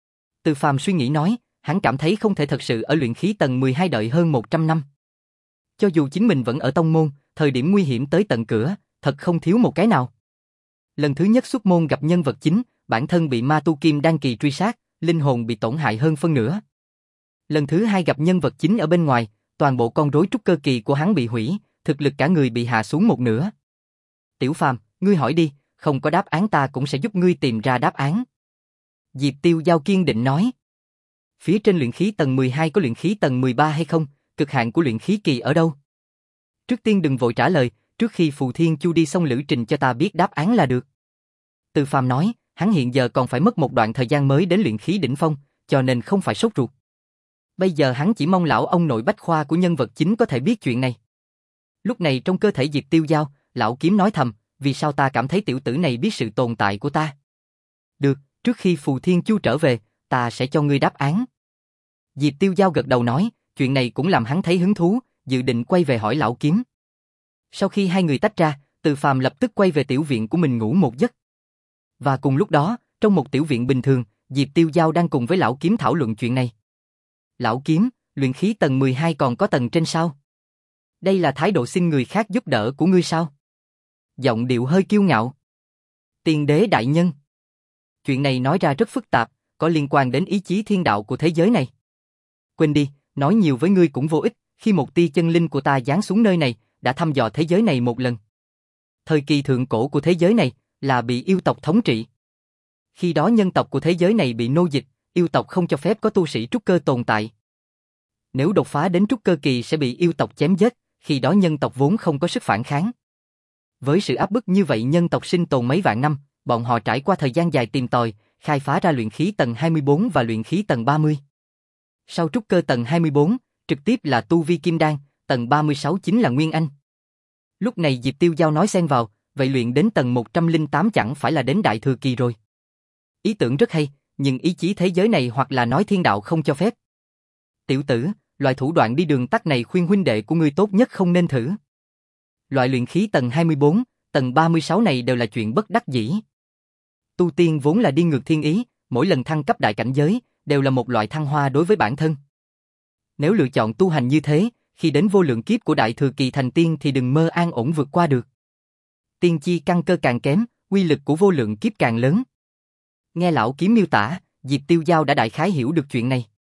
Từ Phàm suy nghĩ nói, hắn cảm thấy không thể thật sự ở luyện khí tầng mười hai đợi hơn một trăm năm. Cho dù chính mình vẫn ở tông môn, thời điểm nguy hiểm tới tận cửa, thật không thiếu một cái nào. Lần thứ nhất xuất môn gặp nhân vật chính, bản thân bị ma tu kim đan kỳ truy sát, linh hồn bị tổn hại hơn phân nửa. Lần thứ hai gặp nhân vật chính ở bên ngoài, toàn bộ con rối trúc cơ kỳ của hắn bị hủy, thực lực cả người bị hạ xuống một nửa. Tiểu Phàm, ngươi hỏi đi, không có đáp án ta cũng sẽ giúp ngươi tìm ra đáp án. Diệp Tiêu Giao kiên định nói. Phía trên luyện khí tầng mười hai có luyện khí tầng mười ba hay không, cực hạn của luyện khí kỳ ở đâu? Trước tiên đừng vội trả lời, trước khi Phù Thiên Chu đi xong lữ trình cho ta biết đáp án là được. Từ Phàm nói, hắn hiện giờ còn phải mất một đoạn thời gian mới đến luyện khí đỉnh phong, cho nên không phải sốt ruột. Bây giờ hắn chỉ mong lão ông nội bách khoa của nhân vật chính có thể biết chuyện này. Lúc này trong cơ thể Diệp Tiêu Giao, lão kiếm nói thầm, vì sao ta cảm thấy tiểu tử này biết sự tồn tại của ta? Được, trước khi Phù Thiên Chu trở về, ta sẽ cho ngươi đáp án. Diệp Tiêu Giao gật đầu nói, chuyện này cũng làm hắn thấy hứng thú, dự định quay về hỏi lão kiếm. Sau khi hai người tách ra, Từ Phàm lập tức quay về tiểu viện của mình ngủ một giấc. Và cùng lúc đó, trong một tiểu viện bình thường, Diệp Tiêu Giao đang cùng với lão kiếm thảo luận chuyện này. Lão kiếm, luyện khí tầng mười hai còn có tầng trên sao? Đây là thái độ xin người khác giúp đỡ của ngươi sao? Giọng điệu hơi kiêu ngạo. Tiên đế đại nhân. Chuyện này nói ra rất phức tạp, có liên quan đến ý chí thiên đạo của thế giới này. Quên đi, nói nhiều với ngươi cũng vô ích, khi một tia chân linh của ta giáng xuống nơi này, đã thăm dò thế giới này một lần. Thời kỳ thượng cổ của thế giới này là bị yêu tộc thống trị. Khi đó nhân tộc của thế giới này bị nô dịch, yêu tộc không cho phép có tu sĩ trúc cơ tồn tại. Nếu đột phá đến trúc cơ kỳ sẽ bị yêu tộc chém giết, khi đó nhân tộc vốn không có sức phản kháng. Với sự áp bức như vậy nhân tộc sinh tồn mấy vạn năm, bọn họ trải qua thời gian dài tìm tòi, khai phá ra luyện khí tầng hai mươi bốn và luyện khí tầng ba mươi. Sau trúc cơ tầng hai mươi bốn, trực tiếp là tu vi kim đan, tầng ba mươi sáu chính là Nguyên Anh. Lúc này Diệp Tiêu Giao nói xen vào, vậy luyện đến tầng một trăm lẻ tám chẳng phải là đến đại thừa kỳ rồi. Ý tưởng rất hay, nhưng ý chí thế giới này hoặc là nói thiên đạo không cho phép. Tiểu tử, loại thủ đoạn đi đường tắt này khuyên huynh đệ của ngươi tốt nhất không nên thử. Loại luyện khí tầng hai mươi bốn, tầng ba mươi sáu này đều là chuyện bất đắc dĩ. Tu tiên vốn là đi ngược thiên ý, mỗi lần thăng cấp đại cảnh giới, đều là một loại thăng hoa đối với bản thân. Nếu lựa chọn tu hành như thế, khi đến vô lượng kiếp của đại thừa kỳ thành tiên thì đừng mơ an ổn vượt qua được. Tiên chi căn cơ càng kém, uy lực của vô lượng kiếp càng lớn. Nghe lão kiếm miêu tả, Diệp Tiêu Giao đã đại khái hiểu được chuyện này.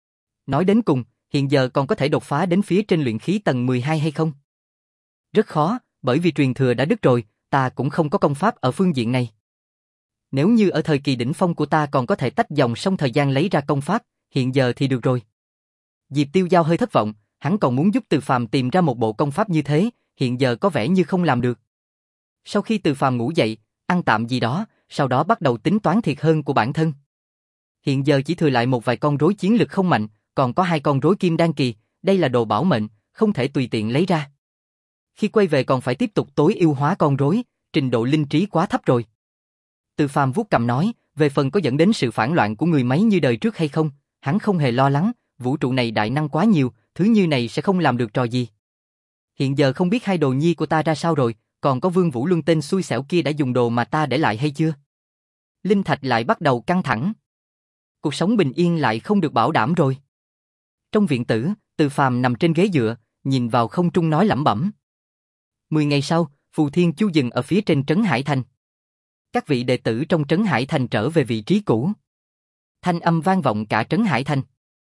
Nói đến cùng, hiện giờ còn có thể đột phá đến phía trên luyện khí tầng mười hai hay không? Rất khó, bởi vì truyền thừa đã đứt rồi, ta cũng không có công pháp ở phương diện này. Nếu như ở thời kỳ đỉnh phong của ta còn có thể tách dòng sông thời gian lấy ra công pháp, hiện giờ thì được rồi. Diệp Tiêu Giao hơi thất vọng, hắn còn muốn giúp Từ Phàm tìm ra một bộ công pháp như thế, hiện giờ có vẻ như không làm được. Sau khi Từ Phàm ngủ dậy, ăn tạm gì đó, sau đó bắt đầu tính toán thiệt hơn của bản thân. Hiện giờ chỉ thừa lại một vài con rối chiến lực không mạnh, còn có hai con rối kim đan kỳ, đây là đồ bảo mệnh, không thể tùy tiện lấy ra. Khi quay về còn phải tiếp tục tối ưu hóa con rối, trình độ linh trí quá thấp rồi. Từ Phàm vuốt cằm nói, về phần có dẫn đến sự phản loạn của người máy như đời trước hay không, hắn không hề lo lắng, vũ trụ này đại năng quá nhiều, thứ như này sẽ không làm được trò gì. Hiện giờ không biết hai đồ nhi của ta ra sao rồi, còn có Vương Vũ Luân tên xui xẻo kia đã dùng đồ mà ta để lại hay chưa? Linh thạch lại bắt đầu căng thẳng. Cuộc sống bình yên lại không được bảo đảm rồi. Trong viện tử, Từ Phàm nằm trên ghế dựa, nhìn vào không trung nói lẩm bẩm. Mười ngày sau, Phù Thiên Chu dừng ở phía trên trấn Hải Thành. Các vị đệ tử trong trấn Hải Thành trở về vị trí cũ. Thanh âm vang vọng cả trấn Hải Thành.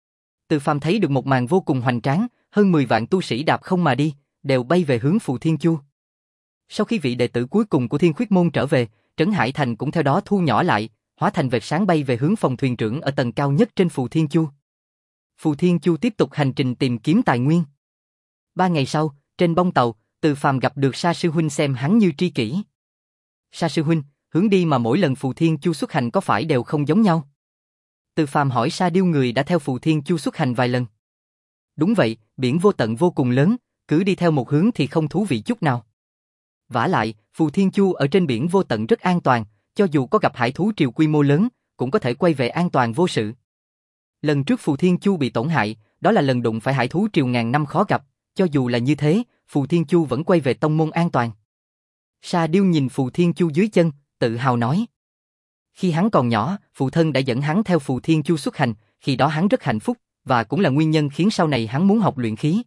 Từ Phàm thấy được một màn vô cùng hoành tráng, hơn mười vạn tu sĩ đạp không mà đi, đều bay về hướng Phù Thiên Chu. Sau khi vị đệ tử cuối cùng của Thiên Khuyết Môn trở về, trấn Hải Thành cũng theo đó thu nhỏ lại, hóa thành vệt sáng bay về hướng phòng thuyền trưởng ở tầng cao nhất trên Phù Thiên Chu. Phù Thiên Chu tiếp tục hành trình tìm kiếm tài nguyên. Ba ngày sau, trên bông tàu, Từ Phàm gặp được Sa sư huynh xem hắn như tri kỷ. Sa sư huynh, hướng đi mà mỗi lần Phù Thiên Chu xuất hành có phải đều không giống nhau? Từ Phàm hỏi Sa Điêu người đã theo Phù Thiên Chu xuất hành vài lần. Đúng vậy, biển vô tận vô cùng lớn, cứ đi theo một hướng thì không thú vị chút nào. Vả lại, Phù Thiên Chu ở trên biển vô tận rất an toàn, cho dù có gặp hải thú triều quy mô lớn, cũng có thể quay về an toàn vô sự. Lần trước Phù Thiên Chu bị tổn hại, đó là lần đụng phải hải thú triều ngàn năm khó gặp, cho dù là như thế, Phù Thiên Chu vẫn quay về tông môn an toàn. Sa Điêu nhìn Phù Thiên Chu dưới chân, tự hào nói. Khi hắn còn nhỏ, phụ thân đã dẫn hắn theo Phù Thiên Chu xuất hành, khi đó hắn rất hạnh phúc, và cũng là nguyên nhân khiến sau này hắn muốn học luyện khí.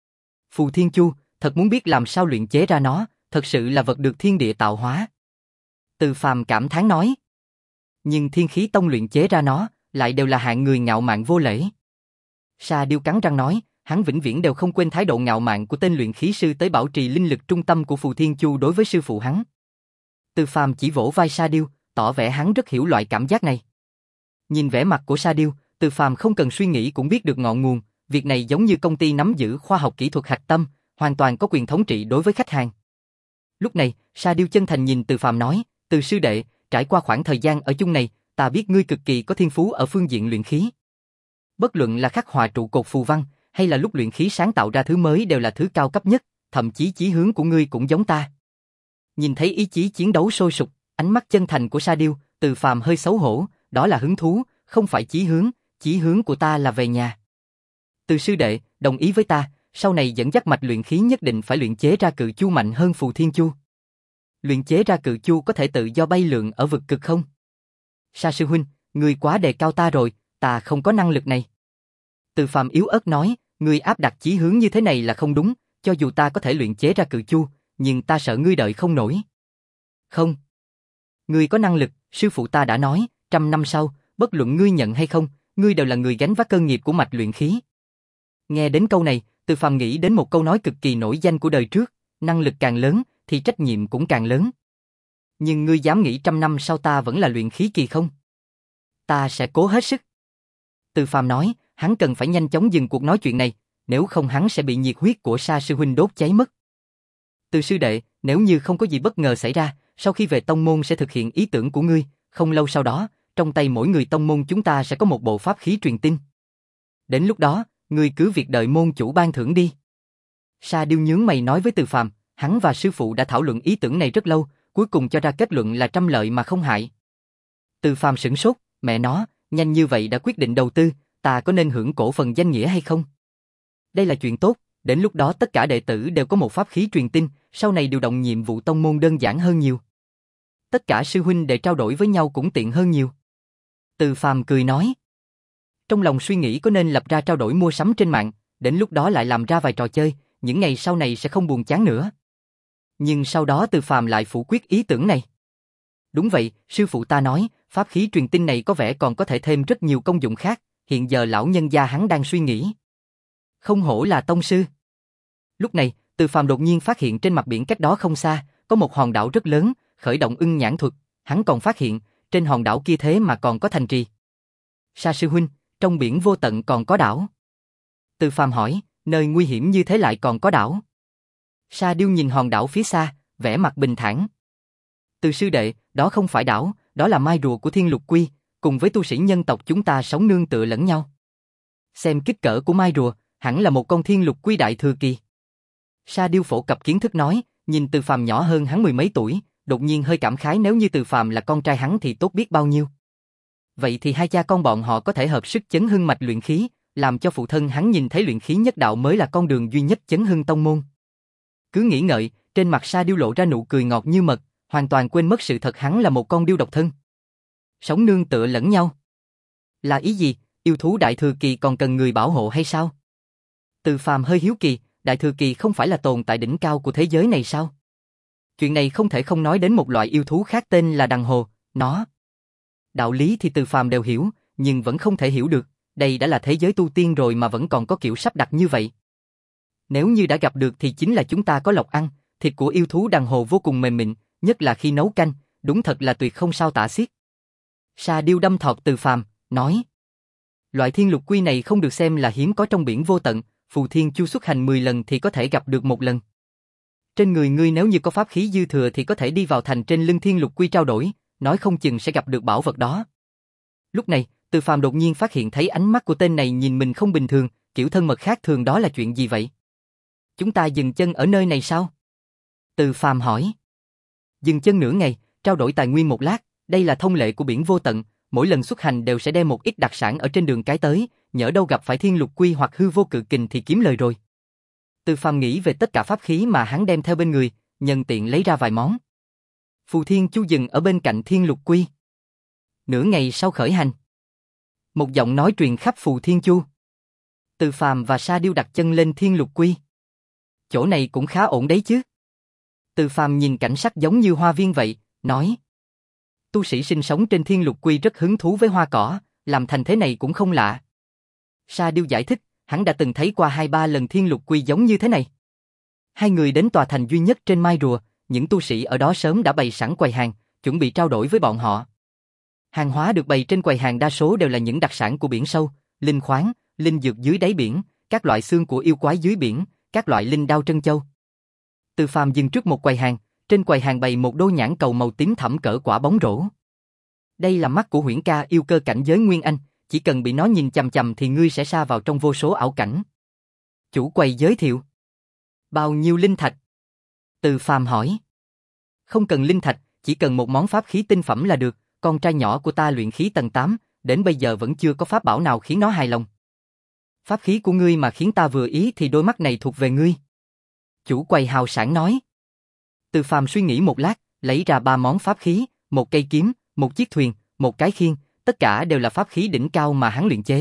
Phù Thiên Chu, thật muốn biết làm sao luyện chế ra nó, thật sự là vật được thiên địa tạo hóa. Từ Phàm cảm thán nói. Nhưng Thiên Khí Tông luyện chế ra nó, lại đều là hạng người ngạo mạn vô lễ. Sa Điêu cắn răng nói, hắn vĩnh viễn đều không quên thái độ ngạo mạn của tên luyện khí sư tới bảo trì linh lực trung tâm của Phù Thiên Chu đối với sư phụ hắn. Từ Phàm chỉ vỗ vai Sa Điêu, tỏ vẻ hắn rất hiểu loại cảm giác này. Nhìn vẻ mặt của Sa Điêu, Từ Phàm không cần suy nghĩ cũng biết được ngọn nguồn, việc này giống như công ty nắm giữ khoa học kỹ thuật hạch tâm, hoàn toàn có quyền thống trị đối với khách hàng. Lúc này, Sa Điêu chân thành nhìn Từ Phàm nói, Từ sư đệ, trải qua khoảng thời gian ở chung này, ta biết ngươi cực kỳ có thiên phú ở phương diện luyện khí. Bất luận là khắc họa trụ cột phù văn, hay là lúc luyện khí sáng tạo ra thứ mới đều là thứ cao cấp nhất, thậm chí chí hướng của ngươi cũng giống ta. Nhìn thấy ý chí chiến đấu sôi sục, ánh mắt chân thành của Sa Điêu, Từ Phàm hơi xấu hổ, đó là hứng thú, không phải chí hướng, chí hướng của ta là về nhà. Từ sư đệ, đồng ý với ta, sau này dẫn dắt mạch luyện khí nhất định phải luyện chế ra cự chu mạnh hơn Phù Thiên Chu. Luyện chế ra cự chu có thể tự do bay lượn ở vực cực không? Sa sư huynh, ngươi quá đề cao ta rồi, ta không có năng lực này. Từ Phàm yếu ớt nói, ngươi áp đặt chí hướng như thế này là không đúng, cho dù ta có thể luyện chế ra cự chu, nhưng ta sợ ngươi đợi không nổi. Không. Ngươi có năng lực, sư phụ ta đã nói, trăm năm sau, bất luận ngươi nhận hay không, ngươi đều là người gánh vác cơ nghiệp của mạch luyện khí. Nghe đến câu này, Từ Phàm nghĩ đến một câu nói cực kỳ nổi danh của đời trước, năng lực càng lớn, thì trách nhiệm cũng càng lớn. Nhưng ngươi dám nghĩ trăm năm sau ta vẫn là luyện khí kỳ không? Ta sẽ cố hết sức. Từ Phàm nói, hắn cần phải nhanh chóng dừng cuộc nói chuyện này, nếu không hắn sẽ bị nhiệt huyết của Sa sư huynh đốt cháy mất. Từ sư đệ, nếu như không có gì bất ngờ xảy ra, sau khi về tông môn sẽ thực hiện ý tưởng của ngươi, không lâu sau đó, trong tay mỗi người tông môn chúng ta sẽ có một bộ pháp khí truyền tin. Đến lúc đó, ngươi cứ việc đợi môn chủ ban thưởng đi. Sa Điêu nhướng mày nói với Từ Phàm, hắn và sư phụ đã thảo luận ý tưởng này rất lâu, cuối cùng cho ra kết luận là trăm lợi mà không hại. Từ Phàm sửng sốt, mẹ nó, nhanh như vậy đã quyết định đầu tư, ta có nên hưởng cổ phần danh nghĩa hay không? Đây là chuyện tốt, đến lúc đó tất cả đệ tử đều có một pháp khí truyền tin, sau này điều động nhiệm vụ tông môn đơn giản hơn nhiều. Tất cả sư huynh đệ trao đổi với nhau cũng tiện hơn nhiều. Từ Phàm cười nói. Trong lòng suy nghĩ có nên lập ra trao đổi mua sắm trên mạng, đến lúc đó lại làm ra vài trò chơi, những ngày sau này sẽ không buồn chán nữa. Nhưng sau đó Từ Phàm lại phủ quyết ý tưởng này. Đúng vậy, sư phụ ta nói, pháp khí truyền tin này có vẻ còn có thể thêm rất nhiều công dụng khác, hiện giờ lão nhân gia hắn đang suy nghĩ. Không hổ là tông sư. Lúc này, Từ Phàm đột nhiên phát hiện trên mặt biển cách đó không xa, có một hòn đảo rất lớn, khởi động ưng nhãn thuật, hắn còn phát hiện, trên hòn đảo kia thế mà còn có thành trì. Sa sư huynh, trong biển vô tận còn có đảo. Từ Phàm hỏi, nơi nguy hiểm như thế lại còn có đảo. Sa Điêu nhìn hòn đảo phía xa, vẻ mặt bình thản. Từ sư đệ, đó không phải đảo, đó là mai rùa của Thiên Lục Quy, cùng với tu sĩ nhân tộc chúng ta sống nương tựa lẫn nhau. Xem kích cỡ của mai rùa, hẳn là một con Thiên Lục Quy đại thừa kỳ. Sa Điêu phổ cập kiến thức nói, nhìn Từ Phàm nhỏ hơn hắn mười mấy tuổi, đột nhiên hơi cảm khái nếu như Từ Phàm là con trai hắn thì tốt biết bao nhiêu. Vậy thì hai cha con bọn họ có thể hợp sức chấn hưng mạch luyện khí, làm cho phụ thân hắn nhìn thấy luyện khí nhất đạo mới là con đường duy nhất chấn hưng tông môn. Cứ nghĩ ngợi, trên mặt Sa Điêu lộ ra nụ cười ngọt như mật, hoàn toàn quên mất sự thật hắn là một con điêu độc thân. Sống nương tựa lẫn nhau. Là ý gì, yêu thú đại thừa kỳ còn cần người bảo hộ hay sao? Từ Phàm hơi hiếu kỳ, đại thừa kỳ không phải là tồn tại đỉnh cao của thế giới này sao? Chuyện này không thể không nói đến một loại yêu thú khác tên là đằng hồ, nó. Đạo lý thì Từ Phàm đều hiểu, nhưng vẫn không thể hiểu được, đây đã là thế giới tu tiên rồi mà vẫn còn có kiểu sắp đặt như vậy. Nếu như đã gặp được thì chính là chúng ta có lộc ăn, thịt của yêu thú đằng hồ vô cùng mềm mịn, nhất là khi nấu canh, đúng thật là tuyệt không sao tả xiết. Sa Điêu đâm thọt Từ Phàm, nói. Loại thiên lục quy này không được xem là hiếm có trong biển vô tận, Phù Thiên Chu xuất hành mười lần thì có thể gặp được một lần. Trên người ngươi nếu như có pháp khí dư thừa thì có thể đi vào thành trên lưng thiên lục quy trao đổi, nói không chừng sẽ gặp được bảo vật đó. Lúc này, Từ Phàm đột nhiên phát hiện thấy ánh mắt của tên này nhìn mình không bình thường, kiểu thân mật khác thường đó là chuyện gì vậy? Chúng ta dừng chân ở nơi này sao? Từ Phàm hỏi. Dừng chân nửa ngày, trao đổi tài nguyên một lát, đây là thông lệ của biển vô tận, mỗi lần xuất hành đều sẽ đem một ít đặc sản ở trên đường cái tới, nhỡ đâu gặp phải thiên lục quy hoặc hư vô cự kình thì kiếm lời rồi. Từ Phàm nghĩ về tất cả pháp khí mà hắn đem theo bên người, nhân tiện lấy ra vài món. Phù Thiên Chu dừng ở bên cạnh thiên lục quy. Nửa ngày sau khởi hành, một giọng nói truyền khắp Phù Thiên Chu. Từ Phàm và Sa Điêu đặt chân lên thiên lục quy. Chỗ này cũng khá ổn đấy chứ. Từ Phàm nhìn cảnh sắc giống như hoa viên vậy, nói. Tu sĩ sinh sống trên thiên lục quy rất hứng thú với hoa cỏ, làm thành thế này cũng không lạ. Sa Điêu giải thích, hắn đã từng thấy qua hai ba lần thiên lục quy giống như thế này. Hai người đến tòa thành duy nhất trên Mai Rùa, những tu sĩ ở đó sớm đã bày sẵn quầy hàng, chuẩn bị trao đổi với bọn họ. Hàng hóa được bày trên quầy hàng đa số đều là những đặc sản của biển sâu, linh khoáng, linh dược dưới đáy biển, các loại xương của yêu quái dưới biển, các loại linh đao trân châu. Từ Phàm dừng trước một quầy hàng, trên quầy hàng bày một đôi nhãn cầu màu tím thẫm cỡ quả bóng rổ. Đây là mắt của Huyễn Ca yêu cơ cảnh giới Nguyên Anh, chỉ cần bị nó nhìn chằm chằm thì ngươi sẽ sa vào trong vô số ảo cảnh. Chủ quầy giới thiệu. Bao nhiêu linh thạch? Từ Phàm hỏi. Không cần linh thạch, chỉ cần một món pháp khí tinh phẩm là được, con trai nhỏ của ta luyện khí tầng tám, đến bây giờ vẫn chưa có pháp bảo nào khiến nó hài lòng. Pháp khí của ngươi mà khiến ta vừa ý thì đôi mắt này thuộc về ngươi. Chủ quầy hào sảng nói. Từ Phàm suy nghĩ một lát, lấy ra ba món pháp khí, một cây kiếm, một chiếc thuyền, một cái khiên, tất cả đều là pháp khí đỉnh cao mà hắn luyện chế.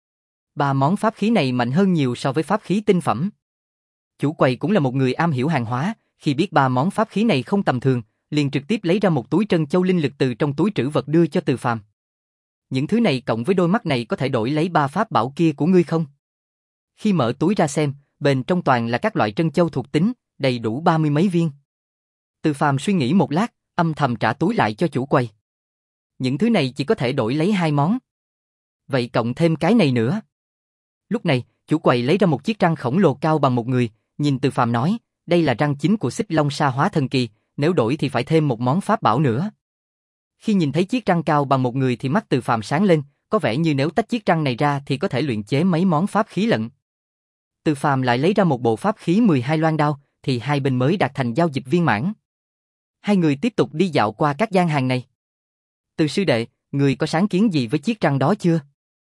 Ba món pháp khí này mạnh hơn nhiều so với pháp khí tinh phẩm. Chủ quầy cũng là một người am hiểu hàng hóa, khi biết ba món pháp khí này không tầm thường, liền trực tiếp lấy ra một túi trân châu linh lực từ trong túi trữ vật đưa cho Từ Phàm. Những thứ này cộng với đôi mắt này có thể đổi lấy ba pháp bảo kia của ngươi không? Khi mở túi ra xem, bên trong toàn là các loại trân châu thuộc tính, đầy đủ ba mươi mấy viên. Từ Phàm suy nghĩ một lát, âm thầm trả túi lại cho chủ quầy. Những thứ này chỉ có thể đổi lấy hai món. Vậy cộng thêm cái này nữa. Lúc này, chủ quầy lấy ra một chiếc răng khổng lồ cao bằng một người, nhìn Từ Phàm nói, đây là răng chính của Xích Long Sa Hóa Thần Kỳ, nếu đổi thì phải thêm một món pháp bảo nữa. Khi nhìn thấy chiếc răng cao bằng một người thì mắt Từ Phàm sáng lên, có vẻ như nếu tách chiếc răng này ra thì có thể luyện chế mấy món pháp khí lận. Từ Phàm lại lấy ra một bộ pháp khí mười hai loan đao, thì hai bên mới đạt thành giao dịch viên mãn. Hai người tiếp tục đi dạo qua các gian hàng này. Từ sư đệ, người có sáng kiến gì với chiếc răng đó chưa?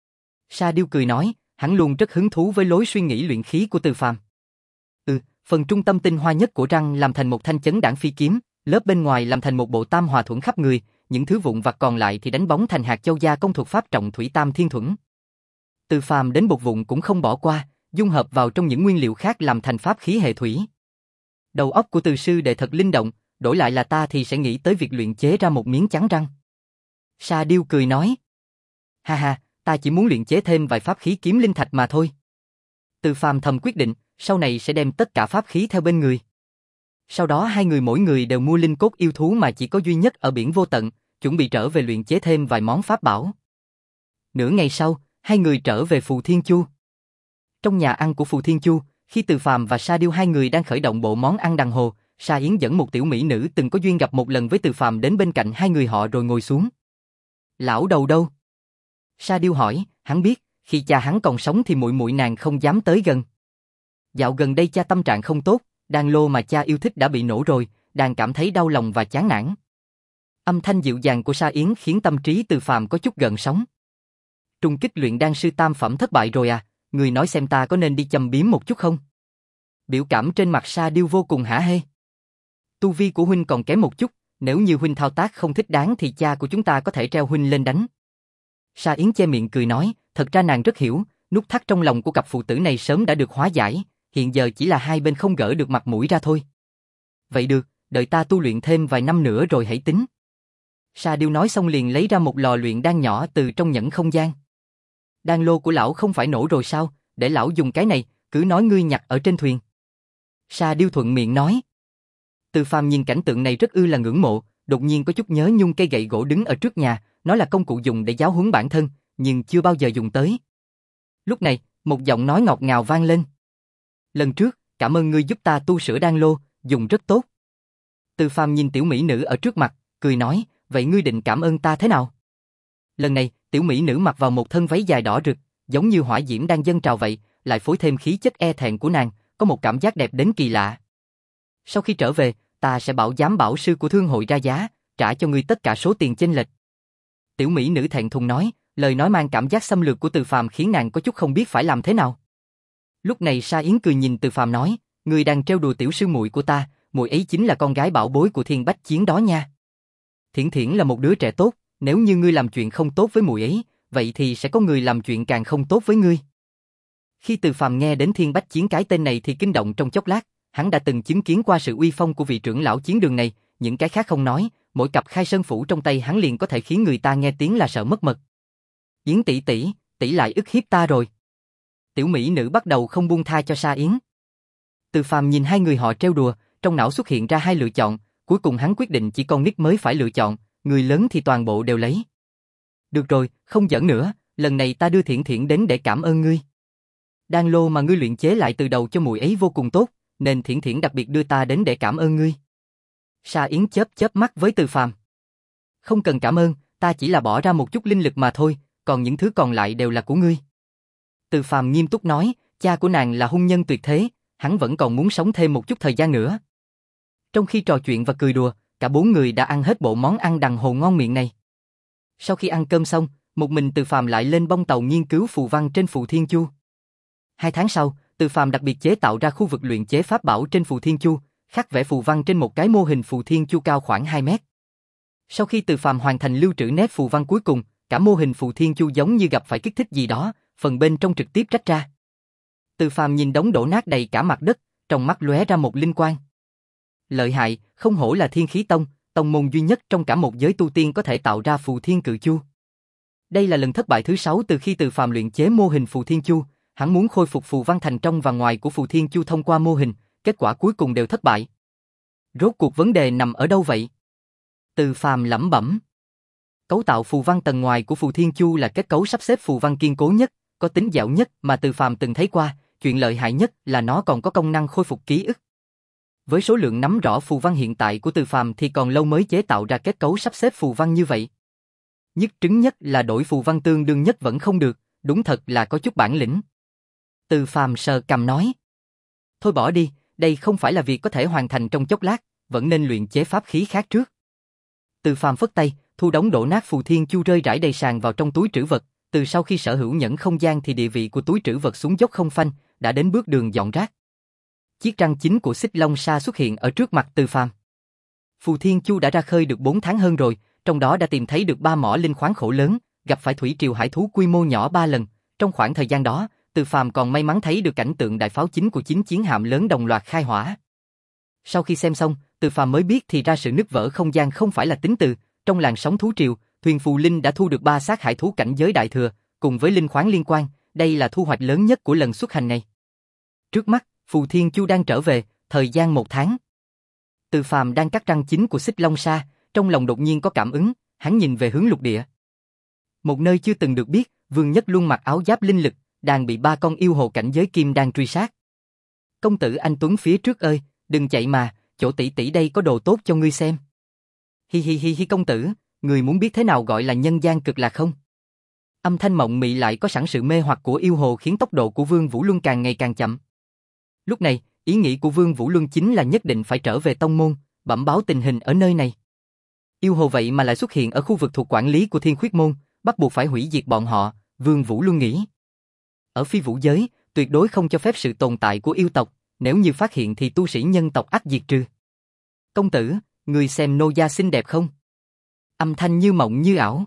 Sa Điêu cười nói, hắn luôn rất hứng thú với lối suy nghĩ luyện khí của Từ Phàm. Ừ, phần trung tâm tinh hoa nhất của răng làm thành một thanh chấn đảng phi kiếm, lớp bên ngoài làm thành một bộ tam hòa thuẫn khắp người, những thứ vụn vặt còn lại thì đánh bóng thành hạt châu gia công thuật pháp trọng thủy tam thiên thuẫn. Từ Phàm đến bột vụn cũng không bỏ qua, dung hợp vào trong những nguyên liệu khác làm thành pháp khí hệ thủy. Đầu óc của Từ sư đệ thật linh động, đổi lại là ta thì sẽ nghĩ tới việc luyện chế ra một miếng trắng răng. Sa Điêu cười nói, ha ha, ta chỉ muốn luyện chế thêm vài pháp khí kiếm linh thạch mà thôi. Từ Phàm thầm quyết định, sau này sẽ đem tất cả pháp khí theo bên người. Sau đó hai người mỗi người đều mua linh cốt yêu thú mà chỉ có duy nhất ở biển vô tận, chuẩn bị trở về luyện chế thêm vài món pháp bảo. Nửa ngày sau, hai người trở về Phù Thiên Chu. Trong nhà ăn của Phù Thiên Chu, khi Từ Phàm và Sa Điêu hai người đang khởi động bộ món ăn đằng hồ, Sa Yến dẫn một tiểu mỹ nữ từng có duyên gặp một lần với Từ Phàm đến bên cạnh hai người họ rồi ngồi xuống. Lão đầu đâu? Sa Điêu hỏi, hắn biết, khi cha hắn còn sống thì muội muội nàng không dám tới gần. Dạo gần đây cha tâm trạng không tốt, đan lô mà cha yêu thích đã bị nổ rồi, đang cảm thấy đau lòng và chán nản. Âm thanh dịu dàng của Sa Yến khiến tâm trí Từ Phàm có chút gợn sóng. Trung kích luyện đan sư tam phẩm thất bại rồi à, người nói xem ta có nên đi châm biếm một chút không? Biểu cảm trên mặt Sa Điêu vô cùng hả hê. Tu vi của huynh còn kém một chút, nếu như huynh thao tác không thích đáng thì cha của chúng ta có thể treo huynh lên đánh. Sa Yến che miệng cười nói, thật ra nàng rất hiểu, nút thắt trong lòng của cặp phụ tử này sớm đã được hóa giải, hiện giờ chỉ là hai bên không gỡ được mặt mũi ra thôi. Vậy được, đợi ta tu luyện thêm vài năm nữa rồi hãy tính. Sa Điêu nói xong liền lấy ra một lò luyện đan nhỏ từ trong nhẫn không gian. Đan lô của lão không phải nổ rồi sao, để lão dùng cái này, cứ nói ngươi nhặt ở trên thuyền. Sa Điêu thuận miệng nói. Từ Phàm nhìn cảnh tượng này rất ư là ngưỡng mộ, đột nhiên có chút nhớ nhung cây gậy gỗ đứng ở trước nhà, nó là công cụ dùng để giáo huấn bản thân, nhưng chưa bao giờ dùng tới. Lúc này, một giọng nói ngọt ngào vang lên. Lần trước, cảm ơn ngươi giúp ta tu sửa đan lô, dùng rất tốt. Từ Phàm nhìn tiểu mỹ nữ ở trước mặt, cười nói, vậy ngươi định cảm ơn ta thế nào? Lần này, tiểu mỹ nữ mặc vào một thân váy dài đỏ rực, giống như hỏa diễm đang dâng trào vậy, lại phối thêm khí chất e thẹn của nàng, có một cảm giác đẹp đến kỳ lạ. Sau khi trở về, ta sẽ bảo giám bảo sư của thương hội ra giá, trả cho ngươi tất cả số tiền chênh lệch. Tiểu mỹ nữ thẹn thùng nói, lời nói mang cảm giác xâm lược của Từ Phàm khiến nàng có chút không biết phải làm thế nào. Lúc này Sa Yến cười nhìn Từ Phàm nói, ngươi đang trêu đùa tiểu sư muội của ta, muội ấy chính là con gái bảo bối của Thiên Bách Chiến đó nha. Thiển Thiển là một đứa trẻ tốt, nếu như ngươi làm chuyện không tốt với muội ấy, vậy thì sẽ có người làm chuyện càng không tốt với ngươi. Khi Từ Phàm nghe đến Thiên Bách Chiến cái tên này thì kinh động trong chốc lát, hắn đã từng chứng kiến qua sự uy phong của vị trưởng lão chiến đường này, những cái khác không nói, mỗi cặp khai sơn phủ trong tay hắn liền có thể khiến người ta nghe tiếng là sợ mất mật. Yến tỷ tỷ, tỷ lại ức hiếp ta rồi. Tiểu mỹ nữ bắt đầu không buông tha cho Sa Yến. Từ Phàm nhìn hai người họ trêu đùa, trong não xuất hiện ra hai lựa chọn, cuối cùng hắn quyết định chỉ con nít mới phải lựa chọn, người lớn thì toàn bộ đều lấy. Được rồi, không giỡn nữa, lần này ta đưa Thiển Thiển đến để cảm ơn ngươi. Đan lô mà ngươi luyện chế lại từ đầu cho muội ấy vô cùng tốt, nên Thiển Thiển đặc biệt đưa ta đến để cảm ơn ngươi. Sa Yến chớp chớp mắt với Từ Phàm. Không cần cảm ơn, ta chỉ là bỏ ra một chút linh lực mà thôi, còn những thứ còn lại đều là của ngươi. Từ Phàm nghiêm túc nói, cha của nàng là hung nhân tuyệt thế, hắn vẫn còn muốn sống thêm một chút thời gian nữa. Trong khi trò chuyện và cười đùa, cả bốn người đã ăn hết bộ món ăn đằng hồ ngon miệng này. Sau khi ăn cơm xong, một mình Từ Phàm lại lên bông tàu nghiên cứu phù văn trên Phù Thiên Chu. Hai tháng sau, Từ Phàm đặc biệt chế tạo ra khu vực luyện chế pháp bảo trên Phù Thiên Chu, khắc vẽ phù văn trên một cái mô hình Phù Thiên Chu cao khoảng hai mét. Sau khi Từ Phàm hoàn thành lưu trữ nét phù văn cuối cùng, cả mô hình Phù Thiên Chu giống như gặp phải kích thích gì đó, phần bên trong trực tiếp rách ra. Từ Phàm nhìn đống đổ nát đầy cả mặt đất, trong mắt lóe ra một linh quang. Lợi hại, không hổ là Thiên Khí Tông, tông môn duy nhất trong cả một giới tu tiên có thể tạo ra Phù Thiên Cự Chu. Đây là lần thất bại thứ sáu từ khi Từ Phàm luyện chế mô hình Phù Thiên Chu, hắn muốn khôi phục phù văn thành trong và ngoài của Phù Thiên Chu thông qua mô hình, kết quả cuối cùng đều thất bại. Rốt cuộc vấn đề nằm ở đâu vậy? Từ Phàm lẩm bẩm. Cấu tạo phù văn tầng ngoài của Phù Thiên Chu là kết cấu sắp xếp phù văn kiên cố nhất, có tính dẻo nhất mà Từ Phàm từng thấy qua, chuyện lợi hại nhất là nó còn có công năng khôi phục ký ức. Với số lượng nắm rõ phù văn hiện tại của Từ Phàm thì còn lâu mới chế tạo ra kết cấu sắp xếp phù văn như vậy. Nhất trứng nhất là đổi phù văn tương đương nhất vẫn không được, đúng thật là có chút bản lĩnh. Từ Phàm sờ cằm nói. Thôi bỏ đi, đây không phải là việc có thể hoàn thành trong chốc lát, vẫn nên luyện chế pháp khí khác trước. Từ Phàm phất tay, thu đống đổ nát phù thiên chu rơi rải đầy sàn vào trong túi trữ vật. Từ sau khi sở hữu nhẫn không gian thì địa vị của túi trữ vật xuống dốc không phanh, đã đến bước đường dọn rác. Chiếc răng chính của xích long sa xuất hiện ở trước mặt Từ Phàm. Phù thiên chu đã ra khơi được bốn tháng hơn rồi, trong đó đã tìm thấy được ba mỏ linh khoáng khổ lớn, gặp phải thủy triều hải thú quy mô nhỏ ba lần. Trong khoảng thời gian đó, Từ Phàm còn may mắn thấy được cảnh tượng đại pháo chính của chín chiến hạm lớn đồng loạt khai hỏa. Sau khi xem xong, Từ Phàm mới biết thì ra sự nứt vỡ không gian không phải là tính từ, trong làn sóng thú triều, thuyền phù linh đã thu được ba xác hải thú cảnh giới đại thừa, cùng với linh khoáng liên quan, đây là thu hoạch lớn nhất của lần xuất hành này. Trước mắt, Phù Thiên Chu đang trở về, thời gian một tháng. Từ Phàm đang cắt răng chính của xích long sa, trong lòng đột nhiên có cảm ứng, hắn nhìn về hướng lục địa. Một nơi chưa từng được biết, Vương Nhất Luân mặc áo giáp linh lực, đang bị ba con yêu hồ cảnh giới kim đang truy sát. Công tử anh Tuấn phía trước ơi, đừng chạy mà, chỗ tỷ tỷ đây có đồ tốt cho ngươi xem. Hi hi hi hi công tử, người muốn biết thế nào gọi là nhân gian cực lạc không? Âm thanh mộng mị lại có sẵn sự mê hoặc của yêu hồ khiến tốc độ của Vương Vũ Luân càng ngày càng chậm. Lúc này, ý nghĩ của Vương Vũ Luân chính là nhất định phải trở về tông môn, bẩm báo tình hình ở nơi này. Yêu hồ vậy mà lại xuất hiện ở khu vực thuộc quản lý của Thiên Khuyết môn, bắt buộc phải hủy diệt bọn họ, Vương Vũ Luân nghĩ. Ở phi vũ giới, tuyệt đối không cho phép sự tồn tại của yêu tộc, nếu như phát hiện thì tu sĩ nhân tộc ắt diệt trừ. Công tử, người xem nô gia xinh đẹp không? Âm thanh như mộng như ảo.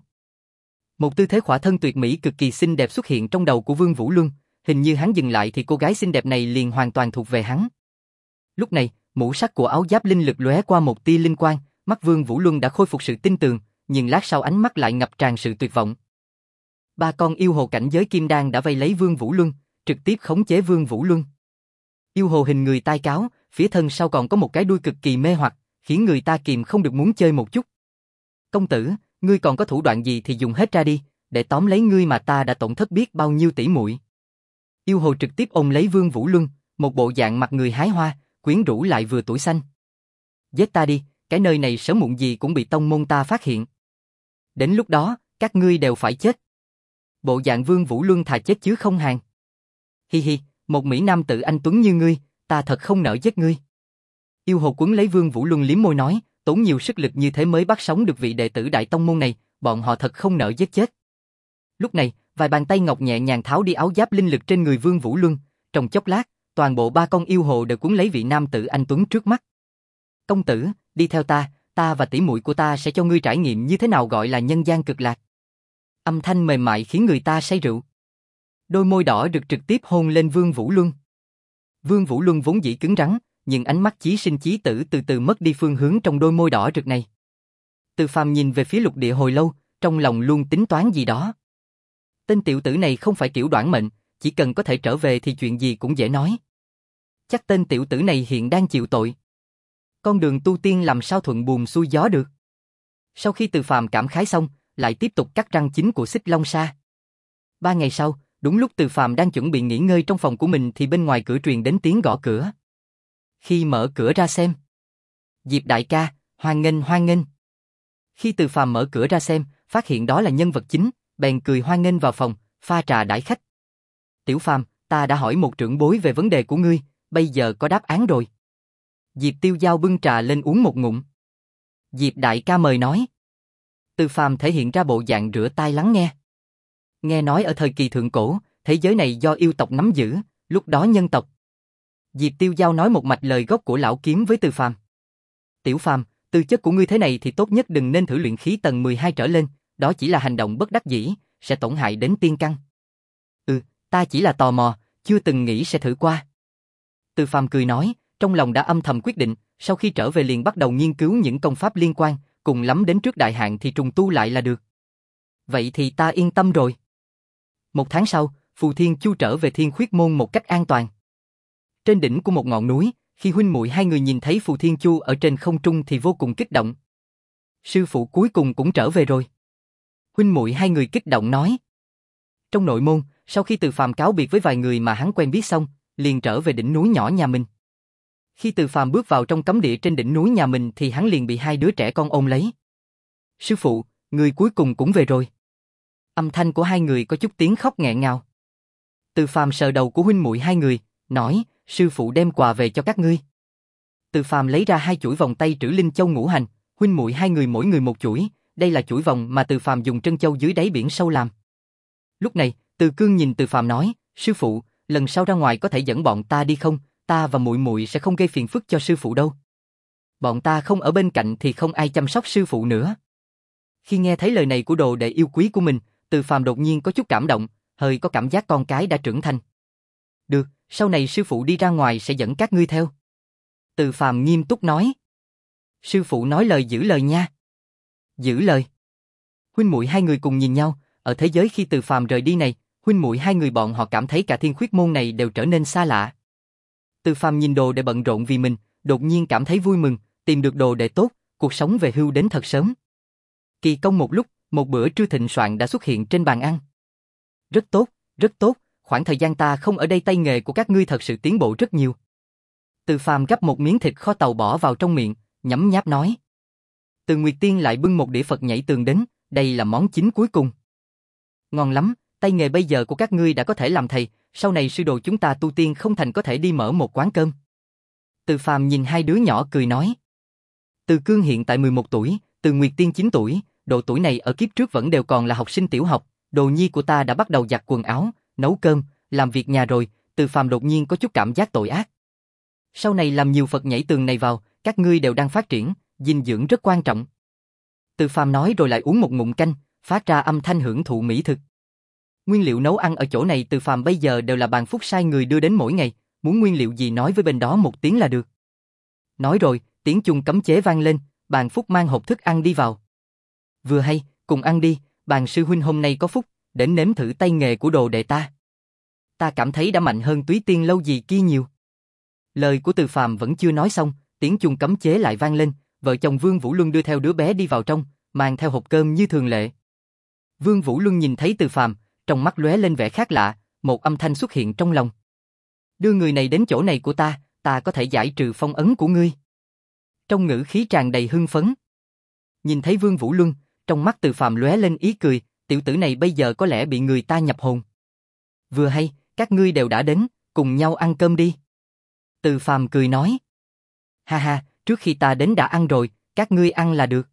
Một tư thế khỏa thân tuyệt mỹ cực kỳ xinh đẹp xuất hiện trong đầu của Vương Vũ Luân, hình như hắn dừng lại thì cô gái xinh đẹp này liền hoàn toàn thuộc về hắn. Lúc này, mũ sắt của áo giáp linh lực lóe qua một tia linh quang, mắt Vương Vũ Luân đã khôi phục sự tin tường, nhưng lát sau ánh mắt lại ngập tràn sự tuyệt vọng. Ba con yêu hồ cảnh giới kim đan đã vây lấy Vương Vũ Luân, trực tiếp khống chế Vương Vũ Luân. Yêu hồ hình người tai cáo, phía thân sau còn có một cái đuôi cực kỳ mê hoặc, khiến người ta kìm không được muốn chơi một chút. Công tử, ngươi còn có thủ đoạn gì thì dùng hết ra đi, để tóm lấy ngươi mà ta đã tổn thất biết bao nhiêu tỷ muội. Yêu hồ trực tiếp ôm lấy Vương Vũ Luân, một bộ dạng mặt người hái hoa, quyến rũ lại vừa tuổi xanh. Giết ta đi, cái nơi này sớm muộn gì cũng bị tông môn ta phát hiện. Đến lúc đó, các ngươi đều phải chết. Bộ dạng Vương Vũ Luân thà chết chứ không hàng. Hi hi, một mỹ nam tử anh tuấn như ngươi, ta thật không nỡ giết ngươi. Yêu hồ quấn lấy Vương Vũ Luân liếm môi nói, tốn nhiều sức lực như thế mới bắt sống được vị đệ tử đại tông môn này, bọn họ thật không nỡ giết chết. Lúc này, vài bàn tay ngọc nhẹ nhàng tháo đi áo giáp linh lực trên người Vương Vũ Luân, trong chốc lát, toàn bộ ba con yêu hồ đều cuốn lấy vị nam tử anh tuấn trước mắt. Công tử, đi theo ta, ta và tỷ muội của ta sẽ cho ngươi trải nghiệm như thế nào gọi là nhân gian cực lạc. Âm thanh mềm mại khiến người ta say rượu. Đôi môi đỏ được trực tiếp hôn lên Vương Vũ Luân. Vương Vũ Luân vốn dĩ cứng rắn, nhưng ánh mắt chí sinh chí tử từ từ mất đi phương hướng trong đôi môi đỏ rực này. Từ Phàm nhìn về phía lục địa hồi lâu, trong lòng luôn tính toán gì đó. Tên tiểu tử này không phải kiểu đoản mệnh, chỉ cần có thể trở về thì chuyện gì cũng dễ nói. Chắc tên tiểu tử này hiện đang chịu tội. Con đường tu tiên làm sao thuận buồm xuôi gió được. Sau khi Từ Phàm cảm khái xong, lại tiếp tục cắt răng chính của xích long sa. Ba ngày sau, đúng lúc Từ Phàm đang chuẩn bị nghỉ ngơi trong phòng của mình thì bên ngoài cửa truyền đến tiếng gõ cửa. Khi mở cửa ra xem, Diệp đại ca, hoan nghênh hoan nghênh. Khi Từ Phàm mở cửa ra xem, phát hiện đó là nhân vật chính, bèn cười hoan nghênh vào phòng, pha trà đãi khách. Tiểu Phàm, ta đã hỏi một trưởng bối về vấn đề của ngươi, bây giờ có đáp án rồi. Diệp Tiêu Giao bưng trà lên uống một ngụm. Diệp đại ca mời nói. Từ Phàm thể hiện ra bộ dạng rửa tai lắng nghe. Nghe nói ở thời kỳ thượng cổ, thế giới này do yêu tộc nắm giữ, lúc đó nhân tộc. Diệp Tiêu Giao nói một mạch lời gốc của lão kiếm với Từ Phàm. Tiểu Phàm, tư chất của ngươi thế này thì tốt nhất đừng nên thử luyện khí tầng mười hai trở lên, đó chỉ là hành động bất đắc dĩ, sẽ tổn hại đến tiên căn. Ừ, ta chỉ là tò mò, chưa từng nghĩ sẽ thử qua. Từ Phàm cười nói, trong lòng đã âm thầm quyết định, sau khi trở về liền bắt đầu nghiên cứu những công pháp liên quan, cùng lắm đến trước đại hạn thì trùng tu lại là được. Vậy thì ta yên tâm rồi. Một tháng sau, Phù Thiên Chu trở về Thiên Khuyết môn một cách an toàn. Trên đỉnh của một ngọn núi, khi huynh muội hai người nhìn thấy Phù Thiên Chu ở trên không trung thì vô cùng kích động. Sư phụ cuối cùng cũng trở về rồi. Huynh muội hai người kích động nói. Trong nội môn, sau khi Từ Phàm cáo biệt với vài người mà hắn quen biết xong, liền trở về đỉnh núi nhỏ nhà mình. Khi Từ Phàm bước vào trong cấm địa trên đỉnh núi nhà mình thì hắn liền bị hai đứa trẻ con ôm lấy. Sư phụ, người cuối cùng cũng về rồi. Âm thanh của hai người có chút tiếng khóc nghẹn ngào. Từ Phàm sờ đầu của huynh muội hai người, nói, sư phụ đem quà về cho các ngươi. Từ Phàm lấy ra hai chuỗi vòng tay trữ linh châu ngũ hành, huynh muội hai người mỗi người một chuỗi, đây là chuỗi vòng mà Từ Phàm dùng trân châu dưới đáy biển sâu làm. Lúc này, Từ Cương nhìn Từ Phàm nói, sư phụ, lần sau ra ngoài có thể dẫn bọn ta đi không? Ta và muội muội sẽ không gây phiền phức cho sư phụ đâu. Bọn ta không ở bên cạnh thì không ai chăm sóc sư phụ nữa. Khi nghe thấy lời này của đồ đệ yêu quý của mình, Từ Phàm đột nhiên có chút cảm động, hơi có cảm giác con cái đã trưởng thành. Được, sau này sư phụ đi ra ngoài sẽ dẫn các ngươi theo. Từ Phàm nghiêm túc nói. Sư phụ nói lời giữ lời nha. Giữ lời. Huynh muội hai người cùng nhìn nhau, ở thế giới khi Từ Phàm rời đi này, huynh muội hai người bọn họ cảm thấy cả thiên khuyết môn này đều trở nên xa lạ. Từ Phàm nhìn đồ đệ bận rộn vì mình, đột nhiên cảm thấy vui mừng, tìm được đồ đệ tốt, cuộc sống về hưu đến thật sớm. Kỳ công một lúc, một bữa trưa thịnh soạn đã xuất hiện trên bàn ăn. Rất tốt, rất tốt, khoảng thời gian ta không ở đây tay nghề của các ngươi thật sự tiến bộ rất nhiều. Từ Phàm gắp một miếng thịt kho tàu bỏ vào trong miệng, nhấm nháp nói. Từ Nguyệt Tiên lại bưng một đĩa Phật nhảy tường đến, đây là món chính cuối cùng. Ngon lắm, tay nghề bây giờ của các ngươi đã có thể làm thầy, sau này sư đồ chúng ta tu tiên không thành có thể đi mở một quán cơm. Từ Phàm nhìn hai đứa nhỏ cười nói. Từ Cương hiện tại mười một tuổi, Từ Nguyệt Tiên chín tuổi, độ tuổi này ở kiếp trước vẫn đều còn là học sinh tiểu học, đồ nhi của ta đã bắt đầu giặt quần áo, nấu cơm, làm việc nhà rồi. Từ Phàm đột nhiên có chút cảm giác tội ác. Sau này làm nhiều Phật nhảy tường này vào, các ngươi đều đang phát triển, dinh dưỡng rất quan trọng. Từ Phàm nói rồi lại uống một ngụm canh, phát ra âm thanh hưởng thụ mỹ thực. Nguyên liệu nấu ăn ở chỗ này Từ Phàm bây giờ đều là Bàn Phúc sai người đưa đến mỗi ngày, muốn nguyên liệu gì nói với bên đó một tiếng là được. Nói rồi, tiếng chuông cấm chế vang lên, Bàn Phúc mang hộp thức ăn đi vào. Vừa hay, cùng ăn đi, Bàn sư huynh hôm nay có phúc, đến nếm thử tay nghề của đồ đệ ta. Ta cảm thấy đã mạnh hơn Túy Tiên lâu gì kia nhiều. Lời của Từ Phàm vẫn chưa nói xong, tiếng chuông cấm chế lại vang lên, vợ chồng Vương Vũ Luân đưa theo đứa bé đi vào trong, mang theo hộp cơm như thường lệ. Vương Vũ Luân nhìn thấy Từ Phàm, trong mắt lóe lên vẻ khác lạ, một âm thanh xuất hiện trong lòng. Đưa người này đến chỗ này của ta, ta có thể giải trừ phong ấn của ngươi. Trong ngữ khí tràn đầy hưng phấn. Nhìn thấy Vương Vũ Luân, trong mắt Từ Phàm lóe lên ý cười, tiểu tử này bây giờ có lẽ bị người ta nhập hồn. Vừa hay, các ngươi đều đã đến, cùng nhau ăn cơm đi. Từ Phàm cười nói. Ha ha, trước khi ta đến đã ăn rồi, các ngươi ăn là được.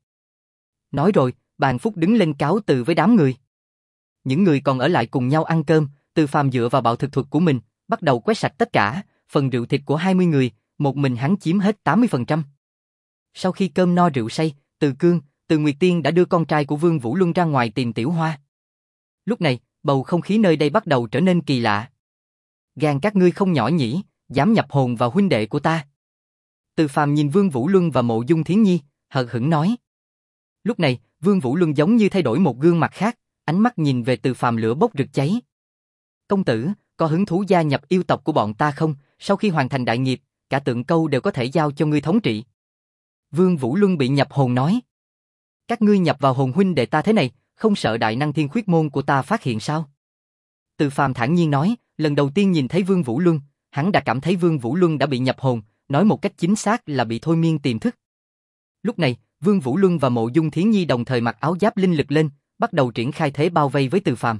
Nói rồi, Bàn Phúc đứng lên cáo từ với đám người. Những người còn ở lại cùng nhau ăn cơm, Từ Phàm dựa vào bạo thực thuật của mình, bắt đầu quét sạch tất cả, phần rượu thịt của hai mươi người, một mình hắn chiếm hết tám mươi phần trăm. Sau khi cơm no rượu say, Từ Cương, Từ Nguyệt Tiên đã đưa con trai của Vương Vũ Luân ra ngoài tìm Tiểu Hoa. Lúc này, bầu không khí nơi đây bắt đầu trở nên kỳ lạ. Gan các ngươi không nhỏ nhỉ, dám nhập hồn vào huynh đệ của ta. Từ Phàm nhìn Vương Vũ Luân và Mộ Dung Thiến Nhi, hờ hững nói. Lúc này, Vương Vũ Luân giống như thay đổi một gương mặt khác, ánh mắt nhìn về Từ Phàm lửa bốc rực cháy. Công tử, có hứng thú gia nhập yêu tộc của bọn ta không? Sau khi hoàn thành đại nghiệp, cả Tượng Câu đều có thể giao cho ngươi thống trị. Vương Vũ Luân bị nhập hồn nói. Các ngươi nhập vào hồn huynh đệ ta thế này, không sợ đại năng thiên khuyết môn của ta phát hiện sao? Từ Phàm thản nhiên nói, lần đầu tiên nhìn thấy Vương Vũ Luân, hắn đã cảm thấy Vương Vũ Luân đã bị nhập hồn, nói một cách chính xác là bị thôi miên tiềm thức. Lúc này, Vương Vũ Luân và Mộ Dung Thiến Nhi đồng thời mặc áo giáp linh lực lên, bắt đầu triển khai thế bao vây với Từ Phàm.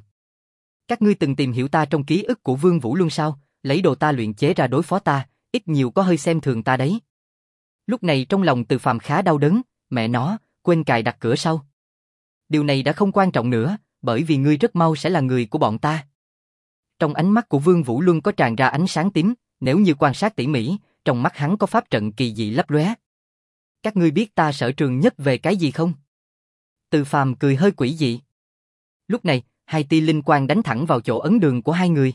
Các ngươi từng tìm hiểu ta trong ký ức của Vương Vũ Luân sao? Lấy đồ ta luyện chế ra đối phó ta, ít nhiều có hơi xem thường ta đấy. Lúc này trong lòng Từ Phàm khá đau đớn, mẹ nó, quên cài đặt cửa sau. Điều này đã không quan trọng nữa, bởi vì ngươi rất mau sẽ là người của bọn ta. Trong ánh mắt của Vương Vũ Luân có tràn ra ánh sáng tím, nếu như quan sát tỉ mỉ, trong mắt hắn có pháp trận kỳ dị lấp lóe. Các ngươi biết ta sở trường nhất về cái gì không? Từ Phàm cười hơi quỷ dị. Lúc này, hai tia linh quang đánh thẳng vào chỗ ấn đường của hai người.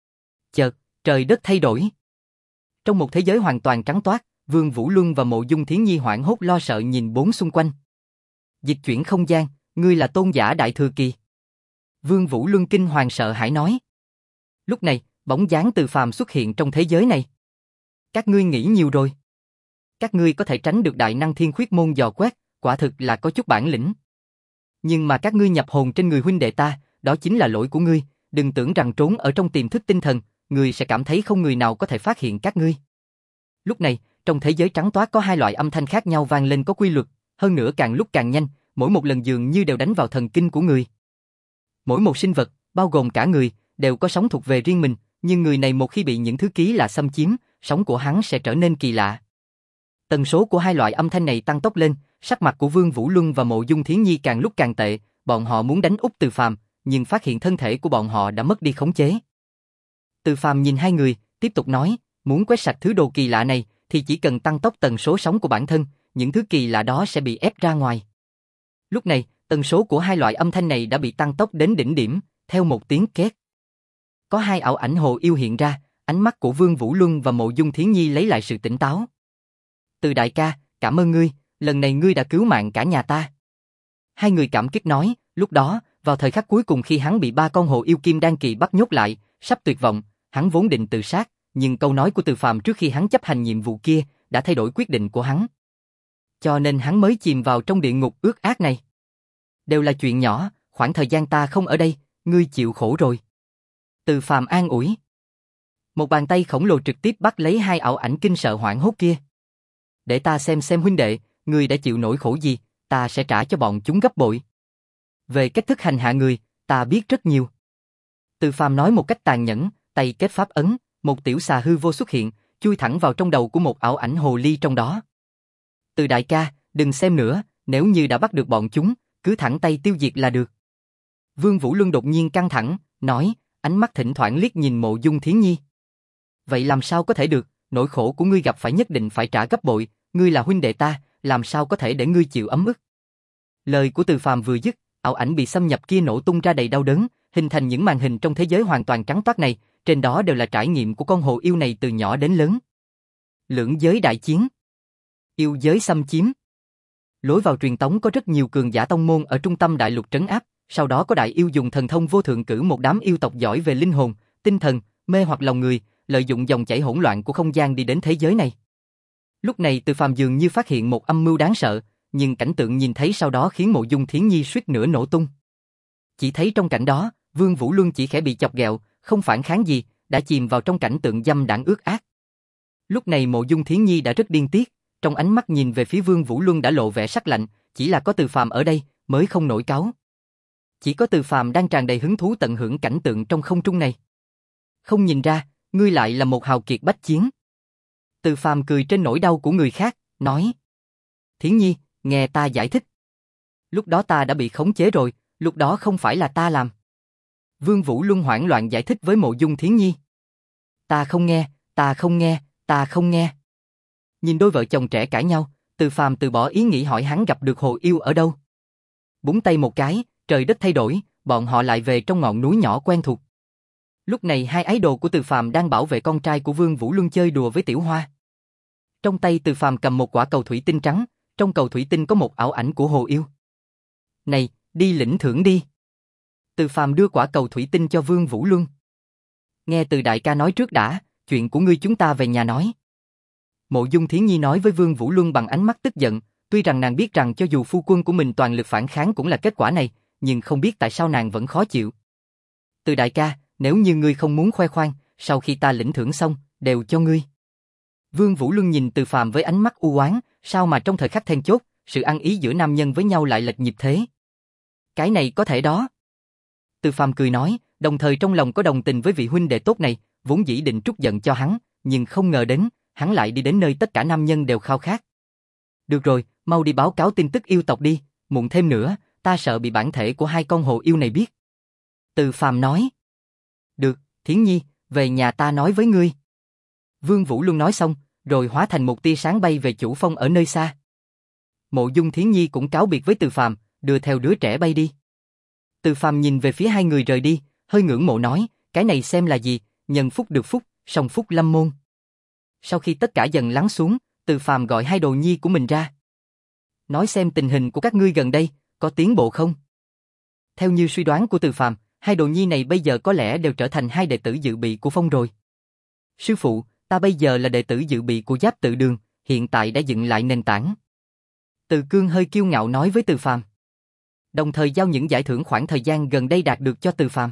Chợt, trời đất thay đổi. Trong một thế giới hoàn toàn trắng toát, Vương Vũ Luân và Mộ Dung Thiến Nhi hoảng hốt lo sợ nhìn bốn xung quanh. Dịch chuyển không gian, ngươi là tôn giả đại thừa kỳ. Vương Vũ Luân kinh hoàng sợ hãi nói. Lúc này, bóng dáng Từ Phàm xuất hiện trong thế giới này. Các ngươi nghĩ nhiều rồi. Các ngươi có thể tránh được đại năng thiên khuyết môn dò quét, quả thực là có chút bản lĩnh. Nhưng mà các ngươi nhập hồn trên người huynh đệ ta, đó chính là lỗi của ngươi, đừng tưởng rằng trốn ở trong tiềm thức tinh thần, ngươi sẽ cảm thấy không người nào có thể phát hiện các ngươi. Lúc này, trong thế giới trắng toát có hai loại âm thanh khác nhau vang lên có quy luật, hơn nữa càng lúc càng nhanh, mỗi một lần dường như đều đánh vào thần kinh của người. Mỗi một sinh vật, bao gồm cả người, đều có sóng thuộc về riêng mình, nhưng người này một khi bị những thứ ký lạ xâm chiếm, sóng của hắn sẽ trở nên kỳ lạ. Tần số của hai loại âm thanh này tăng tốc lên, sắc mặt của Vương Vũ Luân và Mộ Dung Thiến Nhi càng lúc càng tệ, bọn họ muốn đánh úp Từ Phàm, nhưng phát hiện thân thể của bọn họ đã mất đi khống chế. Từ Phàm nhìn hai người, tiếp tục nói, muốn quét sạch thứ đồ kỳ lạ này, thì chỉ cần tăng tốc tần số sóng của bản thân, những thứ kỳ lạ đó sẽ bị ép ra ngoài. Lúc này, tần số của hai loại âm thanh này đã bị tăng tốc đến đỉnh điểm, theo một tiếng két. Có hai ảo ảnh hồ yêu hiện ra, ánh mắt của Vương Vũ Luân và Mộ Dung Thiến Nhi lấy lại sự tỉnh táo. Từ đại ca, cảm ơn ngươi, lần này ngươi đã cứu mạng cả nhà ta. Hai người cảm kích nói, lúc đó, vào thời khắc cuối cùng khi hắn bị ba con hồ yêu kim đan kỳ bắt nhốt lại, sắp tuyệt vọng, hắn vốn định tự sát, nhưng câu nói của Từ Phàm trước khi hắn chấp hành nhiệm vụ kia đã thay đổi quyết định của hắn. Cho nên hắn mới chìm vào trong địa ngục ướt át này. Đều là chuyện nhỏ, khoảng thời gian ta không ở đây, ngươi chịu khổ rồi. Từ Phàm an ủi. Một bàn tay khổng lồ trực tiếp bắt lấy hai ảo ảnh kinh sợ hoảng hốt kia. Để ta xem xem huynh đệ, ngươi đã chịu nỗi khổ gì, ta sẽ trả cho bọn chúng gấp bội. Về cách thức hành hạ người, ta biết rất nhiều. Từ Phàm nói một cách tàn nhẫn, tay kết pháp ấn, một tiểu xà hư vô xuất hiện, chui thẳng vào trong đầu của một ảo ảnh hồ ly trong đó. Từ đại ca, đừng xem nữa, nếu như đã bắt được bọn chúng, cứ thẳng tay tiêu diệt là được. Vương Vũ Luân đột nhiên căng thẳng, nói, ánh mắt thỉnh thoảng liếc nhìn Mộ Dung Thiến Nhi. Vậy làm sao có thể được, nỗi khổ của ngươi gặp phải nhất định phải trả gấp bội, ngươi là huynh đệ ta, làm sao có thể để ngươi chịu ấm ức. Lời của Từ Phàm vừa dứt, ảo ảnh bị xâm nhập kia nổ tung ra đầy đau đớn, hình thành những màn hình trong thế giới hoàn toàn trắng toát này, trên đó đều là trải nghiệm của con hồ yêu này từ nhỏ đến lớn. Lưỡng giới đại chiến, yêu giới xâm chiếm. Lối vào truyền tống có rất nhiều cường giả tông môn ở trung tâm đại lục trấn áp, sau đó có đại yêu dùng thần thông vô thượng cử một đám yêu tộc giỏi về linh hồn, tinh thần, mê hoặc lòng người, lợi dụng dòng chảy hỗn loạn của không gian đi đến thế giới này. Lúc này Từ Phàm dường như phát hiện một âm mưu đáng sợ, nhưng cảnh tượng nhìn thấy sau đó khiến Mộ Dung Thiến Nhi suýt nữa nổ tung. Chỉ thấy trong cảnh đó, Vương Vũ Luân chỉ khẽ bị chọc ghẹo, không phản kháng gì, đã chìm vào trong cảnh tượng dâm đãng ướt át. Lúc này Mộ Dung Thiến Nhi đã rất điên tiết, trong ánh mắt nhìn về phía Vương Vũ Luân đã lộ vẻ sắc lạnh, chỉ là có Từ Phàm ở đây mới không nổi cáu. Chỉ có Từ Phàm đang tràn đầy hứng thú tận hưởng cảnh tượng trong không trung này. Không nhìn ra, ngươi lại là một hào kiệt bách chiến. Từ Phàm cười trên nỗi đau của người khác, nói: Thiến Nhi, nghe ta giải thích. Lúc đó ta đã bị khống chế rồi, lúc đó không phải là ta làm. Vương Vũ Luân hoảng loạn giải thích với Mộ Dung Thiến Nhi. Ta không nghe, ta không nghe, ta không nghe. Nhìn đôi vợ chồng trẻ cãi nhau, Từ Phàm từ bỏ ý nghĩ hỏi hắn gặp được hồ yêu ở đâu. Búng tay một cái, trời đất thay đổi, bọn họ lại về trong ngọn núi nhỏ quen thuộc. Lúc này hai ái đồ của Từ Phàm đang bảo vệ con trai của Vương Vũ Luân chơi đùa với Tiểu Hoa. Trong tay Từ Phàm cầm một quả cầu thủy tinh trắng, trong cầu thủy tinh có một ảo ảnh của hồ yêu. Này, đi lĩnh thưởng đi. Từ Phàm đưa quả cầu thủy tinh cho Vương Vũ Luân. Nghe Từ đại ca nói trước đã, chuyện của ngươi chúng ta về nhà nói. Mộ Dung Thiến Nhi nói với Vương Vũ Luân bằng ánh mắt tức giận, tuy rằng nàng biết rằng cho dù phu quân của mình toàn lực phản kháng cũng là kết quả này, nhưng không biết tại sao nàng vẫn khó chịu. Từ đại ca, nếu như ngươi không muốn khoe khoang, sau khi ta lĩnh thưởng xong, đều cho ngươi. Vương Vũ Luân nhìn Từ Phàm với ánh mắt u oán, sao mà trong thời khắc then chốt, sự ăn ý giữa nam nhân với nhau lại lệch nhịp thế? Cái này có thể đó. Từ Phàm cười nói, đồng thời trong lòng có đồng tình với vị huynh đệ tốt này, vốn dĩ định trút giận cho hắn, nhưng không ngờ đến, hắn lại đi đến nơi tất cả nam nhân đều khao khát. Được rồi, mau đi báo cáo tin tức yêu tộc đi, muộn thêm nữa, ta sợ bị bản thể của hai con hồ yêu này biết. Từ Phàm nói. Được, Thiến Nhi, về nhà ta nói với ngươi. Vương Vũ Luân nói xong, rồi hóa thành một tia sáng bay về chủ phong ở nơi xa. Mộ Dung Thiến Nhi cũng cáo biệt với Từ Phàm, đưa theo đứa trẻ bay đi. Từ Phàm nhìn về phía hai người rời đi, hơi ngưỡng mộ nói, cái này xem là gì, nhân phúc được phúc, song phúc lâm môn. Sau khi tất cả dần lắng xuống, Từ Phàm gọi hai đồ nhi của mình ra. Nói xem tình hình của các ngươi gần đây, có tiến bộ không? Theo như suy đoán của Từ Phàm, hai đồ nhi này bây giờ có lẽ đều trở thành hai đệ tử dự bị của Phong rồi. Sư phụ, ta bây giờ là đệ tử dự bị của Giáp Tự Đường, hiện tại đã dựng lại nền tảng. Từ Cương hơi kiêu ngạo nói với Từ Phàm. Đồng thời giao những giải thưởng khoảng thời gian gần đây đạt được cho Từ Phàm.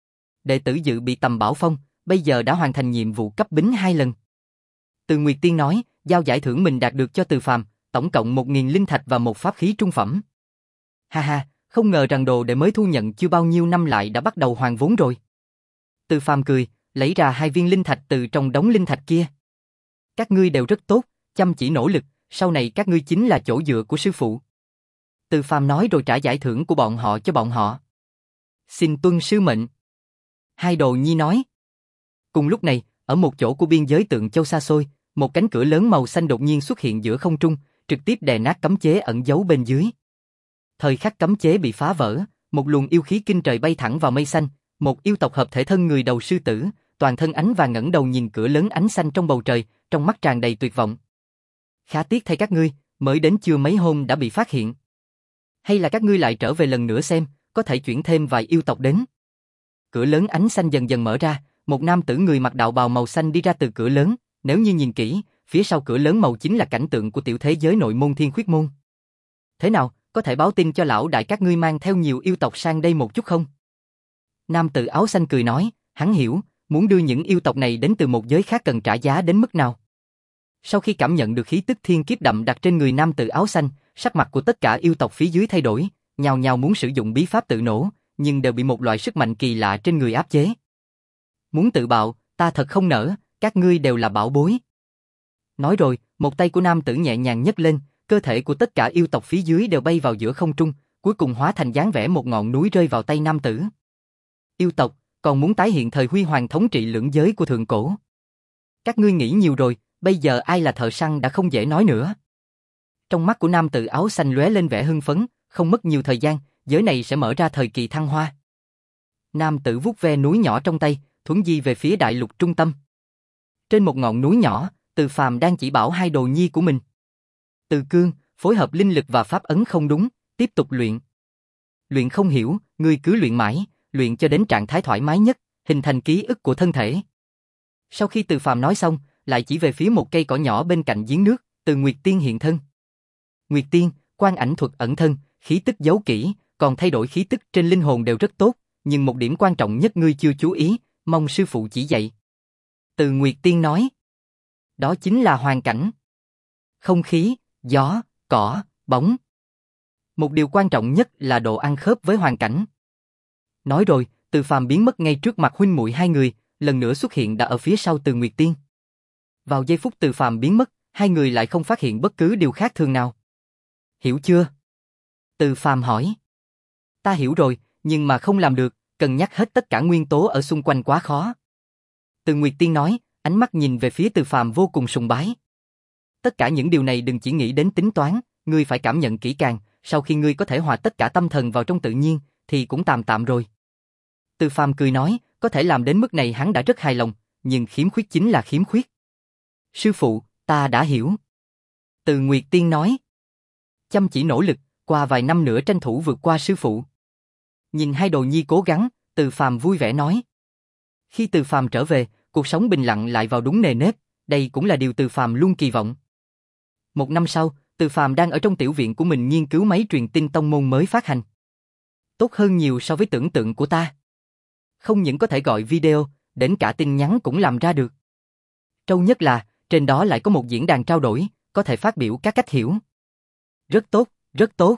Đệ tử dự bị Tầm Bảo Phong, bây giờ đã hoàn thành nhiệm vụ cấp bính hai lần. Từ Nguyệt Tiên nói, giao giải thưởng mình đạt được cho Từ Phàm, tổng cộng một nghìn linh thạch và một pháp khí trung phẩm. Ha ha, không ngờ rằng đồ đệ mới thu nhận chưa bao nhiêu năm lại đã bắt đầu hoàn vốn rồi. Từ Phàm cười, lấy ra hai viên linh thạch từ trong đống linh thạch kia. Các ngươi đều rất tốt, chăm chỉ nỗ lực, sau này các ngươi chính là chỗ dựa của sư phụ. Từ Phàm nói rồi trả giải thưởng của bọn họ cho bọn họ. Xin tuân sư mệnh. Hai đồ nhi nói. Cùng lúc này, ở một chỗ của biên giới Tượng Châu xa xôi, một cánh cửa lớn màu xanh đột nhiên xuất hiện giữa không trung, trực tiếp đè nát cấm chế ẩn giấu bên dưới. Thời khắc cấm chế bị phá vỡ, một luồng yêu khí kinh trời bay thẳng vào mây xanh, một yêu tộc hợp thể thân người đầu sư tử, toàn thân ánh vàng ngẩng đầu nhìn cửa lớn ánh xanh trong bầu trời, trong mắt tràn đầy tuyệt vọng. Khá tiếc thay các ngươi, mới đến chưa mấy hôm đã bị phát hiện. Hay là các ngươi lại trở về lần nữa xem, có thể chuyển thêm vài yêu tộc đến. Cửa lớn ánh xanh dần dần mở ra, một nam tử người mặc đạo bào màu xanh đi ra từ cửa lớn, nếu như nhìn kỹ, phía sau cửa lớn màu chính là cảnh tượng của tiểu thế giới nội môn Thiên Khuyết môn. Thế nào, có thể báo tin cho lão đại các ngươi mang theo nhiều yêu tộc sang đây một chút không? Nam tử áo xanh cười nói, hắn hiểu, muốn đưa những yêu tộc này đến từ một giới khác cần trả giá đến mức nào. Sau khi cảm nhận được khí tức thiên kiếp đậm đặc trên người nam tử áo xanh, sắc mặt của tất cả yêu tộc phía dưới thay đổi, nhao nhao muốn sử dụng bí pháp tự nổ, nhưng đều bị một loại sức mạnh kỳ lạ trên người áp chế. Muốn tự bạo, ta thật không nỡ, các ngươi đều là bảo bối. Nói rồi, một tay của nam tử nhẹ nhàng nhấc lên, cơ thể của tất cả yêu tộc phía dưới đều bay vào giữa không trung, cuối cùng hóa thành dáng vẻ một ngọn núi rơi vào tay nam tử. Yêu tộc, còn muốn tái hiện thời huy hoàng thống trị lưỡng giới của thượng cổ. Các ngươi nghĩ nhiều rồi, bây giờ ai là thợ săn đã không dễ nói nữa. Trong mắt của nam tử áo xanh lóe lên vẻ hưng phấn, không mất nhiều thời gian, giới này sẽ mở ra thời kỳ thăng hoa. Nam tử vuốt ve núi nhỏ trong tay, thuấn di về phía đại lục trung tâm. Trên một ngọn núi nhỏ, Từ Phàm đang chỉ bảo hai đồ nhi của mình. Từ Cương, phối hợp linh lực và pháp ấn không đúng, tiếp tục luyện. Luyện không hiểu, ngươi cứ luyện mãi, luyện cho đến trạng thái thoải mái nhất, hình thành ký ức của thân thể. Sau khi Từ Phàm nói xong, lại chỉ về phía một cây cỏ nhỏ bên cạnh giếng nước, Từ Nguyệt Tiên hiện thân. Nguyệt Tiên, quan ảnh thuật ẩn thân, khí tức giấu kỹ, còn thay đổi khí tức trên linh hồn đều rất tốt, nhưng một điểm quan trọng nhất ngươi chưa chú ý, mong sư phụ chỉ dạy. Từ Nguyệt Tiên nói. Đó chính là hoàn cảnh. Không khí, gió, cỏ, bóng. Một điều quan trọng nhất là độ ăn khớp với hoàn cảnh. Nói rồi, Từ Phàm biến mất ngay trước mặt huynh muội hai người, lần nữa xuất hiện đã ở phía sau Từ Nguyệt Tiên. Vào giây phút Từ Phàm biến mất, hai người lại không phát hiện bất cứ điều khác thường nào. Hiểu chưa? Từ Phàm hỏi. Ta hiểu rồi, nhưng mà không làm được, cân nhắc hết tất cả nguyên tố ở xung quanh quá khó. Từ Nguyệt Tiên nói, ánh mắt nhìn về phía Từ Phàm vô cùng sùng bái. Tất cả những điều này đừng chỉ nghĩ đến tính toán, ngươi phải cảm nhận kỹ càng, sau khi ngươi có thể hòa tất cả tâm thần vào trong tự nhiên, thì cũng tạm tạm rồi. Từ Phàm cười nói, có thể làm đến mức này hắn đã rất hài lòng, nhưng khiếm khuyết chính là khiếm khuyết. Sư phụ, ta đã hiểu. Từ Nguyệt Tiên nói. Chăm chỉ nỗ lực, qua vài năm nữa tranh thủ vượt qua sư phụ. Nhìn hai đồ nhi cố gắng, Từ Phàm vui vẻ nói. Khi Từ Phàm trở về, cuộc sống bình lặng lại vào đúng nề nếp, đây cũng là điều Từ Phàm luôn kỳ vọng. Một năm sau, Từ Phàm đang ở trong tiểu viện của mình nghiên cứu máy truyền tin tông môn mới phát hành. Tốt hơn nhiều so với tưởng tượng của ta. Không những có thể gọi video, đến cả tin nhắn cũng làm ra được. Trâu nhất là, trên đó lại có một diễn đàn trao đổi, có thể phát biểu các cách hiểu. Rất tốt, rất tốt.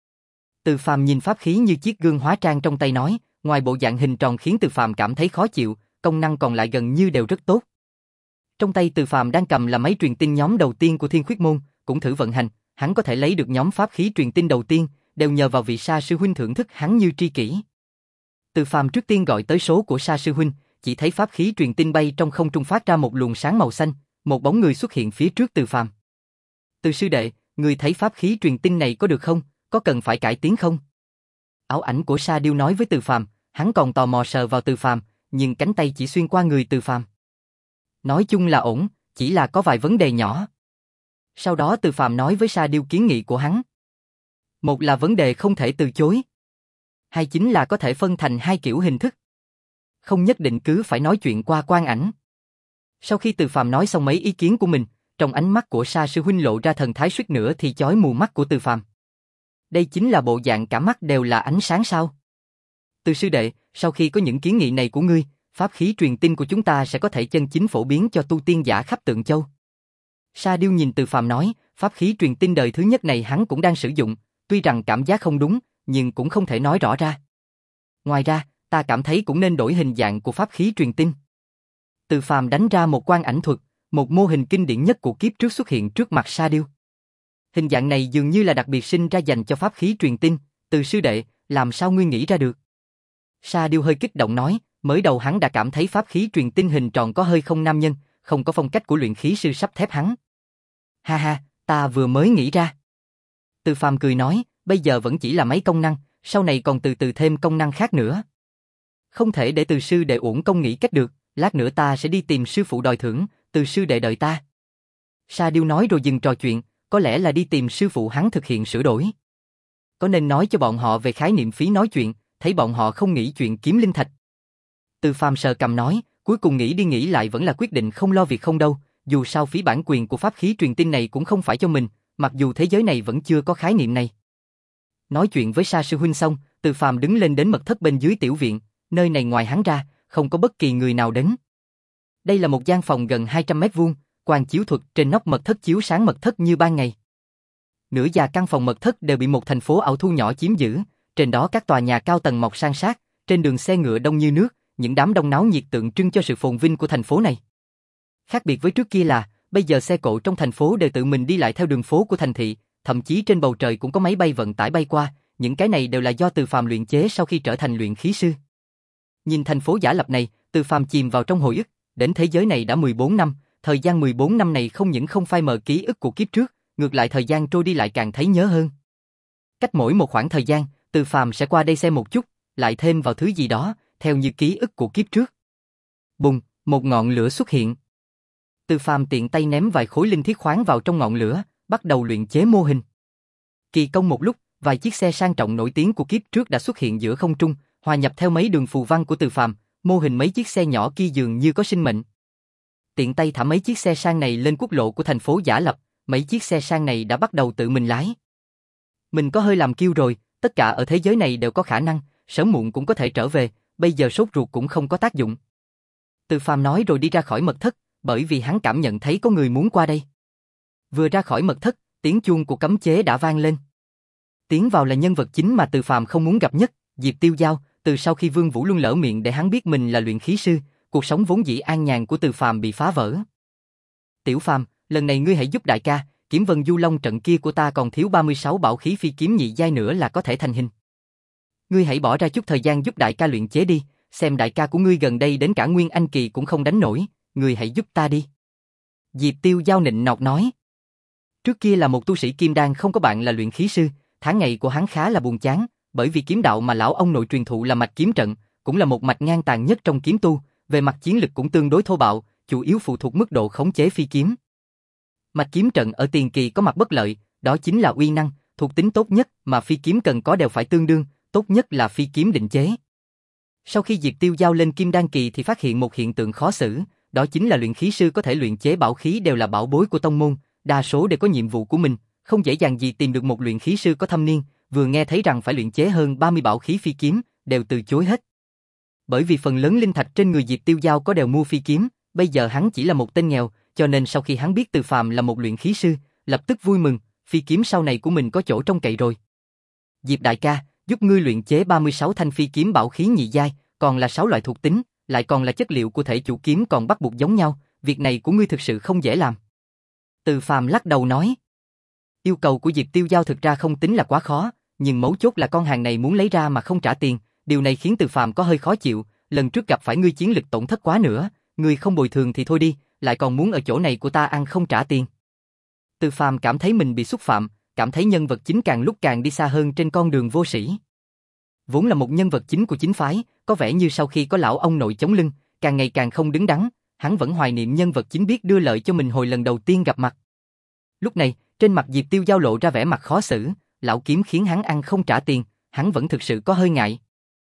Từ Phàm nhìn pháp khí như chiếc gương hóa trang trong tay nói, ngoài bộ dạng hình tròn khiến Từ Phàm cảm thấy khó chịu, công năng còn lại gần như đều rất tốt. Trong tay Từ Phàm đang cầm là máy truyền tin nhóm đầu tiên của Thiên Khuyết môn, cũng thử vận hành, hắn có thể lấy được nhóm pháp khí truyền tin đầu tiên, đều nhờ vào vị Sa sư huynh thưởng thức hắn như tri kỷ. Từ Phàm trước tiên gọi tới số của Sa sư huynh, chỉ thấy pháp khí truyền tin bay trong không trung phát ra một luồng sáng màu xanh, một bóng người xuất hiện phía trước Từ Phàm. Từ sư đệ, người thấy pháp khí truyền tin này có được không, có cần phải cải tiến không? Ảo ảnh của Sa Điêu nói với Từ Phàm, hắn còn tò mò sờ vào Từ Phàm, nhưng cánh tay chỉ xuyên qua người Từ Phàm. Nói chung là ổn, chỉ là có vài vấn đề nhỏ. Sau đó Từ Phàm nói với Sa Điêu kiến nghị của hắn. Một là vấn đề không thể từ chối. Hai chính là có thể phân thành hai kiểu hình thức. Không nhất định cứ phải nói chuyện qua quang ảnh. Sau khi Từ Phàm nói xong mấy ý kiến của mình, trong ánh mắt của Sa sư huynh lộ ra thần thái suýt nữa thì chói mù mắt của Từ Phàm. Đây chính là bộ dạng cả mắt đều là ánh sáng sao? Từ sư đệ, sau khi có những kiến nghị này của ngươi, pháp khí truyền tin của chúng ta sẽ có thể chân chính phổ biến cho tu tiên giả khắp Tượng Châu. Sa Điêu nhìn Từ Phàm nói, pháp khí truyền tin đời thứ nhất này hắn cũng đang sử dụng, tuy rằng cảm giác không đúng, nhưng cũng không thể nói rõ ra. Ngoài ra, ta cảm thấy cũng nên đổi hình dạng của pháp khí truyền tin. Từ Phàm đánh ra một quan ảnh thuật, một mô hình kinh điển nhất của kiếp trước xuất hiện trước mặt Sa Điêu. Hình dạng này dường như là đặc biệt sinh ra dành cho pháp khí truyền tin, Từ sư đệ, làm sao ngươi nghĩ ra được? Sa Điêu hơi kích động nói, mới đầu hắn đã cảm thấy pháp khí truyền tin hình tròn có hơi không nam nhân, không có phong cách của luyện khí sư sắp thép hắn. Ha ha, ta vừa mới nghĩ ra. Từ Phàm cười nói, bây giờ vẫn chỉ là mấy công năng, sau này còn từ từ thêm công năng khác nữa. Không thể để Từ sư đệ uổng công nghĩ cách được, lát nữa ta sẽ đi tìm sư phụ đòi thưởng, Từ sư đệ đợi ta. Sa Điêu nói rồi dừng trò chuyện, có lẽ là đi tìm sư phụ hắn thực hiện sửa đổi. Có nên nói cho bọn họ về khái niệm phí nói chuyện, thấy bọn họ không nghĩ chuyện kiếm linh thạch. Từ Phàm sờ cằm nói, cuối cùng nghĩ đi nghĩ lại vẫn là quyết định không lo việc không đâu, dù sao phí bản quyền của pháp khí truyền tin này cũng không phải cho mình, mặc dù thế giới này vẫn chưa có khái niệm này. Nói chuyện với Sa sư huynh xong, Từ Phàm đứng lên đến mật thất bên dưới tiểu viện, nơi này ngoài hắn ra, không có bất kỳ người nào đến. Đây là một gian phòng gần hai trăm mét vuông, quang chiếu thuật trên nóc mật thất chiếu sáng mật thất như ban ngày. Nửa già căn phòng mật thất đều bị một thành phố ảo thu nhỏ chiếm giữ, trên đó các tòa nhà cao tầng mọc san sát, trên đường xe ngựa đông như nước, những đám đông náo nhiệt tượng trưng cho sự phồn vinh của thành phố này. Khác biệt với trước kia là, bây giờ xe cộ trong thành phố đều tự mình đi lại theo đường phố của thành thị, thậm chí trên bầu trời cũng có máy bay vận tải bay qua, những cái này đều là do Từ Phàm luyện chế sau khi trở thành luyện khí sư. Nhìn thành phố giả lập này, Từ Phàm chìm vào trong hồi ức, đến thế giới này đã mười bốn năm, thời gian mười bốn năm này không những không phai mờ ký ức của kiếp trước, ngược lại thời gian trôi đi lại càng thấy nhớ hơn. Cách mỗi một khoảng thời gian, Từ Phàm sẽ qua đây xem một chút, lại thêm vào thứ gì đó, theo như ký ức của kiếp trước. Bùng, một ngọn lửa xuất hiện. Từ Phàm tiện tay ném vài khối linh thiết khoáng vào trong ngọn lửa, bắt đầu luyện chế mô hình. Kỳ công một lúc, vài chiếc xe sang trọng nổi tiếng của kiếp trước đã xuất hiện giữa không trung, hòa nhập theo mấy đường phù văn của Từ Phàm, mô hình mấy chiếc xe nhỏ kia dường như có sinh mệnh. Tiện tay thả mấy chiếc xe sang này lên quốc lộ của thành phố giả lập, mấy chiếc xe sang này đã bắt đầu tự mình lái. Mình có hơi làm kiêu rồi, tất cả ở thế giới này đều có khả năng, sớm muộn cũng có thể trở về, bây giờ sốt ruột cũng không có tác dụng. Từ Phàm nói rồi đi ra khỏi mật thất, bởi vì hắn cảm nhận thấy có người muốn qua đây. Vừa ra khỏi mật thất, tiếng chuông của cấm chế đã vang lên. Tiến vào là nhân vật chính mà Từ Phàm không muốn gặp nhất, Diệp Tiêu Giao. Từ sau khi Vương Vũ luôn lỡ miệng để hắn biết mình là luyện khí sư, cuộc sống vốn dĩ an nhàn của Từ Phàm bị phá vỡ. Tiểu Phàm, lần này ngươi hãy giúp đại ca, Kiếm Vân Du Long trận kia của ta còn thiếu ba mươi sáu bảo khí phi kiếm nhị giai nữa là có thể thành hình. Ngươi hãy bỏ ra chút thời gian giúp đại ca luyện chế đi, xem đại ca của ngươi gần đây đến cả Nguyên Anh kỳ cũng không đánh nổi, ngươi hãy giúp ta đi. Diệp Tiêu Giao nịnh nọt nói. Trước kia là một tu sĩ kim đan không có bạn là luyện khí sư, tháng ngày của hắn khá là buồn chán, bởi vì kiếm đạo mà lão ông nội truyền thụ là mạch kiếm trận, cũng là một mạch ngang tàn nhất trong kiếm tu, về mặt chiến lực cũng tương đối thô bạo, chủ yếu phụ thuộc mức độ khống chế phi kiếm. Mạch kiếm trận ở tiền kỳ có mặt bất lợi, đó chính là uy năng, thuộc tính tốt nhất mà phi kiếm cần có đều phải tương đương, tốt nhất là phi kiếm định chế. Sau khi Diệp Tiêu Giao lên kim đan kỳ thì phát hiện một hiện tượng khó xử, đó chính là luyện khí sư có thể luyện chế bảo khí đều là bảo bối của tông môn, đa số đều có nhiệm vụ của mình, không dễ dàng gì tìm được một luyện khí sư có thâm niên, vừa nghe thấy rằng phải luyện chế hơn ba mươi bảo khí phi kiếm, đều từ chối hết. Bởi vì phần lớn linh thạch trên người Diệp Tiêu Giao có đều mua phi kiếm, bây giờ hắn chỉ là một tên nghèo, cho nên sau khi hắn biết Từ Phàm là một luyện khí sư, lập tức vui mừng, phi kiếm sau này của mình có chỗ trông cậy rồi. Diệp đại ca, giúp ngươi luyện chế ba mươi sáu thanh phi kiếm bảo khí nhị giai, còn là sáu loại thuộc tính, lại còn là chất liệu của thể chủ kiếm còn bắt buộc giống nhau, việc này của ngươi thực sự không dễ làm. Từ Phàm lắc đầu nói. Yêu cầu của Diệp Tiêu Giao thực ra không tính là quá khó, nhưng mấu chốt là con hàng này muốn lấy ra mà không trả tiền, điều này khiến Từ Phàm có hơi khó chịu, lần trước gặp phải ngươi chiến lực tổn thất quá nữa, ngươi không bồi thường thì thôi đi, lại còn muốn ở chỗ này của ta ăn không trả tiền. Từ Phàm cảm thấy mình bị xúc phạm, cảm thấy nhân vật chính càng lúc càng đi xa hơn trên con đường vô sĩ. Vốn là một nhân vật chính của chính phái, có vẻ như sau khi có lão ông nội chống lưng, càng ngày càng không đứng đắn, hắn vẫn hoài niệm nhân vật chính biết đưa lợi cho mình hồi lần đầu tiên gặp mặt. Lúc này, trên mặt Diệp Tiêu Giao lộ ra vẻ mặt khó xử, lão kiếm khiến hắn ăn không trả tiền, hắn vẫn thực sự có hơi ngại.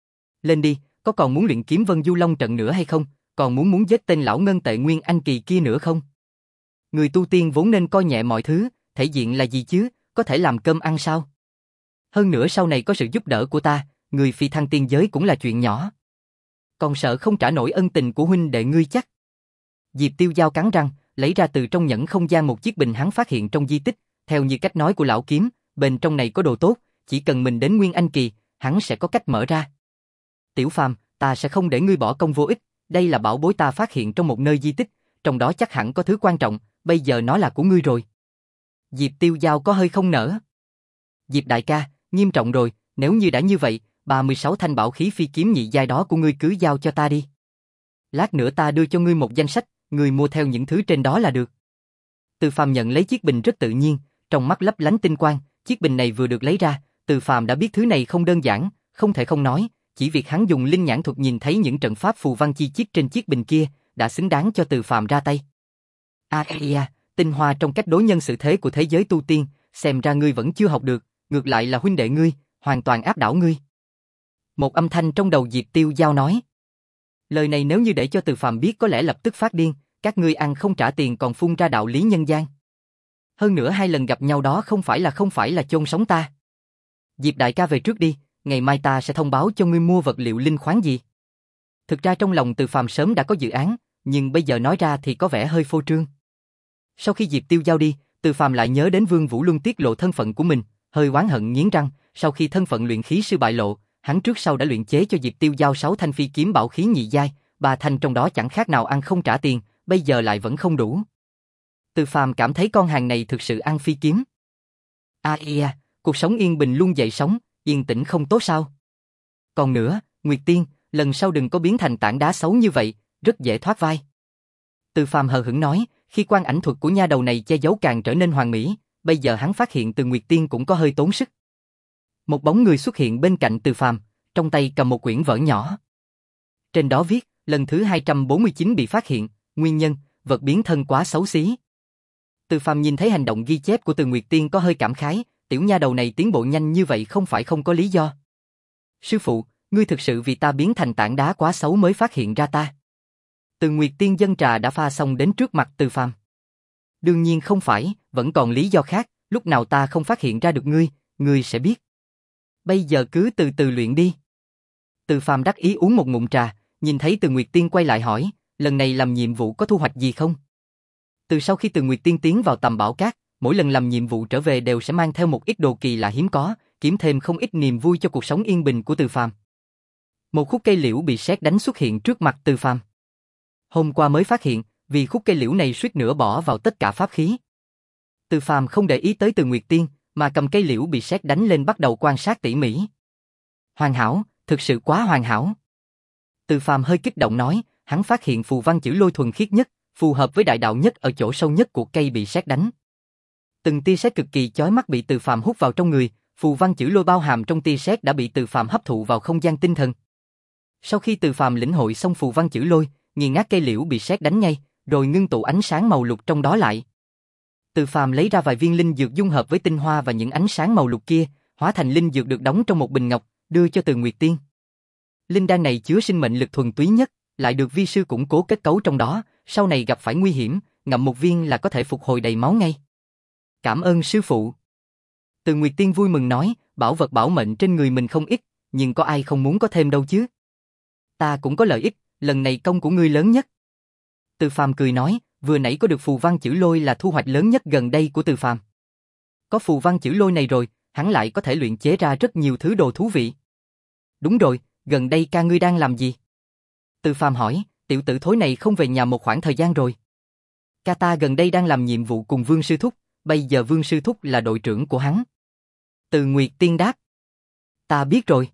Lên đi, có còn muốn luyện Kiếm Vân Du Long trận nữa hay không, còn muốn muốn giết tên lão ngân tệ Nguyên Anh kỳ kia nữa không? Người tu tiên vốn nên coi nhẹ mọi thứ, thể diện là gì chứ, có thể làm cơm ăn sao? Hơn nữa sau này có sự giúp đỡ của ta, người phi thăng tiên giới cũng là chuyện nhỏ. Còn sợ không trả nổi ân tình của huynh đệ ngươi chắc. Diệp Tiêu Giao cắn răng, lấy ra từ trong nhẫn không gian một chiếc bình hắn phát hiện trong di tích, theo như cách nói của lão kiếm, bên trong này có đồ tốt, chỉ cần mình đến Nguyên Anh Kỳ, hắn sẽ có cách mở ra. Tiểu Phàm, ta sẽ không để ngươi bỏ công vô ích, đây là bảo bối ta phát hiện trong một nơi di tích, trong đó chắc hẳn có thứ quan trọng, bây giờ nó là của ngươi rồi. Diệp Tiêu Giao có hơi không nỡ. Diệp đại ca, nghiêm trọng rồi, nếu như đã như vậy, ba mươi sáu thanh bảo khí phi kiếm nhị giai đó của ngươi cứ giao cho ta đi. Lát nữa ta đưa cho ngươi một danh sách, ngươi mua theo những thứ trên đó là được. Từ Phàm nhận lấy chiếc bình rất tự nhiên, trong mắt lấp lánh tinh quang, chiếc bình này vừa được lấy ra, Từ Phàm đã biết thứ này không đơn giản, không thể không nói, chỉ việc hắn dùng linh nhãn thuật nhìn thấy những trận pháp phù văn chi chít trên chiếc bình kia, đã xứng đáng cho Từ Phàm ra tay. A à, tinh hoa trong cách đối nhân xử thế của thế giới tu tiên, xem ra ngươi vẫn chưa học được, ngược lại là huynh đệ ngươi, hoàn toàn áp đảo ngươi. Một âm thanh trong đầu Diệp Tiêu Giao nói. Lời này nếu như để cho Từ Phàm biết có lẽ lập tức phát điên, các ngươi ăn không trả tiền còn phun ra đạo lý nhân gian. Hơn nữa hai lần gặp nhau đó không phải là không phải là chôn sống ta. Diệp đại ca về trước đi, ngày mai ta sẽ thông báo cho ngươi mua vật liệu linh khoáng gì. Thực ra trong lòng Từ Phàm sớm đã có dự án, nhưng bây giờ nói ra thì có vẻ hơi phô trương. Sau khi Diệp Tiêu Giao đi, Từ Phàm lại nhớ đến Vương Vũ Luân tiết lộ thân phận của mình, hơi oán hận nghiến răng, sau khi thân phận luyện khí sư bại lộ, hắn trước sau đã luyện chế cho Diệp Tiêu Giao sáu thanh phi kiếm bảo khí nhị giai, ba thanh trong đó chẳng khác nào ăn không trả tiền, bây giờ lại vẫn không đủ. Từ Phàm cảm thấy con hàng này thực sự ăn phi kiếm. A à, cuộc sống yên bình luôn dậy sóng, yên tĩnh không tốt sao? Còn nữa, Nguyệt Tiên, lần sau đừng có biến thành tảng đá xấu như vậy, rất dễ thoát vai. Từ Phàm hờ hững nói, khi quan ảnh thuật của nha đầu này che giấu càng trở nên hoàn mỹ, bây giờ hắn phát hiện từ Nguyệt Tiên cũng có hơi tốn sức. Một bóng người xuất hiện bên cạnh Từ Phàm, trong tay cầm một quyển vở nhỏ. Trên đó viết, lần thứ hai trăm bốn mươi chín bị phát hiện, nguyên nhân, vật biến thân quá xấu xí. Từ Phàm nhìn thấy hành động ghi chép của Từ Nguyệt Tiên có hơi cảm khái, tiểu nha đầu này tiến bộ nhanh như vậy không phải không có lý do. Sư phụ, ngươi thực sự vì ta biến thành tảng đá quá xấu mới phát hiện ra ta. Từ Nguyệt Tiên dâng trà đã pha xong đến trước mặt Từ Phàm. Đương nhiên không phải, vẫn còn lý do khác, lúc nào ta không phát hiện ra được ngươi, ngươi sẽ biết. Bây giờ cứ từ từ luyện đi. Từ Phàm đắc ý uống một ngụm trà, nhìn thấy Từ Nguyệt Tiên quay lại hỏi, lần này làm nhiệm vụ có thu hoạch gì không? Từ sau khi Từ Nguyệt Tiên tiến vào tầm bảo cát, mỗi lần làm nhiệm vụ trở về đều sẽ mang theo một ít đồ kỳ lạ hiếm có, kiếm thêm không ít niềm vui cho cuộc sống yên bình của Từ Phàm. Một khúc cây liễu bị sét đánh xuất hiện trước mặt Từ Phàm. Hôm qua mới phát hiện, vì khúc cây liễu này suýt nữa bỏ vào tất cả pháp khí. Từ Phàm không để ý tới Từ Nguyệt Tiên, mà cầm cây liễu bị sét đánh lên bắt đầu quan sát tỉ mỉ. Hoàn hảo, thực sự quá hoàn hảo. Từ Phàm hơi kích động nói, hắn phát hiện phù văn chữ lôi thuần khiết nhất, phù hợp với đại đạo nhất ở chỗ sâu nhất của cây bị sét đánh. Từng tia sét cực kỳ chói mắt bị Từ Phàm hút vào trong người, phù văn chữ lôi bao hàm trong tia sét đã bị Từ Phàm hấp thụ vào không gian tinh thần. Sau khi Từ Phàm lĩnh hội xong phù văn chữ lôi, nghiền nát cây liễu bị sét đánh ngay, rồi ngưng tụ ánh sáng màu lục trong đó lại. Từ Phàm lấy ra vài viên linh dược dung hợp với tinh hoa và những ánh sáng màu lục kia, hóa thành linh dược được đóng trong một bình ngọc, đưa cho Từ Nguyệt Tiên. Linh đan này chứa sinh mệnh lực thuần túy nhất, lại được vi sư củng cố kết cấu trong đó, sau này gặp phải nguy hiểm, ngậm một viên là có thể phục hồi đầy máu ngay. Cảm ơn sư phụ. Từ Nguyệt Tiên vui mừng nói, bảo vật bảo mệnh trên người mình không ít, nhưng có ai không muốn có thêm đâu chứ. Ta cũng có lợi ích, lần này công của ngươi lớn nhất. Từ Phàm cười nói, vừa nãy có được phù văn chữ lôi là thu hoạch lớn nhất gần đây của Từ Phàm. Có phù văn chữ lôi này rồi, hắn lại có thể luyện chế ra rất nhiều thứ đồ thú vị. Đúng rồi, gần đây ca ngươi đang làm gì? Từ Phàm hỏi, tiểu tử thối này không về nhà một khoảng thời gian rồi. Ca ta gần đây đang làm nhiệm vụ cùng Vương Sư Thúc, bây giờ Vương Sư Thúc là đội trưởng của hắn. Từ Nguyệt Tiên đáp. Ta biết rồi.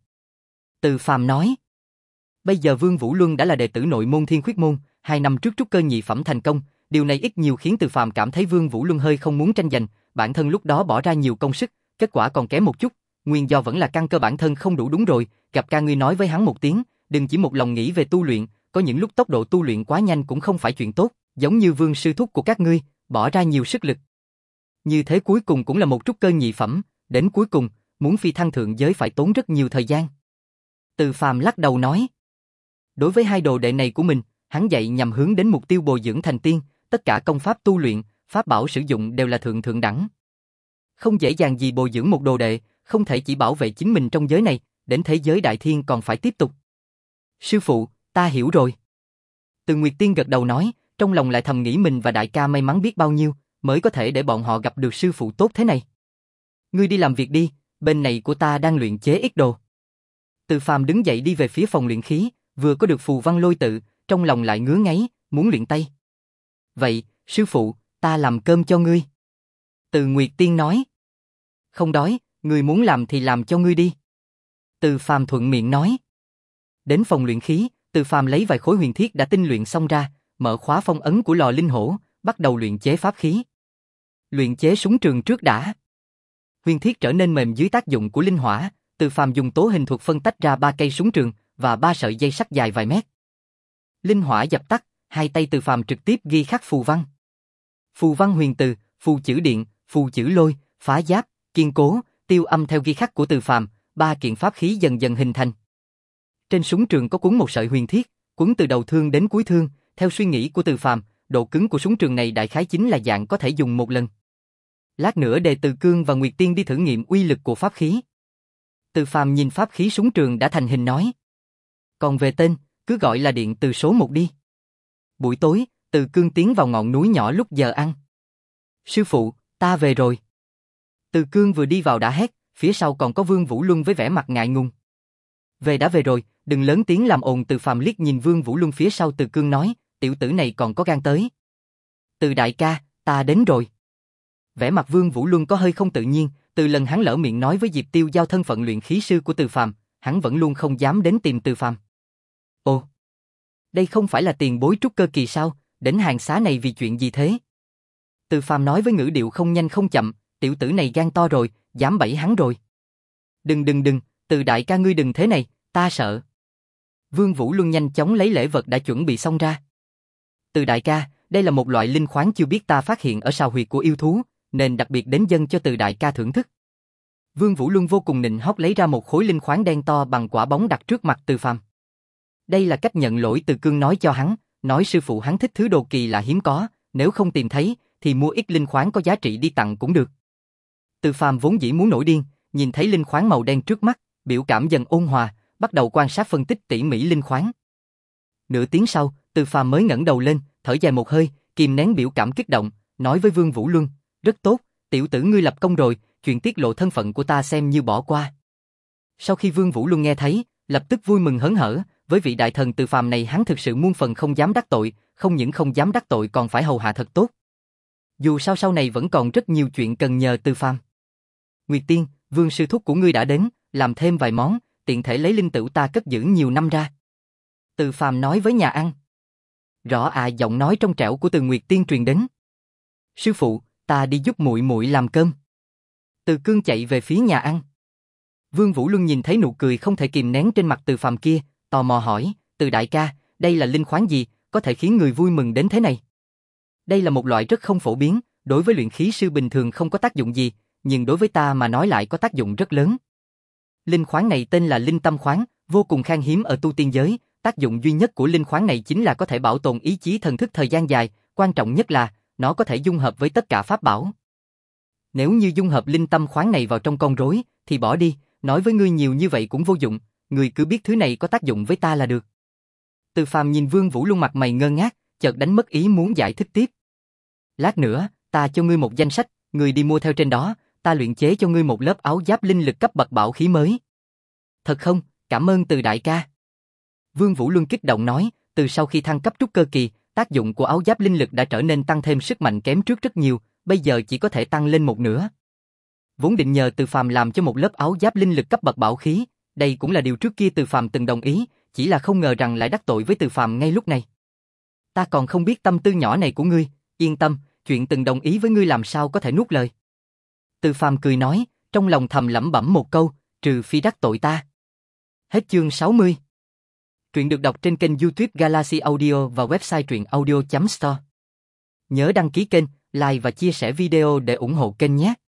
Từ Phàm nói. Bây giờ Vương Vũ Luân đã là đệ tử nội môn Thiên Khuyết Môn, hai năm trước trúc cơ nhị phẩm thành công, điều này ít nhiều khiến Từ Phàm cảm thấy Vương Vũ Luân hơi không muốn tranh giành, bản thân lúc đó bỏ ra nhiều công sức, kết quả còn kém một chút, nguyên do vẫn là căn cơ bản thân không đủ. Đúng rồi, gặp ca ngươi nói với hắn một tiếng, đừng chỉ một lòng nghĩ về tu luyện, có những lúc tốc độ tu luyện quá nhanh cũng không phải chuyện tốt, giống như Vương sư thúc của các ngươi, bỏ ra nhiều sức lực. Như thế cuối cùng cũng là một trúc cơ nhị phẩm, đến cuối cùng, muốn phi thăng thượng giới phải tốn rất nhiều thời gian. Từ Phàm lắc đầu nói, đối với hai đồ đệ này của mình, hắn dạy nhằm hướng đến mục tiêu bồi dưỡng thành tiên, tất cả công pháp tu luyện, pháp bảo sử dụng đều là thượng thượng đẳng. Không dễ dàng gì bồi dưỡng một đồ đệ, không thể chỉ bảo vệ chính mình trong giới này, đến thế giới đại thiên còn phải tiếp tục. Sư phụ, ta hiểu rồi. Từ Nguyệt Tiên gật đầu nói, trong lòng lại thầm nghĩ mình và đại ca may mắn biết bao nhiêu, mới có thể để bọn họ gặp được sư phụ tốt thế này. Ngươi đi làm việc đi, bên này của ta đang luyện chế ít đồ. Từ Phàm đứng dậy đi về phía phòng luyện khí, vừa có được phù văn lôi tự, trong lòng lại ngứa ngáy, muốn luyện tay. Vậy, sư phụ, ta làm cơm cho ngươi. Từ Nguyệt Tiên nói. Không đói, ngươi muốn làm thì làm cho ngươi đi. Từ Phàm thuận miệng nói. Đến phòng luyện khí, Từ Phàm lấy vài khối huyền thiết đã tinh luyện xong ra, mở khóa phong ấn của lò linh hổ, bắt đầu luyện chế pháp khí. Luyện chế súng trường trước đã. Huyền thiết trở nên mềm dưới tác dụng của linh hỏa, Từ Phàm dùng tố hình thuật phân tách ra ba cây súng trường và ba sợi dây sắt dài vài mét. Linh hỏa dập tắt, hai tay Từ Phàm trực tiếp ghi khắc phù văn. Phù văn huyền từ, phù chữ điện, phù chữ lôi, phá giáp, kiên cố, tiêu âm theo ghi khắc của Từ Phàm, ba kiện pháp khí dần dần hình thành. Trên súng trường có quấn một sợi huyền thiết, quấn từ đầu thương đến cuối thương, theo suy nghĩ của Từ Phàm, độ cứng của súng trường này đại khái chính là dạng có thể dùng một lần. Lát nữa để Từ Cương và Nguyệt Tiên đi thử nghiệm uy lực của pháp khí. Từ Phàm nhìn pháp khí súng trường đã thành hình nói. Còn về tên, cứ gọi là điện từ số một đi. Buổi tối, Từ Cương tiến vào ngọn núi nhỏ lúc giờ ăn. Sư phụ, ta về rồi. Từ Cương vừa đi vào đã hét, phía sau còn có Vương Vũ Luân với vẻ mặt ngại ngùng. Về đã về rồi, đừng lớn tiếng làm ồn. Từ Phàm liếc nhìn Vương Vũ Luân phía sau. Từ Cương nói, tiểu tử này còn có gan tới. Từ đại ca, ta đến rồi. Vẻ mặt Vương Vũ Luân có hơi không tự nhiên, từ lần hắn lỡ miệng nói với Diệp Tiêu giao thân phận luyện khí sư của Từ Phàm, hắn vẫn luôn không dám đến tìm Từ Phàm. Ồ, đây không phải là tiền bối trúc cơ kỳ sao, đến hàng xá này vì chuyện gì thế? Từ Phàm nói với ngữ điệu không nhanh không chậm, tiểu tử này gan to rồi, dám bẫy hắn rồi. Đừng đừng đừng, Từ đại ca ngươi đừng thế này, ta sợ. Vương Vũ Luân nhanh chóng lấy lễ vật đã chuẩn bị xong ra. Từ đại ca, đây là một loại linh khoáng chưa biết ta phát hiện ở sào huyệt của yêu thú, nên đặc biệt đến dâng cho Từ đại ca thưởng thức. Vương Vũ Luân vô cùng nịnh hót lấy ra một khối linh khoáng đen to bằng quả bóng đặt trước mặt Từ Phàm. Đây là cách nhận lỗi Từ Cương nói cho hắn, nói sư phụ hắn thích thứ đồ kỳ lạ hiếm có, nếu không tìm thấy thì mua ít linh khoáng có giá trị đi tặng cũng được. Từ Phàm vốn dĩ muốn nổi điên, nhìn thấy linh khoáng màu đen trước mắt, biểu cảm dần ôn hòa, bắt đầu quan sát phân tích tỉ mỉ linh khoáng. Nửa tiếng sau, Từ Phàm mới ngẩng đầu lên, thở dài một hơi, kìm nén biểu cảm kích động, nói với Vương Vũ Luân, rất tốt, tiểu tử ngươi lập công rồi, chuyện tiết lộ thân phận của ta xem như bỏ qua. Sau khi Vương Vũ Luân nghe thấy, lập tức vui mừng hớn hở, với vị đại thần Từ Phàm này hắn thực sự muôn phần không dám đắc tội, không những không dám đắc tội còn phải hầu hạ thật tốt. Dù sao sau này vẫn còn rất nhiều chuyện cần nhờ Từ Phàm. Nguyệt Tiên, Vương sư thúc của ngươi đã đến, làm thêm vài món, tiện thể lấy linh tửu ta cất giữ nhiều năm ra. Từ Phàm nói với nhà ăn. Rõ à, giọng nói trong trẻo của Từ Nguyệt Tiên truyền đến. Sư phụ, ta đi giúp muội muội làm cơm. Từ Cương chạy về phía nhà ăn. Vương Vũ Luân nhìn thấy nụ cười không thể kìm nén trên mặt Từ Phàm kia, tò mò hỏi, Từ đại ca, đây là linh khoáng gì, có thể khiến người vui mừng đến thế này? Đây là một loại rất không phổ biến, đối với luyện khí sư bình thường không có tác dụng gì, nhưng đối với ta mà nói lại có tác dụng rất lớn. Linh khoáng này tên là linh tâm khoáng, vô cùng khan hiếm ở tu tiên giới, tác dụng duy nhất của linh khoáng này chính là có thể bảo tồn ý chí thần thức thời gian dài, quan trọng nhất là nó có thể dung hợp với tất cả pháp bảo. Nếu như dung hợp linh tâm khoáng này vào trong con rối, thì bỏ đi, nói với ngươi nhiều như vậy cũng vô dụng, ngươi cứ biết thứ này có tác dụng với ta là được. Từ Phàm nhìn Vương Vũ Luân mặt mày ngơ ngác, chợt đánh mất ý muốn giải thích tiếp. Lát nữa, ta cho ngươi một danh sách, ngươi đi mua theo trên đó, ta luyện chế cho ngươi một lớp áo giáp linh lực cấp bậc bảo khí mới. Thật không? Cảm ơn Từ đại ca. Vương Vũ Luân kích động nói, từ sau khi thăng cấp trúc cơ kỳ, tác dụng của áo giáp linh lực đã trở nên tăng thêm sức mạnh kém trước rất nhiều, bây giờ chỉ có thể tăng lên một nửa. Vốn định nhờ Từ Phàm làm cho một lớp áo giáp linh lực cấp bậc bảo khí, đây cũng là điều trước kia Từ Phàm từng đồng ý, chỉ là không ngờ rằng lại đắc tội với Từ Phàm ngay lúc này. Ta còn không biết tâm tư nhỏ này của ngươi, yên tâm, chuyện từng đồng ý với ngươi làm sao có thể nuốt lời. Từ Phàm cười nói, trong lòng thầm lẩm bẩm một câu, trừ phi đắc tội ta. Hết chương sáu mươi. Truyện được đọc trên kênh YouTube Galaxy Audio và website truyện audio chấm store. Nhớ đăng ký kênh, like và chia sẻ video để ủng hộ kênh nhé.